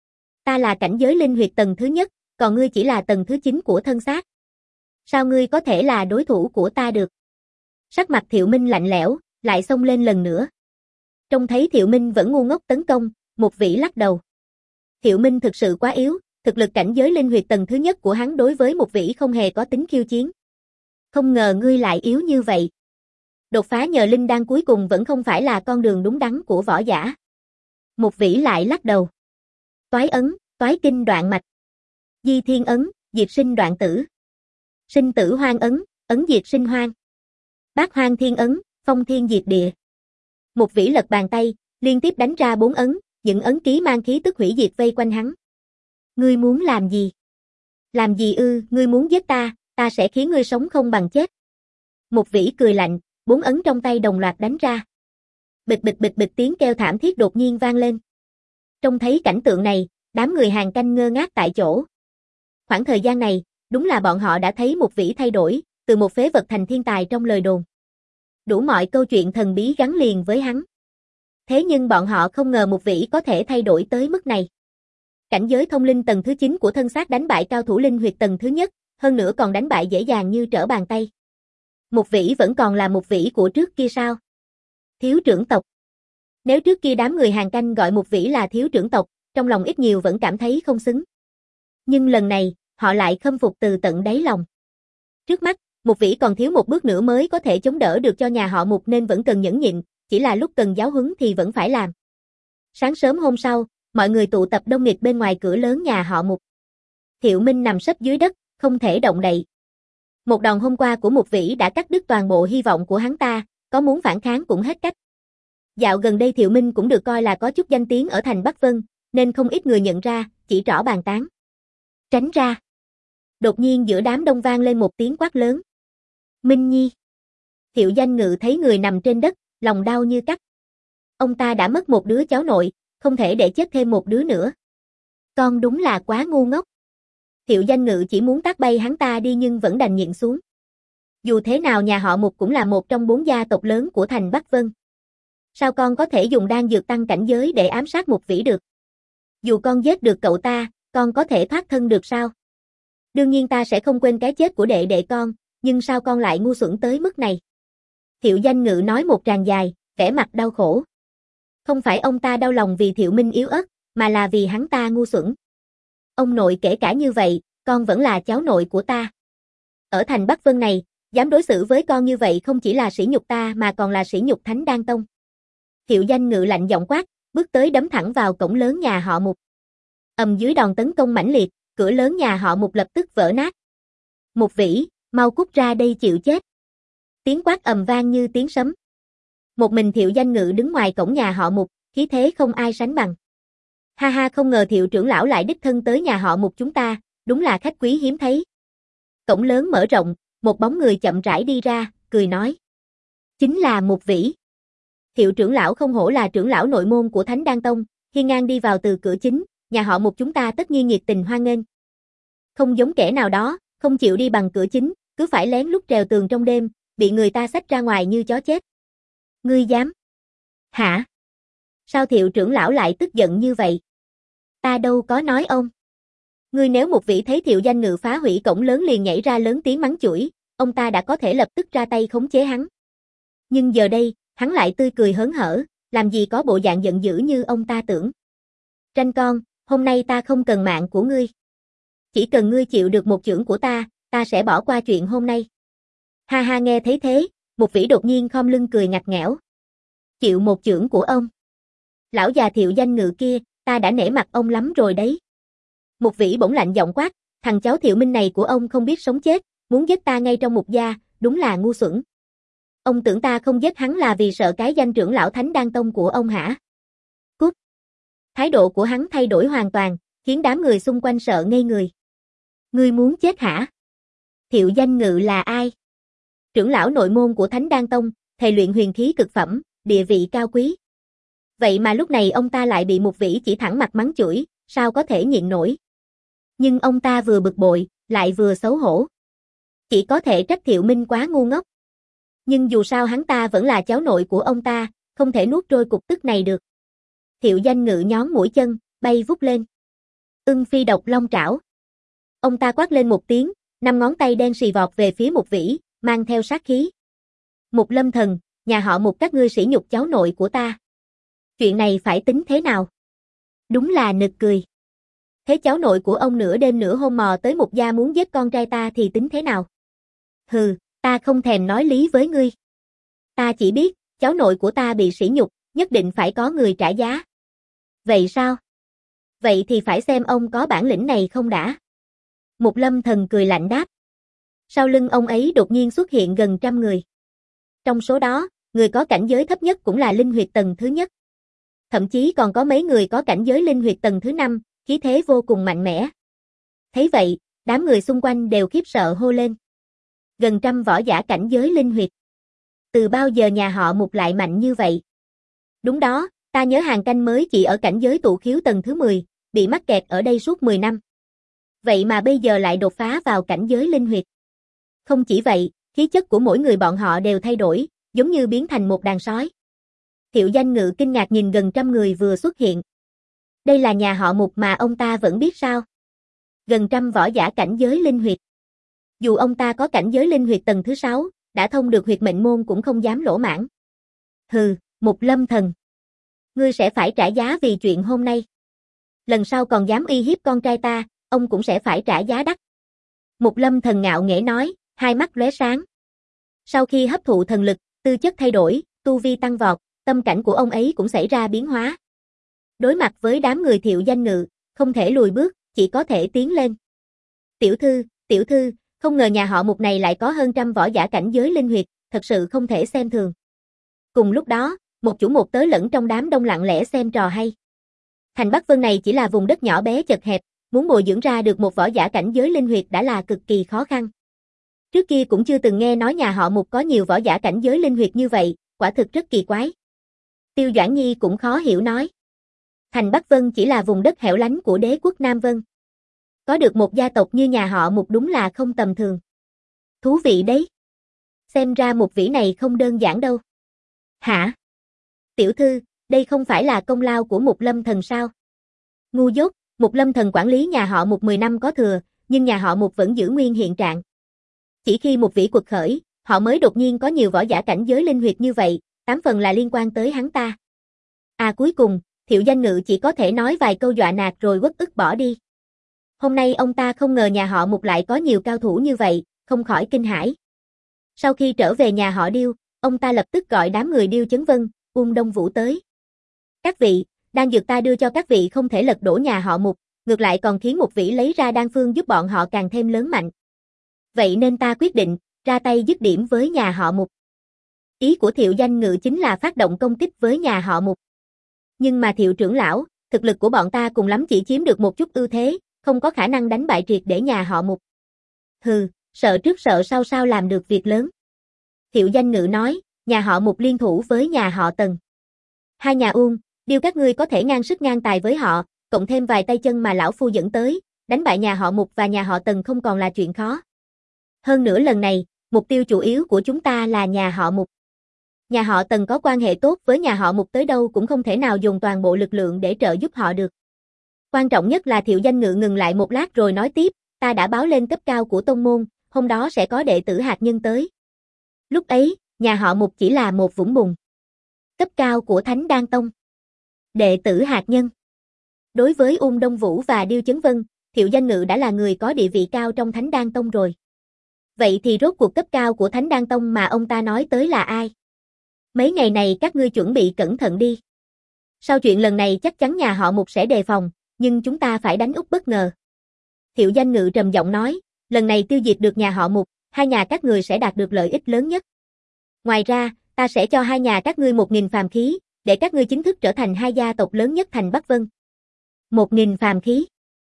Ta là cảnh giới linh huyệt tầng thứ nhất, còn ngươi chỉ là tầng thứ chín của thân xác. Sao ngươi có thể là đối thủ của ta được? Sắc mặt Thiệu Minh lạnh lẽo, lại xông lên lần nữa. Trông thấy Thiệu Minh vẫn ngu ngốc tấn công, Một Vĩ lắc đầu. Thiệu Minh thực sự quá yếu, thực lực cảnh giới linh huyệt tầng thứ nhất của hắn đối với Một Vĩ không hề có tính khiêu chiến. Không ngờ ngươi lại yếu như vậy. Đột phá nhờ linh đan cuối cùng vẫn không phải là con đường đúng đắn của võ giả. Một Vĩ lại lắc đầu. Toái ấn, toái kinh đoạn mạch. Di thiên ấn, diệt sinh đoạn tử. Sinh tử hoang ấn, ấn diệt sinh hoang. Bát hoang thiên ấn, phong thiên diệt địa. Một Vĩ lật bàn tay, liên tiếp đánh ra bốn ấn, những ấn ký mang khí tức hủy diệt vây quanh hắn. Ngươi muốn làm gì? Làm gì ư, ngươi muốn giết ta, ta sẽ khiến ngươi sống không bằng chết. Một Vĩ cười lạnh, bốn ấn trong tay đồng loạt đánh ra. Bịch bịch bịch bịch tiếng kêu thảm thiết đột nhiên vang lên. Trông thấy cảnh tượng này, đám người hàng canh ngơ ngác tại chỗ. Khoảng thời gian này, đúng là bọn họ đã thấy Một Vĩ thay đổi, từ một phế vật thành thiên tài trong lời đồn. Đủ mọi câu chuyện thần bí gắn liền với hắn. Thế nhưng bọn họ không ngờ Một Vĩ có thể thay đổi tới mức này. Cảnh giới thông linh tầng thứ chín của thân xác đánh bại cao thủ linh huyệt tầng thứ nhất, hơn nữa còn đánh bại dễ dàng như trở bàn tay. Một Vĩ vẫn còn là Một Vĩ của trước kia sao? Thiếu trưởng tộc. Nếu trước kia đám người hàng canh gọi Một Vĩ là thiếu trưởng tộc, trong lòng ít nhiều vẫn cảm thấy không xứng. Nhưng lần này, họ lại khâm phục từ tận đáy lòng. Trước mắt, Mục Vĩ còn thiếu một bước nữa mới có thể chống đỡ được cho nhà họ Mục nên vẫn cần nhẫn nhịn, chỉ là lúc cần giáo huấn thì vẫn phải làm. Sáng sớm hôm sau, mọi người tụ tập đông nghịt bên ngoài cửa lớn nhà họ Mục. Thiệu Minh nằm sấp dưới đất, không thể động đậy. Một đòn hôm qua của Mục Vĩ đã cắt đứt toàn bộ hy vọng của hắn ta, có muốn phản kháng cũng hết cách. Dạo gần đây Thiệu Minh cũng được coi là có chút danh tiếng ở thành Bắc Vân, nên không ít người nhận ra, chỉ trỏ bàn tán. Tránh ra. Đột nhiên giữa đám đông vang lên một tiếng quát lớn. Minh Nhi. Thiệu Danh Ngự thấy người nằm trên đất, lòng đau như cắt. Ông ta đã mất một đứa cháu nội, không thể để chết thêm một đứa nữa. Con đúng là quá ngu ngốc. Thiệu Danh Ngự chỉ muốn tát bay hắn ta đi nhưng vẫn đành nhịn xuống. Dù thế nào nhà họ Mục cũng là một trong bốn gia tộc lớn của thành Bắc Vân. Sao con có thể dùng đan dược tăng cảnh giới để ám sát Mục Vĩ được? Dù con giết được cậu ta, con có thể thoát thân được sao? Đương nhiên ta sẽ không quên cái chết của đệ đệ con, nhưng sao con lại ngu xuẩn tới mức này? Thiệu Danh Ngự nói một tràng dài, vẻ mặt đau khổ. Không phải ông ta đau lòng vì Thiệu Minh yếu ớt, mà là vì hắn ta ngu xuẩn. Ông nội kể cả như vậy, con vẫn là cháu nội của ta. Ở thành Bắc Vân này, dám đối xử với con như vậy không chỉ là sỉ nhục ta mà còn là sỉ nhục Thánh Đan Tông. Thiệu Danh Ngự lạnh giọng quát, bước tới đấm thẳng vào cổng lớn nhà họ Mục. Ầm dưới đòn tấn công mãnh liệt, cửa lớn nhà họ Mục lập tức vỡ nát. Mục Vĩ, mau cút ra đây chịu chết. Tiếng quát ầm vang như tiếng sấm. Một mình Thiệu Danh Ngự đứng ngoài cổng nhà họ Mục, khí thế không ai sánh bằng. Ha ha, không ngờ Thiệu trưởng lão lại đích thân tới nhà họ Mục chúng ta, đúng là khách quý hiếm thấy. Cổng lớn mở rộng, một bóng người chậm rãi đi ra, cười nói. Chính là Mục Vĩ. Thiệu trưởng lão không hổ là trưởng lão nội môn của Thánh Đan Tông, hiên ngang đi vào từ cửa chính, nhà họ Mục chúng ta tất nhiên nhiệt tình hoan nghênh. Không giống kẻ nào đó, không chịu đi bằng cửa chính, cứ phải lén lút trèo tường trong đêm, bị người ta xách ra ngoài như chó chết. Ngươi dám? Hả? Sao Thiệu trưởng lão lại tức giận như vậy? Ta đâu có nói ông. Ngươi nếu Mục Vĩ thấy Thiệu Danh Ngự phá hủy cổng lớn liền nhảy ra lớn tiếng mắng chửi, ông ta đã có thể lập tức ra tay khống chế hắn. Nhưng giờ đây, hắn lại tươi cười hớn hở, làm gì có bộ dạng giận dữ như ông ta tưởng. Tranh con, hôm nay ta không cần mạng của ngươi. Chỉ cần ngươi chịu được một chưởng của ta, ta sẽ bỏ qua chuyện hôm nay. Ha ha, nghe thấy thế, Mục Vĩ đột nhiên khom lưng cười ngặt nghẽo. Chịu một chưởng của ông. Lão già Thiệu Danh Ngự kia, ta đã nể mặt ông lắm rồi đấy. Mục Vĩ bỗng lạnh giọng quát, thằng cháu Thiệu Minh này của ông không biết sống chết, muốn giết ta ngay trong Mục gia, đúng là ngu xuẩn. Ông tưởng ta không giết hắn là vì sợ cái danh trưởng lão Thánh Đan Tông của ông hả? Cút. Thái độ của hắn thay đổi hoàn toàn, khiến đám người xung quanh sợ ngây người. Ngươi muốn chết hả? Thiệu Danh Ngự là ai? Trưởng lão nội môn của Thánh Đan Tông, thầy luyện huyền khí cực phẩm, địa vị cao quý. Vậy mà lúc này ông ta lại bị Mục Vĩ chỉ thẳng mặt mắng chửi, sao có thể nhịn nổi? Nhưng ông ta vừa bực bội, lại vừa xấu hổ. Chỉ có thể trách Thiệu Minh quá ngu ngốc. Nhưng dù sao hắn ta vẫn là cháu nội của ông ta, không thể nuốt trôi cục tức này được. Thiệu Danh Ngự nhón mũi chân, bay vút lên. Ưng phi độc long trảo. Ông ta quát lên một tiếng, năm ngón tay đen xì vọt về phía Mục Vĩ, mang theo sát khí. Mục Lâm Thần, nhà họ Mục các ngươi sỉ nhục cháu nội của ta. Chuyện này phải tính thế nào? Đúng là nực cười. Thế cháu nội của ông nửa đêm nửa hôm mò tới Mục gia muốn giết con trai ta thì tính thế nào? Hừ, ta không thèm nói lý với ngươi. Ta chỉ biết, cháu nội của ta bị sỉ nhục, nhất định phải có người trả giá. Vậy sao? Vậy thì phải xem ông có bản lĩnh này không đã. Mục Lâm Thần cười lạnh đáp. Sau lưng ông ấy đột nhiên xuất hiện gần trăm người. Trong số đó, người có cảnh giới thấp nhất cũng là linh huyệt tầng thứ nhất. Thậm chí còn có mấy người có cảnh giới linh huyệt tầng thứ năm, khí thế vô cùng mạnh mẽ. Thấy vậy, đám người xung quanh đều khiếp sợ hô lên. Gần trăm võ giả cảnh giới linh huyệt. Từ bao giờ nhà họ Mục lại mạnh như vậy? Đúng đó, ta nhớ Hàn Canh mới chỉ ở cảnh giới tụ khiếu tầng thứ mười, bị mắc kẹt ở đây suốt mười năm. Vậy mà bây giờ lại đột phá vào cảnh giới linh huyệt. Không chỉ vậy, khí chất của mỗi người bọn họ đều thay đổi, giống như biến thành một đàn sói. Thiệu Danh Ngự kinh ngạc nhìn gần trăm người vừa xuất hiện. Đây là nhà họ Mục mà ông ta vẫn biết sao? Gần trăm võ giả cảnh giới linh huyệt. Dù ông ta có cảnh giới linh huyệt tầng thứ sáu, đã thông được huyệt mệnh môn cũng không dám lỗ mãng. Hừ, Mục Lâm Thần. Ngươi sẽ phải trả giá vì chuyện hôm nay. Lần sau còn dám uy hiếp con trai ta, ông cũng sẽ phải trả giá đắt. Mục Lâm Thần ngạo nghễ nói, hai mắt lóe sáng. Sau khi hấp thụ thần lực, tư chất thay đổi, tu vi tăng vọt, tâm cảnh của ông ấy cũng xảy ra biến hóa. Đối mặt với đám người Thiệu Danh Ngự, không thể lùi bước, chỉ có thể tiến lên. Tiểu thư, tiểu thư, không ngờ nhà họ Mục này lại có hơn trăm võ giả cảnh giới linh huyệt, thật sự không thể xem thường. Cùng lúc đó, một chủ một tớ lẫn trong đám đông lặng lẽ xem trò hay. Thành Bắc Vân này chỉ là vùng đất nhỏ bé chật hẹp, muốn bồi dưỡng ra được một võ giả cảnh giới linh huyệt đã là cực kỳ khó khăn. Trước kia cũng chưa từng nghe nói nhà họ Mục có nhiều võ giả cảnh giới linh huyệt như vậy, quả thực rất kỳ quái. Tiêu Doãn Nhi cũng khó hiểu nói. Thành Bắc Vân chỉ là vùng đất hẻo lánh của đế quốc Nam Vân. Có được một gia tộc như nhà họ Mục đúng là không tầm thường. Thú vị đấy. Xem ra Mục Vĩ này không đơn giản đâu. Hả? Tiểu thư, đây không phải là công lao của Mục Lâm Thần sao? Ngu dốt, Mục Lâm Thần quản lý nhà họ Mục mười năm có thừa, nhưng nhà họ Mục vẫn giữ nguyên hiện trạng. Chỉ khi Mục Vĩ quật khởi, họ mới đột nhiên có nhiều võ giả cảnh giới linh huyệt như vậy, tám phần là liên quan tới hắn ta. À cuối cùng, Thiệu Danh Ngự chỉ có thể nói vài câu dọa nạt rồi uất ức bỏ đi. Hôm nay ông ta không ngờ nhà họ Mục lại có nhiều cao thủ như vậy, không khỏi kinh hãi. Sau khi trở về nhà họ Điêu, ông ta lập tức gọi đám người Điêu Chấn Vân, Ung Đông Vũ tới. Các vị, đan dược ta đưa cho các vị không thể lật đổ nhà họ Mục, ngược lại còn khiến Mục Vĩ lấy ra đan phương giúp bọn họ càng thêm lớn mạnh. Vậy nên ta quyết định, ra tay dứt điểm với nhà họ Mục. Ý của Thiệu Danh Ngự chính là phát động công kích với nhà họ Mục. Nhưng mà Thiệu trưởng lão, thực lực của bọn ta cùng lắm chỉ chiếm được một chút ưu thế, không có khả năng đánh bại triệt để nhà họ Mục. Hừ, sợ trước sợ sau sao làm được việc lớn. Thiệu Danh Ngự nói, nhà họ Mục liên thủ với nhà họ Tần. Hai nhà Uông, Điêu các ngươi có thể ngang sức ngang tài với họ, cộng thêm vài tay chân mà lão phu dẫn tới, đánh bại nhà họ Mục và nhà họ Tần không còn là chuyện khó. Hơn nữa lần này, mục tiêu chủ yếu của chúng ta là nhà họ Mục. Nhà họ Tần có quan hệ tốt với nhà họ Mục tới đâu cũng không thể nào dùng toàn bộ lực lượng để trợ giúp họ được. Quan trọng nhất là Thiệu Danh Ngự ngừng lại một lát rồi nói tiếp, ta đã báo lên cấp cao của tông môn, hôm đó sẽ có đệ tử hạt nhân tới. Lúc ấy, nhà họ Mục chỉ là một vũng bùn. Cấp cao của Thánh Đan Tông. Đệ tử hạt nhân. Đối với Ung Đông Vũ và Điêu Chấn Vân, Thiệu Danh Ngự đã là người có địa vị cao trong Thánh Đan Tông rồi. Vậy thì rốt cuộc cấp cao của Thánh Đan Tông mà ông ta nói tới là ai? Mấy ngày này các ngươi chuẩn bị cẩn thận đi. Sau chuyện lần này chắc chắn nhà họ Mục sẽ đề phòng, nhưng chúng ta phải đánh úp bất ngờ. Thiệu Danh Ngự trầm giọng nói, lần này tiêu diệt được nhà họ Mục, hai nhà các người sẽ đạt được lợi ích lớn nhất. Ngoài ra, ta sẽ cho hai nhà các ngươi một nghìn phàm khí, để các ngươi chính thức trở thành hai gia tộc lớn nhất thành Bắc Vân. Một nghìn phàm khí.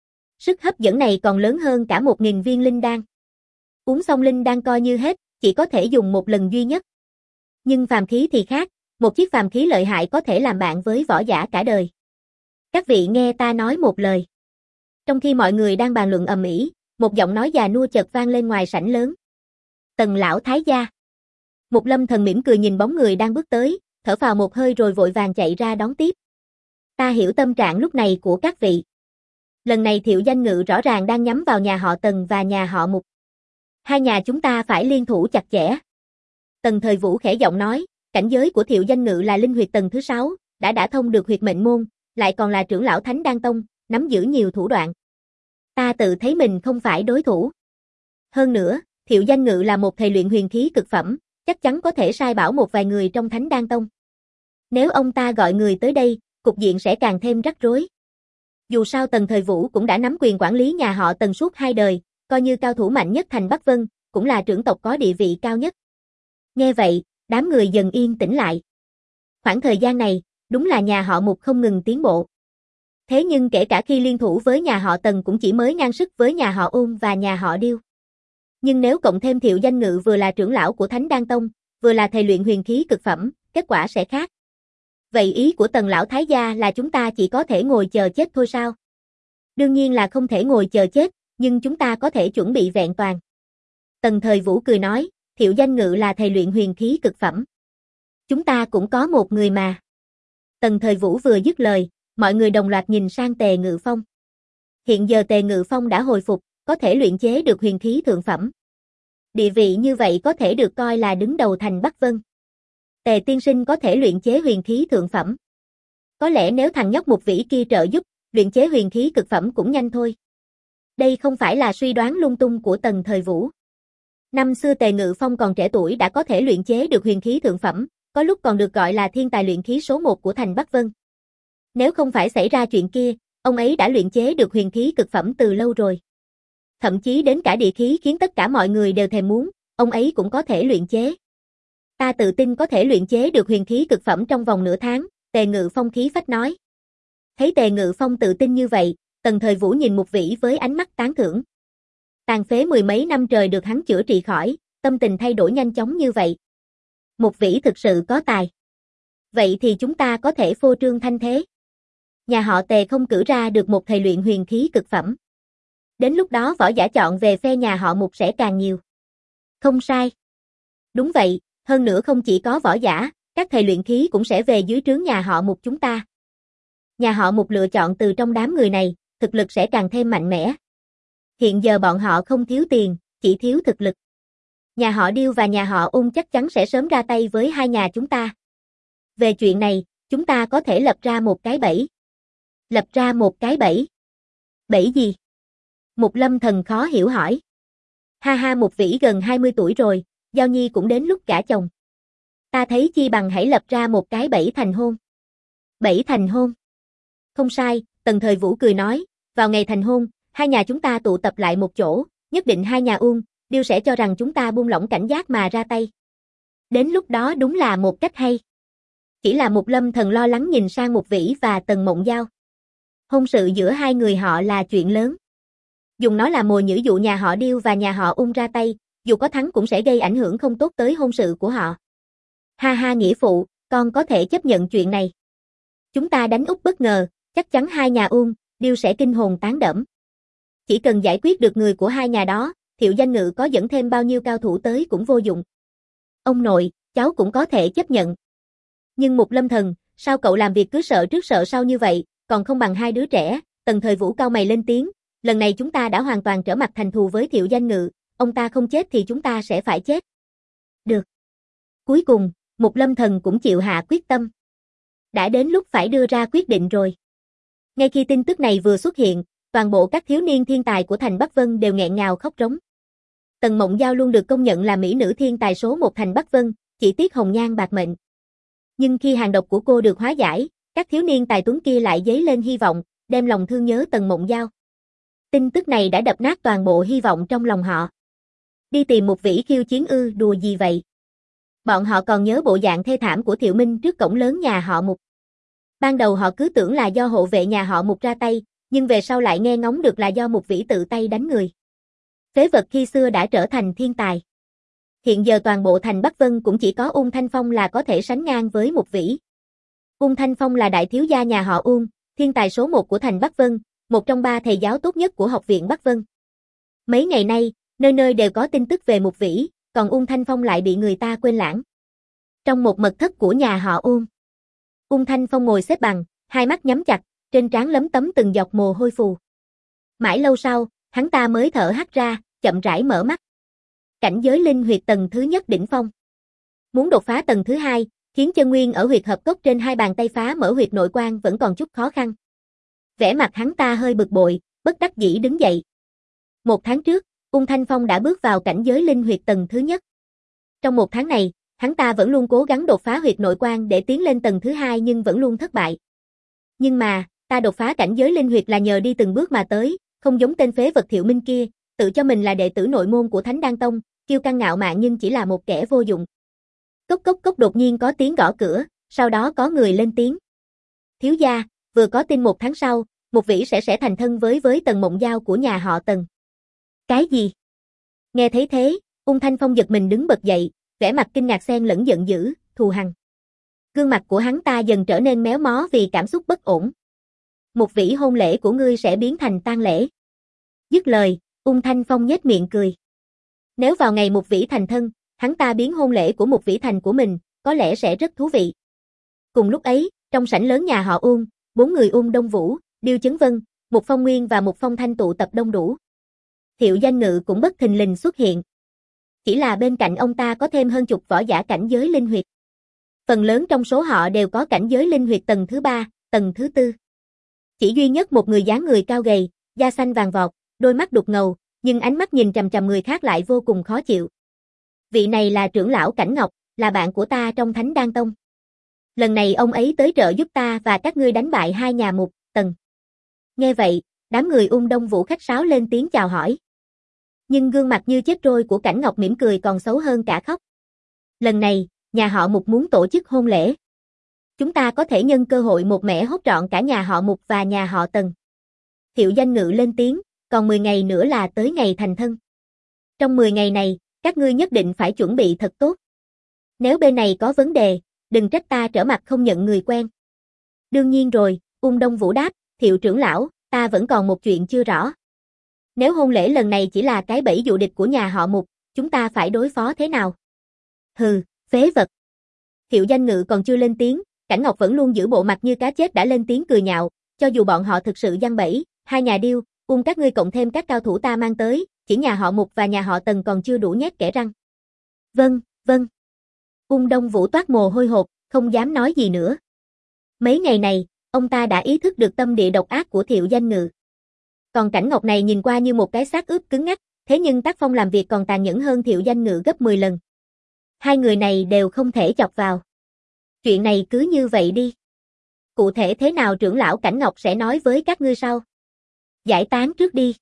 Sức hấp dẫn này còn lớn hơn cả một nghìn viên linh đan. Uống xong linh đan coi như hết, chỉ có thể dùng một lần duy nhất. Nhưng phàm khí thì khác, một chiếc phàm khí lợi hại có thể làm bạn với võ giả cả đời. Các vị nghe ta nói một lời. Trong khi mọi người đang bàn luận ầm ĩ, một giọng nói già nua chợt vang lên ngoài sảnh lớn. Tần lão thái gia. Mục Lâm Thần mỉm cười nhìn bóng người đang bước tới, thở phào một hơi rồi vội vàng chạy ra đón tiếp. Ta hiểu tâm trạng lúc này của các vị. Lần này Thiệu Danh Ngự rõ ràng đang nhắm vào nhà họ Tần và nhà họ Mục. Hai nhà chúng ta phải liên thủ chặt chẽ. Tần Thời Vũ khẽ giọng nói, cảnh giới của Thiệu Danh Ngự là linh huyệt tầng thứ sáu, đã đã thông được huyệt mệnh môn, lại còn là trưởng lão Thánh Đan Tông, nắm giữ nhiều thủ đoạn. Ta tự thấy mình không phải đối thủ. Hơn nữa, Thiệu Danh Ngự là một thầy luyện huyền khí cực phẩm, chắc chắn có thể sai bảo một vài người trong Thánh Đan Tông. Nếu ông ta gọi người tới đây, cục diện sẽ càng thêm rắc rối. Dù sao Tần Thời Vũ cũng đã nắm quyền quản lý nhà họ Tần suốt hai đời, coi như cao thủ mạnh nhất thành Bắc Vân, cũng là trưởng tộc có địa vị cao nhất. Nghe vậy, đám người dần yên tĩnh lại. Khoảng thời gian này, đúng là nhà họ Mục không ngừng tiến bộ. Thế nhưng kể cả khi liên thủ với nhà họ Tần cũng chỉ mới ngang sức với nhà họ Ôn và nhà họ Điêu. Nhưng nếu cộng thêm Thiệu Danh Ngự vừa là trưởng lão của Thánh Đan Tông, vừa là thầy luyện huyền khí cực phẩm, kết quả sẽ khác. Vậy ý của Tần lão thái gia là chúng ta chỉ có thể ngồi chờ chết thôi sao? Đương nhiên là không thể ngồi chờ chết, nhưng chúng ta có thể chuẩn bị vẹn toàn. Tần Thời Vũ cười nói, Thiệu Danh Ngự là thầy luyện huyền khí cực phẩm. Chúng ta cũng có một người mà. Tần Thời Vũ vừa dứt lời, mọi người đồng loạt nhìn sang Tề Ngự Phong. Hiện giờ Tề Ngự Phong đã hồi phục, có thể luyện chế được huyền khí thượng phẩm. Địa vị như vậy có thể được coi là đứng đầu thành Bắc Vân. Tề tiên sinh có thể luyện chế huyền khí thượng phẩm. Có lẽ nếu thằng nhóc Mục Vĩ kia trợ giúp, luyện chế huyền khí cực phẩm cũng nhanh thôi. Đây không phải là suy đoán lung tung của Tần Thời Vũ. Năm xưa Tề Ngự Phong còn trẻ tuổi đã có thể luyện chế được huyền khí thượng phẩm, có lúc còn được gọi là thiên tài luyện khí số một của thành Bắc Vân. Nếu không phải xảy ra chuyện kia, ông ấy đã luyện chế được huyền khí cực phẩm từ lâu rồi. Thậm chí đến cả địa khí khiến tất cả mọi người đều thèm muốn, ông ấy cũng có thể luyện chế. Ta tự tin có thể luyện chế được huyền khí cực phẩm trong vòng nửa tháng, Tề Ngự Phong khí phách nói. Thấy Tề Ngự Phong tự tin như vậy, Tần Thời Vũ nhìn Mục Vĩ với ánh mắt tán thưởng. Tàn phế mười mấy năm trời được hắn chữa trị khỏi, tâm tình thay đổi nhanh chóng như vậy. Mục Vĩ thực sự có tài. Vậy thì chúng ta có thể phô trương thanh thế. Nhà họ Tề không cử ra được một thầy luyện huyền khí cực phẩm. Đến lúc đó võ giả chọn về phe nhà họ Mục sẽ càng nhiều. Không sai. Đúng vậy, hơn nữa không chỉ có võ giả, các thầy luyện khí cũng sẽ về dưới trướng nhà họ Mục chúng ta. Nhà họ Mục lựa chọn từ trong đám người này, thực lực sẽ càng thêm mạnh mẽ. Hiện giờ bọn họ không thiếu tiền, chỉ thiếu thực lực. Nhà họ Điêu và nhà họ Ung chắc chắn sẽ sớm ra tay với hai nhà chúng ta. Về chuyện này, chúng ta có thể lập ra một cái bẫy. Lập ra một cái bẫy. Bẫy gì? Mục Lâm Thần khó hiểu hỏi. Ha ha, Mục Vĩ gần hai mươi tuổi rồi, Giao Nhi cũng đến lúc gả chồng. Ta thấy chi bằng hãy lập ra một cái bẫy thành hôn. Bẫy thành hôn. Không sai, Tần Thời Vũ cười nói, vào ngày thành hôn, hai nhà chúng ta tụ tập lại một chỗ, nhất định hai nhà Ung, Điêu sẽ cho rằng chúng ta buông lỏng cảnh giác mà ra tay. Đến lúc đó đúng là một cách hay. Chỉ là Mục Lâm Thần lo lắng nhìn sang Mục Vĩ và Tần Mộng Giao. Hôn sự giữa hai người họ là chuyện lớn. Dùng nó là mồi nhử dụ nhà họ Điêu và nhà họ Ung ra tay, dù có thắng cũng sẽ gây ảnh hưởng không tốt tới hôn sự của họ. Ha ha nghĩa phụ, con có thể chấp nhận chuyện này. Chúng ta đánh úp bất ngờ, chắc chắn hai nhà Ung, Điêu sẽ kinh hồn tán đẫm. Chỉ cần giải quyết được người của hai nhà đó, Thiệu Danh Ngự có dẫn thêm bao nhiêu cao thủ tới cũng vô dụng. Ông nội, cháu cũng có thể chấp nhận. Nhưng Mục Lâm Thần, sao cậu làm việc cứ sợ trước sợ sau như vậy, còn không bằng hai đứa trẻ, Tần Thời Vũ cau mày lên tiếng, lần này chúng ta đã hoàn toàn trở mặt thành thù với Thiệu Danh Ngự, ông ta không chết thì chúng ta sẽ phải chết. Được. Cuối cùng, Mục Lâm Thần cũng chịu hạ quyết tâm. Đã đến lúc phải đưa ra quyết định rồi. Ngay khi tin tức này vừa xuất hiện, toàn bộ các thiếu niên thiên tài của thành Bắc Vân đều nghẹn ngào khóc rống. Tần Mộng Giao luôn được công nhận là mỹ nữ thiên tài số một thành Bắc Vân, chỉ tiếc hồng nhan bạc mệnh. Nhưng khi hàng độc của cô được hóa giải, các thiếu niên tài tuấn kia lại dấy lên hy vọng, đem lòng thương nhớ Tần Mộng Giao. Tin tức này đã đập nát toàn bộ hy vọng trong lòng họ. Đi tìm Mục Vĩ khiêu chiến ư, đùa gì vậy? Bọn họ còn nhớ bộ dạng thê thảm của Thiệu Minh trước cổng lớn nhà họ Mục. Ban đầu họ cứ tưởng là do hộ vệ nhà họ Mục ra tay, nhưng về sau lại nghe ngóng được là do Mục Vĩ tự tay đánh người. Phế vật khi xưa đã trở thành thiên tài. Hiện giờ toàn bộ thành Bắc Vân cũng chỉ có Ung Thanh Phong là có thể sánh ngang với Mục Vĩ. Ung Thanh Phong là đại thiếu gia nhà họ Ung, thiên tài số một của thành Bắc Vân, một trong ba thầy giáo tốt nhất của học viện Bắc Vân. Mấy ngày nay, nơi nơi đều có tin tức về Mục Vĩ, còn Ung Thanh Phong lại bị người ta quên lãng. Trong một mật thất của nhà họ Ung, Ung Thanh Phong ngồi xếp bằng, hai mắt nhắm chặt, trên trán lấm tấm từng giọt mồ hôi phù. Mãi lâu sau, hắn ta mới thở hắt ra, chậm rãi mở mắt. Cảnh giới linh huyệt tầng thứ nhất đỉnh phong. Muốn đột phá tầng thứ hai, khiến chân nguyên ở huyệt hợp cốc trên hai bàn tay phá mở huyệt nội quan vẫn còn chút khó khăn. Vẻ mặt hắn ta hơi bực bội, bất đắc dĩ đứng dậy. Một tháng trước, Ung Thanh Phong đã bước vào cảnh giới linh huyệt tầng thứ nhất. Trong một tháng này, hắn ta vẫn luôn cố gắng đột phá huyệt nội quan để tiến lên tầng thứ hai nhưng vẫn luôn thất bại. Nhưng mà, ta đột phá cảnh giới linh huyệt là nhờ đi từng bước mà tới, không giống tên phế vật Thiệu Minh kia, tự cho mình là đệ tử nội môn của Thánh Đan Tông, kiêu căng ngạo mạn nhưng chỉ là một kẻ vô dụng. Cốc cốc cốc, đột nhiên có tiếng gõ cửa, sau đó có người lên tiếng. Thiếu gia, vừa có tin một tháng sau, Mục Vĩ sẽ sẽ thành thân với với Tần Mộng Giao của nhà họ Tần. Cái gì? Nghe thấy thế, Ung Thanh Phong giật mình đứng bật dậy, vẻ mặt kinh ngạc xen lẫn giận dữ, thù hằn. Gương mặt của hắn ta dần trở nên méo mó vì cảm xúc bất ổn. Mục Vĩ hôn lễ của ngươi sẽ biến thành tang lễ. Dứt lời, Ung Thanh Phong nhếch miệng cười. Nếu vào ngày Mục Vĩ thành thân, hắn ta biến hôn lễ của Mục Vĩ thành của mình, có lẽ sẽ rất thú vị. Cùng lúc ấy, trong sảnh lớn nhà họ Ung, bốn người Ung Đông Vũ, Điêu Chấn Vân, Mục Phong Nguyên và Mục Phong Thanh tụ tập đông đủ. Thiệu Danh Ngự cũng bất thình lình xuất hiện. Chỉ là bên cạnh ông ta có thêm hơn chục võ giả cảnh giới linh huyệt. Phần lớn trong số họ đều có cảnh giới linh huyệt tầng thứ ba, tầng thứ tư. Chỉ duy nhất một người dáng người cao gầy, da xanh vàng vọt, đôi mắt đục ngầu, nhưng ánh mắt nhìn chằm chằm người khác lại vô cùng khó chịu. Vị này là trưởng lão Cảnh Ngọc, là bạn của ta trong Thánh Đan Tông. Lần này ông ấy tới trợ giúp ta và các ngươi đánh bại hai nhà Mục, Tần. Nghe vậy, đám người Ung Đông Vũ khách sáo lên tiếng chào hỏi. Nhưng gương mặt như chết trôi của Cảnh Ngọc mỉm cười còn xấu hơn cả khóc. Lần này, nhà họ Mục muốn tổ chức hôn lễ. Chúng ta có thể nhân cơ hội một mẻ hốt trọn cả nhà họ Mục và nhà họ Tần. Thiệu Danh Ngự lên tiếng, còn mười ngày nữa là tới ngày thành thân. Trong mười ngày này, các ngươi nhất định phải chuẩn bị thật tốt. Nếu bên này có vấn đề, đừng trách ta trở mặt không nhận người quen. Đương nhiên rồi, Ung Đông Vũ đáp, Thiệu trưởng lão, ta vẫn còn một chuyện chưa rõ. Nếu hôn lễ lần này chỉ là cái bẫy dụ địch của nhà họ Mục, chúng ta phải đối phó thế nào? Hừ, phế vật. Thiệu Danh Ngự còn chưa lên tiếng, Cảnh Ngọc vẫn luôn giữ bộ mặt như cá chết đã lên tiếng cười nhạo, cho dù bọn họ thực sự giăng bẫy, hai nhà Điêu, Ung các ngươi cộng thêm các cao thủ ta mang tới, chỉ nhà họ Mục và nhà họ Tần còn chưa đủ nhét kẽ răng. Vâng, vâng. Ung Đông Vũ toát mồ hôi hột, không dám nói gì nữa. Mấy ngày này, ông ta đã ý thức được tâm địa độc ác của Thiệu Danh Ngự. Còn Cảnh Ngọc này nhìn qua như một cái xác ướp cứng ngắc, thế nhưng tác phong làm việc còn tàn nhẫn hơn Thiệu Danh Ngự gấp mười lần. Hai người này đều không thể chọc vào. Chuyện này cứ như vậy đi. Cụ thể thế nào trưởng lão Cảnh Ngọc sẽ nói với các ngươi sau. Giải tán trước đi.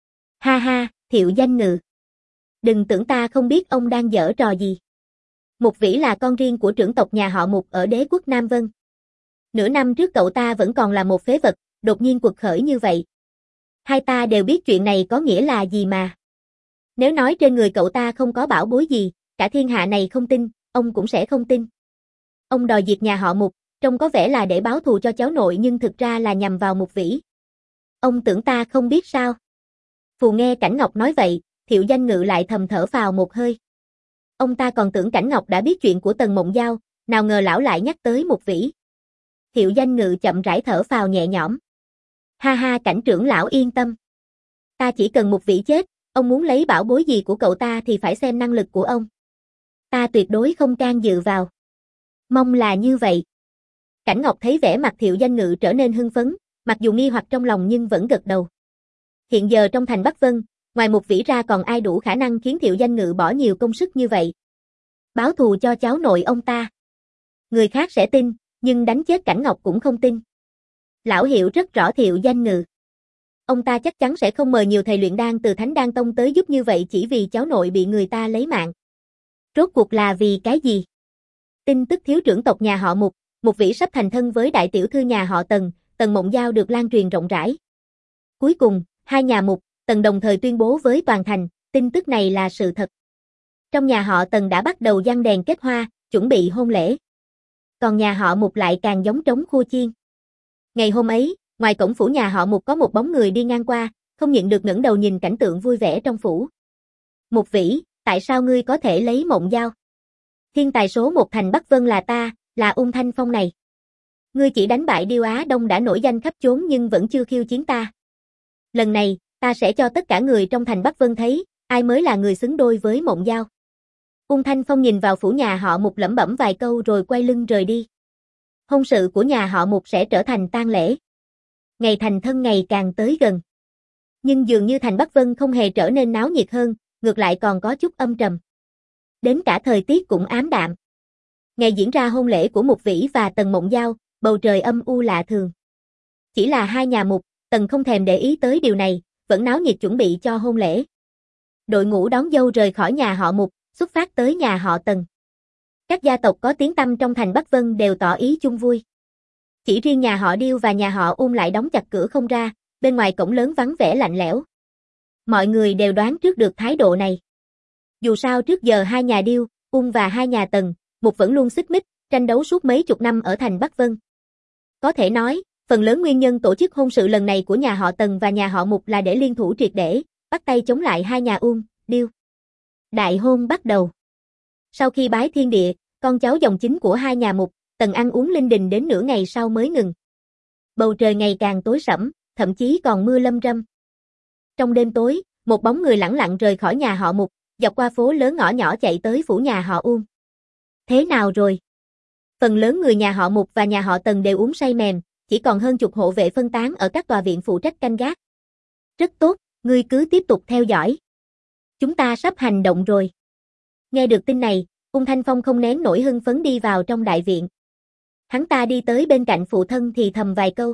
Ha ha, Thiệu Danh Ngự. Đừng tưởng ta không biết ông đang giở trò gì. Mục Vĩ là con riêng của trưởng tộc nhà họ Mục ở đế quốc Nam Vân. Nửa năm trước cậu ta vẫn còn là một phế vật, đột nhiên quật khởi như vậy. Hai ta đều biết chuyện này có nghĩa là gì mà. Nếu nói trên người cậu ta không có bảo bối gì, cả thiên hạ này không tin, ông cũng sẽ không tin. Ông đòi diệt nhà họ Mục, trông có vẻ là để báo thù cho cháu nội nhưng thực ra là nhằm vào Mục Vĩ. Ông tưởng ta không biết sao? Phù nghe Cảnh Ngọc nói vậy, Thiệu Danh Ngự lại thầm thở phào một hơi. Ông ta còn tưởng Cảnh Ngọc đã biết chuyện của Tần Mộng Giao, nào ngờ lão lại nhắc tới Mục Vĩ. Thiệu Danh Ngự chậm rãi thở phào nhẹ nhõm. Ha ha, Cảnh trưởng lão yên tâm. Ta chỉ cần Mục Vĩ chết, ông muốn lấy bảo bối gì của cậu ta thì phải xem năng lực của ông. Ta tuyệt đối không can dự vào. Mong là như vậy. Cảnh Ngọc thấy vẻ mặt Thiệu Danh Ngự trở nên hưng phấn, mặc dù nghi hoặc trong lòng nhưng vẫn gật đầu. Hiện giờ trong thành Bắc Vân, ngoài Mục Vĩ ra còn ai đủ khả năng khiến Thiệu Danh Ngự bỏ nhiều công sức như vậy. Báo thù cho cháu nội ông ta. Người khác sẽ tin, nhưng đánh chết Cảnh Ngọc cũng không tin. Lão hiểu rất rõ Thiệu Danh Ngự. Ông ta chắc chắn sẽ không mời nhiều thầy luyện đan từ Thánh Đan Tông tới giúp như vậy chỉ vì cháu nội bị người ta lấy mạng. Rốt cuộc là vì cái gì? Tin tức thiếu trưởng tộc nhà họ Mục, Mục Vĩ sắp thành thân với đại tiểu thư nhà họ Tần, Tần Mộng Giao được lan truyền rộng rãi. Cuối cùng, hai nhà Mục, Tần đồng thời tuyên bố với toàn thành, tin tức này là sự thật. Trong nhà họ Tần đã bắt đầu giăng đèn kết hoa, chuẩn bị hôn lễ. Còn nhà họ Mục lại càng giống trống khua chiên. Ngày hôm ấy, ngoài cổng phủ nhà họ Mục có một bóng người đi ngang qua, không nhịn được ngẩng đầu nhìn cảnh tượng vui vẻ trong phủ. Mục Vĩ, tại sao ngươi có thể lấy Mộng Giao? Thiên tài số một thành Bắc Vân là ta, là Ung Thanh Phong này. Ngươi chỉ đánh bại Điêu Á Đông đã nổi danh khắp chốn nhưng vẫn chưa khiêu chiến ta. Lần này, ta sẽ cho tất cả người trong thành Bắc Vân thấy, ai mới là người xứng đôi với Mộng Giao. Ung Thanh Phong nhìn vào phủ nhà họ Mục lẩm bẩm vài câu rồi quay lưng rời đi. Hôn sự của nhà họ Mục sẽ trở thành tang lễ. Ngày thành thân ngày càng tới gần. Nhưng dường như thành Bắc Vân không hề trở nên náo nhiệt hơn, ngược lại còn có chút âm trầm. Đến cả thời tiết cũng ám đạm. Ngày diễn ra hôn lễ của Mục Vĩ và Tần Mộng Giao, bầu trời âm u lạ thường. Chỉ là hai nhà Mục, Tần không thèm để ý tới điều này, vẫn náo nhiệt chuẩn bị cho hôn lễ. Đội ngũ đón dâu rời khỏi nhà họ Mục, xuất phát tới nhà họ Tần. Các gia tộc có tiếng tăm trong thành Bắc Vân đều tỏ ý chung vui. Chỉ riêng nhà họ Điêu và nhà họ Ung lại đóng chặt cửa không ra, bên ngoài cổng lớn vắng vẻ lạnh lẽo. Mọi người đều đoán trước được thái độ này. Dù sao trước giờ hai nhà Điêu, Ung và hai nhà Tần, Mục vẫn luôn xích mích, tranh đấu suốt mấy chục năm ở thành Bắc Vân. Có thể nói, phần lớn nguyên nhân tổ chức hôn sự lần này của nhà họ Tần và nhà họ Mục là để liên thủ triệt để, bắt tay chống lại hai nhà Ung, Điêu. Đại hôn bắt đầu. Sau khi bái thiên địa, con cháu dòng chính của hai nhà Mục, Tần ăn uống linh đình đến nửa ngày sau mới ngừng. Bầu trời ngày càng tối sẫm, thậm chí còn mưa lâm râm. Trong đêm tối, một bóng người lẳng lặng rời khỏi nhà họ Mục, dọc qua phố lớn ngõ nhỏ chạy tới phủ nhà họ Ung. Thế nào rồi? Phần lớn người nhà họ Mục và nhà họ Tần đều uống say mềm, chỉ còn hơn chục hộ vệ phân tán ở các tòa viện phụ trách canh gác. Rất tốt, ngươi cứ tiếp tục theo dõi. Chúng ta sắp hành động rồi. Nghe được tin này, Ung Thanh Phong không nén nổi hưng phấn đi vào trong đại viện. Hắn ta đi tới bên cạnh phụ thân thì thầm vài câu.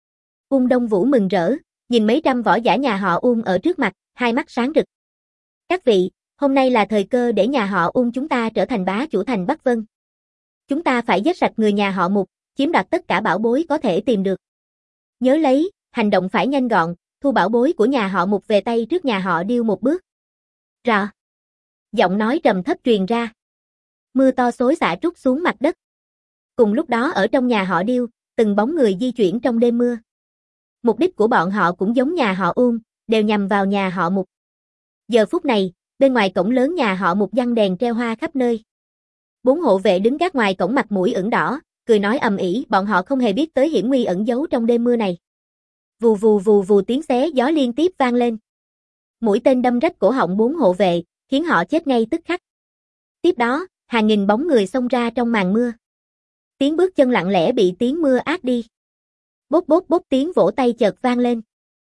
Ung Đông Vũ mừng rỡ, nhìn mấy trăm võ giả nhà họ Ung ở trước mặt, hai mắt sáng rực. Các vị, hôm nay là thời cơ để nhà họ Ung chúng ta trở thành bá chủ thành Bắc Vân. Chúng ta phải giết sạch người nhà họ Mục, chiếm đoạt tất cả bảo bối có thể tìm được. Nhớ lấy, hành động phải nhanh gọn, thu bảo bối của nhà họ Mục về tay trước nhà họ Điêu một bước. Rọ. Giọng nói trầm thấp truyền ra. Mưa to xối xả trút xuống mặt đất. Cùng lúc đó ở trong nhà họ Điêu, từng bóng người di chuyển trong đêm mưa. Mục đích của bọn họ cũng giống nhà họ Ung, đều nhằm vào nhà họ Mục. Giờ phút này, bên ngoài cổng lớn nhà họ Mục giăng đèn treo hoa khắp nơi. Bốn hộ vệ đứng gác ngoài cổng mặt mũi ửng đỏ, cười nói ầm ĩ, bọn họ không hề biết tới hiểm nguy ẩn giấu trong đêm mưa này. Vù vù vù vù tiếng xé gió liên tiếp vang lên. Mũi tên đâm rách cổ họng bốn hộ vệ, khiến họ chết ngay tức khắc. Tiếp đó, hàng nghìn bóng người xông ra trong màn mưa. Tiếng bước chân lặng lẽ bị tiếng mưa át đi. Bốp bốp bốp tiếng vỗ tay chợt vang lên.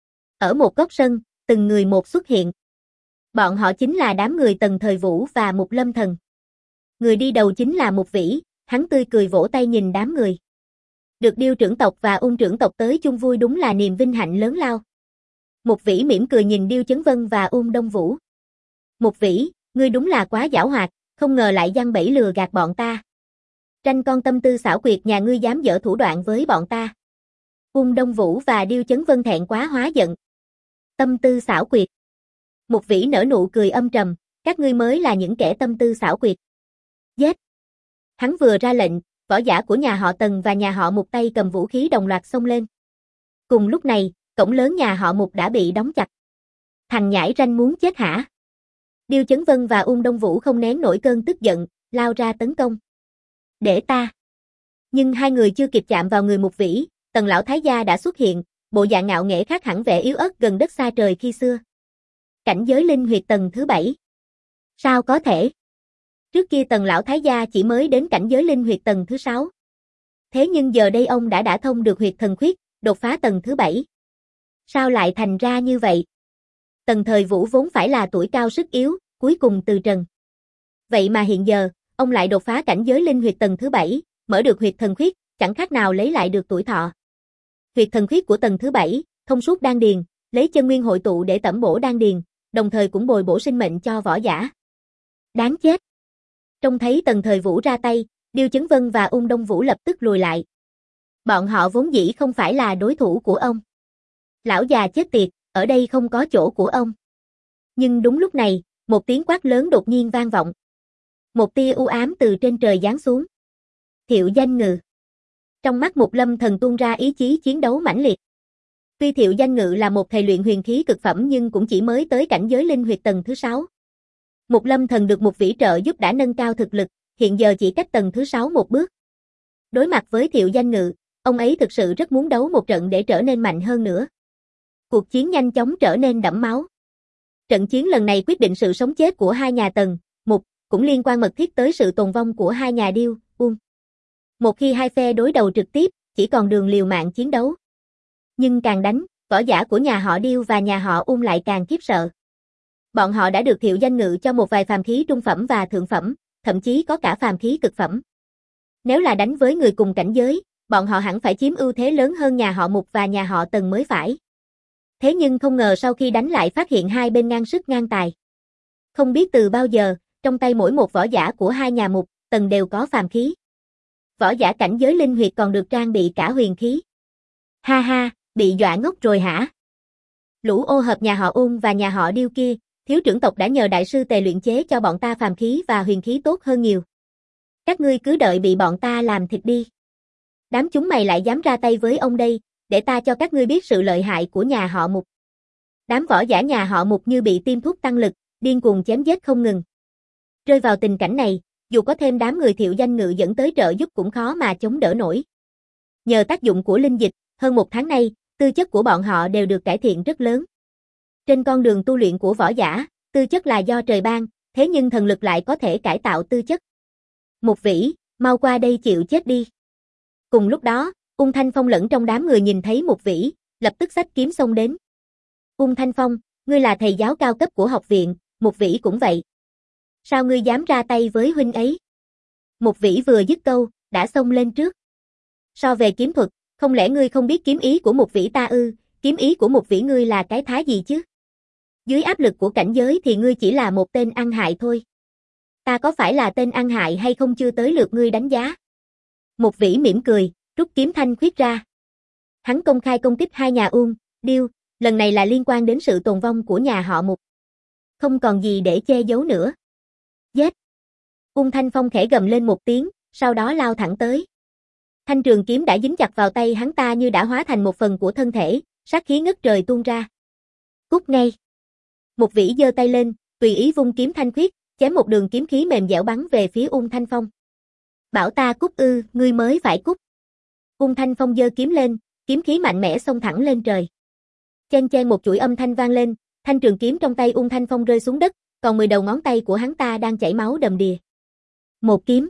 Ở một góc sân, từng người một xuất hiện. Bọn họ chính là đám người Tần Thời Vũ và Mục Lâm Thần. Người đi đầu chính là Mục Vĩ, hắn tươi cười vỗ tay nhìn đám người. Được Điêu trưởng tộc và Ung trưởng tộc tới chung vui đúng là niềm vinh hạnh lớn lao. Mục Vĩ mỉm cười nhìn Điêu Chấn Vân và Ung Đông Vũ. Mục Vĩ, ngươi đúng là quá giảo hoạt, không ngờ lại giăng bẫy lừa gạt bọn ta. Tranh con tâm tư xảo quyệt nhà ngươi dám dở thủ đoạn với bọn ta. Ung Đông Vũ và Điêu Chấn Vân thẹn quá hóa giận. Tâm tư xảo quyệt. Mục Vĩ nở nụ cười âm trầm, các ngươi mới là những kẻ tâm tư xảo quyệt. Giết! Hắn vừa ra lệnh, võ giả của nhà họ Tần và nhà họ Mục tay cầm vũ khí đồng loạt xông lên. Cùng lúc này, cổng lớn nhà họ Mục đã bị đóng chặt. Thằng nhãi ranh muốn chết hả? Điêu Chấn Vân và Ung Đông Vũ không nén nổi cơn tức giận, lao ra tấn công. Để ta! Nhưng hai người chưa kịp chạm vào người Mục Vĩ, Tần lão thái gia đã xuất hiện, bộ dạng ngạo nghễ khác hẳn vẻ yếu ớt gần đất xa trời khi xưa. Cảnh giới linh huyệt tầng thứ bảy. Sao có thể? Trước kia Tần lão thái gia chỉ mới đến cảnh giới linh huyệt tầng thứ sáu. Thế nhưng giờ đây ông đã đả thông được huyệt thần khuyết, đột phá tầng thứ bảy. Sao lại thành ra như vậy? Tần Thời Vũ vốn phải là tuổi cao sức yếu, cuối cùng từ trần. Vậy mà hiện giờ, ông lại đột phá cảnh giới linh huyệt tầng thứ bảy, mở được huyệt thần khuyết, chẳng khác nào lấy lại được tuổi thọ. Huyệt thần khuyết của tầng thứ bảy, thông suốt đan điền, lấy chân nguyên hội tụ để tẩm bổ đan điền, đồng thời cũng bồi bổ sinh mệnh cho võ giả. Đáng chết! Trông thấy Tần Thời Vũ ra tay, Điêu Chấn Vân và Ung Đông Vũ lập tức lùi lại. Bọn họ vốn dĩ không phải là đối thủ của ông. Lão già chết tiệt, ở đây không có chỗ của ông. Nhưng đúng lúc này, một tiếng quát lớn đột nhiên vang vọng. Một tia u ám từ trên trời giáng xuống. Thiệu Danh Ngự. Trong mắt Mục Lâm Thần tuôn ra ý chí chiến đấu mãnh liệt. Tuy Thiệu Danh Ngự là một thầy luyện huyền khí cực phẩm nhưng cũng chỉ mới tới cảnh giới linh huyệt tầng thứ sáu. Mục Lâm Thần được Mục Vĩ trợ giúp đã nâng cao thực lực, hiện giờ chỉ cách tầng thứ sáu một bước. Đối mặt với Thiệu Danh Ngự, ông ấy thực sự rất muốn đấu một trận để trở nên mạnh hơn nữa. Cuộc chiến nhanh chóng trở nên đẫm máu. Trận chiến lần này quyết định sự sống chết của hai nhà Tần, Mục, cũng liên quan mật thiết tới sự tồn vong của hai nhà Điêu, Ung. Một khi hai phe đối đầu trực tiếp, chỉ còn đường liều mạng chiến đấu. Nhưng càng đánh, võ giả của nhà họ Điêu và nhà họ Ung lại càng khiếp sợ. Bọn họ đã được Thiệu Danh Ngự cho một vài phàm khí trung phẩm và thượng phẩm, thậm chí có cả phàm khí cực phẩm. Nếu là đánh với người cùng cảnh giới, bọn họ hẳn phải chiếm ưu thế lớn hơn nhà họ Mục và nhà họ Tần mới phải. Thế nhưng không ngờ sau khi đánh lại phát hiện hai bên ngang sức ngang tài. Không biết từ bao giờ, trong tay mỗi một võ giả của hai nhà Mục, Tần đều có phàm khí. Võ giả cảnh giới linh huyệt còn được trang bị cả huyền khí. Ha ha, bị dọa ngốc rồi hả? Lũ ô hợp nhà họ Ung và nhà họ Điêu kia, thiếu trưởng tộc đã nhờ đại sư Tề luyện chế cho bọn ta phàm khí và huyền khí tốt hơn nhiều. Các ngươi cứ đợi bị bọn ta làm thịt đi. Đám chúng mày lại dám ra tay với ông đây, để ta cho các ngươi biết sự lợi hại của nhà họ Mục. Đám võ giả nhà họ Mục như bị tiêm thuốc tăng lực, điên cuồng chém giết không ngừng. Rơi vào tình cảnh này, dù có thêm đám người Thiệu Danh Ngự dẫn tới trợ giúp cũng khó mà chống đỡ nổi. Nhờ tác dụng của linh dịch, hơn một tháng nay, tư chất của bọn họ đều được cải thiện rất lớn. Trên con đường tu luyện của võ giả, tư chất là do trời ban, thế nhưng thần lực lại có thể cải tạo tư chất. Mục Vĩ, mau qua đây chịu chết đi. Cùng lúc đó, Ung Thanh Phong lẫn trong đám người nhìn thấy Mục Vĩ, lập tức xách kiếm xông đến. Ung Thanh Phong, ngươi là thầy giáo cao cấp của học viện, Mục Vĩ cũng vậy. Sao ngươi dám ra tay với huynh ấy? Một vĩ vừa dứt câu, đã xông lên trước. So về kiếm thuật, không lẽ ngươi không biết kiếm ý của một vĩ ta ư, kiếm ý của một vĩ ngươi là cái thá gì chứ? Dưới áp lực của cảnh giới thì ngươi chỉ là một tên ăn hại thôi. Ta có phải là tên ăn hại hay không chưa tới lượt ngươi đánh giá. Một vĩ mỉm cười, rút kiếm thanh khuyết ra. Hắn công khai công kích hai nhà Uông, Điêu, lần này là liên quan đến sự tồn vong của nhà họ Mục. Không còn gì để che giấu nữa. Giết! Uông Thanh Phong khẽ gầm lên một tiếng, sau đó lao thẳng tới. Thanh trường kiếm đã dính chặt vào tay hắn ta như đã hóa thành một phần của thân thể, sát khí ngất trời tuôn ra. Cút ngay! Một vĩ giơ tay lên, tùy ý vung kiếm thanh khuyết, chém một đường kiếm khí mềm dẻo bắn về phía Uông Thanh Phong. Bảo ta cút ư, ngươi mới phải cút. Uông Thanh Phong giơ kiếm lên, kiếm khí mạnh mẽ xông thẳng lên trời. Chen chen một chuỗi âm thanh vang lên, thanh trường kiếm trong tay Uông Thanh Phong rơi xuống đất, còn mười đầu ngón tay của hắn ta đang chảy máu đầm đìa. Một kiếm.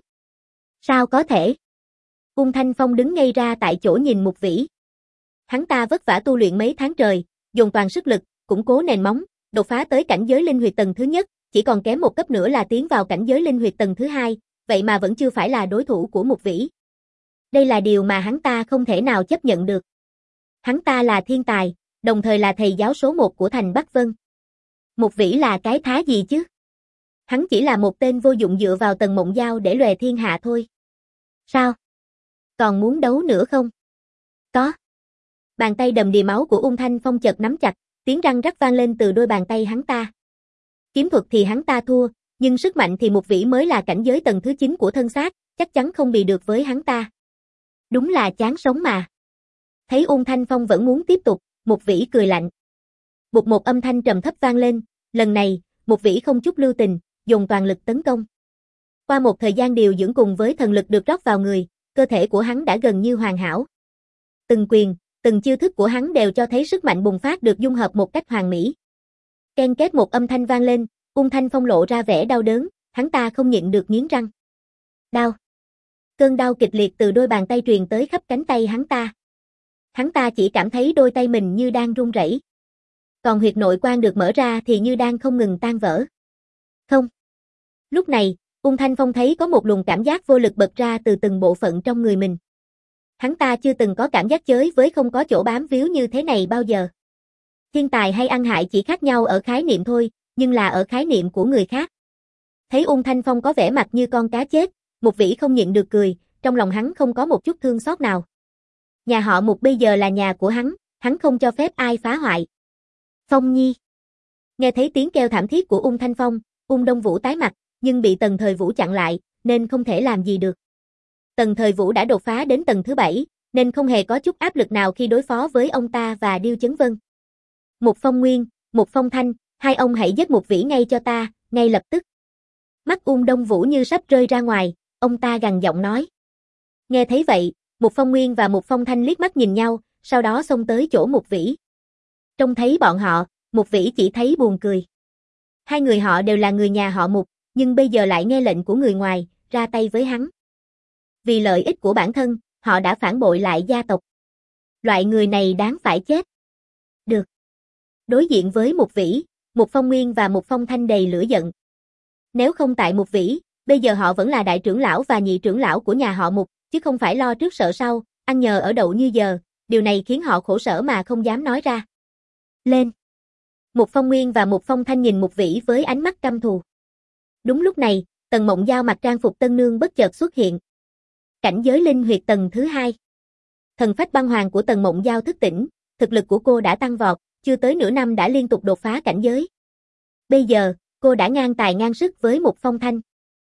Sao có thể? Uông Thanh Phong đứng ngây ra tại chỗ nhìn Mục Vĩ. Hắn ta vất vả tu luyện mấy tháng trời, dùng toàn sức lực, củng cố nền móng, đột phá tới cảnh giới linh huyệt tầng thứ nhất, chỉ còn kém một cấp nữa là tiến vào cảnh giới linh huyệt tầng thứ hai, vậy mà vẫn chưa phải là đối thủ của Mục Vĩ. Đây là điều mà hắn ta không thể nào chấp nhận được. Hắn ta là thiên tài, đồng thời là thầy giáo số một của thành Bắc Vân. Mục Vĩ là cái thá gì chứ? Hắn chỉ là một tên vô dụng dựa vào Tần Mộng Giao để lòe thiên hạ thôi. Sao? Còn muốn đấu nữa không? Có. Bàn tay đầm đìa máu của Uông Thanh Phong chợt nắm chặt, tiếng răng rắc vang lên từ đôi bàn tay hắn ta. Kiếm thuật thì hắn ta thua, nhưng sức mạnh thì Mục Vĩ mới là cảnh giới tầng thứ chín của thân xác, chắc chắn không bị được với hắn ta. Đúng là chán sống mà. Thấy Uông Thanh Phong vẫn muốn tiếp tục, Mục Vĩ cười lạnh. Bụt một âm thanh trầm thấp vang lên, lần này, Mục Vĩ không chút lưu tình, dùng toàn lực tấn công. Qua một thời gian điều dưỡng cùng với thần lực được rót vào người, cơ thể của hắn đã gần như hoàn hảo. Từng quyền, từng chiêu thức của hắn đều cho thấy sức mạnh bùng phát được dung hợp một cách hoàn mỹ. Ken két một âm thanh vang lên, Uông Thanh Phong lộ ra vẻ đau đớn, hắn ta không nhịn được nghiến răng. Đau. Cơn đau kịch liệt từ đôi bàn tay truyền tới khắp cánh tay hắn ta. Hắn ta chỉ cảm thấy đôi tay mình như đang run rẩy. Còn huyệt nội quan được mở ra thì như đang không ngừng tan vỡ. Không. Lúc này, Uông Thanh Phong thấy có một luồng cảm giác vô lực bật ra từ từng bộ phận trong người mình. Hắn ta chưa từng có cảm giác chới với không có chỗ bám víu như thế này bao giờ. Thiên tài hay ăn hại chỉ khác nhau ở khái niệm thôi, nhưng là ở khái niệm của người khác. Thấy Uông Thanh Phong có vẻ mặt như con cá chết, Mục Vĩ không nhịn được cười, trong lòng hắn không có một chút thương xót nào. Nhà họ Mục bây giờ là nhà của hắn, hắn không cho phép ai phá hoại. Phong Nhi. Nghe thấy tiếng kêu thảm thiết của Uông Thanh Phong, Uông Đông Vũ tái mặt, nhưng bị Tần Thời Vũ chặn lại, nên không thể làm gì được. Tần Thời Vũ đã đột phá đến tầng thứ bảy, nên không hề có chút áp lực nào khi đối phó với ông ta và Điêu Chấn Vân. Mục Phong Nguyên, Mục Phong Thanh, hai ông hãy giết Mục Vĩ ngay cho ta, ngay lập tức. Mắt Uông Đông Vũ như sắp rơi ra ngoài, ông ta gằn giọng nói. Nghe thấy vậy, Mục Phong Nguyên và Mục Phong Thanh liếc mắt nhìn nhau, sau đó xông tới chỗ Mục Vĩ. Trông thấy bọn họ, Mục Vĩ chỉ thấy buồn cười. Hai người họ đều là người nhà họ Mục, nhưng bây giờ lại nghe lệnh của người ngoài, ra tay với hắn. Vì lợi ích của bản thân, họ đã phản bội lại gia tộc. Loại người này đáng phải chết. Được. Đối diện với Mục Vĩ, Mục Phong Nguyên và Mục Phong Thanh đầy lửa giận. Nếu không tại Mục Vĩ, bây giờ họ vẫn là đại trưởng lão và nhị trưởng lão của nhà họ Mục, chứ không phải lo trước sợ sau, ăn nhờ ở đậu như giờ, điều này khiến họ khổ sở mà không dám nói ra. Lên. Mục Phong Nguyên và Mục Phong Thanh nhìn Mục Vĩ với ánh mắt căm thù. Đúng lúc này, Tần Mộng Giao mặc trang phục tân nương bất chợt xuất hiện. Cảnh giới linh huyệt tầng thứ hai. Thần phách băng hoàng của Tần Mộng Giao thức tỉnh, thực lực của cô đã tăng vọt, chưa tới nửa năm đã liên tục đột phá cảnh giới. Bây giờ, cô đã ngang tài ngang sức với Mục Phong Thanh.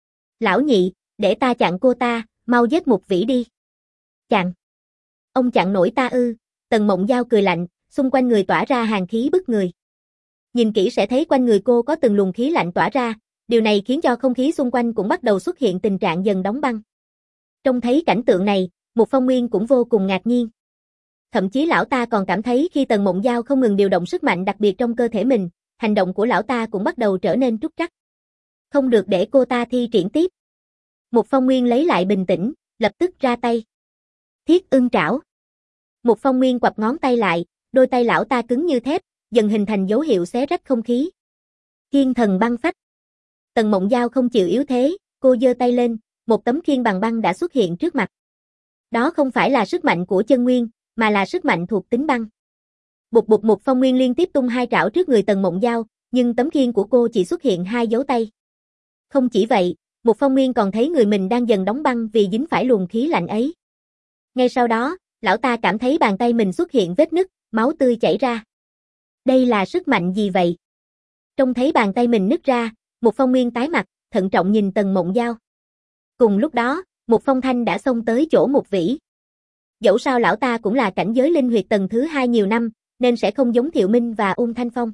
Lão nhị, để ta chặn cô ta, mau giết Mục Vĩ đi. Chặn. Ông chặn nổi ta ư? Tần Mộng Giao cười lạnh, xung quanh người tỏa ra hàn khí bức người. Nhìn kỹ sẽ thấy quanh người cô có từng luồng khí lạnh tỏa ra, điều này khiến cho không khí xung quanh cũng bắt đầu xuất hiện tình trạng dần đóng băng. Trông thấy cảnh tượng này, Mục Phong Nguyên cũng vô cùng ngạc nhiên. Thậm chí lão ta còn cảm thấy khi Tần Mộng Giao không ngừng điều động sức mạnh đặc biệt trong cơ thể mình, hành động của lão ta cũng bắt đầu trở nên trúc trắc. Không được để cô ta thi triển tiếp. Mục Phong Nguyên lấy lại bình tĩnh, lập tức ra tay. Thiết ưng trảo. Mục Phong Nguyên quặp ngón tay lại, đôi tay lão ta cứng như thép, dần hình thành dấu hiệu xé rách không khí. Thiên thần băng phách. Tần Mộng Giao không chịu yếu thế, cô giơ tay lên, một tấm khiên bằng băng đã xuất hiện trước mặt. Đó không phải là sức mạnh của chân nguyên, mà là sức mạnh thuộc tính băng. Bụt bụt Một Phong Nguyên liên tiếp tung hai trảo trước người Tần Mộng Giao, nhưng tấm khiên của cô chỉ xuất hiện hai dấu tay. Không chỉ vậy, Một Phong Nguyên còn thấy người mình đang dần đóng băng vì dính phải luồng khí lạnh ấy. Ngay sau đó, lão ta cảm thấy bàn tay mình xuất hiện vết nứt, máu tươi chảy ra. Đây là sức mạnh gì vậy? Trông thấy bàn tay mình nứt ra, Một Phong Nguyên tái mặt, thận trọng nhìn Tần Mộng Giao. Cùng lúc đó, Một Phong Thanh đã xông tới chỗ Một Vĩ. Dẫu sao lão ta cũng là cảnh giới linh huyệt tầng thứ hai nhiều năm, nên sẽ không giống Thiệu Minh và Ung Thanh Phong.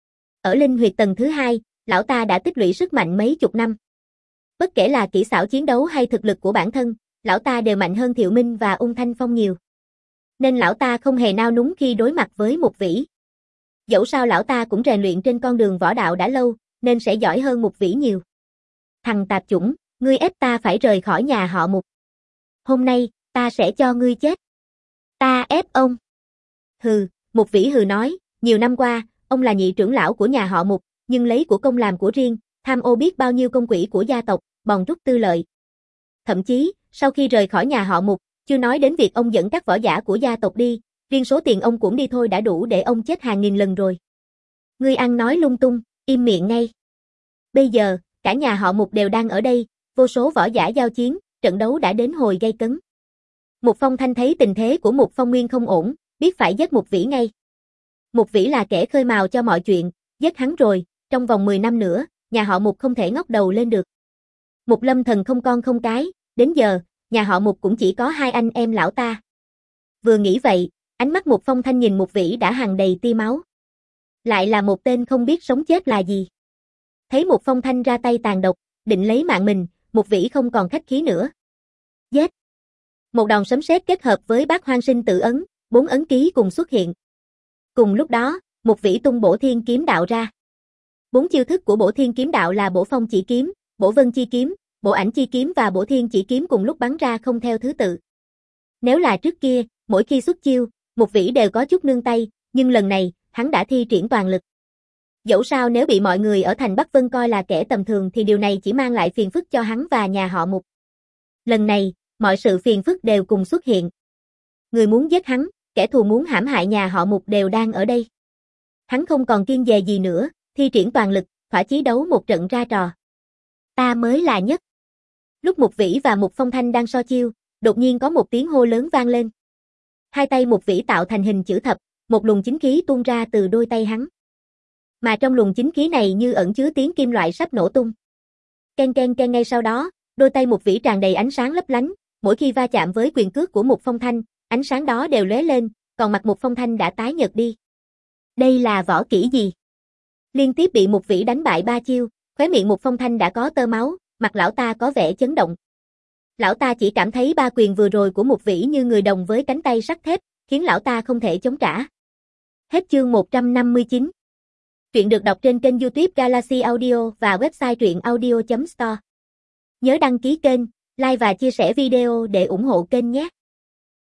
Ở linh huyệt tầng thứ hai, lão ta đã tích lũy sức mạnh mấy chục năm. Bất kể là kỹ xảo chiến đấu hay thực lực của bản thân, lão ta đều mạnh hơn Thiệu Minh và Ung Thanh Phong nhiều. Nên lão ta không hề nao núng khi đối mặt với Một Vĩ. Dẫu sao lão ta cũng rèn luyện trên con đường võ đạo đã lâu, nên sẽ giỏi hơn Một Vĩ nhiều. Thằng tạp chủng, ngươi ép ta phải rời khỏi nhà họ Mục. Hôm nay, ta sẽ cho ngươi chết. Ta ép ông. Hừ, Một Vĩ hừ nói, nhiều năm qua, ông là nhị trưởng lão của nhà họ Mục, nhưng lấy của công làm của riêng, tham ô biết bao nhiêu công quỹ của gia tộc, bòn rút tư lợi. Thậm chí, sau khi rời khỏi nhà họ Mục, chưa nói đến việc ông dẫn các võ giả của gia tộc đi, riêng số tiền ông cũng đi thôi đã đủ để ông chết hàng nghìn lần rồi. Ngươi ăn nói lung tung, im miệng ngay. Bây giờ, cả nhà họ Mục đều đang ở đây, vô số võ giả giao chiến, trận đấu đã đến hồi gay cấn. Một Phong Thanh thấy tình thế của Một Phong Nguyên không ổn, biết phải giết Một Vĩ ngay. Một Vĩ là kẻ khơi mào cho mọi chuyện, giết hắn rồi, trong vòng mười năm nữa, nhà họ Mục không thể ngóc đầu lên được. Một Lâm Thần không con không cái, đến giờ, nhà họ Mục cũng chỉ có hai anh em lão ta. Vừa nghĩ vậy, ánh mắt Một Phong Thanh nhìn Một Vĩ đã hằn đầy tia máu. Lại là một tên không biết sống chết là gì. Thấy Một Phong Thanh ra tay tàn độc, định lấy mạng mình, Một Vĩ không còn khách khí nữa. Giết! Một đòn sấm sét kết hợp với Bát Hoang Sinh Tử ấn, bốn ấn ký cùng xuất hiện. Cùng lúc đó, Một Vĩ tung Bổ Thiên Kiếm Đạo ra. Bốn chiêu thức của Bổ Thiên Kiếm Đạo là Bổ Phong Chỉ Kiếm, Bổ Vân Chi Kiếm, Bổ Ảnh Chi Kiếm và Bổ Thiên Chỉ Kiếm cùng lúc bắn ra không theo thứ tự. Nếu là trước kia, mỗi khi xuất chiêu, Một Vĩ đều có chút nương tay, nhưng lần này, hắn đã thi triển toàn lực. Dẫu sao nếu bị mọi người ở thành Bắc Vân coi là kẻ tầm thường thì điều này chỉ mang lại phiền phức cho hắn và nhà họ Mục. Lần này, mọi sự phiền phức đều cùng xuất hiện. Người muốn giết hắn, kẻ thù muốn hãm hại nhà họ Mục đều đang ở đây. Hắn không còn kiêng dè gì nữa, thi triển toàn lực, thỏa chí đấu một trận ra trò. Ta mới là nhất. Lúc Một Vĩ và Một Phong Thanh đang so chiêu, đột nhiên có một tiếng hô lớn vang lên. Hai tay Một Vĩ tạo thành hình chữ thập, một luồng chính khí tuôn ra từ đôi tay hắn. Mà trong luồng chính khí này như ẩn chứa tiếng kim loại sắp nổ tung. Ken ken ken ngay sau đó, đôi tay Một Vĩ tràn đầy ánh sáng lấp lánh, mỗi khi va chạm với quyền cước của Một Phong Thanh, ánh sáng đó đều lóe lên, còn mặt Một Phong Thanh đã tái nhợt đi. Đây là võ kỹ gì? Liên tiếp bị Một Vĩ đánh bại ba chiêu, khóe miệng Một Phong Thanh đã có tơ máu, mặt lão ta có vẻ chấn động. Lão ta chỉ cảm thấy ba quyền vừa rồi của Một Vĩ như người đồng với cánh tay sắt thép, khiến lão ta không thể chống trả. Hết chương một trăm năm mươi chín. Truyện được đọc trên kênh YouTube Galaxy Audio và website truyện audio chấm store. Nhớ đăng ký kênh, like và chia sẻ video để ủng hộ kênh nhé.